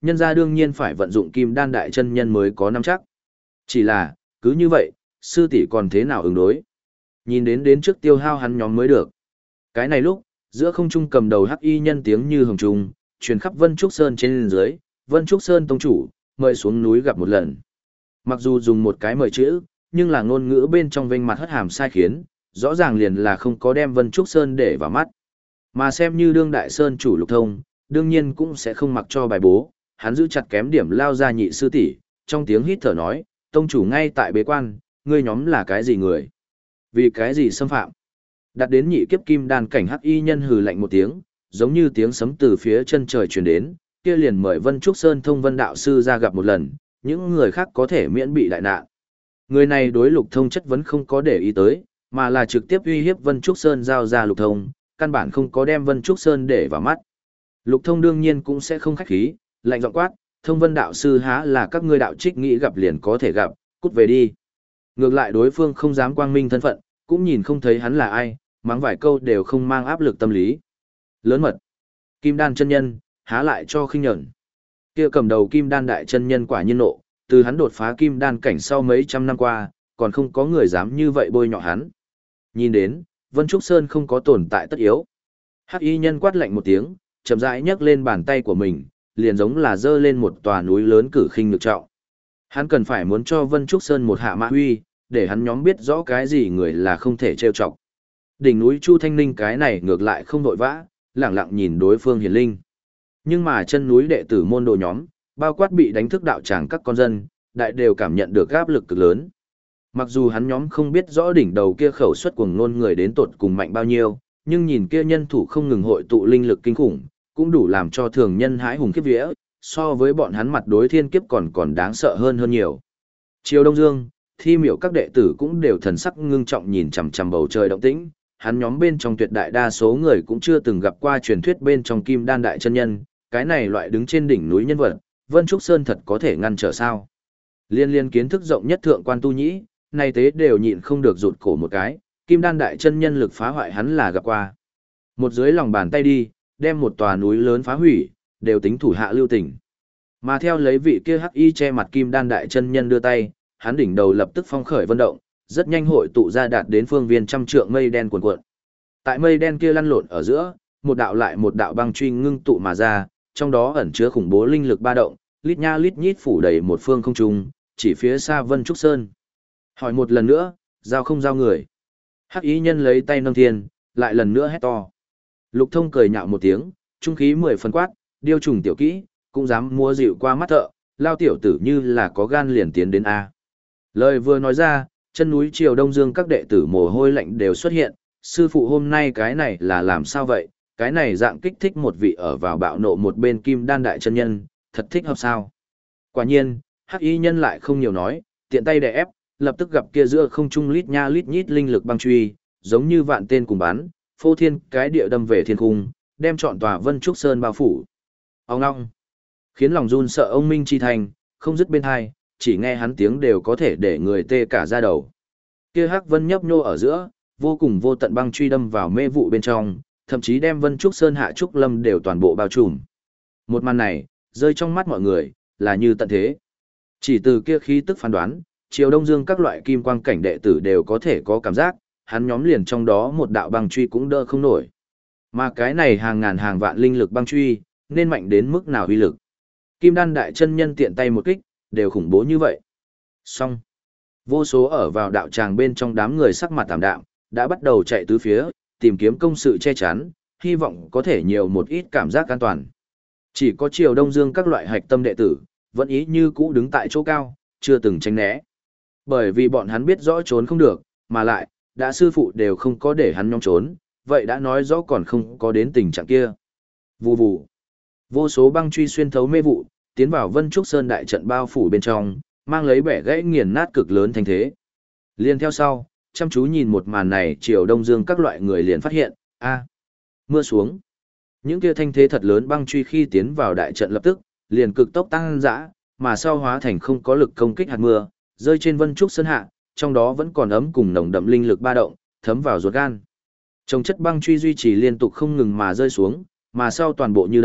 A: nhân ra đương nhiên phải vận dụng kim đan đại chân nhân mới có nắm chắc. Chỉ là, cứ như vậy, sư tỷ còn thế nào ứng đối? Nhìn đến đến trước tiêu hao hắn nhóm mới được. Cái này lúc, giữa không trung cầm đầu hắc y nhân tiếng như hồng trung, truyền khắp Vân Trúc Sơn trên dưới, Vân Trúc Sơn tông chủ, mời xuống núi gặp một lần. Mặc dù dùng một cái mời chữ, nhưng là ngôn ngữ bên trong vênh mặt hất hàm sai khiến, rõ ràng liền là không có đem Vân Trúc Sơn để vào mắt. Mà xem như đương đại sơn chủ Lục Thông, đương nhiên cũng sẽ không mặc cho bài bố, hắn giữ chặt kém điểm lao ra nhị sư tỷ, trong tiếng hít thở nói, tông chủ ngay tại bế quan, ngươi nhóm là cái gì người? Vì cái gì xâm phạm? Đặt đến nhị kiếp kim đan cảnh hắc y nhân hừ lạnh một tiếng, giống như tiếng sấm từ phía chân trời truyền đến, kia liền mời Vân Trúc Sơn thông vân đạo sư ra gặp một lần, những người khác có thể miễn bị đại nạn. Người này đối Lục Thông chất vấn không có để ý tới, mà là trực tiếp uy hiếp Vân Trúc Sơn giao ra Lục Thông, căn bản không có đem Vân Trúc Sơn để vào mắt. Lục Thông đương nhiên cũng sẽ không khách khí, lạnh giọng quát, thông vân đạo sư há là các ngươi đạo trích nghĩ gặp liền có thể gặp, cút về đi. Ngược lại đối phương không dám quang minh thân phận, cũng nhìn không thấy hắn là ai, mắng vài câu đều không mang áp lực tâm lý. Lớn mật. Kim đan chân nhân, há lại cho khinh nhẫn. Kia cầm đầu kim đan đại chân nhân quả nhiên nộ, từ hắn đột phá kim đan cảnh sau mấy trăm năm qua, còn không có người dám như vậy bôi nhọ hắn. Nhìn đến, Vân Trúc Sơn không có tồn tại tất yếu. Hắc y nhân quát lạnh một tiếng, chậm rãi nhấc lên bàn tay của mình, liền giống là dơ lên một tòa núi lớn cử khinh lực trọng. Hắn cần phải muốn cho Vân Trúc Sơn một hạ mã huy, để hắn nhóm biết rõ cái gì người là không thể trêu chọc. Đỉnh núi Chu Thanh Ninh cái này ngược lại không vội vã, lẳng lặng nhìn đối phương hiền linh. Nhưng mà chân núi đệ tử môn đồ nhóm, bao quát bị đánh thức đạo tràng các con dân, đại đều cảm nhận được áp lực cực lớn. Mặc dù hắn nhóm không biết rõ đỉnh đầu kia khẩu suất cuồng nôn người đến tột cùng mạnh bao nhiêu, nhưng nhìn kia nhân thủ không ngừng hội tụ linh lực kinh khủng, cũng đủ làm cho thường nhân hãi hùng khiếp vía, so với bọn hắn mặt đối thiên kiếp còn còn đáng sợ hơn hơn nhiều. Triều Đông Dương, Thi Miểu các đệ tử cũng đều thần sắc ngưng trọng nhìn chằm chằm bầu trời động tĩnh, hắn nhóm bên trong tuyệt đại đa số người cũng chưa từng gặp qua truyền thuyết bên trong Kim Đan đại chân nhân, cái này loại đứng trên đỉnh núi nhân vật, Vân Trúc Sơn thật có thể ngăn trở sao? Liên liên kiến thức rộng nhất thượng quan tu nhĩ, nay tế đều nhịn không được rụt cổ một cái, Kim Đan đại chân nhân lực phá hoại hắn là gặp qua. Một dưới lòng bàn tay đi, đem một tòa núi lớn phá hủy, đều tính thủ hạ lưu tình. Mà theo lấy vị kia hắc y che mặt Kim Đan đại chân nhân đưa tay, hắn đỉnh đầu lập tức phong khởi vận động, rất nhanh hội tụ ra đạt đến phương viên trăm trượng mây đen cuồn cuộn. Tại mây đen kia lăn lộn ở giữa, một đạo lại một đạo băng truy ngưng tụ mà ra, trong đó ẩn chứa khủng bố linh lực ba động, lít nha lít nhít phủ đầy một phương không trung, chỉ phía xa Vân Trúc Sơn. Hỏi một lần nữa, giao không giao người. Hắc y nhân lấy tay nâng thiên, lại lần nữa hét to. Lục Thông cười nhạo một tiếng, trung khí mười phần quát, điêu trùng tiểu kỹ, cũng dám mua dịu qua mắt thợ, lao tiểu tử như là có gan liền tiến đến A. Lời vừa nói ra, chân núi Triều Đông Dương các đệ tử mồ hôi lạnh đều xuất hiện, sư phụ hôm nay cái này là làm sao vậy, cái này dạng kích thích một vị ở vào bạo nộ một bên Kim Đan đại chân nhân, thật thích hợp sao. Quả nhiên, hắc y nhân lại không nhiều nói, tiện tay đè ép, lập tức gặp kia giữa không trung lít nha lít nhít linh lực băng truy, giống như vạn tên cùng bắn, phô thiên cái địa đâm về thiên cung, đem trọn tòa Vân Trúc Sơn bao phủ. Ông ngong, khiến lòng run sợ ông Minh Chi Thành, không dứt bên hai, chỉ nghe hắn tiếng đều có thể để người tê cả da đầu. Kia hắc vân nhấp nhô ở giữa, vô cùng vô tận băng truy đâm vào mê vụ bên trong, thậm chí đem Vân Trúc Sơn hạ trúc lâm đều toàn bộ bao trùm. Một màn này, rơi trong mắt mọi người, là như tận thế. Chỉ từ kia khí tức phán đoán, Triều Đông Dương các loại kim quang cảnh đệ tử đều có thể có cảm giác, hắn nhóm liền trong đó một đạo băng truy cũng đỡ không nổi. Mà cái này hàng ngàn hàng vạn linh lực băng truy, nên mạnh đến mức nào uy lực. Kim Đan đại chân nhân tiện tay một kích, đều khủng bố như vậy. Xong. Vô số ở vào đạo tràng bên trong đám người sắc mặt tạm đạm, đã bắt đầu chạy tứ phía, tìm kiếm công sự che chắn, hy vọng có thể nhiều một ít cảm giác an toàn. Chỉ có Triều Đông Dương các loại hạch tâm đệ tử, vẫn ý như cũ đứng tại chỗ cao, chưa từng tránh né. Bởi vì bọn hắn biết rõ trốn không được, mà lại, đã sư phụ đều không có để hắn nhóm trốn, vậy đã nói rõ còn không có đến tình trạng kia. Vù vù. Vô số băng truy xuyên thấu mê vụ, tiến vào Vân Trúc Sơn đại trận bao phủ bên trong, mang lấy bẻ gãy nghiền nát cực lớn thành thế. Liên theo sau, chăm chú nhìn một màn này, Triều Đông Dương các loại người liền phát hiện, a, mưa xuống. Những kia thanh thế thật lớn băng truy khi tiến vào đại trận lập tức, liền cực tốc tăng dã, mà sau hóa thành không có lực công kích hạt mưa, rơi trên Vân Trúc Sơn hạ, trong đó vẫn còn ấm cùng nồng đậm linh lực ba động, thấm vào ruột gan. Trồng chất băng truy duy trì liên tục không ngừng mà rơi xuống, mà sau toàn bộ như đây,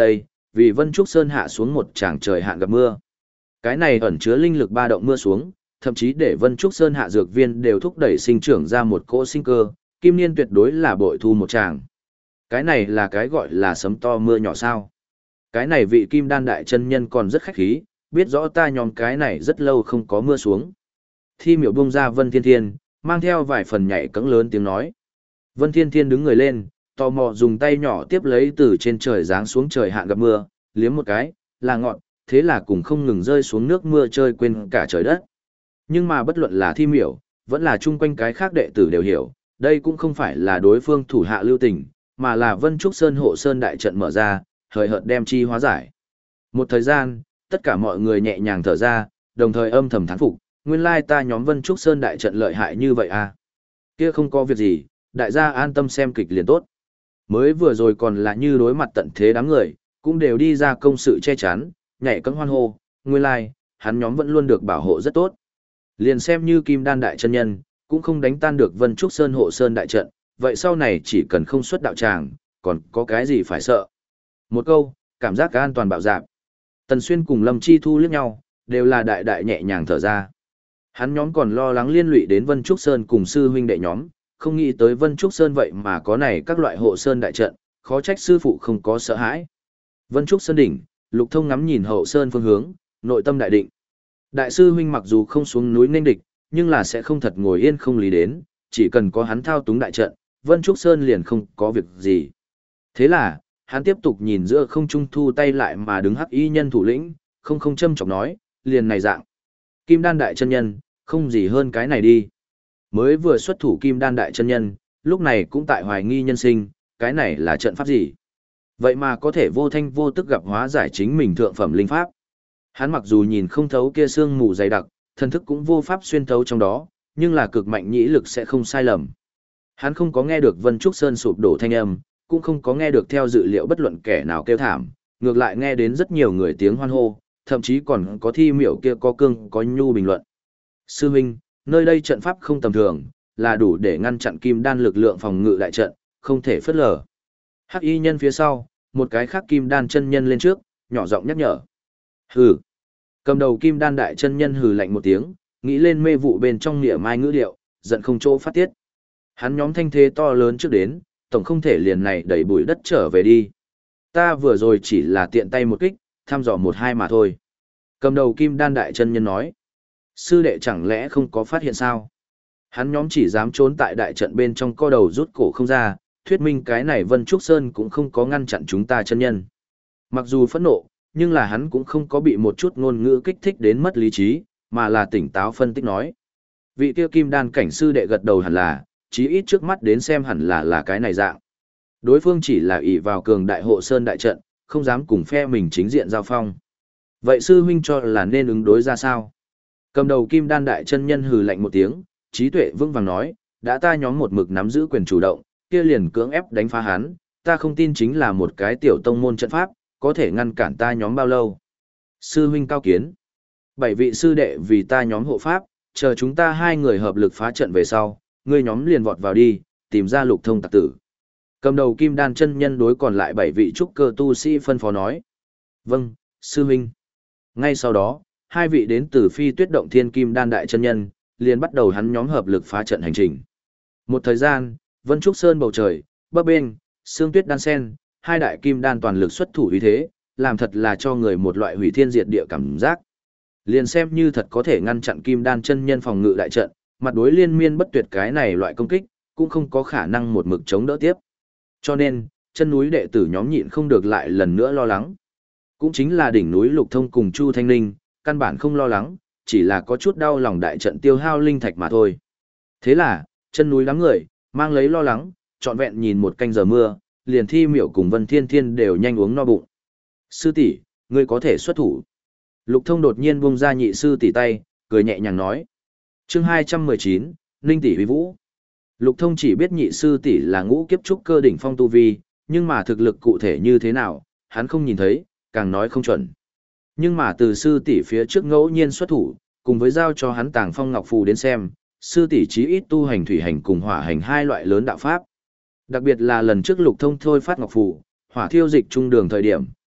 A: vì Vân Trúc Sơn hạ xuống một tràng trời hạn gặp mưa. Cái này ẩn chứa linh lực ba động mưa xuống, thậm chí để Vân Trúc Sơn hạ dược viên đều thúc đẩy sinh trưởng ra một cỗ sinh cơ, Kim Niên tuyệt đối là bội thu một tràng. Cái này là cái gọi là sấm to mưa nhỏ sao? Cái này vị Kim Đan đại chân nhân còn rất khách khí, biết rõ ta nhóm cái này rất lâu không có mưa xuống. Thi miểu bung ra Vân Thiên Thiên, mang theo vài phần nhảy cẫng lớn tiếng nói. Vân Thiên Thiên đứng người lên, tò mò dùng tay nhỏ tiếp lấy từ trên trời giáng xuống trời hạn gặp mưa, liếm một cái, là ngọn, thế là cùng không ngừng rơi xuống nước mưa chơi quên cả trời đất. Nhưng mà bất luận là thi miểu, vẫn là chung quanh cái khác đệ tử đều hiểu, đây cũng không phải là đối phương thủ hạ lưu tình, mà là Vân Trúc Sơn hộ sơn đại trận mở ra, hời hợt đem chi hóa giải. Một thời gian, tất cả mọi người nhẹ nhàng thở ra, đồng thời âm thầm thán phục, nguyên lai ta nhóm Vân Trúc Sơn đại trận lợi hại như vậy à. Kia không có việc gì, đại gia an tâm xem kịch liền tốt. Mới vừa rồi còn là như đối mặt tận thế đám người, cũng đều đi ra công sự che chắn, nhảy cẫng hoan hô, nguyên lai, hắn nhóm vẫn luôn được bảo hộ rất tốt. Liền xem như Kim Đan đại chân nhân, cũng không đánh tan được Vân Trúc Sơn hộ sơn đại trận, vậy sau này chỉ cần không xuất đạo tràng, còn có cái gì phải sợ. Một câu, cảm giác an toàn bạo dạp. Tần Xuyên cùng Lâm Chi Thu liếc nhau, đều là đại đại nhẹ nhàng thở ra. Hắn nhóm còn lo lắng liên lụy đến Vân Trúc Sơn cùng sư huynh đệ nhóm, không nghĩ tới Vân Trúc Sơn vậy mà có này các loại hộ sơn đại trận, khó trách sư phụ không có sợ hãi. Vân Trúc Sơn đỉnh, Lục Thông ngắm nhìn hậu sơn phương hướng, nội tâm đại định. Đại sư huynh mặc dù không xuống núi nên địch, nhưng là sẽ không thật ngồi yên không lý đến, chỉ cần có hắn thao túng đại trận, Vân Trúc Sơn liền không có việc gì. Thế là, hắn tiếp tục nhìn giữa không trung thu tay lại mà đứng hắc y nhân thủ lĩnh, không không châm chọc nói, liền này dạng. Kim Đan đại chân nhân, không gì hơn cái này đi. Mới vừa xuất thủ Kim Đan đại chân nhân, lúc này cũng tại hoài nghi nhân sinh, cái này là trận pháp gì? Vậy mà có thể vô thanh vô tức gặp hóa giải chính mình thượng phẩm linh pháp. Hắn mặc dù nhìn không thấu kia sương mù dày đặc, thần thức cũng vô pháp xuyên thấu trong đó, nhưng là cực mạnh nhĩ lực sẽ không sai lầm. Hắn không có nghe được Vân Trúc Sơn sụp đổ thanh âm, cũng không có nghe được theo dự liệu bất luận kẻ nào kêu thảm, ngược lại nghe đến rất nhiều người tiếng hoan hô, thậm chí còn có thi miểu kia có cương có nhu bình luận. Sư huynh, nơi đây trận pháp không tầm thường, là đủ để ngăn chặn Kim Đan lực lượng phòng ngự đại trận, không thể phớt lờ. Hắc y nhân phía sau, một cái khác Kim Đan chân nhân lên trước, nhỏ giọng nhắc nhở. Hừ. Cầm đầu Kim Đan đại chân nhân hừ lạnh một tiếng, nghĩ lên mê vụ bên trong nghĩa mai ngữ điệu, giận không chỗ phát tiết. Hắn nhóm thanh thế to lớn trước đến, tổng không thể liền này đẩy bụi đất trở về đi. Ta vừa rồi chỉ là tiện tay một kích, thăm dò một hai mà thôi. Cầm đầu Kim Đan đại chân nhân nói. Sư đệ chẳng lẽ không có phát hiện sao? Hắn nhóm chỉ dám trốn tại đại trận bên trong co đầu rút cổ không ra, thuyết minh cái này Vân Trúc Sơn cũng không có ngăn chặn chúng ta chân nhân. Mặc dù phẫn nộ, nhưng là hắn cũng không có bị một chút ngôn ngữ kích thích đến mất lý trí, mà là tỉnh táo phân tích nói. Vị kia Kim Đan cảnh sư đệ gật đầu hẳn là, chí ít trước mắt đến xem hẳn là là cái này dạng. Đối phương chỉ là ỷ vào cường đại hộ sơn đại trận, không dám cùng phe mình chính diện giao phong. Vậy sư huynh cho là nên ứng đối ra sao? Cầm đầu Kim Đan đại chân nhân hừ lạnh một tiếng, trí tuệ vững vàng nói, đã ta nhóm một mực nắm giữ quyền chủ động, kia liền cưỡng ép đánh phá hắn, ta không tin chính là một cái tiểu tông môn trận pháp, có thể ngăn cản ta nhóm bao lâu. Sư huynh cao kiến. Bảy vị sư đệ vì ta nhóm hộ pháp, chờ chúng ta hai người hợp lực phá trận về sau, ngươi nhóm liền vọt vào đi, tìm ra Lục Thông tặc tử. Cầm đầu Kim Đan chân nhân đối còn lại bảy vị trúc cơ tu sĩ phân phó nói. Vâng, sư huynh. Ngay sau đó, hai vị đến từ Phi Tuyết Động Thiên Kim Đan đại chân nhân, liền bắt đầu hắn nhóm hợp lực phá trận hành trình. Một thời gian, Vân Trúc Sơn bầu trời, bấp bênh, sương tuyết đan sen, hai đại kim đan toàn lực xuất thủ uy thế, làm thật là cho người một loại hủy thiên diệt địa cảm giác. Liền xem như thật có thể ngăn chặn kim đan chân nhân phòng ngự đại trận, mặt đối liên miên bất tuyệt cái này loại công kích, cũng không có khả năng một mực chống đỡ tiếp. Cho nên, chân núi đệ tử nhóm nhịn không được lại lần nữa lo lắng. Cũng chính là đỉnh núi Lục Thông cùng Chu Thanh Linh, căn bản không lo lắng, chỉ là có chút đau lòng đại trận tiêu hao linh thạch mà thôi. Thế là, chân núi đám người, mang lấy lo lắng, trọn vẹn nhìn một canh giờ mưa, liền Thi Miểu cùng Vân Thiên Thiên đều nhanh uống no bụng. Sư tỷ, ngươi có thể xuất thủ. Lục Thông đột nhiên buông ra nhị sư tỷ tay, cười nhẹ nhàng nói. Chương hai trăm mười chín, Ninh tỷ huy vũ. Lục Thông chỉ biết nhị sư tỷ là ngũ kiếp trúc cơ đỉnh phong tu vi, nhưng mà thực lực cụ thể như thế nào, hắn không nhìn thấy, càng nói không chuẩn. Nhưng mà từ sư tỷ phía trước ngẫu nhiên xuất thủ, cùng với giao cho hắn Tàng Phong Ngọc Phù đến xem, sư tỷ chí ít tu hành thủy hành cùng hỏa hành hai loại lớn đạo pháp. Đặc biệt là lần trước Lục Thông thôi phát Ngọc Phù, hỏa thiêu dịch trung đường thời điểm,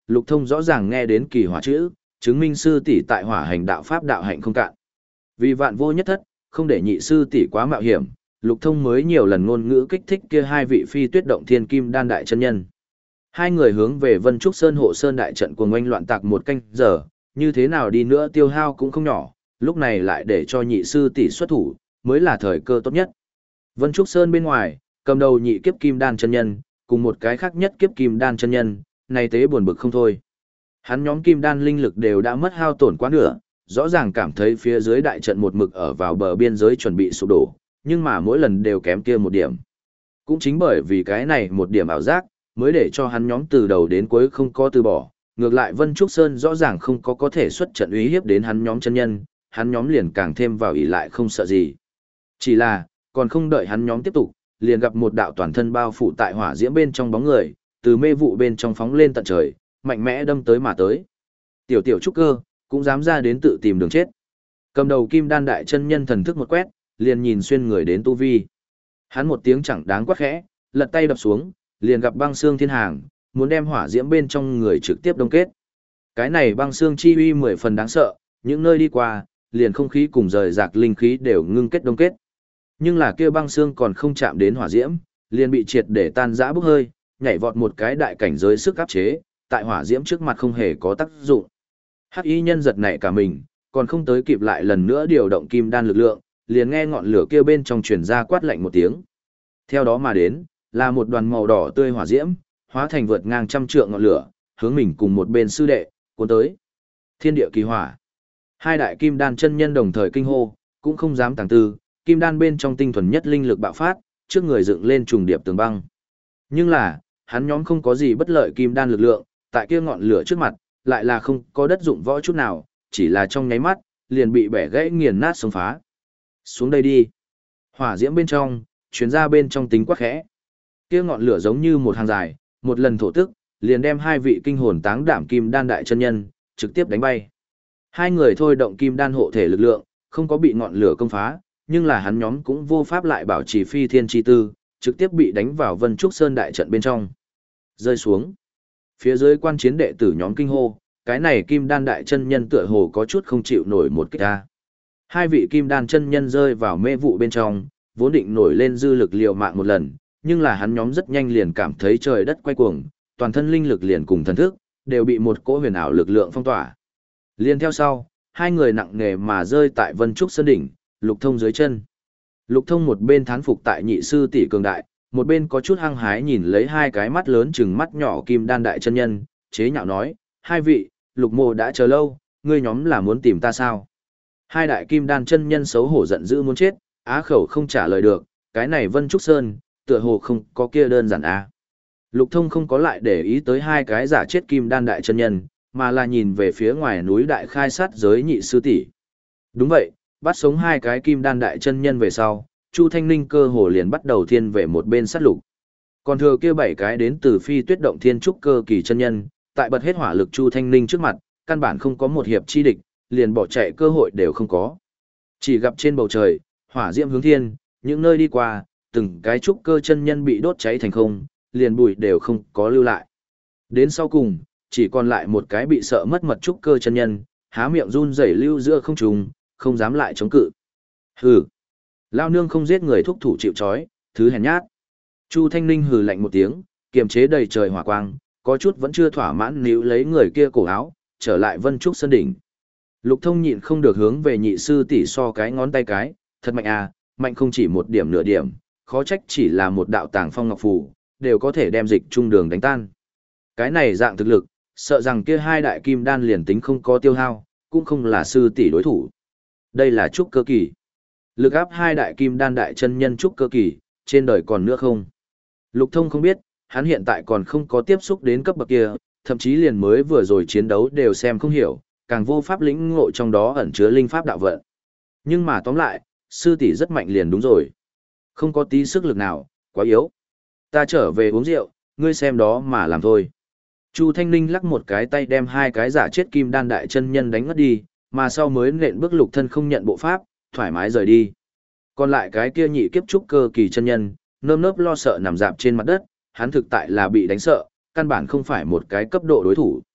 A: Lục Thông rõ ràng nghe đến kỳ hỏa chữ, chứng minh sư tỷ tại hỏa hành đạo pháp đạo hạnh không cạn. Vì vạn vô nhất thất, không để nhị sư tỷ quá mạo hiểm, Lục Thông mới nhiều lần ngôn ngữ kích thích kia hai vị phi tuyết động thiên kim đan đại chân nhân. Hai người hướng về Vân Trúc Sơn hộ sơn đại trận cuồng oanh loạn tạc một canh giờ, như thế nào đi nữa tiêu hao cũng không nhỏ, lúc này lại để cho nhị sư tỷ xuất thủ, mới là thời cơ tốt nhất. Vân Trúc Sơn bên ngoài, cầm đầu nhị kiếp kim đan chân nhân, cùng một cái khác nhất kiếp kim đan chân nhân, này tế buồn bực không thôi. Hắn nhóm kim đan linh lực đều đã mất hao tổn quá nửa, rõ ràng cảm thấy phía dưới đại trận một mực ở vào bờ biên giới chuẩn bị sụp đổ, nhưng mà mỗi lần đều kém kia một điểm. Cũng chính bởi vì cái này một điểm ảo giác, mới để cho hắn nhóm từ đầu đến cuối không có từ bỏ. Ngược lại Vân Trúc Sơn rõ ràng không có có thể xuất trận uy hiếp đến hắn nhóm chân nhân, hắn nhóm liền càng thêm vào ỷ lại không sợ gì. Chỉ là, còn không đợi hắn nhóm tiếp tục, liền gặp một đạo toàn thân bao phủ tại hỏa diễm bên trong bóng người, từ mê vụ bên trong phóng lên tận trời, mạnh mẽ đâm tới mà tới. Tiểu tiểu trúc cơ, cũng dám ra đến tự tìm đường chết. Cầm đầu kim đan đại chân nhân thần thức một quét, liền nhìn xuyên người đến tu vi. Hắn một tiếng chẳng đáng quát khẽ, lật tay đập xuống, liền gặp băng xương thiên hàng, muốn đem hỏa diễm bên trong người trực tiếp đông kết. Cái này băng xương chi uy mười phần đáng sợ, những nơi đi qua, liền không khí cùng rời rạc linh khí đều ngưng kết đông kết. Nhưng là kia băng xương còn không chạm đến hỏa diễm, liền bị triệt để tan rã bốc hơi, nhảy vọt một cái đại cảnh giới sức áp chế, tại hỏa diễm trước mặt không hề có tác dụng. Hắc y nhân giật nảy cả mình, còn không tới kịp lại lần nữa điều động kim đan lực lượng, liền nghe ngọn lửa kia bên trong truyền ra quát lạnh một tiếng. Theo đó mà đến, là một đoàn màu đỏ tươi hỏa diễm, hóa thành vượt ngang trăm trượng ngọn lửa, hướng mình cùng một bên sư đệ, cuốn tới. Thiên địa kỳ hỏa. Hai đại kim đan chân nhân đồng thời kinh hô, cũng không dám tàng tư, kim đan bên trong tinh thuần nhất linh lực bạo phát, trước người dựng lên trùng điệp tường băng. Nhưng là, hắn nhóm không có gì bất lợi kim đan lực lượng, tại kia ngọn lửa trước mặt, lại là không có đất dụng võ chút nào, chỉ là trong nháy mắt, liền bị bẻ gãy nghiền nát sống phá. Xuống đây đi. Hỏa diễm bên trong, chuyến ra bên trong tính quắc khẽ. Kia ngọn lửa giống như một hàng dài, một lần thổ tức, liền đem hai vị kinh hồn táng đảm kim đan đại chân nhân, trực tiếp đánh bay. Hai người thôi động kim đan hộ thể lực lượng, không có bị ngọn lửa công phá, nhưng là hắn nhóm cũng vô pháp lại bảo trì phi thiên chi tư, trực tiếp bị đánh vào Vân Trúc Sơn đại trận bên trong. Rơi xuống. Phía dưới quan chiến đệ tử nhóm kinh hô, cái này kim đan đại chân nhân tựa hồ có chút không chịu nổi một kích ta. Hai vị kim đan chân nhân rơi vào mê vụ bên trong, vốn định nổi lên dư lực liều mạng một lần, nhưng là hắn nhóm rất nhanh liền cảm thấy trời đất quay cuồng, toàn thân linh lực liền cùng thần thức, đều bị một cỗ huyền ảo lực lượng phong tỏa. Liên theo sau, hai người nặng nề mà rơi tại Vân Trúc Sơn đỉnh, Lục Thông dưới chân. Lục Thông một bên thán phục tại nhị sư tỷ cường đại, một bên có chút hăng hái nhìn lấy hai cái mắt lớn chừng mắt nhỏ kim đan đại chân nhân, chế nhạo nói, hai vị, Lục Mộ đã chờ lâu, ngươi nhóm là muốn tìm ta sao? Hai đại kim đan chân nhân xấu hổ giận dữ muốn chết, á khẩu không trả lời được, cái này Vân Trúc Sơn, tựa hồ không có kia đơn giản à. Lục Thông không có lại để ý tới hai cái giả chết kim đan đại chân nhân, mà là nhìn về phía ngoài núi đại khai sát giới nhị sư tỷ. Đúng vậy, bắt sống hai cái kim đan đại chân nhân về sau, Chu Thanh Ninh cơ hồ liền bắt đầu thiên về một bên sát lục. Còn thừa kia bảy cái đến từ phi tuyết động thiên trúc cơ kỳ chân nhân, tại bật hết hỏa lực Chu Thanh Ninh trước mặt, căn bản không có một hiệp chi địch, liền bỏ chạy cơ hội đều không có. Chỉ gặp trên bầu trời, hỏa diễm hướng thiên, những nơi đi qua, từng cái trúc cơ chân nhân bị đốt cháy thành không, liền bụi đều không có lưu lại. Đến sau cùng, chỉ còn lại một cái bị sợ mất mật trúc cơ chân nhân, há miệng run rẩy lưu giữa không trùng, không dám lại chống cự. Hừ, lao nương không giết người thúc thủ chịu trói, thứ hèn nhát. Chu Thanh Ninh hừ lạnh một tiếng, kiềm chế đầy trời hỏa quang, có chút vẫn chưa thỏa mãn níu lấy người kia cổ áo, trở lại Vân Trúc Sơn đỉnh. Lục Thông nhịn không được hướng về nhị sư tỷ so cái ngón tay cái, thật mạnh à, mạnh không chỉ một điểm nửa điểm, khó trách chỉ là một đạo tàng phong ngọc phù, đều có thể đem dịch trung đường đánh tan. Cái này dạng thực lực, sợ rằng kia hai đại kim đan liền tính không có tiêu hao, cũng không là sư tỷ đối thủ. Đây là trúc cơ kỳ. Lực áp hai đại kim đan đại chân nhân trúc cơ kỳ, trên đời còn nữa không? Lục Thông không biết, hắn hiện tại còn không có tiếp xúc đến cấp bậc kia, thậm chí liền mới vừa rồi chiến đấu đều xem không hiểu, càng vô pháp lĩnh ngộ trong đó ẩn chứa linh pháp đạo vận. Nhưng mà tóm lại, sư tỷ rất mạnh liền đúng rồi. Không có tí sức lực nào, quá yếu. Ta trở về uống rượu, ngươi xem đó mà làm thôi. Chu Thanh Ninh lắc một cái tay đem hai cái giả chết kim đan đại chân nhân đánh ngất đi, mà sau mới nện bước Lục Thân không nhận bộ pháp, thoải mái rời đi. Còn lại cái kia nhị kiếp trúc cơ kỳ chân nhân, nơm nớp lo sợ nằm dạp trên mặt đất, hắn thực tại là bị đánh sợ, căn bản không phải một cái cấp độ đối thủ.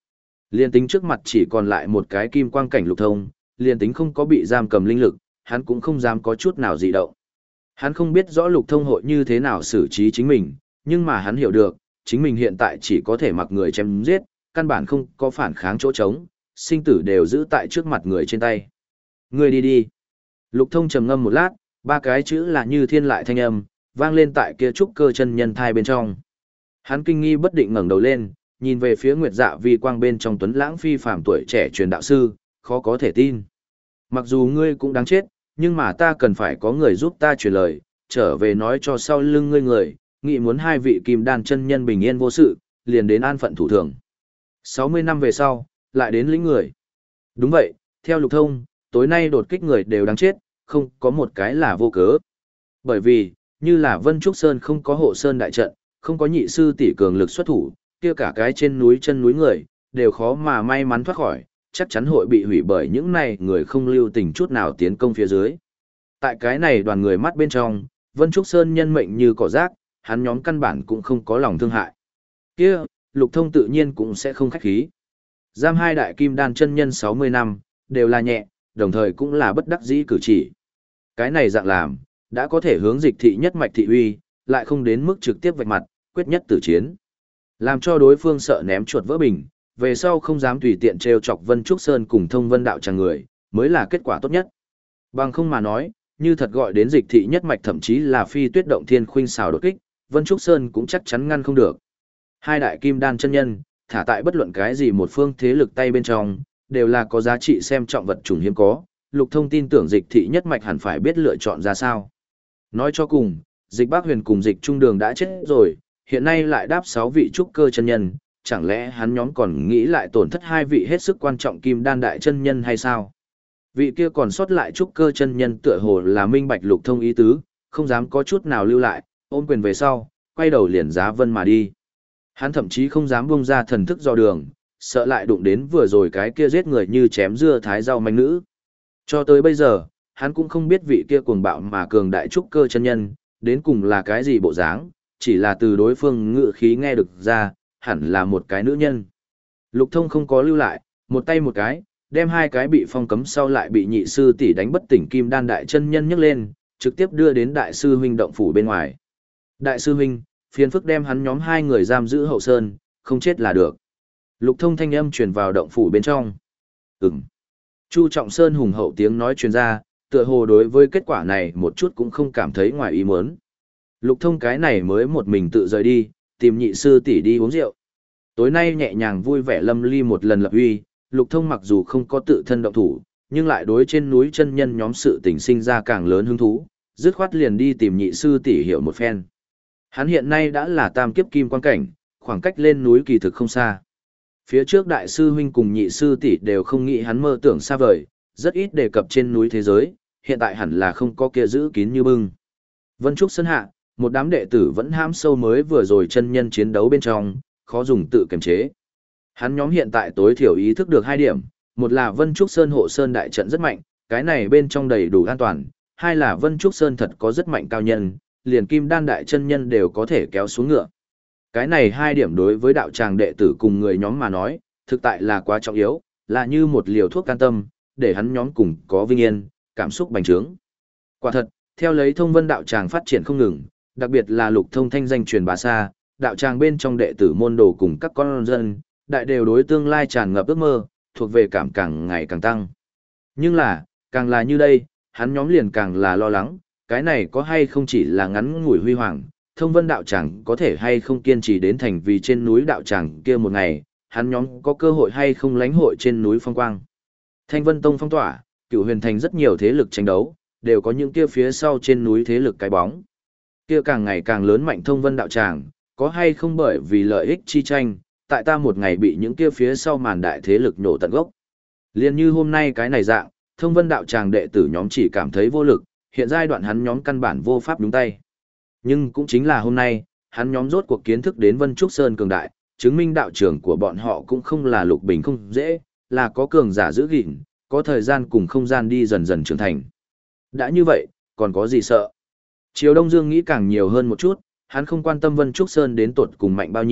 A: Liên tính trước mặt chỉ còn lại một cái kim quang cảnh Lục Thông, liên tính không có bị giam cầm linh lực, hắn cũng không dám có chút nào dị động. Hắn không biết rõ Lục Thông hội như thế nào xử trí chính mình, nhưng mà hắn hiểu được, chính mình hiện tại chỉ có thể mặc người chém giết, căn bản không có phản kháng chỗ trống, sinh tử đều giữ tại trước mặt người trên tay. Người đi đi. Lục Thông trầm ngâm một lát, ba cái chữ là như thiên lại thanh âm, vang lên tại kia trúc cơ chân nhân thai bên trong. Hắn kinh nghi bất định ngẩng đầu lên, nhìn về phía Nguyệt Dạ Vi quang bên trong tuấn lãng phi phàm tuổi trẻ truyền đạo sư, khó có thể tin. Mặc dù ngươi cũng đáng chết, nhưng mà ta cần phải có người giúp ta truyền lời, trở về nói cho sau lưng ngươi người, nghĩ muốn hai vị kim đan chân nhân bình yên vô sự, liền đến an phận thủ thường. sáu mươi năm về sau, lại đến lĩnh người. Đúng vậy, theo Lục Thông, tối nay đột kích người đều đáng chết, không có một cái là vô cớ. Bởi vì, như là Vân Trúc Sơn không có hộ sơn đại trận, không có nhị sư tỷ cường lực xuất thủ, kia cả cái trên núi chân núi người, đều khó mà may mắn thoát khỏi, chắc chắn hội bị hủy bởi những này người không lưu tình chút nào tiến công phía dưới. Tại cái này đoàn người mắt bên trong, Vân Trúc Sơn nhân mệnh như cỏ rác, hắn nhóm căn bản cũng không có lòng thương hại. Kia, Lục Thông tự nhiên cũng sẽ không khách khí. Giam hai đại kim đan chân nhân sáu mươi năm, đều là nhẹ, đồng thời cũng là bất đắc dĩ cử chỉ. Cái này dạng làm, đã có thể hướng dịch thị nhất mạch thị uy, lại không đến mức trực tiếp vạch mặt, quyết nhất tử chiến. Làm cho đối phương sợ ném chuột vỡ bình, về sau không dám tùy tiện trêu chọc Vân Trúc Sơn cùng Thông Vân đạo tràng người, mới là kết quả tốt nhất. Bằng không mà nói, như thật gọi đến dịch thị nhất mạch thậm chí là phi tuyết động thiên khuynh xào đột kích, Vân Trúc Sơn cũng chắc chắn ngăn không được. Hai đại kim đan chân nhân, thả tại bất luận cái gì một phương thế lực tay bên trong, đều là có giá trị xem trọng vật chủng hiếm có, Lục Thông tin tưởng dịch thị nhất mạch hẳn phải biết lựa chọn ra sao. Nói cho cùng, dịch Bác Huyền cùng dịch Trung Đường đã chết rồi, hiện nay lại đáp sáu vị trúc cơ chân nhân, chẳng lẽ hắn nhóm còn nghĩ lại tổn thất hai vị hết sức quan trọng kim đan đại chân nhân hay sao? Vị kia còn sót lại trúc cơ chân nhân tựa hồ là minh bạch Lục Thông ý tứ, không dám có chút nào lưu lại, ôm quyền về sau, quay đầu liền giá vân mà đi. Hắn thậm chí không dám buông ra thần thức dò đường, sợ lại đụng đến vừa rồi cái kia giết người như chém dưa thái rau manh nữ. Cho tới bây giờ, hắn cũng không biết vị kia cuồng bạo mà cường đại trúc cơ chân nhân, đến cùng là cái gì bộ dáng, chỉ là từ đối phương ngự khí nghe được ra, hẳn là một cái nữ nhân. Lục Thông không có lưu lại, một tay một cái, đem hai cái bị phong cấm sau lại bị nhị sư tỷ đánh bất tỉnh kim đan đại chân nhân nhấc lên, trực tiếp đưa đến đại sư huynh động phủ bên ngoài. Đại sư huynh, phiền phức đem hắn nhóm hai người giam giữ hậu sơn, không chết là được. Lục Thông thanh âm truyền vào động phủ bên trong. Ừm. Chu Trọng Sơn hùng hậu tiếng nói truyền ra, tựa hồ đối với kết quả này một chút cũng không cảm thấy ngoài ý muốn. Lục Thông cái này mới một mình tự rời đi, tìm nhị sư tỷ đi uống rượu. Tối nay nhẹ nhàng vui vẻ lâm ly một lần lập uy, Lục Thông mặc dù không có tự thân động thủ, nhưng lại đối trên núi chân nhân nhóm sự tình sinh ra càng lớn hứng thú, dứt khoát liền đi tìm nhị sư tỷ hiểu một phen. Hắn hiện nay đã là tam kiếp kim quan cảnh, khoảng cách lên núi kỳ thực không xa. Phía trước đại sư huynh cùng nhị sư tỷ đều không nghĩ hắn mơ tưởng xa vời, rất ít đề cập trên núi thế giới, hiện tại hẳn là không có kia giữ kín như bưng. Vân Trúc Sơn hạ, một đám đệ tử vẫn hãm sâu mới vừa rồi chân nhân chiến đấu bên trong, khó dùng tự kiềm chế. Hắn nhóm hiện tại tối thiểu ý thức được hai điểm, một là Vân Trúc Sơn hộ sơn đại trận rất mạnh, cái này bên trong đầy đủ an toàn, hai là Vân Trúc Sơn thật có rất mạnh cao nhân, liền kim đan đại chân nhân đều có thể kéo xuống ngựa. Cái này hai điểm đối với đạo tràng đệ tử cùng người nhóm mà nói, thực tại là quá trọng yếu, là như một liều thuốc can tâm, để hắn nhóm cùng có vinh yên, cảm xúc bành trướng. Quả thật, theo lấy Thông Vân đạo tràng phát triển không ngừng, đặc biệt là Lục Thông thanh danh truyền bá xa, đạo tràng bên trong đệ tử môn đồ cùng các con dân, đại đều đối tương lai tràn ngập ước mơ, thuộc về cảm càng ngày càng tăng. Nhưng là, càng là như đây, hắn nhóm liền càng là lo lắng, cái này có hay không chỉ là ngắn ngủi huy hoàng, Thông Vân đạo tràng có thể hay không kiên trì đến thành vì trên núi đạo tràng kia một ngày, hắn nhóm có cơ hội hay không lãnh hội trên núi phong quang. Thanh Vân Tông phong tỏa, Cửu Huyền Thành rất nhiều thế lực tranh đấu, đều có những kia phía sau trên núi thế lực cái bóng. Kia càng ngày càng lớn mạnh Thông Vân đạo tràng, có hay không bởi vì lợi ích chi tranh, tại ta một ngày bị những kia phía sau màn đại thế lực nổ tận gốc. Liên như hôm nay cái này dạng, Thông Vân đạo tràng đệ tử nhóm chỉ cảm thấy vô lực, hiện giai đoạn hắn nhóm căn bản vô pháp đúng tay. Nhưng cũng chính là hôm nay, hắn nhóm rốt cuộc kiến thức đến Vân Trúc Sơn cường đại, chứng minh đạo trưởng của bọn họ cũng không là lục bình không dễ, là có cường giả giữ gìn, có thời gian cùng không gian đi dần dần trưởng thành. Đã như vậy, còn có gì sợ? Triều Đông Dương nghĩ càng nhiều hơn một chút, hắn không quan tâm Vân Trúc Sơn đến tột cùng mạnh bao nhiêu,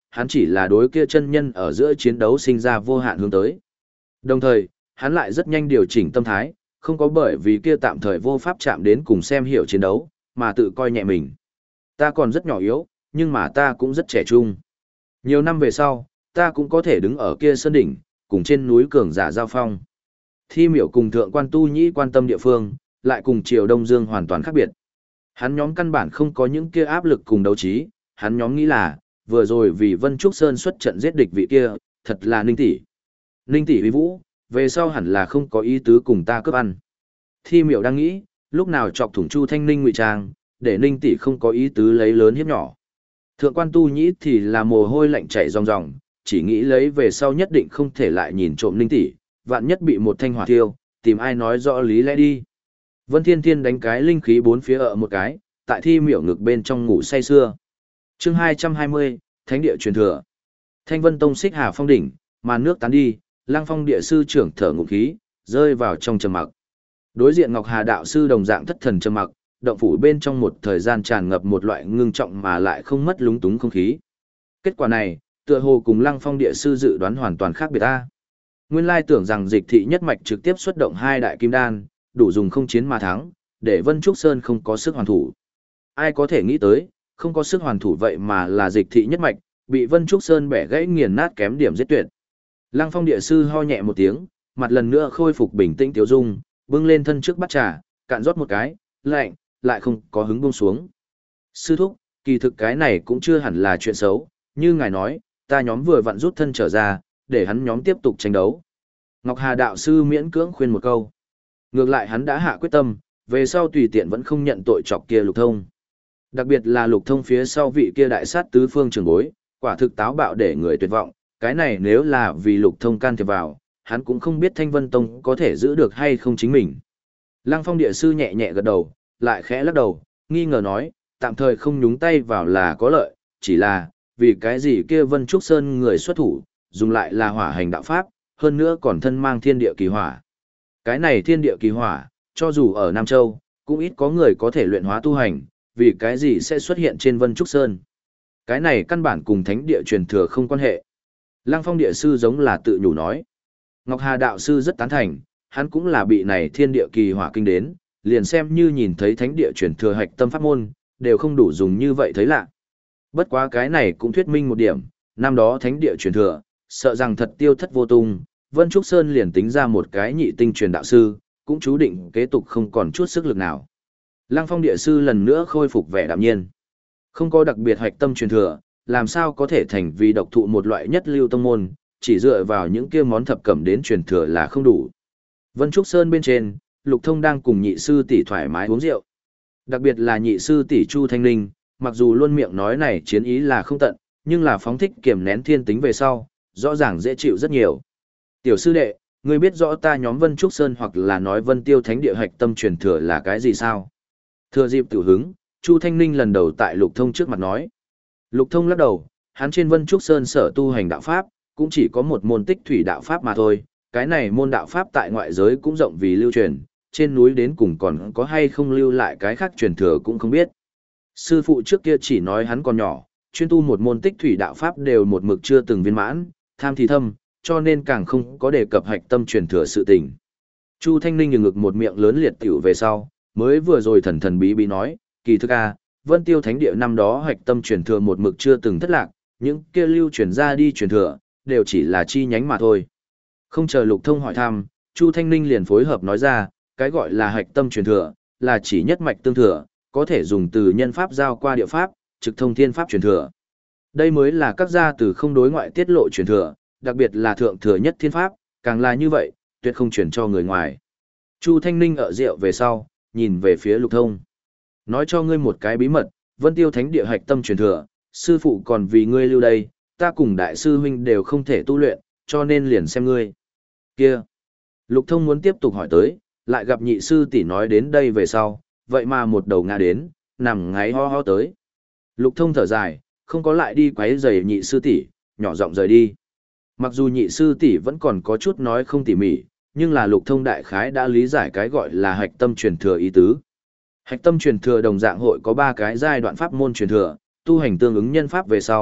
A: hắn chỉ là đối kia chân nhân ở giữa chiến đấu sinh ra vô hạn hướng tới. Đồng thời, hắn lại rất nhanh điều chỉnh tâm thái, không có bởi vì kia tạm thời vô pháp chạm đến cùng xem hiểu chiến đấu, mà tự coi nhẹ mình. Ta còn rất nhỏ yếu, nhưng mà ta cũng rất trẻ trung. Nhiều năm về sau, ta cũng có thể đứng ở kia sơn đỉnh, cùng trên núi cường giả giao phong. Thi miểu cùng thượng quan tu nhĩ quan tâm địa phương, lại cùng triều Đông Dương hoàn toàn khác biệt. Hắn nhóm căn bản không có những kia áp lực cùng đấu trí, hắn nhóm nghĩ là, vừa rồi vì Vân Trúc Sơn xuất trận giết địch vị kia, thật là Ninh tỷ. Ninh tỷ uy vũ, về sau hẳn là không có ý tứ cùng ta cướp ăn. Thi miểu đang nghĩ, lúc nào chọc thủng Chu Thanh Ninh ngụy trang, để Ninh tỷ không có ý tứ lấy lớn hiếp nhỏ. Thượng quan tu nhĩ thì là mồ hôi lạnh chảy ròng ròng, chỉ nghĩ lấy về sau nhất định không thể lại nhìn trộm Ninh tỷ, vạn nhất bị một thanh hỏa thiêu, tìm ai nói rõ lý lẽ đi. Vân Thiên Thiên đánh cái linh khí bốn phía ở một cái, tại thi miểu ngực bên trong ngủ say sưa. Chương hai trăm hai mươi, Thánh địa truyền thừa. Thanh Vân Tông xích hà phong đỉnh, màn nước tán đi, Lăng Phong địa sư trưởng thở ngụm khí, rơi vào trong trầm mặc. Đối diện Ngọc Hà đạo sư đồng dạng thất thần trầm mặc, động phủ bên trong một thời gian tràn ngập một loại ngưng trọng mà lại không mất lúng túng không khí. Kết quả này, tựa hồ cùng Lăng Phong địa sư dự đoán hoàn toàn khác biệt ta. Nguyên lai tưởng rằng Dịch thị nhất mạch trực tiếp xuất động hai đại kim đan, đủ dùng không chiến mà thắng, để Vân Trúc Sơn không có sức hoàn thủ. Ai có thể nghĩ tới, không có sức hoàn thủ vậy mà là Dịch thị nhất mạch, bị Vân Trúc Sơn bẻ gãy nghiền nát kém điểm giết tuyệt. Lăng Phong địa sư ho nhẹ một tiếng, mặt lần nữa khôi phục bình tĩnh tiêu dung, bưng lên thân trước bát trà, cạn rót một cái, lạnh, lại không có hứng buông xuống. Sư thúc, kỳ thực cái này cũng chưa hẳn là chuyện xấu, như ngài nói, ta nhóm vừa vặn rút thân trở ra, để hắn nhóm tiếp tục tranh đấu. Ngọc Hà đạo sư miễn cưỡng khuyên một câu. Ngược lại hắn đã hạ quyết tâm, về sau tùy tiện vẫn không nhận tội chọc kia Lục Thông. Đặc biệt là Lục Thông phía sau vị kia đại sát tứ phương trường bối, quả thực táo bạo để người tuyệt vọng, cái này nếu là vì Lục Thông can thiệp vào, hắn cũng không biết Thanh Vân Tông có thể giữ được hay không chính mình. Lăng Phong địa sư nhẹ nhẹ gật đầu, lại khẽ lắc đầu, nghi ngờ nói, tạm thời không nhúng tay vào là có lợi, chỉ là, vì cái gì kia Vân Trúc Sơn người xuất thủ, dùng lại là hỏa hành đạo pháp, hơn nữa còn thân mang thiên địa kỳ hỏa. Cái này thiên địa kỳ hỏa, cho dù ở Nam Châu, cũng ít có người có thể luyện hóa tu hành, vì cái gì sẽ xuất hiện trên Vân Trúc Sơn. Cái này căn bản cùng thánh địa truyền thừa không quan hệ. Lăng Phong địa sư giống là tự nhủ nói. Ngọc Hà đạo sư rất tán thành, hắn cũng là bị này thiên địa kỳ hỏa kinh đến, liền xem như nhìn thấy thánh địa truyền thừa hạch tâm pháp môn, đều không đủ dùng như vậy thấy lạ. Bất quá cái này cũng thuyết minh một điểm, năm đó thánh địa truyền thừa, sợ rằng thật tiêu thất vô tung, Vân Trúc Sơn liền tính ra một cái nhị tinh truyền đạo sư, cũng chú định kế tục không còn chút sức lực nào. Lăng Phong địa sư lần nữa khôi phục vẻ đạm nhiên. Không có đặc biệt hạch tâm truyền thừa, làm sao có thể thành vì độc thụ một loại nhất lưu tông môn, chỉ dựa vào những kia món thập cẩm đến truyền thừa là không đủ. Vân Trúc Sơn bên trên, Lục Thông đang cùng nhị sư tỷ thoải mái uống rượu. Đặc biệt là nhị sư tỷ Chu Thanh Linh, mặc dù luôn miệng nói này chiến ý là không tận, nhưng là phóng thích kiềm nén thiên tính về sau, rõ ràng dễ chịu rất nhiều. Tiểu sư đệ, ngươi biết rõ ta nhóm Vân Trúc Sơn hoặc là nói Vân Tiêu Thánh địa hạch tâm truyền thừa là cái gì sao? Thừa dịp tiểu hứng, Chu Thanh Ninh lần đầu tại Lục Thông trước mặt nói. Lục Thông lắc đầu, hắn trên Vân Trúc Sơn sở tu hành đạo pháp, cũng chỉ có một môn tích thủy đạo pháp mà thôi, cái này môn đạo pháp tại ngoại giới cũng rộng vì lưu truyền, trên núi đến cùng còn có hay không lưu lại cái khác truyền thừa cũng không biết. Sư phụ trước kia chỉ nói hắn còn nhỏ, chuyên tu một môn tích thủy đạo pháp đều một mực chưa từng viên mãn, tham thì thâm, cho nên càng không có đề cập hạch tâm truyền thừa sự tình. Chu Thanh Ninh nhường ngực một miệng lớn liệt tiểu về sau, mới vừa rồi thần thần bí bí nói, kỳ thực a, Vân Tiêu Thánh địa năm đó hạch tâm truyền thừa một mực chưa từng thất lạc, những kia lưu truyền ra đi truyền thừa, đều chỉ là chi nhánh mà thôi. Không chờ Lục Thông hỏi thăm, Chu Thanh Ninh liền phối hợp nói ra, cái gọi là hạch tâm truyền thừa, là chỉ nhất mạch tương thừa, có thể dùng từ nhân pháp giao qua địa pháp, trực thông thiên pháp truyền thừa. Đây mới là các gia từ không đối ngoại tiết lộ truyền thừa, đặc biệt là thượng thừa nhất thiên pháp, càng là như vậy, tuyệt không truyền cho người ngoài. Chu Thanh Ninh ở rượu về sau, nhìn về phía Lục Thông. Nói cho ngươi một cái bí mật, Vân Tiêu Thánh địa hạch tâm truyền thừa, sư phụ còn vì ngươi lưu đây, ta cùng đại sư huynh đều không thể tu luyện, cho nên liền xem ngươi. Kia. Lục Thông muốn tiếp tục hỏi tới, lại gặp nhị sư tỷ nói đến đây về sau, vậy mà một đầu ngã đến, nằm ngáy ho ho tới. Lục Thông thở dài, không có lại đi quấy rầy nhị sư tỷ, nhỏ giọng rời đi. Mặc dù nhị sư tỷ vẫn còn có chút nói không tỉ mỉ, nhưng là Lục Thông đại khái đã lý giải cái gọi là hạch tâm truyền thừa ý tứ. Hạch tâm truyền thừa đồng dạng hội có ba cái giai đoạn pháp môn truyền thừa, tu hành tương ứng nhân pháp về sau,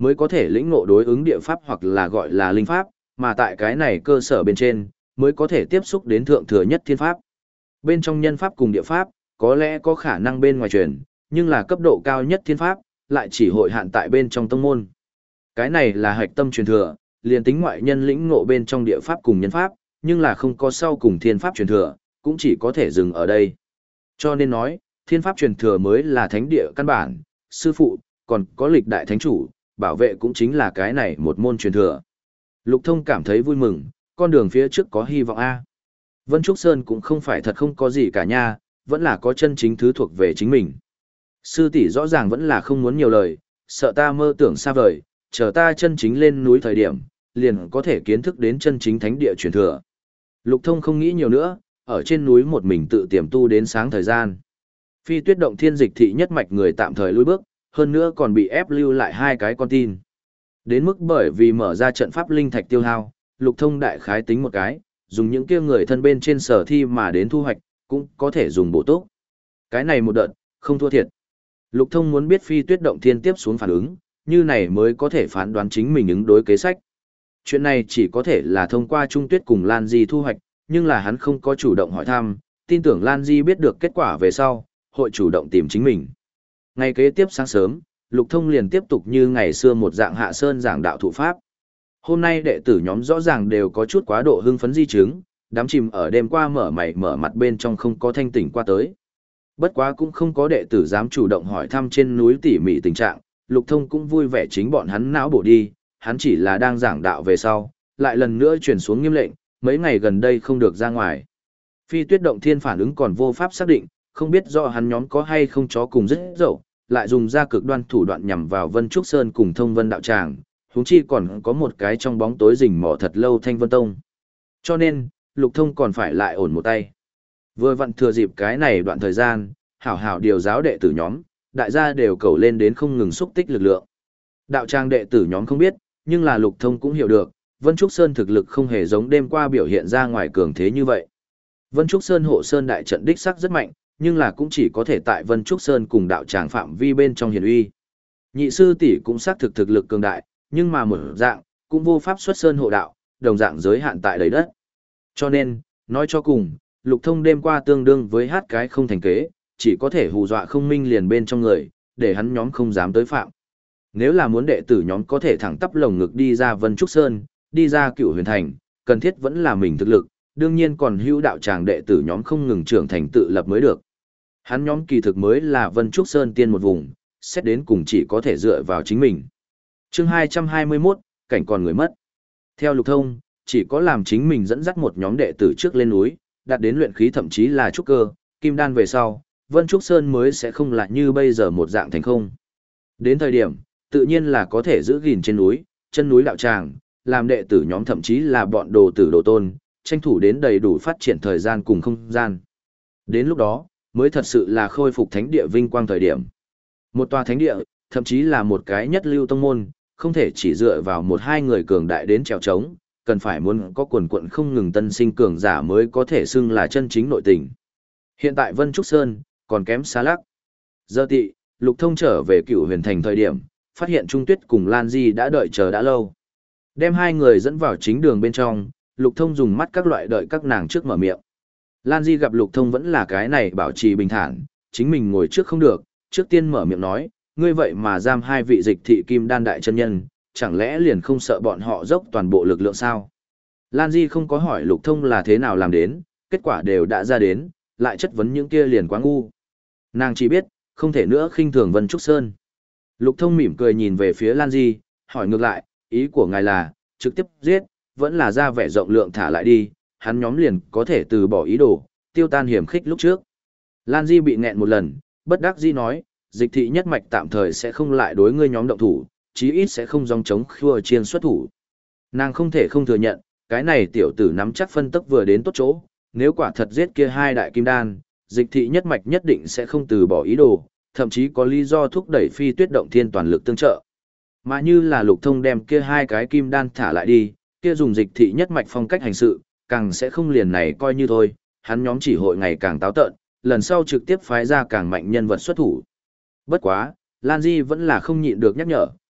A: mới có thể lĩnh ngộ đối ứng địa pháp hoặc là gọi là linh pháp, mà tại cái này cơ sở bên trên, mới có thể tiếp xúc đến thượng thừa nhất thiên pháp. Bên trong nhân pháp cùng địa pháp, có lẽ có khả năng bên ngoài truyền, nhưng là cấp độ cao nhất thiên pháp, lại chỉ hội hạn tại bên trong tông môn. Cái này là hạch tâm truyền thừa, liền tính ngoại nhân lĩnh ngộ bên trong địa pháp cùng nhân pháp, nhưng là không có sau cùng thiên pháp truyền thừa, cũng chỉ có thể dừng ở đây. Cho nên nói, thiên pháp truyền thừa mới là thánh địa căn bản, sư phụ, còn có lịch đại thánh chủ, bảo vệ cũng chính là cái này một môn truyền thừa. Lục Thông cảm thấy vui mừng, con đường phía trước có hy vọng A. Vân Trúc Sơn cũng không phải thật không có gì cả nha, vẫn là có chân chính thứ thuộc về chính mình. Sư tỷ rõ ràng vẫn là không muốn nhiều lời, sợ ta mơ tưởng xa vời, chờ ta chân chính lên núi thời điểm, liền có thể kiến thức đến chân chính thánh địa truyền thừa. Lục Thông không nghĩ nhiều nữa, ở trên núi một mình tự tiềm tu đến sáng thời gian. Phi Tuyết động thiên dịch thị nhất mạch người tạm thời lùi bước, hơn nữa còn bị ép lưu lại hai cái con tin. Đến mức bởi vì mở ra trận pháp linh thạch tiêu hao, Lục Thông đại khái tính một cái, dùng những kia người thân bên trên sở thi mà đến thu hoạch, cũng có thể dùng bổ túc. Cái này một đợt, không thua thiệt. Lục Thông muốn biết Phi Tuyết động thiên tiếp xuống phản ứng, như này mới có thể phán đoán chính mình ứng đối kế sách. Chuyện này chỉ có thể là thông qua Trung Tuyết cùng Lan Di thu hoạch, nhưng là hắn không có chủ động hỏi thăm, tin tưởng Lan Di biết được kết quả về sau, hội chủ động tìm chính mình. Ngày kế tiếp sáng sớm, Lục Thông liền tiếp tục như ngày xưa một dạng hạ sơn giảng đạo thụ pháp. Hôm nay đệ tử nhóm rõ ràng đều có chút quá độ hưng phấn di chứng, đám chìm ở đêm qua mở mày mở mặt bên trong không có thanh tỉnh qua tới. Bất quá cũng không có đệ tử dám chủ động hỏi thăm trên núi tỉ mỉ tình trạng, Lục Thông cũng vui vẻ chính bọn hắn não bổ đi, hắn chỉ là đang giảng đạo về sau, lại lần nữa chuyển xuống nghiêm lệnh, mấy ngày gần đây không được ra ngoài. Phi Tuyết động thiên phản ứng còn vô pháp xác định, không biết do hắn nhóm có hay không chó cùng rất dậu, lại dùng ra cực đoan thủ đoạn nhằm vào Vân Trúc Sơn cùng Thông Vân đạo tràng, huống chi còn có một cái trong bóng tối rình mò thật lâu Thanh Vân Tông. Cho nên, Lục Thông còn phải lại ổn một tay. Vừa vặn thừa dịp cái này đoạn thời gian, hảo hảo điều giáo đệ tử nhóm, đại gia đều cầu lên đến không ngừng xúc tích lực lượng. Đạo tràng đệ tử nhóm không biết, nhưng là Lục Thông cũng hiểu được, Vân Trúc Sơn thực lực không hề giống đêm qua biểu hiện ra ngoài cường thế như vậy. Vân Trúc Sơn hộ sơn đại trận đích sắc rất mạnh, nhưng là cũng chỉ có thể tại Vân Trúc Sơn cùng đạo tràng phạm vi bên trong hiển uy. Nhị sư tỷ cũng xác thực thực lực cường đại, nhưng mà một dạng, cũng vô pháp xuất sơn hộ đạo, đồng dạng giới hạn tại đầy đất. Cho nên, nói cho cùng, Lục Thông đêm qua tương đương với hát cái không thành kế, chỉ có thể hù dọa không minh liền bên trong người, để hắn nhóm không dám tới phạm. Nếu là muốn đệ tử nhóm có thể thẳng tắp lồng ngực đi ra Vân Trúc Sơn, đi ra Cựu Huyền Thành, cần thiết vẫn là mình thực lực, đương nhiên còn hữu đạo tràng đệ tử nhóm không ngừng trưởng thành tự lập mới được. Hắn nhóm kỳ thực mới là Vân Trúc Sơn tiên một vùng, xét đến cùng chỉ có thể dựa vào chính mình. Chương hai trăm hai mươi mốt, cảnh còn người mất. Theo Lục Thông, chỉ có làm chính mình dẫn dắt một nhóm đệ tử trước lên núi, đạt đến luyện khí thậm chí là trúc cơ, kim đan về sau, Vân Trúc Sơn mới sẽ không lại như bây giờ một dạng thành không. Đến thời điểm, tự nhiên là có thể giữ gìn trên núi, chân núi đạo tràng, làm đệ tử nhóm thậm chí là bọn đồ tử đồ tôn, tranh thủ đến đầy đủ phát triển thời gian cùng không gian. Đến lúc đó, mới thật sự là khôi phục thánh địa vinh quang thời điểm. Một tòa thánh địa, thậm chí là một cái nhất lưu tông môn, không thể chỉ dựa vào một hai người cường đại đến trèo trống, cần phải muốn có quần quận không ngừng tân sinh cường giả mới có thể xưng là chân chính nội tình. Hiện tại Vân Trúc Sơn, còn kém xa lắc. Giờ tị, Lục Thông trở về Cựu Huyền Thành thời điểm, phát hiện Trung Tuyết cùng Lan Di đã đợi chờ đã lâu. Đem hai người dẫn vào chính đường bên trong, Lục Thông dùng mắt các loại đợi các nàng trước mở miệng. Lan Di gặp Lục Thông vẫn là cái này bảo trì bình thản, chính mình ngồi trước không được, trước tiên mở miệng nói, ngươi vậy mà giam hai vị dịch thị kim đan đại chân nhân, chẳng lẽ liền không sợ bọn họ dốc toàn bộ lực lượng sao? Lan Di không có hỏi Lục Thông là thế nào làm đến, kết quả đều đã ra đến, lại chất vấn những kia liền quá ngu. Nàng chỉ biết, không thể nữa khinh thường Vân Trúc Sơn. Lục Thông mỉm cười nhìn về phía Lan Di, hỏi ngược lại, ý của ngài là, trực tiếp giết, vẫn là ra vẻ rộng lượng thả lại đi, hắn nhóm liền có thể từ bỏ ý đồ, tiêu tan hiểm khích lúc trước. Lan Di bị nghẹn một lần, bất đắc dĩ nói, dịch thị nhất mạch tạm thời sẽ không lại đối ngươi nhóm động thủ, chí ít sẽ không dòng chống khua chiên xuất thủ. Nàng không thể không thừa nhận, cái này tiểu tử nắm chắc phân tức vừa đến tốt chỗ, nếu quả thật giết kia hai đại kim đan, dịch thị nhất mạch nhất định sẽ không từ bỏ ý đồ, thậm chí có lý do thúc đẩy Phi Tuyết động thiên toàn lực tương trợ. Mà như là Lục Thông đem kia hai cái kim đan thả lại đi, kia dùng dịch thị nhất mạch phong cách hành sự, càng sẽ không liền này coi như thôi, hắn nhóm chỉ hội ngày càng táo tợn, lần sau trực tiếp phái ra càng mạnh nhân vật xuất thủ. Bất quá, Lan Di vẫn là không nhịn được nhắc nhở,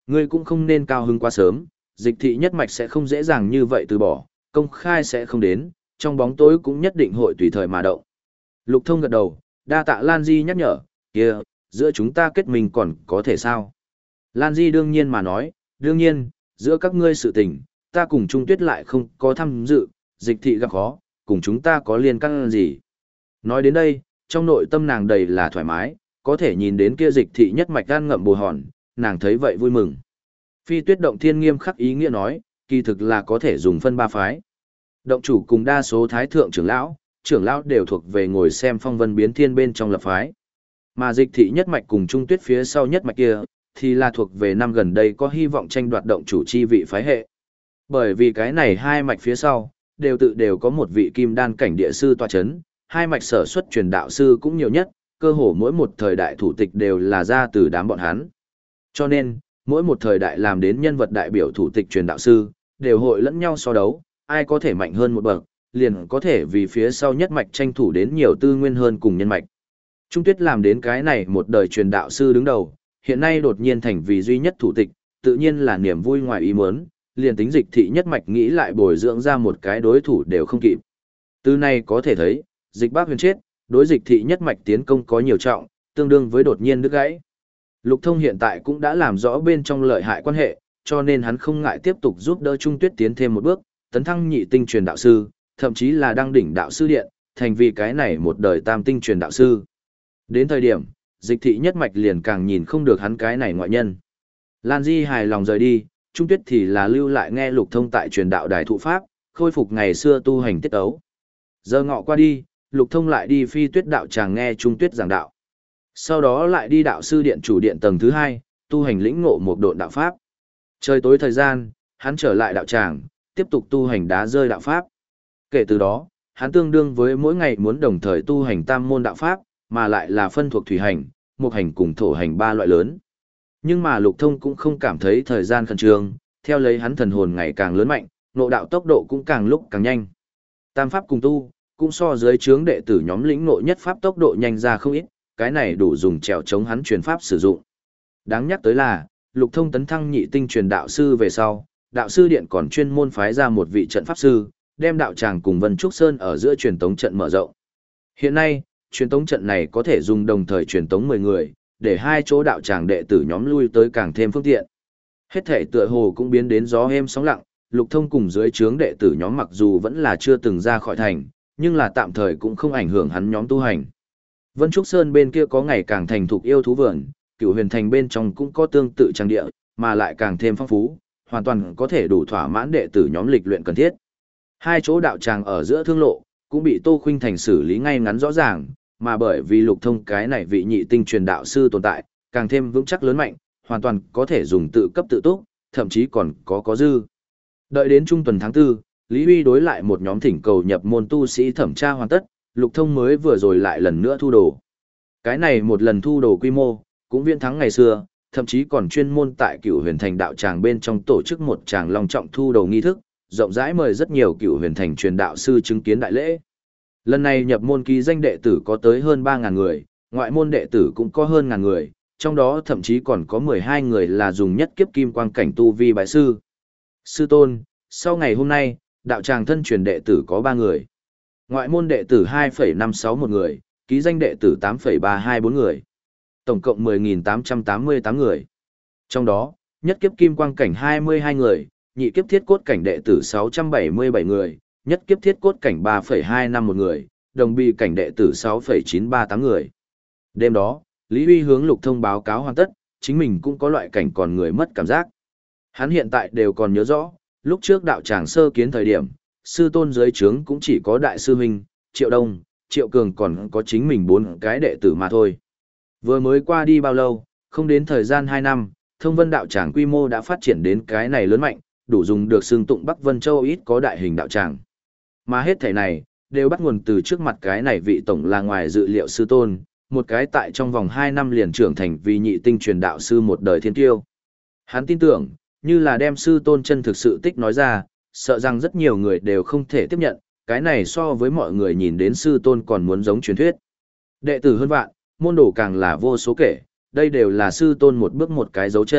A: Ngươi cũng không nên cao hứng quá sớm, dịch thị nhất mạch sẽ không dễ dàng như vậy từ bỏ, công khai sẽ không đến, trong bóng tối cũng nhất định hội tùy thời mà động. Lục Thông gật đầu, đa tạ Lan Di nhắc nhở, kia, giữa chúng ta kết mình còn có thể sao? Lan Di đương nhiên mà nói, đương nhiên, giữa các ngươi sự tình, ta cùng Trung Tuyết lại không có tham dự, dịch thị gặp khó, cùng chúng ta có liên căn gì. Nói đến đây, trong nội tâm nàng đầy là thoải mái, có thể nhìn đến kia dịch thị nhất mạch gan ngậm bồ hòn, nàng thấy vậy vui mừng. Phi Tuyết Động Thiên nghiêm khắc ý nghĩa nói, kỳ thực là có thể dùng phân ba phái. Động chủ cùng đa số thái thượng trưởng lão, trưởng lão đều thuộc về ngồi xem phong vân biến thiên bên trong lập phái. Mà dịch thị nhất mạch cùng Trung Tuyết phía sau nhất mạch kia, thì là thuộc về năm gần đây có hy vọng tranh đoạt động chủ chi vị phái hệ. Bởi vì cái này hai mạch phía sau, đều tự đều có một vị kim đan cảnh địa sư tọa chấn, hai mạch sở xuất truyền đạo sư cũng nhiều nhất, cơ hồ mỗi một thời đại thủ tịch đều là ra từ đám bọn hắn. Cho nên, mỗi một thời đại làm đến nhân vật đại biểu thủ tịch truyền đạo sư, đều hội lẫn nhau so đấu, ai có thể mạnh hơn một bậc, liền có thể vì phía sau nhất mạch tranh thủ đến nhiều tư nguyên hơn cùng nhân mạch. Trung Tuyết làm đến cái này một đời truyền đạo sư đứng đầu, hiện nay đột nhiên thành vì duy nhất thủ tịch, tự nhiên là niềm vui ngoài ý muốn, liền tính dịch thị nhất mạch nghĩ lại bồi dưỡng ra một cái đối thủ đều không kịp. Từ này có thể thấy, dịch bác huyền chết, đối dịch thị nhất mạch tiến công có nhiều trọng, tương đương với đột nhiên đứt gãy. Lục Thông hiện tại cũng đã làm rõ bên trong lợi hại quan hệ, cho nên hắn không ngại tiếp tục giúp đỡ Trung Tuyết tiến thêm một bước, tấn thăng nhị tinh truyền đạo sư, thậm chí là đăng đỉnh đạo sư điện, thành vì cái này một đời tam tinh truyền đạo sư. Đến thời điểm, dịch thị nhất mạch liền càng nhìn không được hắn cái này ngoại nhân. Lan Di hài lòng rời đi, Trung Tuyết thì là lưu lại nghe Lục Thông tại truyền đạo đài thụ pháp, khôi phục ngày xưa tu hành tiết ấu. Giờ ngọ qua đi, Lục Thông lại đi Phi Tuyết đạo tràng nghe Trung Tuyết giảng đạo. Sau đó lại đi đạo sư điện chủ điện tầng thứ hai, tu hành lĩnh ngộ một độn đạo pháp. Trời tối thời gian, hắn trở lại đạo tràng, tiếp tục tu hành đá rơi đạo pháp. Kể từ đó, hắn tương đương với mỗi ngày muốn đồng thời tu hành tam môn đạo pháp, mà lại là phân thuộc thủy hành, mục hành cùng thổ hành ba loại lớn. Nhưng mà Lục Thông cũng không cảm thấy thời gian khẩn trương, theo lấy hắn thần hồn ngày càng lớn mạnh, ngộ đạo tốc độ cũng càng lúc càng nhanh. Tam pháp cùng tu, cũng so dưới trướng đệ tử nhóm lĩnh ngộ nhất pháp tốc độ nhanh ra không ít, cái này đủ dùng trèo chống hắn truyền pháp sử dụng. Đáng nhắc tới là, Lục Thông tấn thăng nhị tinh truyền đạo sư về sau, đạo sư điện còn chuyên môn phái ra một vị trận pháp sư, đem đạo tràng cùng Vân Trúc Sơn ở giữa truyền tống trận mở rộng. Hiện nay, truyền tống trận này có thể dùng đồng thời truyền tống mười người, để hai chỗ đạo tràng đệ tử nhóm lui tới càng thêm phương tiện. Hết thể tựa hồ cũng biến đến gió êm sóng lặng, Lục Thông cùng dưới trướng đệ tử nhóm mặc dù vẫn là chưa từng ra khỏi thành, nhưng là tạm thời cũng không ảnh hưởng hắn nhóm tu hành. Vân Trúc Sơn bên kia có ngày càng thành thục yêu thú vườn, Cửu Huyền Thành bên trong cũng có tương tự trang địa, mà lại càng thêm phong phú, hoàn toàn có thể đủ thỏa mãn đệ tử nhóm lịch luyện cần thiết. Hai chỗ đạo tràng ở giữa thương lộ, cũng bị Tô Khuynh Thành xử lý ngay ngắn rõ ràng, mà bởi vì Lục Thông cái này vị nhị tinh truyền đạo sư tồn tại, càng thêm vững chắc lớn mạnh, hoàn toàn có thể dùng tự cấp tự túc, thậm chí còn có có dư. Đợi đến trung tuần tháng tư, Lý Huy đối lại một nhóm thỉnh cầu nhập môn tu sĩ thẩm tra hoàn tất, Lục Thông mới vừa rồi lại lần nữa thu đồ. Cái này một lần thu đồ quy mô, cũng viễn thắng ngày xưa, thậm chí còn chuyên môn tại Cửu Huyền Thành đạo tràng bên trong tổ chức một tràng long trọng thu đồ nghi thức, rộng rãi mời rất nhiều Cửu Huyền Thành truyền đạo sư chứng kiến đại lễ. Lần này nhập môn ký danh đệ tử có tới hơn ba ngàn người, ngoại môn đệ tử cũng có hơn ngàn người, trong đó thậm chí còn có mười hai người là dùng nhất kiếp kim quang cảnh tu vi bái sư. Sư tôn, sau ngày hôm nay, đạo tràng thân truyền đệ tử có ba người. Ngoại môn đệ tử hai phẩy năm sáu một người, ký danh đệ tử tám phẩy ba hai bốn người. Tổng cộng mười nghìn tám trăm tám mươi tám người. Trong đó, nhất kiếp kim quang cảnh hai mươi hai người, nhị kiếp thiết cốt cảnh đệ tử sáu trăm bảy mươi bảy người, nhất kiếp thiết cốt cảnh ba phẩy hai năm một người, đồng bi cảnh đệ tử sáu phẩy chín ba tám người. Đêm đó, Lý Huy hướng Lục Thông báo cáo hoàn tất, chính mình cũng có loại cảnh còn người mất cảm giác. Hắn hiện tại đều còn nhớ rõ, lúc trước đạo tràng sơ kiến thời điểm, sư tôn dưới trướng cũng chỉ có đại sư huynh, Triệu Đông, Triệu Cường còn có chính mình bốn cái đệ tử mà thôi. Vừa mới qua đi bao lâu, không đến thời gian hai năm, Thông Vân đạo tràng quy mô đã phát triển đến cái này lớn mạnh, đủ dùng được xưng tụng Bắc Vân Châu ít có đại hình đạo tràng. Mà hết thảy này, đều bắt nguồn từ trước mặt cái này vị tổng là ngoài dự liệu sư tôn, một cái tại trong vòng hai năm liền trưởng thành vì nhị tinh truyền đạo sư một đời thiên tiêu. Hắn tin tưởng, như là đem sư tôn chân thực sự tích nói ra, sợ rằng rất nhiều người đều không thể tiếp nhận, cái này so với mọi người nhìn đến sư tôn còn muốn giống truyền thuyết. Đệ tử hơn vạn, môn đồ càng là vô số kể, đây đều là sư tôn một bước một cái dấu chân,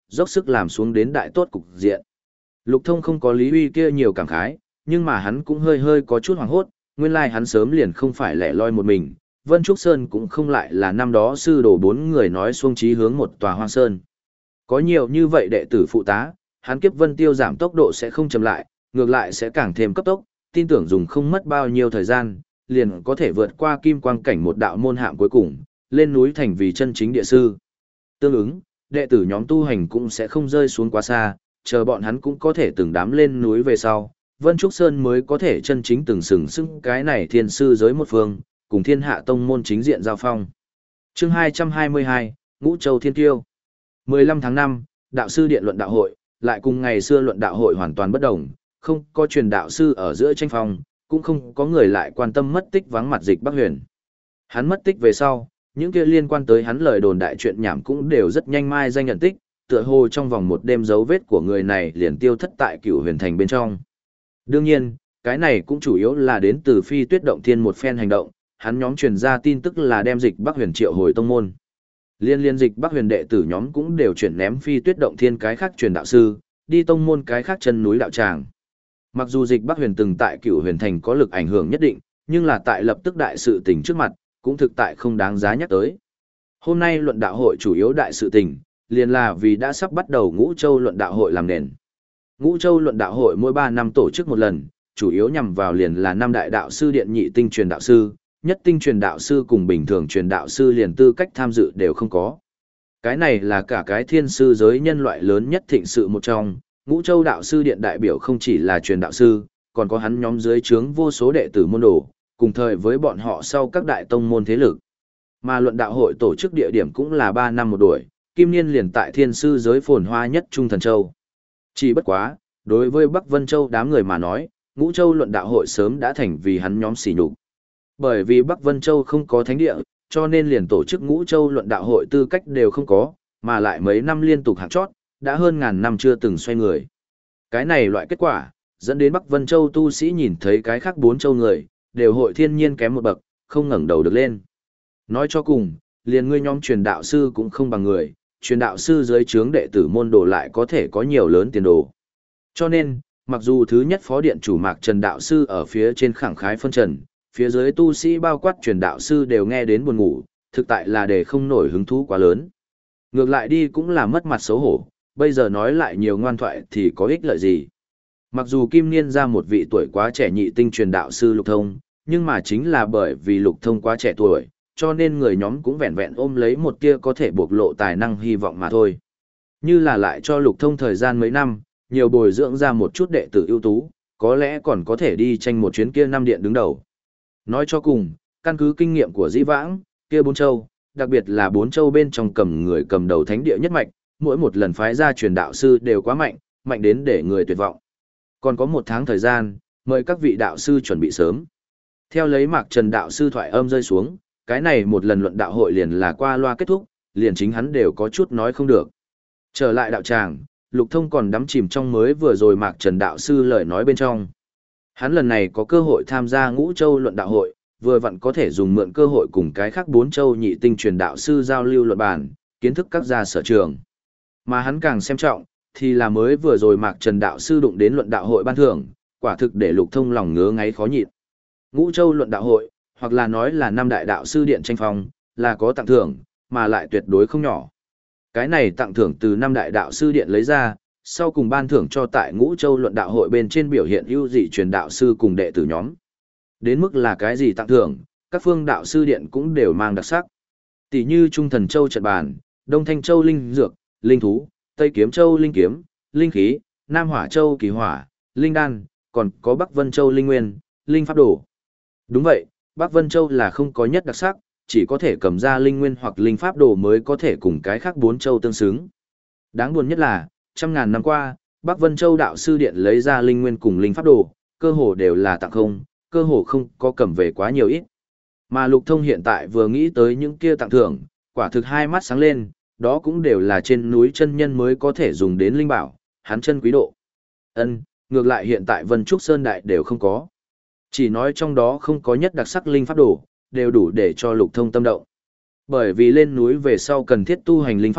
A: dốc sức làm xuống đến đại tốt cục diện. Lục Thông không có Lý Huy kia nhiều cảm khái, nhưng mà hắn cũng hơi hơi có chút hoảng hốt, nguyên lai hắn sớm liền không phải lẻ loi một mình, Vân Trúc Sơn cũng không lại là năm đó sư đồ bốn người nói xuông chí hướng một tòa hoang sơn. Có nhiều như vậy đệ tử phụ tá, hắn kiếp vân tiêu giảm tốc độ sẽ không chậm lại, ngược lại sẽ càng thêm cấp tốc, tin tưởng dùng không mất bao nhiêu thời gian, liền có thể vượt qua kim quang cảnh một đạo môn hạm cuối cùng, lên núi thành vì chân chính địa sư. Tương ứng, đệ tử nhóm tu hành cũng sẽ không rơi xuống quá xa, chờ bọn hắn cũng có thể từng đám lên núi về sau, Vân Trúc Sơn mới có thể chân chính từng sừng sững cái này thiên sư giới một phương, cùng thiên hạ tông môn chính diện giao phong. Chương hai trăm hai mươi hai, Ngũ Châu Thiên Kiêu. mười lăm tháng năm, đạo sư điện luận đạo hội, lại cùng ngày xưa luận đạo hội hoàn toàn bất đồng, không có truyền đạo sư ở giữa tranh phong, cũng không có người lại quan tâm mất tích vắng mặt Dịch Bắc Huyền. Hắn mất tích về sau, những kia liên quan tới hắn lời đồn đại chuyện nhảm cũng đều rất nhanh mai danh nhận tích, tựa hồ trong vòng một đêm dấu vết của người này liền tiêu thất tại Cửu Huyền Thành bên trong. Đương nhiên, cái này cũng chủ yếu là đến từ Phi Tuyết Động Thiên một phen hành động, hắn nhóm truyền ra tin tức là đem Dịch Bắc Huyền triệu hồi tông môn. Liên liên Dịch Bắc Huyền đệ tử nhóm cũng đều chuyển ném Phi Tuyết Động Thiên cái khác truyền đạo sư, đi tông môn cái khác chân núi đạo tràng. Mặc dù Dịch Bắc Huyền từng tại Cửu Huyền Thành có lực ảnh hưởng nhất định, nhưng là tại lập tức đại sự tình trước mặt, cũng thực tại không đáng giá nhắc tới. Hôm nay luận đạo hội chủ yếu đại sự tình, liền là vì đã sắp bắt đầu Ngũ Châu luận đạo hội làm nền. Ngũ Châu luận đạo hội mỗi ba năm tổ chức một lần, chủ yếu nhằm vào liền là năm đại đạo sư điện nhị tinh truyền đạo sư, nhất tinh truyền đạo sư cùng bình thường truyền đạo sư liền tư cách tham dự đều không có. Cái này là cả cái thiên sư giới nhân loại lớn nhất thịnh sự một trong, Ngũ Châu đạo sư điện đại biểu không chỉ là truyền đạo sư, còn có hắn nhóm dưới trướng vô số đệ tử môn đồ, cùng thời với bọn họ sau các đại tông môn thế lực. Mà luận đạo hội tổ chức địa điểm cũng là ba năm một đuổi, kim niên liền tại thiên sư giới phồn hoa nhất Trung Thần Châu. Chỉ bất quá, đối với Bắc Vân Châu đám người mà nói, Ngũ Châu luận đạo hội sớm đã thành vì hắn nhóm sỉ nhục. Bởi vì Bắc Vân Châu không có thánh địa, cho nên liền tổ chức Ngũ Châu luận đạo hội tư cách đều không có, mà lại mấy năm liên tục hạng chót, đã hơn ngàn năm chưa từng xoay người. Cái này loại kết quả, dẫn đến Bắc Vân Châu tu sĩ nhìn thấy cái khác bốn châu người, đều hội thiên nhiên kém một bậc, không ngẩng đầu được lên. Nói cho cùng, liền ngươi nhóm truyền đạo sư cũng không bằng người, truyền đạo sư dưới trướng đệ tử môn đồ lại có thể có nhiều lớn tiền đồ. Cho nên, mặc dù thứ nhất phó điện chủ Mạc Trần đạo sư ở phía trên khẳng khái phân trần, phía dưới tu sĩ bao quát truyền đạo sư đều nghe đến buồn ngủ, thực tại là để không nổi hứng thú quá lớn. Ngược lại đi cũng là mất mặt xấu hổ, bây giờ nói lại nhiều ngoan thoại thì có ích lợi gì. Mặc dù Kim Niên ra một vị tuổi quá trẻ nhị tinh truyền đạo sư Lục Thông, nhưng mà chính là bởi vì Lục Thông quá trẻ tuổi, cho nên người nhóm cũng vẹn vẹn ôm lấy một tia có thể bộc lộ tài năng hy vọng mà thôi. Như là lại cho Lục Thông thời gian mấy năm, nhiều bồi dưỡng ra một chút đệ tử ưu tú, có lẽ còn có thể đi tranh một chuyến kia năm điện đứng đầu. Nói cho cùng, căn cứ kinh nghiệm của dĩ vãng, kia bốn châu, đặc biệt là bốn châu bên trong cầm người cầm đầu thánh địa nhất mạch, mỗi một lần phái ra truyền đạo sư đều quá mạnh, mạnh đến để người tuyệt vọng. Còn có một tháng thời gian, mời các vị đạo sư chuẩn bị sớm. Theo lấy Mạc Trần đạo sư thoại âm rơi xuống, cái này một lần luận đạo hội liền là qua loa kết thúc, liền chính hắn đều có chút nói không được. Trở lại đạo tràng, Lục Thông còn đắm chìm trong mới vừa rồi Mạc Trần đạo sư lời nói bên trong. Hắn lần này có cơ hội tham gia Ngũ Châu luận đạo hội, vừa vặn có thể dùng mượn cơ hội cùng cái khác bốn châu nhị tinh truyền đạo sư giao lưu luận bàn, kiến thức các gia sở trường. Mà hắn càng xem trọng, thì là mới vừa rồi Mạc Trần đạo sư đụng đến luận đạo hội ban thưởng, quả thực để Lục Thông lòng ngứa ngáy khó nhịn. Ngũ Châu luận đạo hội, hoặc là nói là năm đại đạo sư điện tranh phong, là có tặng thưởng, mà lại tuyệt đối không nhỏ. Cái này tặng thưởng từ năm đại đạo sư điện lấy ra, sau cùng ban thưởng cho tại Ngũ Châu luận đạo hội bên trên biểu hiện ưu dị truyền đạo sư cùng đệ tử nhóm. Đến mức là cái gì tặng thưởng, các phương đạo sư điện cũng đều mang đặc sắc. Tỷ như Trung Thần Châu trận bàn, Đông Thanh Châu linh dược, linh thú, Tây Kiếm Châu linh kiếm, linh khí, Nam Hỏa Châu kỳ hỏa, linh đan, còn có Bắc Vân Châu linh nguyên, linh pháp đồ. Đúng vậy, Bắc Vân Châu là không có nhất đặc sắc, chỉ có thể cầm ra linh nguyên hoặc linh pháp đồ mới có thể cùng cái khác bốn châu tương xứng. Đáng buồn nhất là, trăm ngàn năm qua, Bắc Vân Châu đạo sư điện lấy ra linh nguyên cùng linh pháp đồ, cơ hồ đều là tặng không, cơ hồ không có cầm về quá nhiều ít. Mà Lục Thông hiện tại vừa nghĩ tới những kia tặng thưởng, quả thực hai mắt sáng lên, đó cũng đều là trên núi chân nhân mới có thể dùng đến linh bảo, hắn chân quý độ. Ân, ngược lại hiện tại Vân Trúc Sơn Đại đều không có. Chỉ nói trong đó không có nhất đặc sắc linh pháp đồ, đều đủ để cho Lục Thông tâm động. Bởi vì lên núi về sau cần thiết tu hành linh pháp,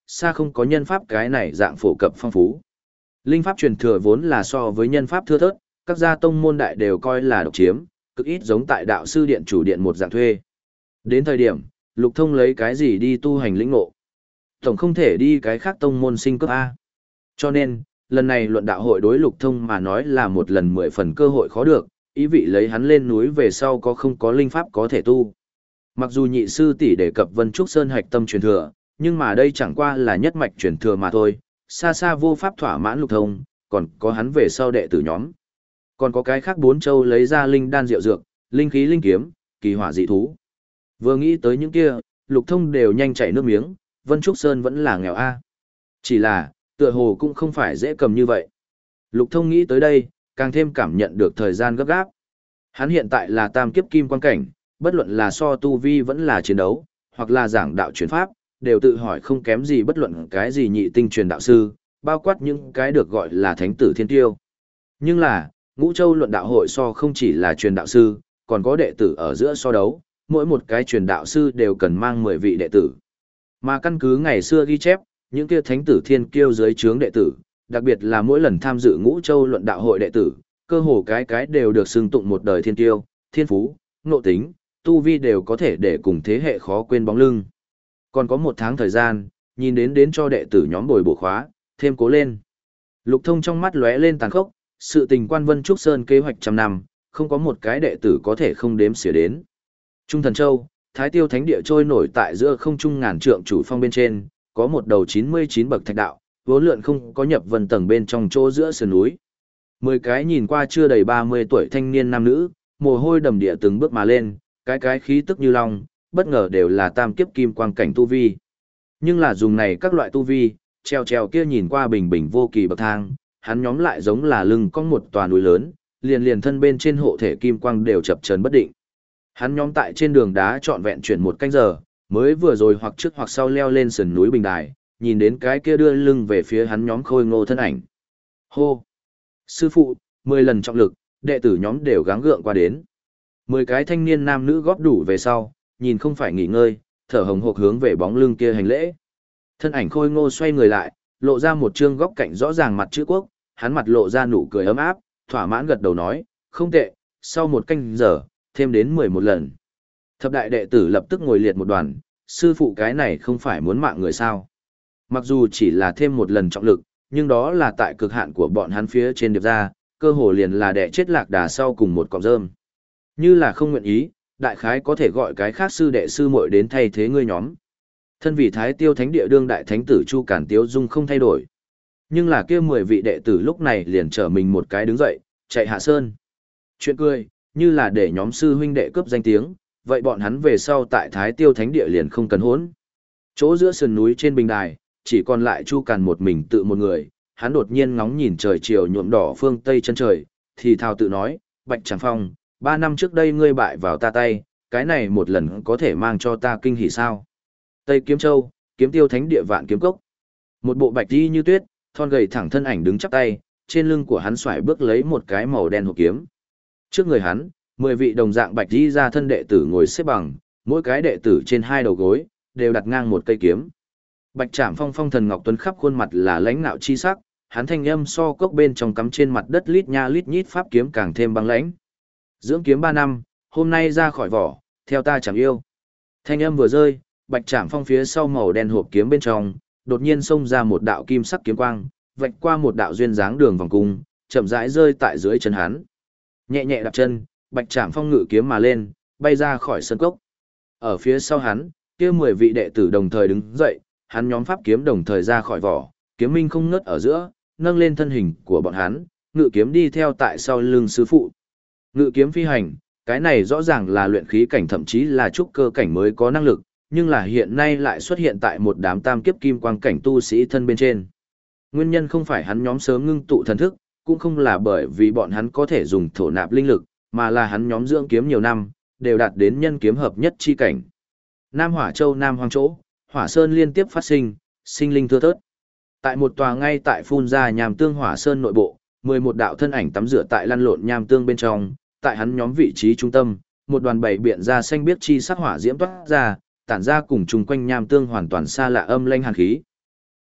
A: xa không có nhân pháp cái này dạng phổ cập phong phú. Linh pháp truyền thừa vốn là so với nhân pháp thưa thớt, các gia tông môn đại đều coi là độc chiếm, cực ít giống tại đạo sư điện chủ điện một dạng thuê. Đến thời điểm, Lục Thông lấy cái gì đi tu hành lĩnh ngộ? Tổng không thể đi cái khác tông môn sinh cấp A. Cho nên, lần này luận đạo hội đối Lục Thông mà nói là một lần mười phần cơ hội khó được, ý vị lấy hắn lên núi về sau có không có linh pháp có thể tu. Mặc dù nhị sư tỷ đề cập Vân Trúc Sơn hạch tâm truyền thừa, nhưng mà đây chẳng qua là nhất mạch truyền thừa mà thôi, xa xa vô pháp thỏa mãn Lục Thông, còn có hắn về sau đệ tử nhóm. Còn có cái khác bốn châu lấy ra linh đan diệu dược, linh khí linh kiếm, kỳ hỏa dị thú. Vừa nghĩ tới những kia, Lục Thông đều nhanh chảy nước miếng, Vân Trúc Sơn vẫn là nghèo a. Chỉ là, tựa hồ cũng không phải dễ cầm như vậy. Lục Thông nghĩ tới đây, càng thêm cảm nhận được thời gian gấp gáp. Hắn hiện tại là tam kiếp kim quan cảnh, bất luận là so tu vi vẫn là chiến đấu, hoặc là giảng đạo truyền pháp, đều tự hỏi không kém gì bất luận cái gì nhị tinh truyền đạo sư, bao quát những cái được gọi là thánh tử thiên tiêu. Nhưng là, Ngũ Châu luận đạo hội so không chỉ là truyền đạo sư, còn có đệ tử ở giữa so đấu, mỗi một cái truyền đạo sư đều cần mang mười vị đệ tử. Mà căn cứ ngày xưa ghi chép, những kia thánh tử thiên kiêu dưới trướng đệ tử, đặc biệt là mỗi lần tham dự Ngũ Châu luận đạo hội đệ tử, cơ hồ cái cái đều được xưng tụng một đời thiên kiêu, thiên phú, ngộ tính, tu vi đều có thể để cùng thế hệ khó quên bóng lưng. Còn có một tháng thời gian, nhìn đến đến cho đệ tử nhóm bồi bổ khóa, thêm cố lên. Lục Thông trong mắt lóe lên tàn khốc, sự tình quan Vân Trúc Sơn kế hoạch trăm năm, không có một cái đệ tử có thể không đếm xỉa đến. Trung Thần Châu, Thái Tiêu Thánh Địa trôi nổi tại giữa không trung ngàn trượng chủ phong bên trên, có một đầu chín mươi chín bậc thạch đạo, vốn lượn không có nhập vân tầng bên trong chỗ giữa sườn núi. Mười cái nhìn qua chưa đầy ba mươi tuổi thanh niên nam nữ, mồ hôi đầm địa từng bước mà lên, cái cái khí tức như long, bất ngờ đều là tam kiếp kim quang cảnh tu vi. Nhưng là dùng này các loại tu vi, treo treo kia nhìn qua bình bình vô kỳ bậc thang, hắn nhóm lại giống là lưng có một tòa núi lớn, liền liền thân bên trên hộ thể kim quang đều chập chờn bất định. Hắn nhóm tại trên đường đá trọn vẹn chuyển một canh giờ, mới vừa rồi hoặc trước hoặc sau leo lên sườn núi bình đài, nhìn đến cái kia đưa lưng về phía hắn nhóm khôi ngô thân ảnh. Hô! Sư phụ, mười lần trọng lực, đệ tử nhóm đều gắng gượng qua đến. Mười cái thanh niên nam nữ góp đủ về sau, nhìn không phải nghỉ ngơi, thở hồng hộc hướng về bóng lưng kia hành lễ. Thân ảnh khôi ngô xoay người lại, lộ ra một trương góc cạnh rõ ràng mặt chữ quốc, hắn mặt lộ ra nụ cười ấm áp, thỏa mãn gật đầu nói, không tệ, sau một canh giờ, thêm đến mười một lần. Thập đại đệ tử lập tức ngồi liệt một đoàn, sư phụ cái này không phải muốn mạng người sao. Mặc dù chỉ là thêm một lần trọng lực, nhưng đó là tại cực hạn của bọn hắn phía trên điệp ra, cơ hồ liền là đẻ chết lạc đà sau cùng một cọng rơm. Như là không nguyện ý, đại khái có thể gọi cái khác sư đệ sư muội đến thay thế ngươi nhóm. Thân vị Thái Tiêu Thánh Địa đương đại thánh tử Chu Cản Tiếu Dung không thay đổi. Nhưng là kia mười vị đệ tử lúc này liền trở mình một cái đứng dậy, chạy hạ sơn. Chuyện cười, như là để nhóm sư huynh đệ cướp danh tiếng, vậy bọn hắn về sau tại Thái Tiêu Thánh Địa liền không cần hỗn. Chỗ giữa sườn núi trên bình đài, chỉ còn lại Chu Càn một mình tự một người, hắn đột nhiên ngóng nhìn trời chiều nhuộm đỏ phương tây chân trời, thì thào tự nói, Bạch Tràng Phong, ba năm trước đây ngươi bại vào ta tay, cái này một lần có thể mang cho ta kinh hỉ sao? Tây Kiếm Châu, Kiếm Tiêu Thánh Địa Vạn Kiếm Cốc. Một bộ bạch y như tuyết, thon gầy thẳng thân ảnh đứng chắp tay, trên lưng của hắn xoải bước lấy một cái màu đen hộp kiếm. Trước người hắn, mười vị đồng dạng bạch y ra thân đệ tử ngồi xếp bằng, mỗi cái đệ tử trên hai đầu gối đều đặt ngang một cây kiếm. Bạch Trảm Phong phong thần ngọc tuấn khắp khuôn mặt là lãnh nạo chi sắc, hắn thanh âm so cốc bên trong cắm trên mặt đất lít nha lít nhít pháp kiếm càng thêm băng lãnh. Dưỡng kiếm ba năm, hôm nay ra khỏi vỏ, theo ta chẳng yêu. Thanh âm vừa rơi, Bạch Trảm Phong phía sau màu đen hộp kiếm bên trong, đột nhiên xông ra một đạo kim sắc kiếm quang, vạch qua một đạo duyên dáng đường vòng cung, chậm rãi rơi tại dưới chân hắn. Nhẹ nhẹ đạp chân, Bạch Trảm Phong ngự kiếm mà lên, bay ra khỏi sân cốc. Ở phía sau hắn, kia mười vị đệ tử đồng thời đứng dậy, hắn nhóm pháp kiếm đồng thời ra khỏi vỏ, kiếm minh không ngớt ở giữa, nâng lên thân hình của bọn hắn, ngự kiếm đi theo tại sau lưng sư phụ. Ngự kiếm phi hành, cái này rõ ràng là luyện khí cảnh thậm chí là trúc cơ cảnh mới có năng lực, nhưng là hiện nay lại xuất hiện tại một đám tam kiếp kim quang cảnh tu sĩ thân bên trên. Nguyên nhân không phải hắn nhóm sớm ngưng tụ thần thức, cũng không là bởi vì bọn hắn có thể dùng thổ nạp linh lực, mà là hắn nhóm dưỡng kiếm nhiều năm, đều đạt đến nhân kiếm hợp nhất chi cảnh. Nam Hỏa Châu Nam Hoang chỗ, hỏa sơn liên tiếp phát sinh, sinh linh thưa thớt. Tại một tòa ngay tại phun ra nham tương hỏa sơn nội bộ, mười một đạo thân ảnh tắm rửa tại lăn lộn nham tương bên trong, tại hắn nhóm vị trí trung tâm, một đoàn bảy biện ra xanh biếc chi sắc hỏa diễm toát ra, tản ra cùng chung quanh nham tương hoàn toàn xa lạ âm lanh hàn khí.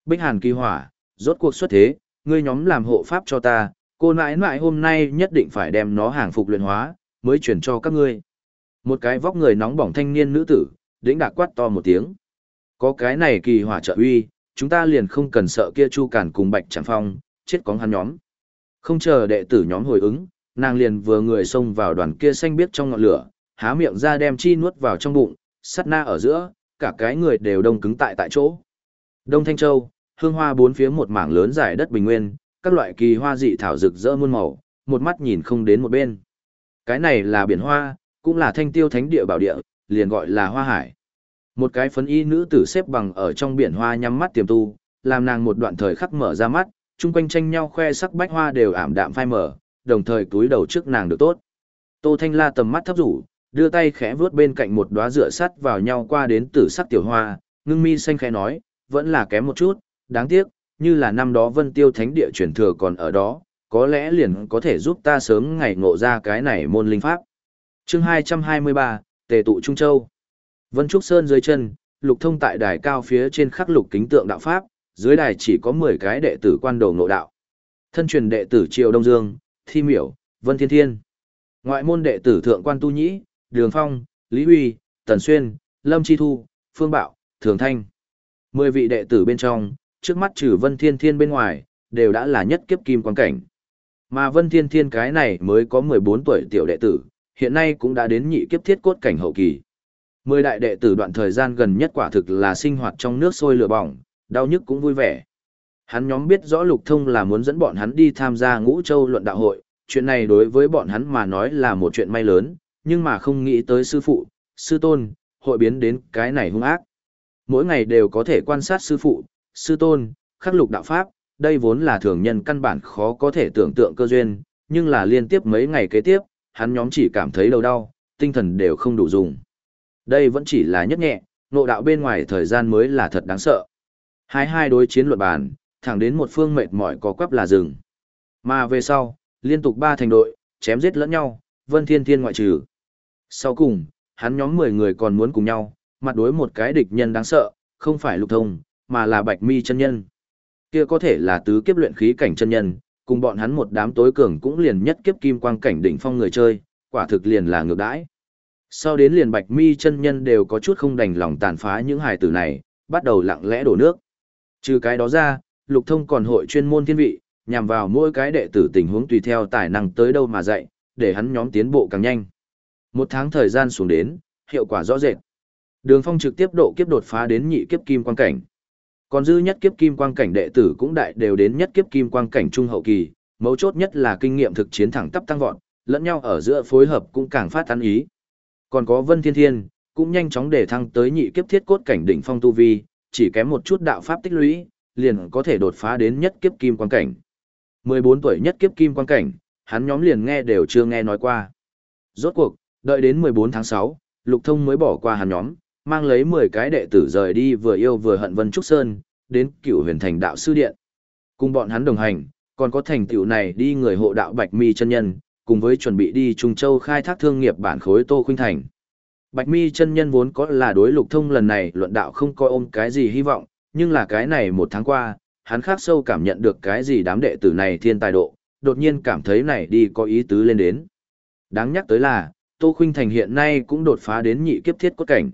A: Bích Hàn kỳ hỏa, rốt cuộc xuất thế, ngươi nhóm làm hộ pháp cho ta, cô nãi nãi hôm nay nhất định phải đem nó hàng phục luyện hóa, mới chuyển cho các ngươi. Một cái vóc người nóng bỏng thanh niên nữ tử, đĩnh đạc quát to một tiếng. Có cái này kỳ hỏa trợ uy, chúng ta liền không cần sợ kia Chu Cản cùng Bạch Tràng Phong, chết cóng hắn nhóm. Không chờ đệ tử nhóm hồi ứng, nàng liền vừa người xông vào đoàn kia xanh biếc trong ngọn lửa, há miệng ra đem chi nuốt vào trong bụng, sát na ở giữa, cả cái người đều đông cứng tại tại chỗ. Đông Thanh Châu, hương hoa bốn phía một mảng lớn giải đất bình nguyên, các loại kỳ hoa dị thảo rực rỡ muôn màu, một mắt nhìn không đến một bên. Cái này là biển hoa, cũng là Thanh Tiêu Thánh địa bảo địa, liền gọi là Hoa Hải. Một cái phấn y nữ tử xếp bằng ở trong biển hoa nhắm mắt tiềm tu, làm nàng một đoạn thời khắc mở ra mắt, chung quanh tranh nhau khoe sắc bách hoa đều ảm đạm phai mở, đồng thời túi đầu trước nàng được tốt. Tô Thanh La tầm mắt thấp rủ, đưa tay khẽ vuốt bên cạnh một đóa rửa sắt vào nhau qua đến tử sắc tiểu hoa, ngưng mi xanh khẽ nói, vẫn là kém một chút, đáng tiếc, như là năm đó Vân Tiêu Thánh địa truyền thừa còn ở đó, có lẽ liền có thể giúp ta sớm ngày ngộ ra cái này môn linh pháp. Chương hai trăm hai mươi ba, Tề tụ Trung Châu. Vân Trúc Sơn dưới chân, Lục Thông tại đài cao phía trên khắc lục kính tượng đạo pháp, dưới đài chỉ có mười cái đệ tử quan đồ ngộ đạo. Thân truyền đệ tử Triều Đông Dương, Thi Miểu, Vân Thiên Thiên. Ngoại môn đệ tử Thượng Quan Tu Nhĩ, Đường Phong, Lý Huy, Tần Xuyên, Lâm Chi Thu, Phương Bạo, Thường Thanh. Mười vị đệ tử bên trong, trước mắt trừ Vân Thiên Thiên bên ngoài, đều đã là nhất kiếp kim quan cảnh. Mà Vân Thiên Thiên cái này mới có mười bốn tuổi tiểu đệ tử, hiện nay cũng đã đến nhị kiếp thiết cốt cảnh hậu kỳ. Mười đại đệ tử đoạn thời gian gần nhất quả thực là sinh hoạt trong nước sôi lửa bỏng, đau nhức cũng vui vẻ. Hắn nhóm biết rõ Lục Thông là muốn dẫn bọn hắn đi tham gia Ngũ Châu luận đạo hội, chuyện này đối với bọn hắn mà nói là một chuyện may lớn, nhưng mà không nghĩ tới sư phụ, sư tôn, hội biến đến cái này hung ác. Mỗi ngày đều có thể quan sát sư phụ, sư tôn, khắc lục đạo pháp, đây vốn là thường nhân căn bản khó có thể tưởng tượng cơ duyên, nhưng là liên tiếp mấy ngày kế tiếp, hắn nhóm chỉ cảm thấy đầu đau, tinh thần đều không đủ dùng. Đây vẫn chỉ là nhất nhẹ, ngộ đạo bên ngoài thời gian mới là thật đáng sợ. Hai hai đối chiến luận bàn, thẳng đến một phương mệt mỏi có quắp là rừng. Mà về sau, liên tục ba thành đội, chém giết lẫn nhau, Vân Thiên Thiên ngoại trừ. Sau cùng, hắn nhóm mười người còn muốn cùng nhau, mặt đối một cái địch nhân đáng sợ, không phải Lục Thông, mà là Bạch Mi chân nhân. Kia có thể là tứ kiếp luyện khí cảnh chân nhân, cùng bọn hắn một đám tối cường cũng liền nhất kiếp kim quang cảnh đỉnh phong người chơi, quả thực liền là ngược đãi. Sau đến liền Bạch Mi chân nhân đều có chút không đành lòng tàn phá những hài tử này, bắt đầu lặng lẽ đổ nước. Trừ cái đó ra, Lục Thông còn hội chuyên môn thiên vị, nhằm vào mỗi cái đệ tử tình huống tùy theo tài năng tới đâu mà dạy, để hắn nhóm tiến bộ càng nhanh. Một tháng thời gian xuống đến, hiệu quả rõ rệt. Đường Phong trực tiếp độ kiếp đột phá đến nhị kiếp kim quang cảnh. Còn dư nhất kiếp kim quang cảnh đệ tử cũng đại đều đến nhất kiếp kim quang cảnh trung hậu kỳ, mấu chốt nhất là kinh nghiệm thực chiến thẳng tắp tăng vọt, lẫn nhau ở giữa phối hợp cũng càng phát tán ý. Còn có Vân Thiên Thiên, cũng nhanh chóng để thăng tới nhị kiếp thiết cốt cảnh đỉnh phong tu vi, chỉ kém một chút đạo pháp tích lũy, liền có thể đột phá đến nhất kiếp kim quang cảnh. mười bốn tuổi nhất kiếp kim quang cảnh, hắn nhóm liền nghe đều chưa nghe nói qua. Rốt cuộc, đợi đến mười bốn tháng sáu, Lục Thông mới bỏ qua hắn nhóm, mang lấy mười cái đệ tử rời đi vừa yêu vừa hận Vân Trúc Sơn, đến Cửu Huyền Thành đạo sư điện. Cùng bọn hắn đồng hành, còn có thành tựu này đi người hộ đạo Bạch Mi chân nhân, cùng với chuẩn bị đi Trung Châu khai thác thương nghiệp bản khối Tô Khuynh Thành. Bạch Mi chân nhân vốn có là đối Lục Thông lần này luận đạo không coi ôm cái gì hy vọng, nhưng là cái này một tháng qua, hắn khắc sâu cảm nhận được cái gì đám đệ tử này thiên tài độ, đột nhiên cảm thấy này đi có ý tứ lên đến. Đáng nhắc tới là, Tô Khuynh Thành hiện nay cũng đột phá đến nhị kiếp thiết cốt cảnh.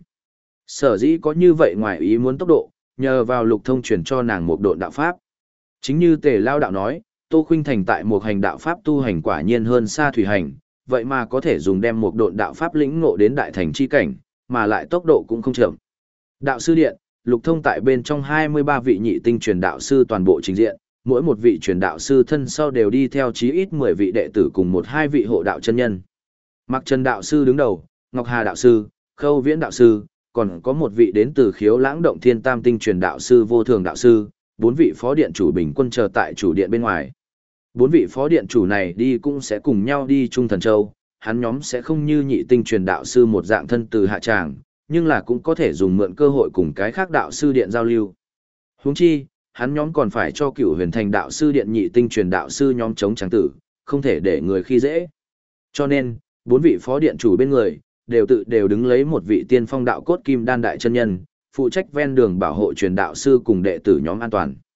A: Sở dĩ có như vậy ngoài ý muốn tốc độ, nhờ vào Lục Thông truyền cho nàng một độn đạo pháp. Chính như Tề Lao đạo nói, Tô Khuynh Thành tại một hành đạo pháp tu hành quả nhiên hơn xa thủy hành, vậy mà có thể dùng đem một độn đạo pháp lĩnh ngộ đến đại thành chi cảnh, mà lại tốc độ cũng không chậm. Đạo sư điện, Lục Thông tại bên trong hai mươi ba vị nhị tinh truyền đạo sư toàn bộ trình diện, mỗi một vị truyền đạo sư thân sau đều đi theo chí ít mười vị đệ tử cùng một hai vị hộ đạo chân nhân. Mặc Trần đạo sư đứng đầu, Ngọc Hà đạo sư, Khâu Viễn đạo sư, còn có một vị đến từ Khiếu Lãng Động Thiên Tam tinh truyền đạo sư Vô Thường đạo sư, bốn vị phó điện chủ bình quân chờ tại chủ điện bên ngoài. Bốn vị phó điện chủ này đi cũng sẽ cùng nhau đi Trung Thần Châu, hắn nhóm sẽ không như nhị tinh truyền đạo sư một dạng thân từ hạ tràng, nhưng là cũng có thể dùng mượn cơ hội cùng cái khác đạo sư điện giao lưu. Huống chi, hắn nhóm còn phải cho Cửu Huyền Thành đạo sư điện nhị tinh truyền đạo sư nhóm chống trắng tử, không thể để người khi dễ. Cho nên, bốn vị phó điện chủ bên người, đều tự đều đứng lấy một vị tiên phong đạo cốt kim đan đại chân nhân, phụ trách ven đường bảo hộ truyền đạo sư cùng đệ tử nhóm an toàn.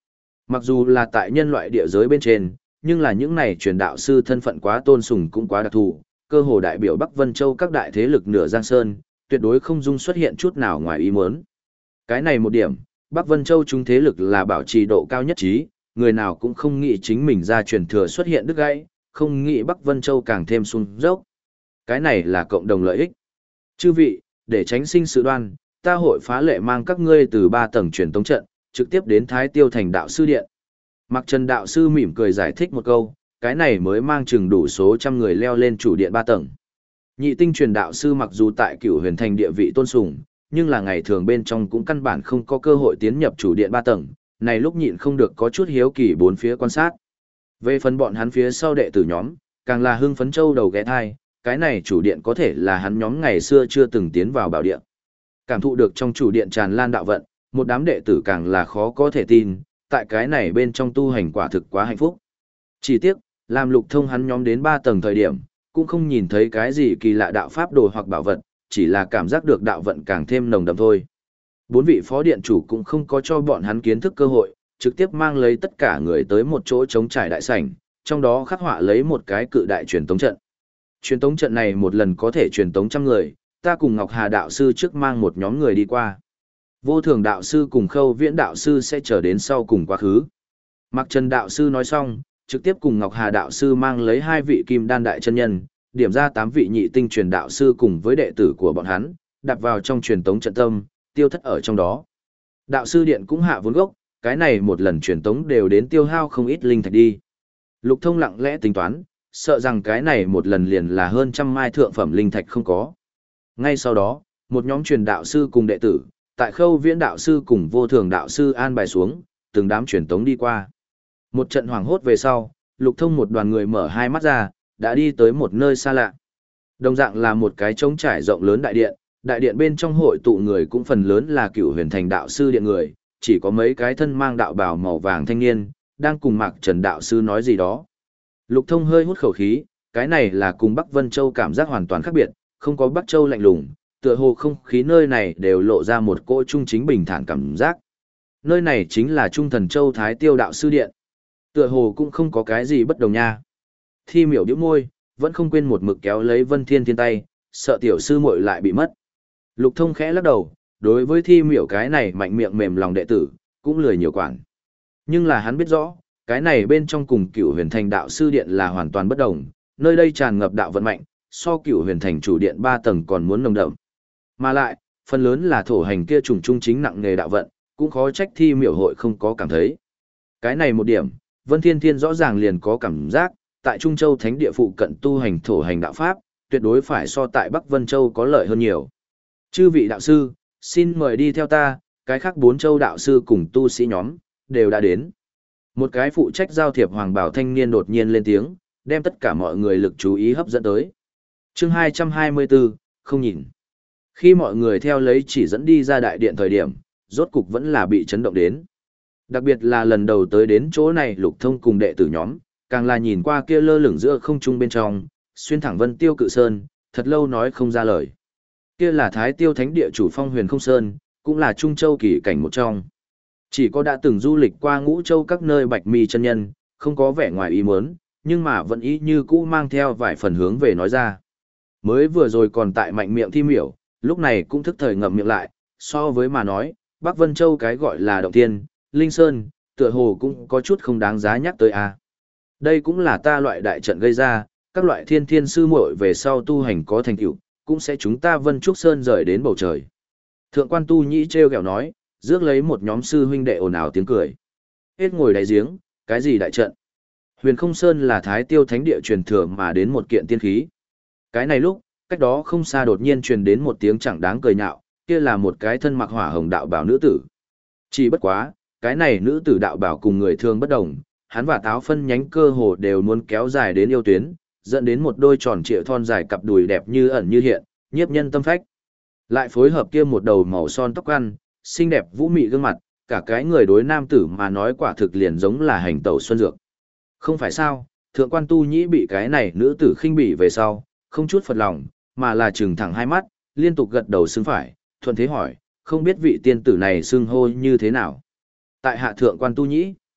A: Mặc dù là tại nhân loại địa giới bên trên, nhưng là những này truyền đạo sư thân phận quá tôn sùng cũng quá đặc thù, cơ hồ đại biểu Bắc Vân Châu các đại thế lực nửa Giang Sơn, tuyệt đối không dung xuất hiện chút nào ngoài ý muốn. Cái này một điểm, Bắc Vân Châu chúng thế lực là bảo trì độ cao nhất trí, người nào cũng không nghĩ chính mình ra truyền thừa xuất hiện đứt gãy, không nghĩ Bắc Vân Châu càng thêm xuống dốc. Cái này là cộng đồng lợi ích. Chư vị, để tránh sinh sự đoan, ta hội phá lệ mang các ngươi từ ba tầng truyền tống trận, trực tiếp đến Thái Tiêu Thành đạo sư điện. Mạc Trần đạo sư mỉm cười giải thích một câu, cái này mới mang chừng đủ số trăm người leo lên chủ điện ba tầng. Nhị tinh truyền đạo sư mặc dù tại Cửu Huyền Thành địa vị tôn sùng, nhưng là ngày thường bên trong cũng căn bản không có cơ hội tiến nhập chủ điện ba tầng, này lúc nhịn không được có chút hiếu kỳ bốn phía quan sát. Về phần bọn hắn phía sau đệ tử nhóm, càng là hưng phấn châu đầu ghé thai, cái này chủ điện có thể là hắn nhóm ngày xưa chưa từng tiến vào bảo điện. Cảm thụ được trong chủ điện tràn lan đạo vận, một đám đệ tử càng là khó có thể tin, tại cái này bên trong tu hành quả thực quá hạnh phúc. Chỉ tiếc, làm Lục Thông hắn nhóm đến ba tầng thời điểm, cũng không nhìn thấy cái gì kỳ lạ đạo pháp đồ hoặc bảo vật, chỉ là cảm giác được đạo vận càng thêm nồng đậm thôi. Bốn vị phó điện chủ cũng không có cho bọn hắn kiến thức cơ hội, trực tiếp mang lấy tất cả người tới một chỗ trống trải đại sảnh, trong đó khắc họa lấy một cái cự đại truyền tống trận. Truyền tống trận này một lần có thể truyền tống trăm người, ta cùng Ngọc Hà đạo sư trước mang một nhóm người đi qua. Vô Thường đạo sư cùng Khâu Viễn đạo sư sẽ chờ đến sau cùng quá khứ. Mạc Trần đạo sư nói xong, trực tiếp cùng Ngọc Hà đạo sư mang lấy hai vị kim đan đại chân nhân, điểm ra tám vị nhị tinh truyền đạo sư cùng với đệ tử của bọn hắn, đặt vào trong truyền tống trận tâm, tiêu thất ở trong đó. Đạo sư điện cũng hạ vốn gốc, cái này một lần truyền tống đều đến tiêu hao không ít linh thạch đi. Lục Thông lặng lẽ tính toán, sợ rằng cái này một lần liền là hơn trăm mai thượng phẩm linh thạch không có. Ngay sau đó, một nhóm truyền đạo sư cùng đệ tử, tại Khâu Viễn đạo sư cùng Vô Thường đạo sư an bài xuống, từng đám truyền tống đi qua. Một trận hoảng hốt về sau, Lục Thông một đoàn người mở hai mắt ra, đã đi tới một nơi xa lạ. Đồng dạng là một cái trống trải rộng lớn đại điện, đại điện bên trong hội tụ người cũng phần lớn là Cửu Huyền Thành đạo sư điện người, chỉ có mấy cái thân mang đạo bào màu vàng thanh niên, đang cùng Mạc Trần đạo sư nói gì đó. Lục Thông hơi hút khẩu khí, cái này là cùng Bắc Vân Châu cảm giác hoàn toàn khác biệt, không có Bắc Châu lạnh lùng, tựa hồ không khí nơi này đều lộ ra một cỗ trung chính bình thản cảm giác. Nơi này chính là Trung Thần Châu Thái Tiêu đạo sư điện. Tựa hồ cũng không có cái gì bất đồng nha. Thi Miểu nhếch môi, vẫn không quên một mực kéo lấy Vân Thiên Thiên tay, sợ tiểu sư muội lại bị mất. Lục Thông khẽ lắc đầu, đối với Thi Miểu cái này mạnh miệng mềm lòng đệ tử, cũng lười nhiều quản. Nhưng là hắn biết rõ, cái này bên trong cùng Cửu Huyền Thành đạo sư điện là hoàn toàn bất đồng, nơi đây tràn ngập đạo vận mạnh, so Cửu Huyền Thành chủ điện ba tầng còn muốn nồng đậm. Mà lại, phần lớn là thổ hành kia trùng trung chính nặng nghề đạo vận, cũng khó trách Thi Miểu hội không có cảm thấy. Cái này một điểm, Vân Thiên Thiên rõ ràng liền có cảm giác, tại Trung Châu Thánh địa phụ cận tu hành thổ hành đạo pháp, tuyệt đối phải so tại Bắc Vân Châu có lợi hơn nhiều. Chư vị đạo sư, xin mời đi theo ta, cái khác bốn châu đạo sư cùng tu sĩ nhóm, đều đã đến. Một cái phụ trách giao thiệp hoàng bảo thanh niên đột nhiên lên tiếng, đem tất cả mọi người lực chú ý hấp dẫn tới. Chương hai trăm hai mươi bốn, không nhìn. Khi mọi người theo lấy chỉ dẫn đi ra đại điện thời điểm, rốt cục vẫn là bị chấn động đến. Đặc biệt là lần đầu tới đến chỗ này Lục Thông cùng đệ tử nhóm, càng là nhìn qua kia lơ lửng giữa không trung bên trong, xuyên thẳng Vân Tiêu Cự Sơn, thật lâu nói không ra lời. Kia là Thái Tiêu Thánh địa chủ Phong Huyền Không Sơn, cũng là Trung Châu kỳ cảnh một trong. Chỉ có đã từng du lịch qua Ngũ Châu các nơi Bạch Mi chân nhân, không có vẻ ngoài ý muốn, nhưng mà vẫn ý như cũ mang theo vài phần hướng về nói ra. Mới vừa rồi còn tại mạnh miệng Thi Miểu, lúc này cũng thức thời ngậm miệng lại, so với mà nói, Bắc Vân Châu cái gọi là động thiên, Linh Sơn, tựa hồ cũng có chút không đáng giá nhắc tới a. Đây cũng là ta loại đại trận gây ra, các loại thiên thiên sư muội về sau tu hành có thành tựu, cũng sẽ chúng ta Vân Trúc Sơn rời đến bầu trời. Thượng quan Tu Nhĩ treo gẹo nói, rước lấy một nhóm sư huynh đệ ồn ào tiếng cười. Hết ngồi đáy giếng, cái gì đại trận? Huyền Không Sơn là Thái Tiêu Thánh địa truyền thừa mà đến một kiện tiên khí. Cái này lúc, cách đó không xa đột nhiên truyền đến một tiếng chẳng đáng cười nhạo, kia là một cái thân mặc hỏa hồng đạo bảo nữ tử. Chỉ bất quá, cái này nữ tử đạo bảo cùng người thường bất đồng, hắn và táo phân nhánh cơ hồ đều muốn kéo dài đến yêu tuyến, dẫn đến một đôi tròn trịa thon dài cặp đùi đẹp như ẩn như hiện, nhiếp nhân tâm phách. Lại phối hợp kia một đầu màu son tóc ăn, xinh đẹp vũ mị gương mặt, cả cái người đối nam tử mà nói quả thực liền giống là hành tẩu xuân dược. Không phải sao, thượng quan Tu Nhĩ bị cái này nữ tử khinh bỉ về sau, không chút phật lòng, mà là trừng thẳng hai mắt, liên tục gật đầu xưng phải, thuận thế hỏi, không biết vị tiên tử này xưng hô như thế nào. Tại hạ thượng quan Tu Nhĩ.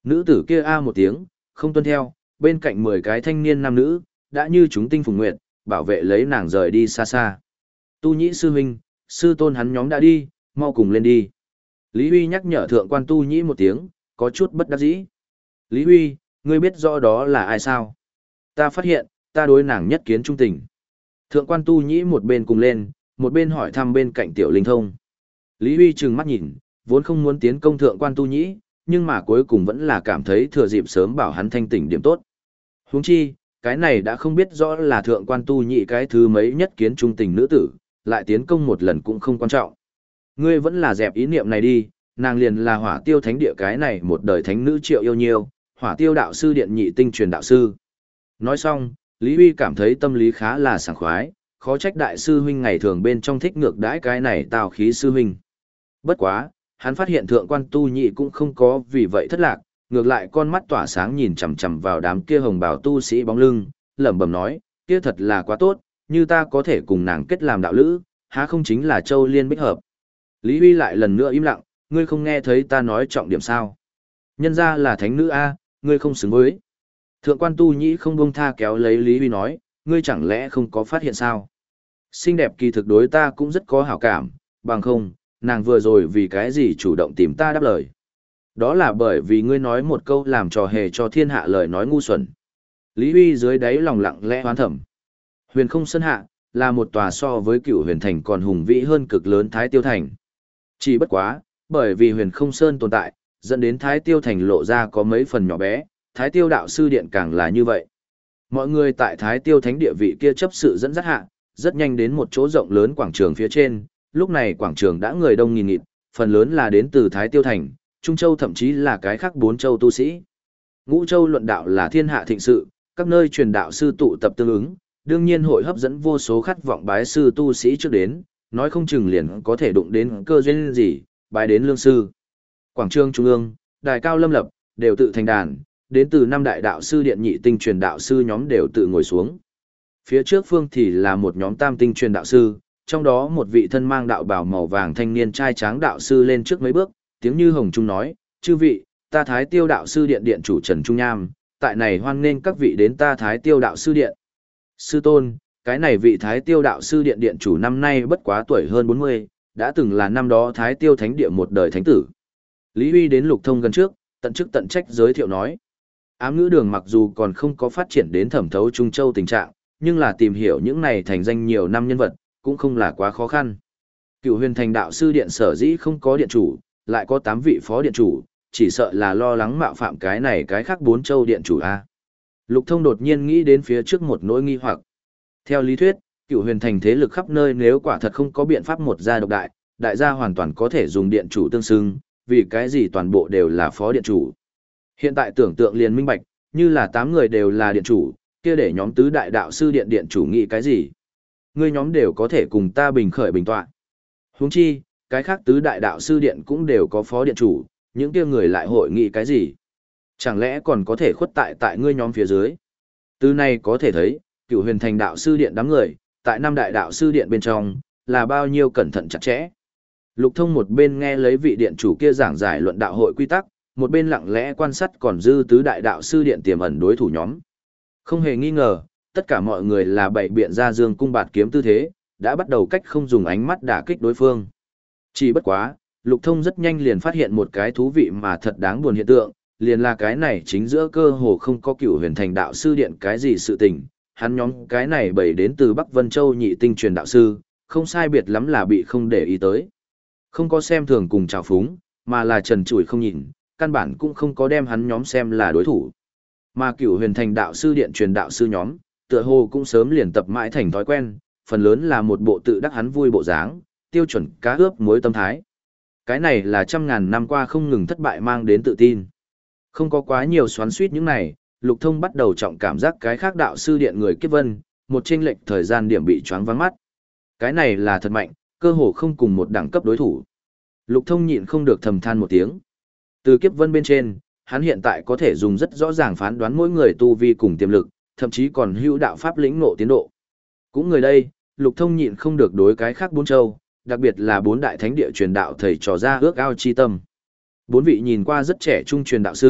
A: Nữ tử kia a một tiếng, không tuân theo, bên cạnh mười cái thanh niên nam nữ, đã như chúng tinh phùng nguyệt, bảo vệ lấy nàng rời đi xa xa. Tu nhĩ sư huynh, sư tôn hắn nhóm đã đi, mau cùng lên đi. Lý Huy nhắc nhở thượng quan tu nhĩ một tiếng, có chút bất đắc dĩ. Lý Huy, ngươi biết rõ đó là ai sao? Ta phát hiện, ta đối nàng nhất kiến trung tình. Thượng quan tu nhĩ một bên cùng lên, một bên hỏi thăm bên cạnh tiểu linh thông. Lý Huy trừng mắt nhìn, vốn không muốn tiến công thượng quan tu nhĩ, nhưng mà cuối cùng vẫn là cảm thấy thừa dịp sớm bảo hắn thanh tỉnh điểm tốt. Huống chi, cái này đã không biết rõ là thượng quan tu nhĩ cái thứ mấy nhất kiến trung tình nữ tử, lại tiến công một lần cũng không quan trọng. Ngươi vẫn là dẹp ý niệm này đi, nàng liền là hỏa tiêu thánh địa cái này một đời thánh nữ triệu yêu nhiêu, hỏa tiêu đạo sư điện nhị tinh truyền đạo sư. Nói xong, Lý Huy cảm thấy tâm lý khá là sảng khoái, khó trách đại sư huynh ngày thường bên trong thích ngược đãi cái này tào khí sư huynh. Bất quá, hắn phát hiện thượng quan tu nhị cũng không có vì vậy thất lạc, ngược lại con mắt tỏa sáng nhìn chằm chằm vào đám kia hồng bào tu sĩ bóng lưng, lẩm bẩm nói, kia thật là quá tốt, như ta có thể cùng nàng kết làm đạo lữ, há không chính là châu liên bích hợp. Lý Huy lại lần nữa im lặng, ngươi không nghe thấy ta nói trọng điểm sao? Nhân ra là thánh nữ a, ngươi không xứng với. Thượng quan tu nhĩ không buông tha kéo lấy Lý Huy nói, ngươi chẳng lẽ không có phát hiện sao? Xinh đẹp kỳ thực đối ta cũng rất có hảo cảm, bằng không, nàng vừa rồi vì cái gì chủ động tìm ta đáp lời. Đó là bởi vì ngươi nói một câu làm trò hề cho thiên hạ lời nói ngu xuẩn. Lý Huy dưới đáy lòng lặng lẽ hoán thẩm. Huyền không sân hạ, là một tòa so với cựu huyền thành còn hùng vĩ hơn cực lớn Thái Tiêu Thành. Chỉ bất quá, bởi vì huyền không sơn tồn tại, dẫn đến Thái Tiêu Thành lộ ra có mấy phần nhỏ bé, Thái Tiêu đạo sư điện càng là như vậy. Mọi người tại Thái Tiêu Thánh địa vị kia chấp sự dẫn dắt hạ, rất nhanh đến một chỗ rộng lớn quảng trường phía trên, lúc này quảng trường đã người đông nghìn nghịt, phần lớn là đến từ Thái Tiêu Thành, Trung Châu thậm chí là cái khác bốn châu tu sĩ. Ngũ Châu luận đạo là thiên hạ thịnh sự, các nơi truyền đạo sư tụ tập tương ứng, đương nhiên hội hấp dẫn vô số khát vọng bái sư tu sĩ trước đến, nói không chừng liền có thể đụng đến cơ duyên gì, bái đến lương sư. Quảng trường trung ương, đài cao lâm lập, đều tự thành đàn, đến từ năm đại đạo sư điện nhị tinh truyền đạo sư nhóm đều tự ngồi xuống. Phía trước phương thì là một nhóm tam tinh truyền đạo sư, trong đó một vị thân mang đạo bào màu vàng thanh niên trai tráng đạo sư lên trước mấy bước, tiếng như hồng trung nói, chư vị, ta Thái Tiêu đạo sư điện điện chủ Trần Trung Nham, tại này hoan nghênh các vị đến ta Thái Tiêu đạo sư điện. Sư tôn, cái này vị Thái Tiêu đạo sư điện điện chủ năm nay bất quá tuổi hơn bốn mươi, đã từng là năm đó Thái Tiêu thánh địa một đời thánh tử. Lý Huy đến Lục Thông gần trước, tận chức tận trách giới thiệu nói. Ám ngữ đường mặc dù còn không có phát triển đến thẩm thấu Trung Châu tình trạng, nhưng là tìm hiểu những này thành danh nhiều năm nhân vật, cũng không là quá khó khăn. Cựu huyền thành đạo sư điện sở dĩ không có điện chủ, lại có tám vị phó điện chủ, chỉ sợ là lo lắng mạo phạm cái này cái khác bốn châu điện chủ a. Lục Thông đột nhiên nghĩ đến phía trước một nỗi nghi hoặc. Theo lý thuyết, cựu huyền thành thế lực khắp nơi nếu quả thật không có biện pháp một gia độc đại, đại gia hoàn toàn có thể dùng điện chủ tương xưng, vì cái gì toàn bộ đều là phó điện chủ. Hiện tại tưởng tượng liền minh bạch, như là tám người đều là điện chủ, kia để nhóm tứ đại đạo sư điện điện chủ nghĩ cái gì? Ngươi nhóm đều có thể cùng ta bình khởi bình tọa. Huống chi, cái khác tứ đại đạo sư điện cũng đều có phó điện chủ, những kia người lại hội nghị cái gì? Chẳng lẽ còn có thể khuất tại tại ngươi nhóm phía dưới? Từ này có thể thấy, cựu huyền thành đạo sư điện đám người, tại năm đại đạo sư điện bên trong, là bao nhiêu cẩn thận chặt chẽ. Lục Thông một bên nghe lấy vị điện chủ kia giảng giải luận đạo hội quy tắc, một bên lặng lẽ quan sát còn dư tứ đại đạo sư điện tiềm ẩn đối thủ nhóm. Không hề nghi ngờ, tất cả mọi người là bày biện ra dương cung bạt kiếm tư thế, đã bắt đầu cách không dùng ánh mắt đả kích đối phương. Chỉ bất quá, Lục Thông rất nhanh liền phát hiện một cái thú vị mà thật đáng buồn hiện tượng, liền là cái này chính giữa cơ hồ không có cựu huyền thành đạo sư điện cái gì sự tình, hắn nhóm cái này bày đến từ Bắc Vân Châu nhị tinh truyền đạo sư, không sai biệt lắm là bị không để ý tới. Không có xem thường cùng trào phúng, mà là trần trụi không nhìn, căn bản cũng không có đem hắn nhóm xem là đối thủ. Mà cựu huyền thành đạo sư điện truyền đạo sư nhóm, tựa hồ cũng sớm liền tập mãi thành thói quen, phần lớn là một bộ tự đắc hắn vui bộ dáng, tiêu chuẩn cá ướp muối tâm thái. Cái này là trăm ngàn năm qua không ngừng thất bại mang đến tự tin. Không có quá nhiều xoắn suýt những này, Lục Thông bắt đầu trọng cảm giác cái khác đạo sư điện người kiếp vân, một chênh lệch thời gian điểm bị choáng vắng mắt. Cái này là thật mạnh, cơ hồ không cùng một đẳng cấp đối thủ. Lục Thông nhịn không được thầm than một tiếng. Từ kiếp vân bên trên, hắn hiện tại có thể dùng rất rõ ràng phán đoán mỗi người tu vi cùng tiềm lực, thậm chí còn hữu đạo pháp lĩnh ngộ tiến độ. Cũng người đây, Lục Thông nhịn không được đối cái khác bốn châu, đặc biệt là bốn đại thánh địa truyền đạo thầy trò ra ước ao chi tâm. Bốn vị nhìn qua rất trẻ trung truyền đạo sư,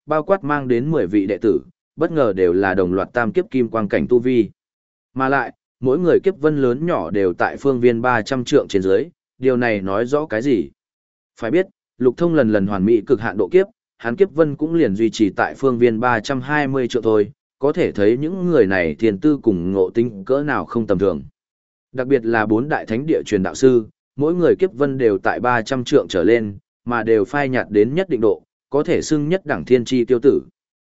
A: bao quát mang đến mười vị đệ tử, bất ngờ đều là đồng loạt tam kiếp kim quang cảnh tu vi. Mà lại, mỗi người kiếp vân lớn nhỏ đều tại phương viên ba trăm trượng trên dưới, điều này nói rõ cái gì? Phải biết, Lục Thông lần lần hoàn mỹ cực hạn độ kiếp, hắn kiếp vân cũng liền duy trì tại phương viên ba trăm hai mươi trượng thôi, có thể thấy những người này thiền tư cùng ngộ tính cỡ nào không tầm thường. Đặc biệt là bốn đại thánh địa truyền đạo sư, mỗi người kiếp vân đều tại ba trăm trượng trở lên, mà đều phai nhạt đến nhất định độ, có thể xưng nhất đẳng thiên chi tiêu tử.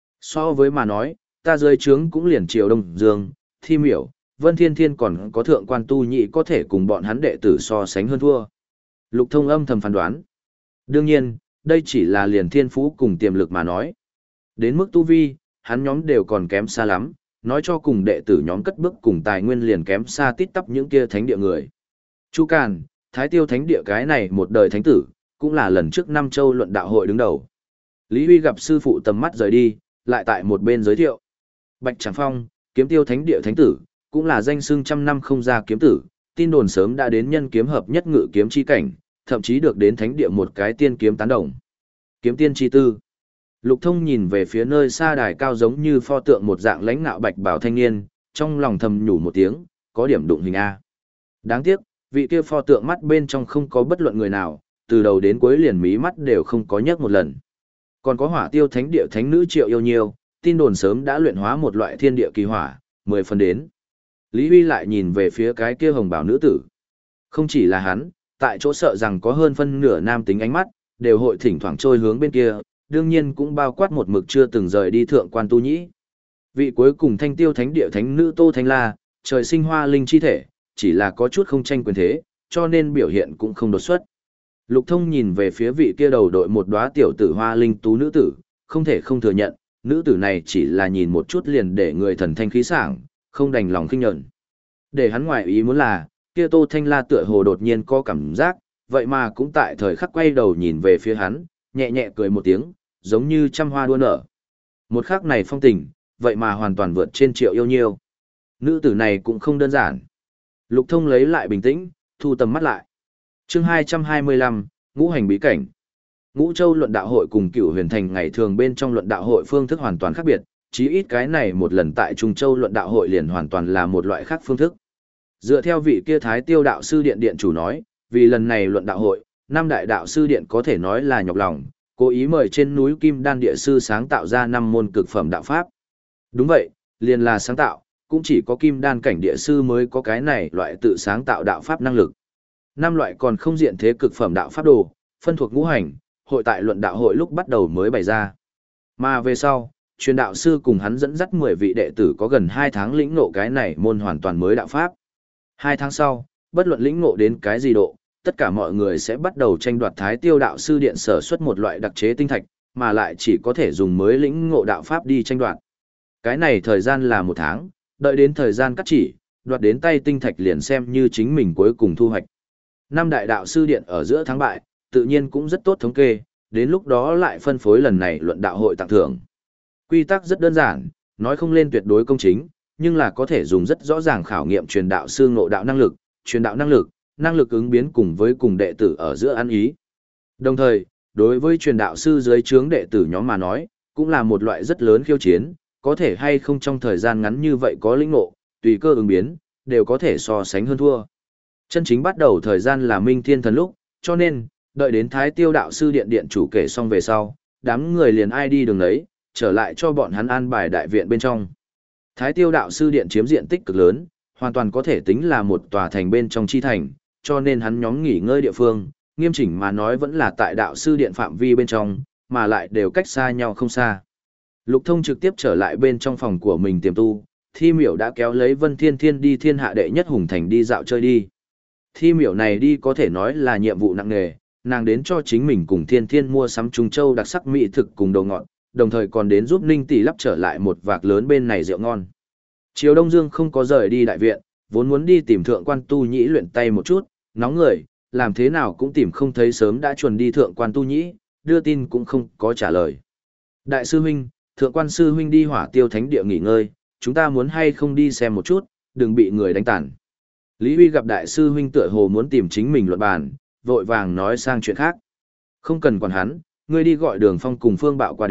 A: So với mà nói, ta dưới trướng cũng liền Triều Đông Dương, Thi Miểu, Vân Thiên Thiên còn có thượng quan tu nhị có thể cùng bọn hắn đệ tử so sánh hơn thua. Lục Thông âm thầm phán đoán. Đương nhiên, đây chỉ là liền thiên phú cùng tiềm lực mà nói. Đến mức tu vi, hắn nhóm đều còn kém xa lắm, nói cho cùng đệ tử nhóm cất bước cùng tài nguyên liền kém xa tít tắp những kia thánh địa người. Chu Càn, Thái Tiêu thánh địa cái này một đời thánh tử, cũng là lần trước năm châu luận đạo hội đứng đầu. Lý Huy gặp sư phụ tầm mắt rời đi, lại tại một bên giới thiệu. Bạch Tràng Phong, Kiếm Tiêu thánh địa thánh tử, cũng là danh xưng trăm năm không ra kiếm tử, tin đồn sớm đã đến nhân kiếm hợp nhất ngự kiếm chi cảnh, thậm chí được đến thánh địa một cái tiên kiếm tán đồng. Kiếm tiên chi tư. Lục Thông nhìn về phía nơi xa đài cao giống như pho tượng một dạng lãnh ngạo bạch bảo thanh niên, trong lòng thầm nhủ một tiếng, có điểm đụng hình A. Đáng tiếc, vị kia pho tượng mắt bên trong không có bất luận người nào, từ đầu đến cuối liền mí mắt đều không có nhấc một lần. Còn có Hỏa Tiêu thánh địa thánh nữ Triệu Yêu Nhiêu, tin đồn sớm đã luyện hóa một loại thiên địa kỳ hỏa, mười phần đến. Lý Huy lại nhìn về phía cái kia hồng bảo nữ tử. Không chỉ là hắn, tại chỗ sợ rằng có hơn phân nửa nam tính ánh mắt, đều hội thỉnh thoảng trôi hướng bên kia, đương nhiên cũng bao quát một mực chưa từng rời đi thượng quan tu nhĩ. Vị cuối cùng Thanh Tiêu thánh địa thánh nữ Tô Thanh La, trời sinh hoa linh chi thể, chỉ là có chút không tranh quyền thế, cho nên biểu hiện cũng không đột xuất. Lục Thông nhìn về phía vị kia đầu đội một đóa tiểu tử hoa linh tú nữ tử, không thể không thừa nhận, nữ tử này chỉ là nhìn một chút liền để người thần thanh khí sảng, không đành lòng khinh nhẫn. Để hắn ngoại ý muốn là, kia Tô Thanh La tựa hồ đột nhiên có cảm giác, vậy mà cũng tại thời khắc quay đầu nhìn về phía hắn, nhẹ nhẹ cười một tiếng, giống như trăm hoa đua nở. Một khắc này phong tình, vậy mà hoàn toàn vượt trên Triệu Yêu Nhiêu. Nữ tử này cũng không đơn giản. Lục Thông lấy lại bình tĩnh, thu tầm mắt lại. Chương hai trăm hai mươi lăm, Ngũ hành bí cảnh. Ngũ Châu luận đạo hội cùng Cửu Huyền Thành ngày thường bên trong luận đạo hội phương thức hoàn toàn khác biệt, chí ít cái này một lần tại Trung Châu luận đạo hội liền hoàn toàn là một loại khác phương thức. Dựa theo vị kia Thái Tiêu đạo sư điện điện chủ nói, vì lần này luận đạo hội, năm đại đạo sư điện có thể nói là nhọc lòng, cố ý mời trên núi Kim Đan địa sư sáng tạo ra năm môn cực phẩm đạo pháp. Đúng vậy, liền là sáng tạo, cũng chỉ có Kim Đan cảnh địa sư mới có cái này loại tự sáng tạo đạo pháp năng lực. Năm loại còn không diện thế cực phẩm đạo pháp đồ, phân thuộc ngũ hành, hội tại luận đạo hội lúc bắt đầu mới bày ra. Mà về sau, truyền đạo sư cùng hắn dẫn dắt mười vị đệ tử có gần hai tháng lĩnh ngộ cái này môn hoàn toàn mới đạo pháp. Hai tháng sau, bất luận lĩnh ngộ đến cái gì độ, tất cả mọi người sẽ bắt đầu tranh đoạt Thái Tiêu đạo sư điện sở xuất một loại đặc chế tinh thạch, mà lại chỉ có thể dùng mới lĩnh ngộ đạo pháp đi tranh đoạt. Cái này thời gian là một tháng, đợi đến thời gian cắt chỉ, đoạt đến tay tinh thạch liền xem như chính mình cuối cùng thu hoạch. Năm đại đạo sư điện ở giữa thắng bại, tự nhiên cũng rất tốt thống kê, đến lúc đó lại phân phối lần này luận đạo hội tặng thưởng. Quy tắc rất đơn giản, nói không lên tuyệt đối công chính, nhưng là có thể dùng rất rõ ràng khảo nghiệm truyền đạo sư ngộ đạo năng lực, truyền đạo năng lực, năng lực ứng biến cùng với cùng đệ tử ở giữa ăn ý. Đồng thời, đối với truyền đạo sư dưới trướng đệ tử nhóm mà nói, cũng là một loại rất lớn khiêu chiến, có thể hay không trong thời gian ngắn như vậy có lĩnh ngộ, tùy cơ ứng biến, đều có thể so sánh hơn thua. Chân chính bắt đầu thời gian là Minh Thiên Thần lúc, cho nên, đợi đến Thái Tiêu đạo sư điện điện chủ kể xong về sau, đám người liền ai đi đường đấy, trở lại cho bọn hắn an bài đại viện bên trong. Thái Tiêu đạo sư điện chiếm diện tích cực lớn, hoàn toàn có thể tính là một tòa thành bên trong chi thành, cho nên hắn nhóm nghỉ ngơi địa phương, nghiêm chỉnh mà nói vẫn là tại đạo sư điện phạm vi bên trong, mà lại đều cách xa nhau không xa. Lục Thông trực tiếp trở lại bên trong phòng của mình tiềm tu, Thi Miểu đã kéo lấy Vân Thiên Thiên đi thiên hạ đệ nhất hùng thành đi dạo chơi đi. Thi Miểu này đi có thể nói là nhiệm vụ nặng nề, nàng đến cho chính mình cùng Thiên Thiên mua sắm Trung Châu đặc sắc mỹ thực cùng đồ ngọt, đồng thời còn đến giúp Ninh Tỷ lắp trở lại một vạc lớn bên này rượu ngon. Triều Đông Dương không có rời đi đại viện, vốn muốn đi tìm thượng quan tu nhĩ luyện tay một chút, nóng người, làm thế nào cũng tìm không thấy sớm đã chuẩn đi thượng quan tu nhĩ, đưa tin cũng không có trả lời. Đại sư huynh, thượng quan sư huynh đi Hỏa Tiêu thánh địa nghỉ ngơi, chúng ta muốn hay không đi xem một chút, đừng bị người đánh tàn. Lý Huy gặp đại sư huynh tựa hồ muốn tìm chính mình luận bàn, vội vàng nói sang chuyện khác. Không cần quản hắn, ngươi đi gọi Đường Phong cùng Phương Bạo qua đến,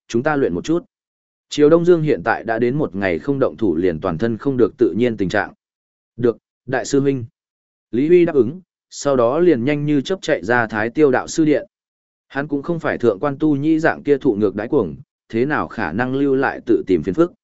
A: chúng ta luyện một chút. Triều Đông Dương hiện tại đã đến một ngày không động thủ liền toàn thân không được tự nhiên tình trạng. Được, đại sư huynh. Lý Huy đáp ứng, sau đó liền nhanh như chớp chạy ra Thái Tiêu đạo sư điện. Hắn cũng không phải thượng quan tu nhĩ dạng kia thụ ngược đái cuồng, thế nào khả năng lưu lại tự tìm phiền phức.